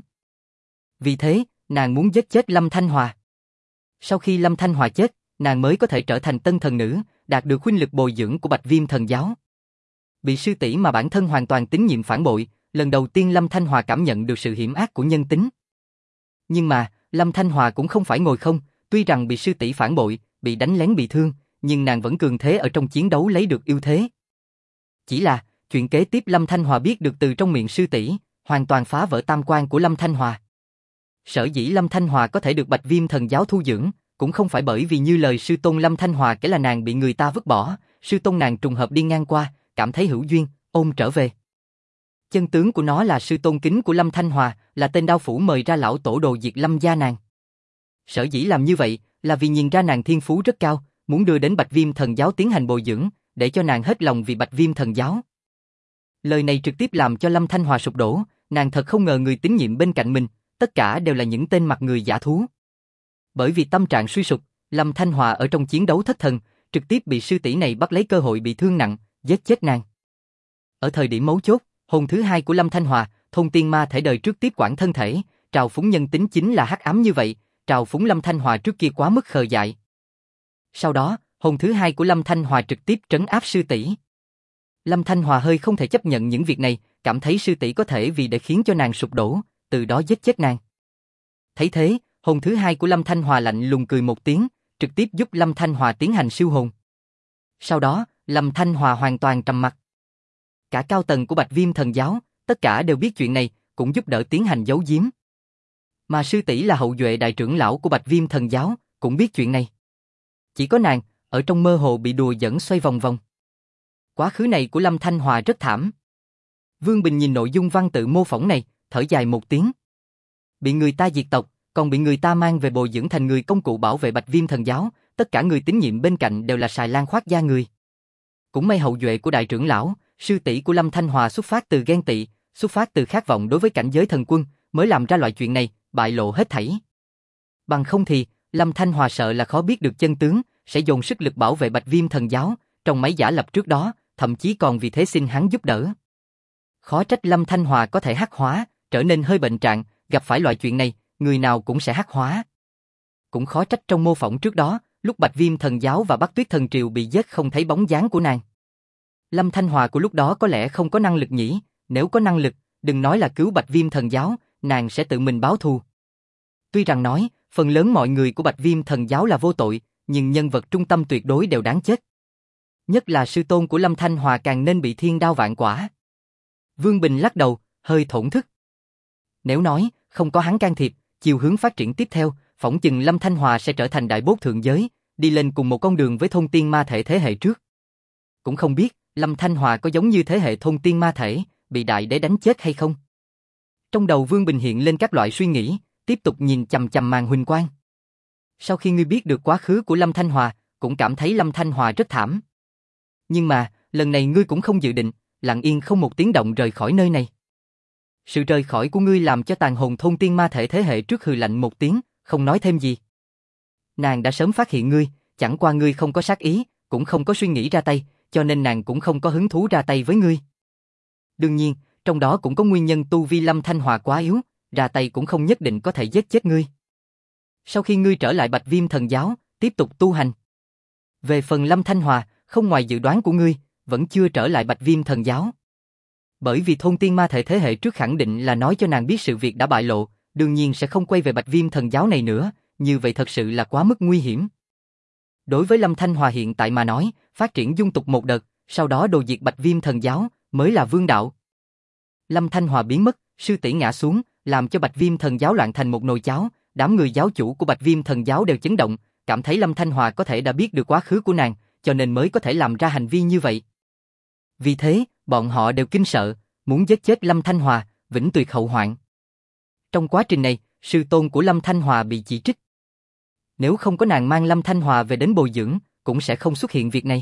S1: Vì thế, nàng muốn giết chết Lâm Thanh Hòa. Sau khi Lâm Thanh Hòa chết, nàng mới có thể trở thành tân thần nữ, đạt được huynh lực bồi dưỡng của Bạch Viêm Thần Giáo. Bị sư tỷ mà bản thân hoàn toàn tín nhiệm phản bội, lần đầu tiên Lâm Thanh Hòa cảm nhận được sự hiểm ác của nhân tính. Nhưng mà, Lâm Thanh Hòa cũng không phải ngồi không, tuy rằng bị sư tỷ phản bội, bị đánh lén bị thương, nhưng nàng vẫn cường thế ở trong chiến đấu lấy được ưu thế. Chỉ là, chuyện kế tiếp Lâm Thanh Hòa biết được từ trong miệng sư tỷ, hoàn toàn phá vỡ tam quan của Lâm Thanh Hòa. Sở dĩ Lâm Thanh Hòa có thể được Bạch Viêm Thần Giáo thu dưỡng, cũng không phải bởi vì như lời sư tôn Lâm Thanh Hòa kể là nàng bị người ta vứt bỏ, sư tôn nàng trùng hợp đi ngang qua, cảm thấy hữu duyên, ôm trở về. Chân tướng của nó là sư tôn kính của Lâm Thanh Hòa, là tên đao phủ mời ra lão tổ đồ diệt Lâm gia nàng. Sở dĩ làm như vậy, là vì nhìn ra nàng thiên phú rất cao, muốn đưa đến Bạch Viêm Thần Giáo tiến hành bồi dưỡng, để cho nàng hết lòng vì Bạch Viêm Thần Giáo. Lời này trực tiếp làm cho Lâm Thanh Hòa sụp đổ, nàng thật không ngờ người tín nhiệm bên cạnh mình, tất cả đều là những tên mặt người giả thú. Bởi vì tâm trạng suy sụp, Lâm Thanh Hòa ở trong chiến đấu thất thần, trực tiếp bị sư tỷ này bắt lấy cơ hội bị thương nặng, giết chết nàng. Ở thời điểm mấu chốt, hồn thứ hai của Lâm Thanh Hòa, thôn tiên ma thể đời trước tiếp quản thân thể, trào phúng nhân tính chính là hắc ám như vậy, trào phúng Lâm Thanh Hòa trước kia quá mức khờ dại. Sau đó, hồn thứ hai của Lâm Thanh Hòa trực tiếp trấn áp sư tỷ. Lâm Thanh Hòa hơi không thể chấp nhận những việc này, cảm thấy sư tỷ có thể vì để khiến cho nàng sụp đổ, từ đó giết chết nàng. Thấy thế, hồn thứ hai của Lâm Thanh Hòa lạnh lùng cười một tiếng, trực tiếp giúp Lâm Thanh Hòa tiến hành siêu hồn. Sau đó, Lâm Thanh Hòa hoàn toàn trầm mặc. Cả cao tầng của Bạch Viêm Thần Giáo, tất cả đều biết chuyện này, cũng giúp đỡ tiến hành giấu giếm. Mà sư tỷ là hậu duệ đại trưởng lão của Bạch Viêm Thần Giáo, cũng biết chuyện này. Chỉ có nàng, ở trong mơ hồ bị đùa dẫn xoay vòng vòng. Quá khứ này của Lâm Thanh Hòa rất thảm. Vương Bình nhìn nội dung văn tự mô phỏng này, thở dài một tiếng. Bị người ta diệt tộc, còn bị người ta mang về bồi dưỡng thành người công cụ bảo vệ Bạch Viêm Thần Giáo, tất cả người tín nhiệm bên cạnh đều là xài lan khoác da người. Cũng may hậu duệ của đại trưởng lão, sư tỷ của Lâm Thanh Hòa xuất phát từ ghen tị, xuất phát từ khát vọng đối với cảnh giới thần quân, mới làm ra loại chuyện này, bại lộ hết thảy. Bằng không thì, Lâm Thanh Hòa sợ là khó biết được chân tướng, sẽ dồn sức lực bảo vệ Bạch Viêm Thần Giáo, trong mấy giả lập trước đó, thậm chí còn vì thế xin hắn giúp đỡ. Khó trách Lâm Thanh Hòa có thể hắc hóa, trở nên hơi bệnh trạng, gặp phải loại chuyện này, người nào cũng sẽ hắc hóa. Cũng khó trách trong mô phỏng trước đó, lúc Bạch Viêm Thần Giáo và Bắc Tuyết Thần Triều bị giết không thấy bóng dáng của nàng. Lâm Thanh Hòa của lúc đó có lẽ không có năng lực nhỉ, nếu có năng lực, đừng nói là cứu Bạch Viêm Thần Giáo, nàng sẽ tự mình báo thù. Tuy rằng nói, phần lớn mọi người của Bạch Viêm Thần Giáo là vô tội, nhưng nhân vật trung tâm tuyệt đối đều đáng chết. Nhất là sư tôn của Lâm Thanh Hòa càng nên bị thiên đao vạn quả. Vương Bình lắc đầu, hơi thổn thức. Nếu nói, không có hắn can thiệp, chiều hướng phát triển tiếp theo, phỏng chừng Lâm Thanh Hòa sẽ trở thành đại bốt thượng giới, đi lên cùng một con đường với thôn tiên ma thể thế hệ trước. Cũng không biết, Lâm Thanh Hòa có giống như thế hệ thôn tiên ma thể, bị đại đế đánh chết hay không? Trong đầu Vương Bình hiện lên các loại suy nghĩ, tiếp tục nhìn chằm chằm màn huỳnh quang. Sau khi ngươi biết được quá khứ của Lâm Thanh Hòa, cũng cảm thấy Lâm Thanh Hòa rất thảm. Nhưng mà, lần này ngươi cũng không dự định, lặng yên không một tiếng động rời khỏi nơi này. Sự rời khỏi của ngươi làm cho tàn hồn thôn tiên ma thể thế hệ trước hừ lạnh một tiếng, không nói thêm gì. Nàng đã sớm phát hiện ngươi, chẳng qua ngươi không có sát ý, cũng không có suy nghĩ ra tay, cho nên nàng cũng không có hứng thú ra tay với ngươi. Đương nhiên, trong đó cũng có nguyên nhân tu vi Lâm Thanh Hòa quá yếu, ra tay cũng không nhất định có thể giết chết ngươi. Sau khi ngươi trở lại Bạch Viêm Thần Giáo, tiếp tục tu hành. Về phần Lâm Thanh Hòa, không ngoài dự đoán của ngươi, vẫn chưa trở lại Bạch Viêm Thần Giáo. Bởi vì thôn tiên ma thể thế hệ trước khẳng định là nói cho nàng biết sự việc đã bại lộ, đương nhiên sẽ không quay về Bạch Viêm Thần Giáo này nữa, như vậy thật sự là quá mức nguy hiểm. Đối với Lâm Thanh Hòa hiện tại mà nói, phát triển dung tục một đợt, sau đó đồ diệt Bạch Viêm Thần Giáo, mới là vương đạo. Lâm Thanh Hòa biến mất, sư tỷ ngã xuống, làm cho Bạch Viêm Thần Giáo loạn thành một nồi cháo, đám người giáo chủ của Bạch Viêm Thần Giáo đều chấn động, cảm thấy Lâm Thanh Hòa có thể đã biết được quá khứ của nàng, cho nên mới có thể làm ra hành vi như vậy. Vì thế, bọn họ đều kinh sợ, muốn giết chết Lâm Thanh Hòa, vĩnh tuyệt hậu hoạn. Trong quá trình này, sư tôn của Lâm Thanh Hòa bị chỉ trích. Nếu không có nàng mang Lâm Thanh Hòa về đến bồi dưỡng, cũng sẽ không xuất hiện việc này.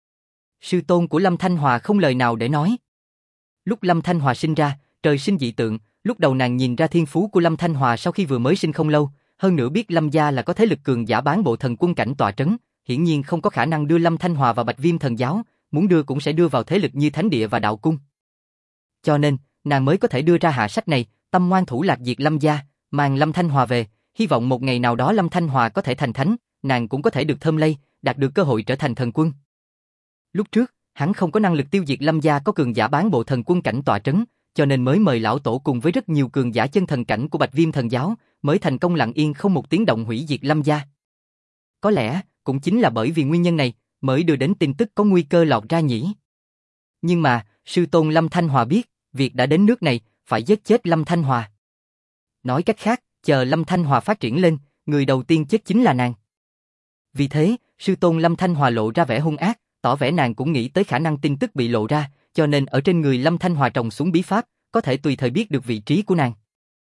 S1: Sư tôn của Lâm Thanh Hòa không lời nào để nói. Lúc Lâm Thanh Hòa sinh ra, trời sinh dị tượng, lúc đầu nàng nhìn ra thiên phú của Lâm Thanh Hòa sau khi vừa mới sinh không lâu, hơn nữa biết Lâm gia là có thế lực cường giả bán bộ thần quân cảnh tọa trấn, hiển nhiên không có khả năng đưa Lâm Thanh Hòa vào Bạch Viêm Thần Giáo, muốn đưa cũng sẽ đưa vào thế lực như Thánh Địa và Đạo Cung. Cho nên, nàng mới có thể đưa ra hạ sách này, tâm ngoan thủ lạc diệt Lâm gia, mang Lâm Thanh Hòa về, hy vọng một ngày nào đó Lâm Thanh Hòa có thể thành thánh, nàng cũng có thể được thơm lây, đạt được cơ hội trở thành thần quân. Lúc trước, hắn không có năng lực tiêu diệt Lâm gia có cường giả bán bộ thần quân cảnh tọa trấn, cho nên mới mời lão tổ cùng với rất nhiều cường giả chân thần cảnh của Bạch Viêm Thần Giáo, mới thành công lặng yên không một tiếng động hủy diệt Lâm gia. Có lẽ, cũng chính là bởi vì nguyên nhân này, mới đưa đến tin tức có nguy cơ lọt ra nhỉ. Nhưng mà, sư tôn Lâm Thanh Hòa biết, việc đã đến nước này, phải giết chết Lâm Thanh Hòa. Nói cách khác, chờ Lâm Thanh Hòa phát triển lên, người đầu tiên chết chính là nàng. Vì thế, sư tôn Lâm Thanh Hòa lộ ra vẻ hung ác, tỏ vẻ nàng cũng nghĩ tới khả năng tin tức bị lộ ra, cho nên ở trên người Lâm Thanh Hòa trồng xuống bí pháp, có thể tùy thời biết được vị trí của nàng.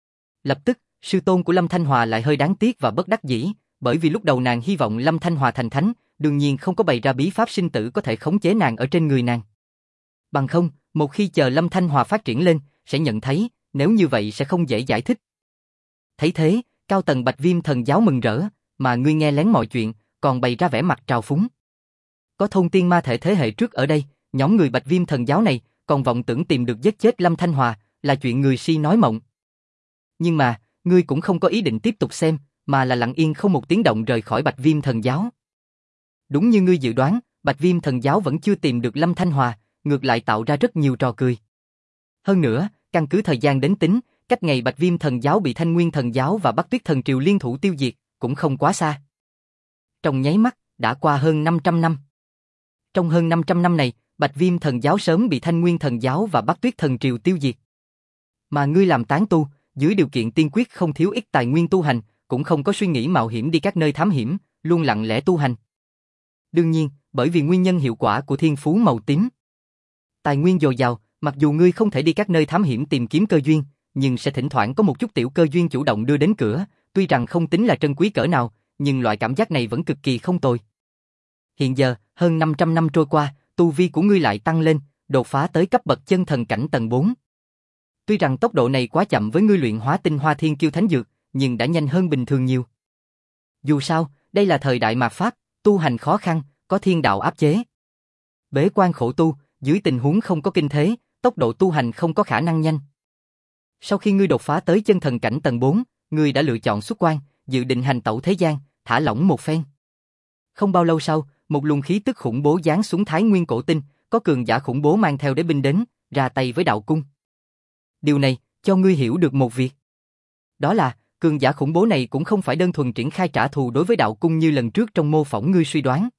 S1: Lập tức, sư tôn của Lâm Thanh Hòa lại hơi đáng tiếc và bất đắc dĩ, bởi vì lúc đầu nàng hy vọng Lâm Thanh Hòa thành thánh, đương nhiên không có bày ra bí pháp sinh tử có thể khống chế nàng ở trên người nàng. Bằng không, một khi chờ Lâm Thanh Hòa phát triển lên, sẽ nhận thấy, nếu như vậy sẽ không dễ giải thích. Thấy thế, cao tầng Bạch Viêm Thần Giáo mừng rỡ, mà ngươi nghe lén mọi chuyện, còn bày ra vẻ mặt trào phúng. Có thôn tiên ma thể thế hệ trước ở đây, nhóm người Bạch Viêm Thần Giáo này, còn vọng tưởng tìm được giết chết Lâm Thanh Hòa, là chuyện người si nói mộng. Nhưng mà, ngươi cũng không có ý định tiếp tục xem, mà là lặng yên không một tiếng động rời khỏi Bạch Viêm Thần Giáo. Đúng như ngươi dự đoán, Bạch Viêm Thần Giáo vẫn chưa tìm được Lâm Thanh Hòa, ngược lại tạo ra rất nhiều trò cười. Hơn nữa, căn cứ thời gian đến tính, cách ngày Bạch Viêm Thần Giáo bị Thanh Nguyên Thần Giáo và Bắc Tuyết Thần Triều liên thủ tiêu diệt, cũng không quá xa. Trong nháy mắt, đã qua hơn năm trăm năm. Trong hơn năm trăm năm này, Bạch Viêm Thần Giáo sớm bị Thanh Nguyên Thần Giáo và Bắc Tuyết Thần Triều tiêu diệt. Mà ngươi làm tán tu, dưới điều kiện tiên quyết không thiếu ít tài nguyên tu hành, cũng không có suy nghĩ mạo hiểm đi các nơi thám hiểm, luôn lặng lẽ tu hành. Đương nhiên, bởi vì nguyên nhân hiệu quả của thiên phú màu tím. Tài nguyên dồi dào, mặc dù ngươi không thể đi các nơi thám hiểm tìm kiếm cơ duyên, nhưng sẽ thỉnh thoảng có một chút tiểu cơ duyên chủ động đưa đến cửa, tuy rằng không tính là trân quý cỡ nào, nhưng loại cảm giác này vẫn cực kỳ không tồi. Hiện giờ, hơn năm trăm năm trôi qua, tu vi của ngươi lại tăng lên, đột phá tới cấp bậc chân thần cảnh tầng bốn. Tuy rằng tốc độ này quá chậm với ngươi luyện hóa tinh hoa thiên kiêu thánh dược, nhưng đã nhanh hơn bình thường nhiều. Dù sao, đây là thời đại mạt Pháp, tu hành khó khăn, có thiên đạo áp chế. Bế quan khổ tu, dưới tình huống không có kinh thế, tốc độ tu hành không có khả năng nhanh. Sau khi ngươi đột phá tới chân thần cảnh tầng bốn, ngươi đã lựa chọn xuất quan, dự định hành tẩu thế gian, thả lỏng một phen. Không bao lâu sau, một luồng khí tức khủng bố giáng xuống Thái Nguyên cổ tinh, có cường giả khủng bố mang theo đế binh đến, ra tay với đạo cung. Điều này, cho ngươi hiểu được một việc. Đó là, cường giả khủng bố này cũng không phải đơn thuần triển khai trả thù đối với đạo cung như lần trước trong mô phỏng ngươi suy đoán.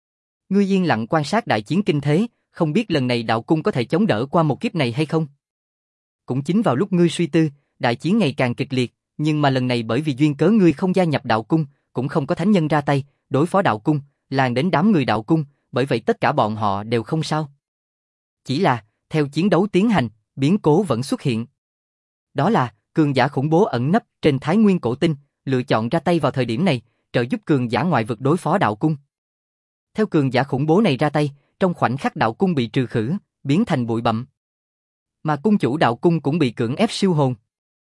S1: Ngươi yên lặng quan sát đại chiến kinh thế, không biết lần này đạo cung có thể chống đỡ qua một kiếp này hay không. Cũng chính vào lúc ngươi suy tư, đại chiến ngày càng kịch liệt, nhưng mà lần này bởi vì duyên cớ ngươi không gia nhập đạo cung, cũng không có thánh nhân ra tay, đối phó đạo cung, làng đến đám người đạo cung, bởi vậy tất cả bọn họ đều không sao. Chỉ là, theo chiến đấu tiến hành, biến cố vẫn xuất hiện. Đó là, cường giả khủng bố ẩn nấp trên Thái Nguyên cổ tinh, lựa chọn ra tay vào thời điểm này, trợ giúp cường giả ngoại vực đối phó đạo cung. Theo cường giả khủng bố này ra tay, trong khoảnh khắc đạo cung bị trừ khử, biến thành bụi bặm. Mà cung chủ đạo cung cũng bị cưỡng ép siêu hồn.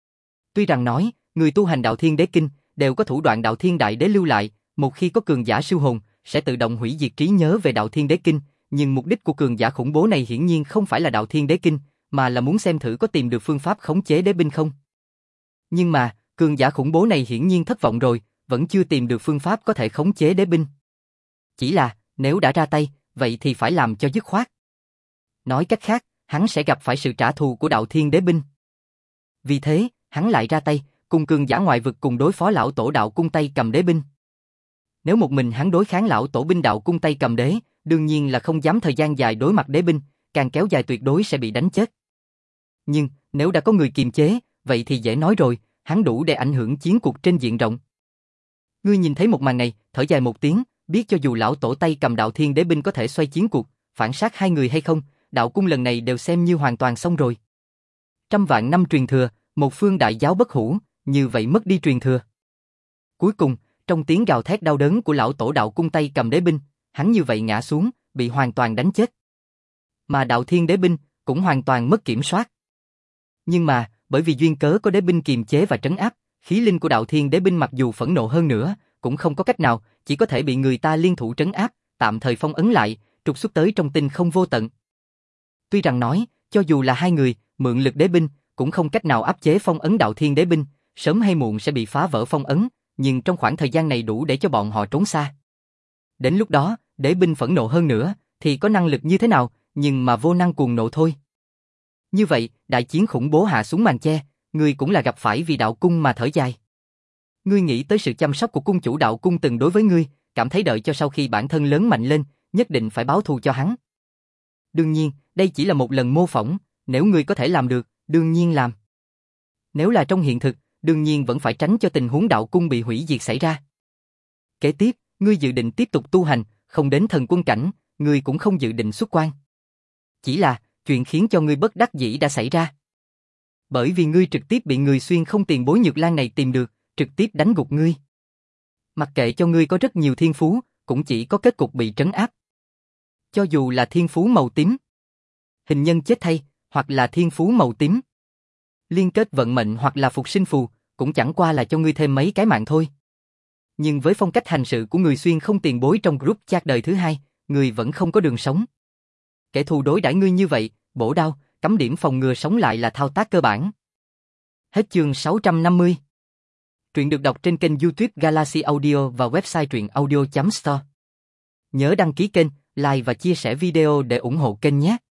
S1: Tuy rằng nói, người tu hành đạo thiên đế kinh, đều có thủ đoạn đạo thiên đại đế lưu lại, một khi có cường giả siêu hồn, sẽ tự động hủy diệt trí nhớ về đạo thiên đế kinh, nhưng mục đích của cường giả khủng bố này hiển nhiên không phải là đạo thiên đế kinh, mà là muốn xem thử có tìm được phương pháp khống chế đế binh không. Nhưng mà, cường giả khủng bố này hiển nhiên thất vọng rồi, vẫn chưa tìm được phương pháp có thể khống chế đế binh. Chỉ là, nếu đã ra tay, vậy thì phải làm cho dứt khoát. Nói cách khác, hắn sẽ gặp phải sự trả thù của đạo thiên đế binh. Vì thế, hắn lại ra tay, cùng cường giả ngoại vực cùng đối phó lão tổ đạo cung tay cầm đế binh. Nếu một mình hắn đối kháng lão tổ binh đạo cung tay cầm đế, đương nhiên là không dám thời gian dài đối mặt đế binh, càng kéo dài tuyệt đối sẽ bị đánh chết. Nhưng, nếu đã có người kiềm chế, vậy thì dễ nói rồi, hắn đủ để ảnh hưởng chiến cuộc trên diện rộng. Ngươi nhìn thấy một màn này, thở dài một tiếng, biết cho dù lão tổ tay cầm đạo thiên đế binh có thể xoay chiến cuộc, phản sát hai người hay không, đạo cung lần này đều xem như hoàn toàn xong rồi. Trăm vạn năm truyền thừa, một phương đại giáo bất hủ, như vậy mất đi truyền thừa. Cuối cùng, trong tiếng gào thét đau đớn của lão tổ đạo cung tay cầm đế binh, hắn như vậy ngã xuống, bị hoàn toàn đánh chết. Mà đạo thiên đế binh cũng hoàn toàn mất kiểm soát. Nhưng mà, bởi vì duyên cớ có đế binh kiềm chế và trấn áp, khí linh của đạo thiên đế binh mặc dù phẫn nộ hơn nữa, cũng không có cách nào, chỉ có thể bị người ta liên thủ trấn áp, tạm thời phong ấn lại, trục xuất tới trong tinh không vô tận. Tuy rằng nói, cho dù là hai người, mượn lực đế binh, cũng không cách nào áp chế phong ấn đạo thiên đế binh, sớm hay muộn sẽ bị phá vỡ phong ấn, nhưng trong khoảng thời gian này đủ để cho bọn họ trốn xa. Đến lúc đó, đế binh phẫn nộ hơn nữa, thì có năng lực như thế nào, nhưng mà vô năng cuồng nộ thôi. Như vậy, đại chiến khủng bố hạ xuống màn che, ngươi cũng là gặp phải vì đạo cung mà thở dài. Ngươi nghĩ tới sự chăm sóc của cung chủ đạo cung từng đối với ngươi, cảm thấy đợi cho sau khi bản thân lớn mạnh lên, nhất định phải báo thù cho hắn. Đương nhiên, đây chỉ là một lần mô phỏng, nếu ngươi có thể làm được, đương nhiên làm. Nếu là trong hiện thực, đương nhiên vẫn phải tránh cho tình huống đạo cung bị hủy diệt xảy ra. Kế tiếp, ngươi dự định tiếp tục tu hành, không đến thần quân cảnh, ngươi cũng không dự định xuất quan. Chỉ là, chuyện khiến cho ngươi bất đắc dĩ đã xảy ra. Bởi vì ngươi trực tiếp bị người xuyên không tiền bối Nhược Lan này tìm được, trực tiếp đánh gục ngươi. Mặc kệ cho ngươi có rất nhiều thiên phú, cũng chỉ có kết cục bị trấn áp. Cho dù là thiên phú màu tím, hình nhân chết thay, hoặc là thiên phú màu tím, liên kết vận mệnh hoặc là phục sinh phù, cũng chẳng qua là cho ngươi thêm mấy cái mạng thôi. Nhưng với phong cách hành sự của người xuyên không tiền bối trong group chat đời thứ hai, ngươi vẫn không có đường sống. Kẻ thù đối đãi ngươi như vậy, bổ đao, cắm điểm phòng ngừa sống lại là thao tác cơ bản. Hết chương sáu trăm năm mươi. Truyện được đọc trên kênh YouTube Galaxy Audio và website truyện audio chấm store. Nhớ đăng ký kênh, like và chia sẻ video để ủng hộ kênh nhé.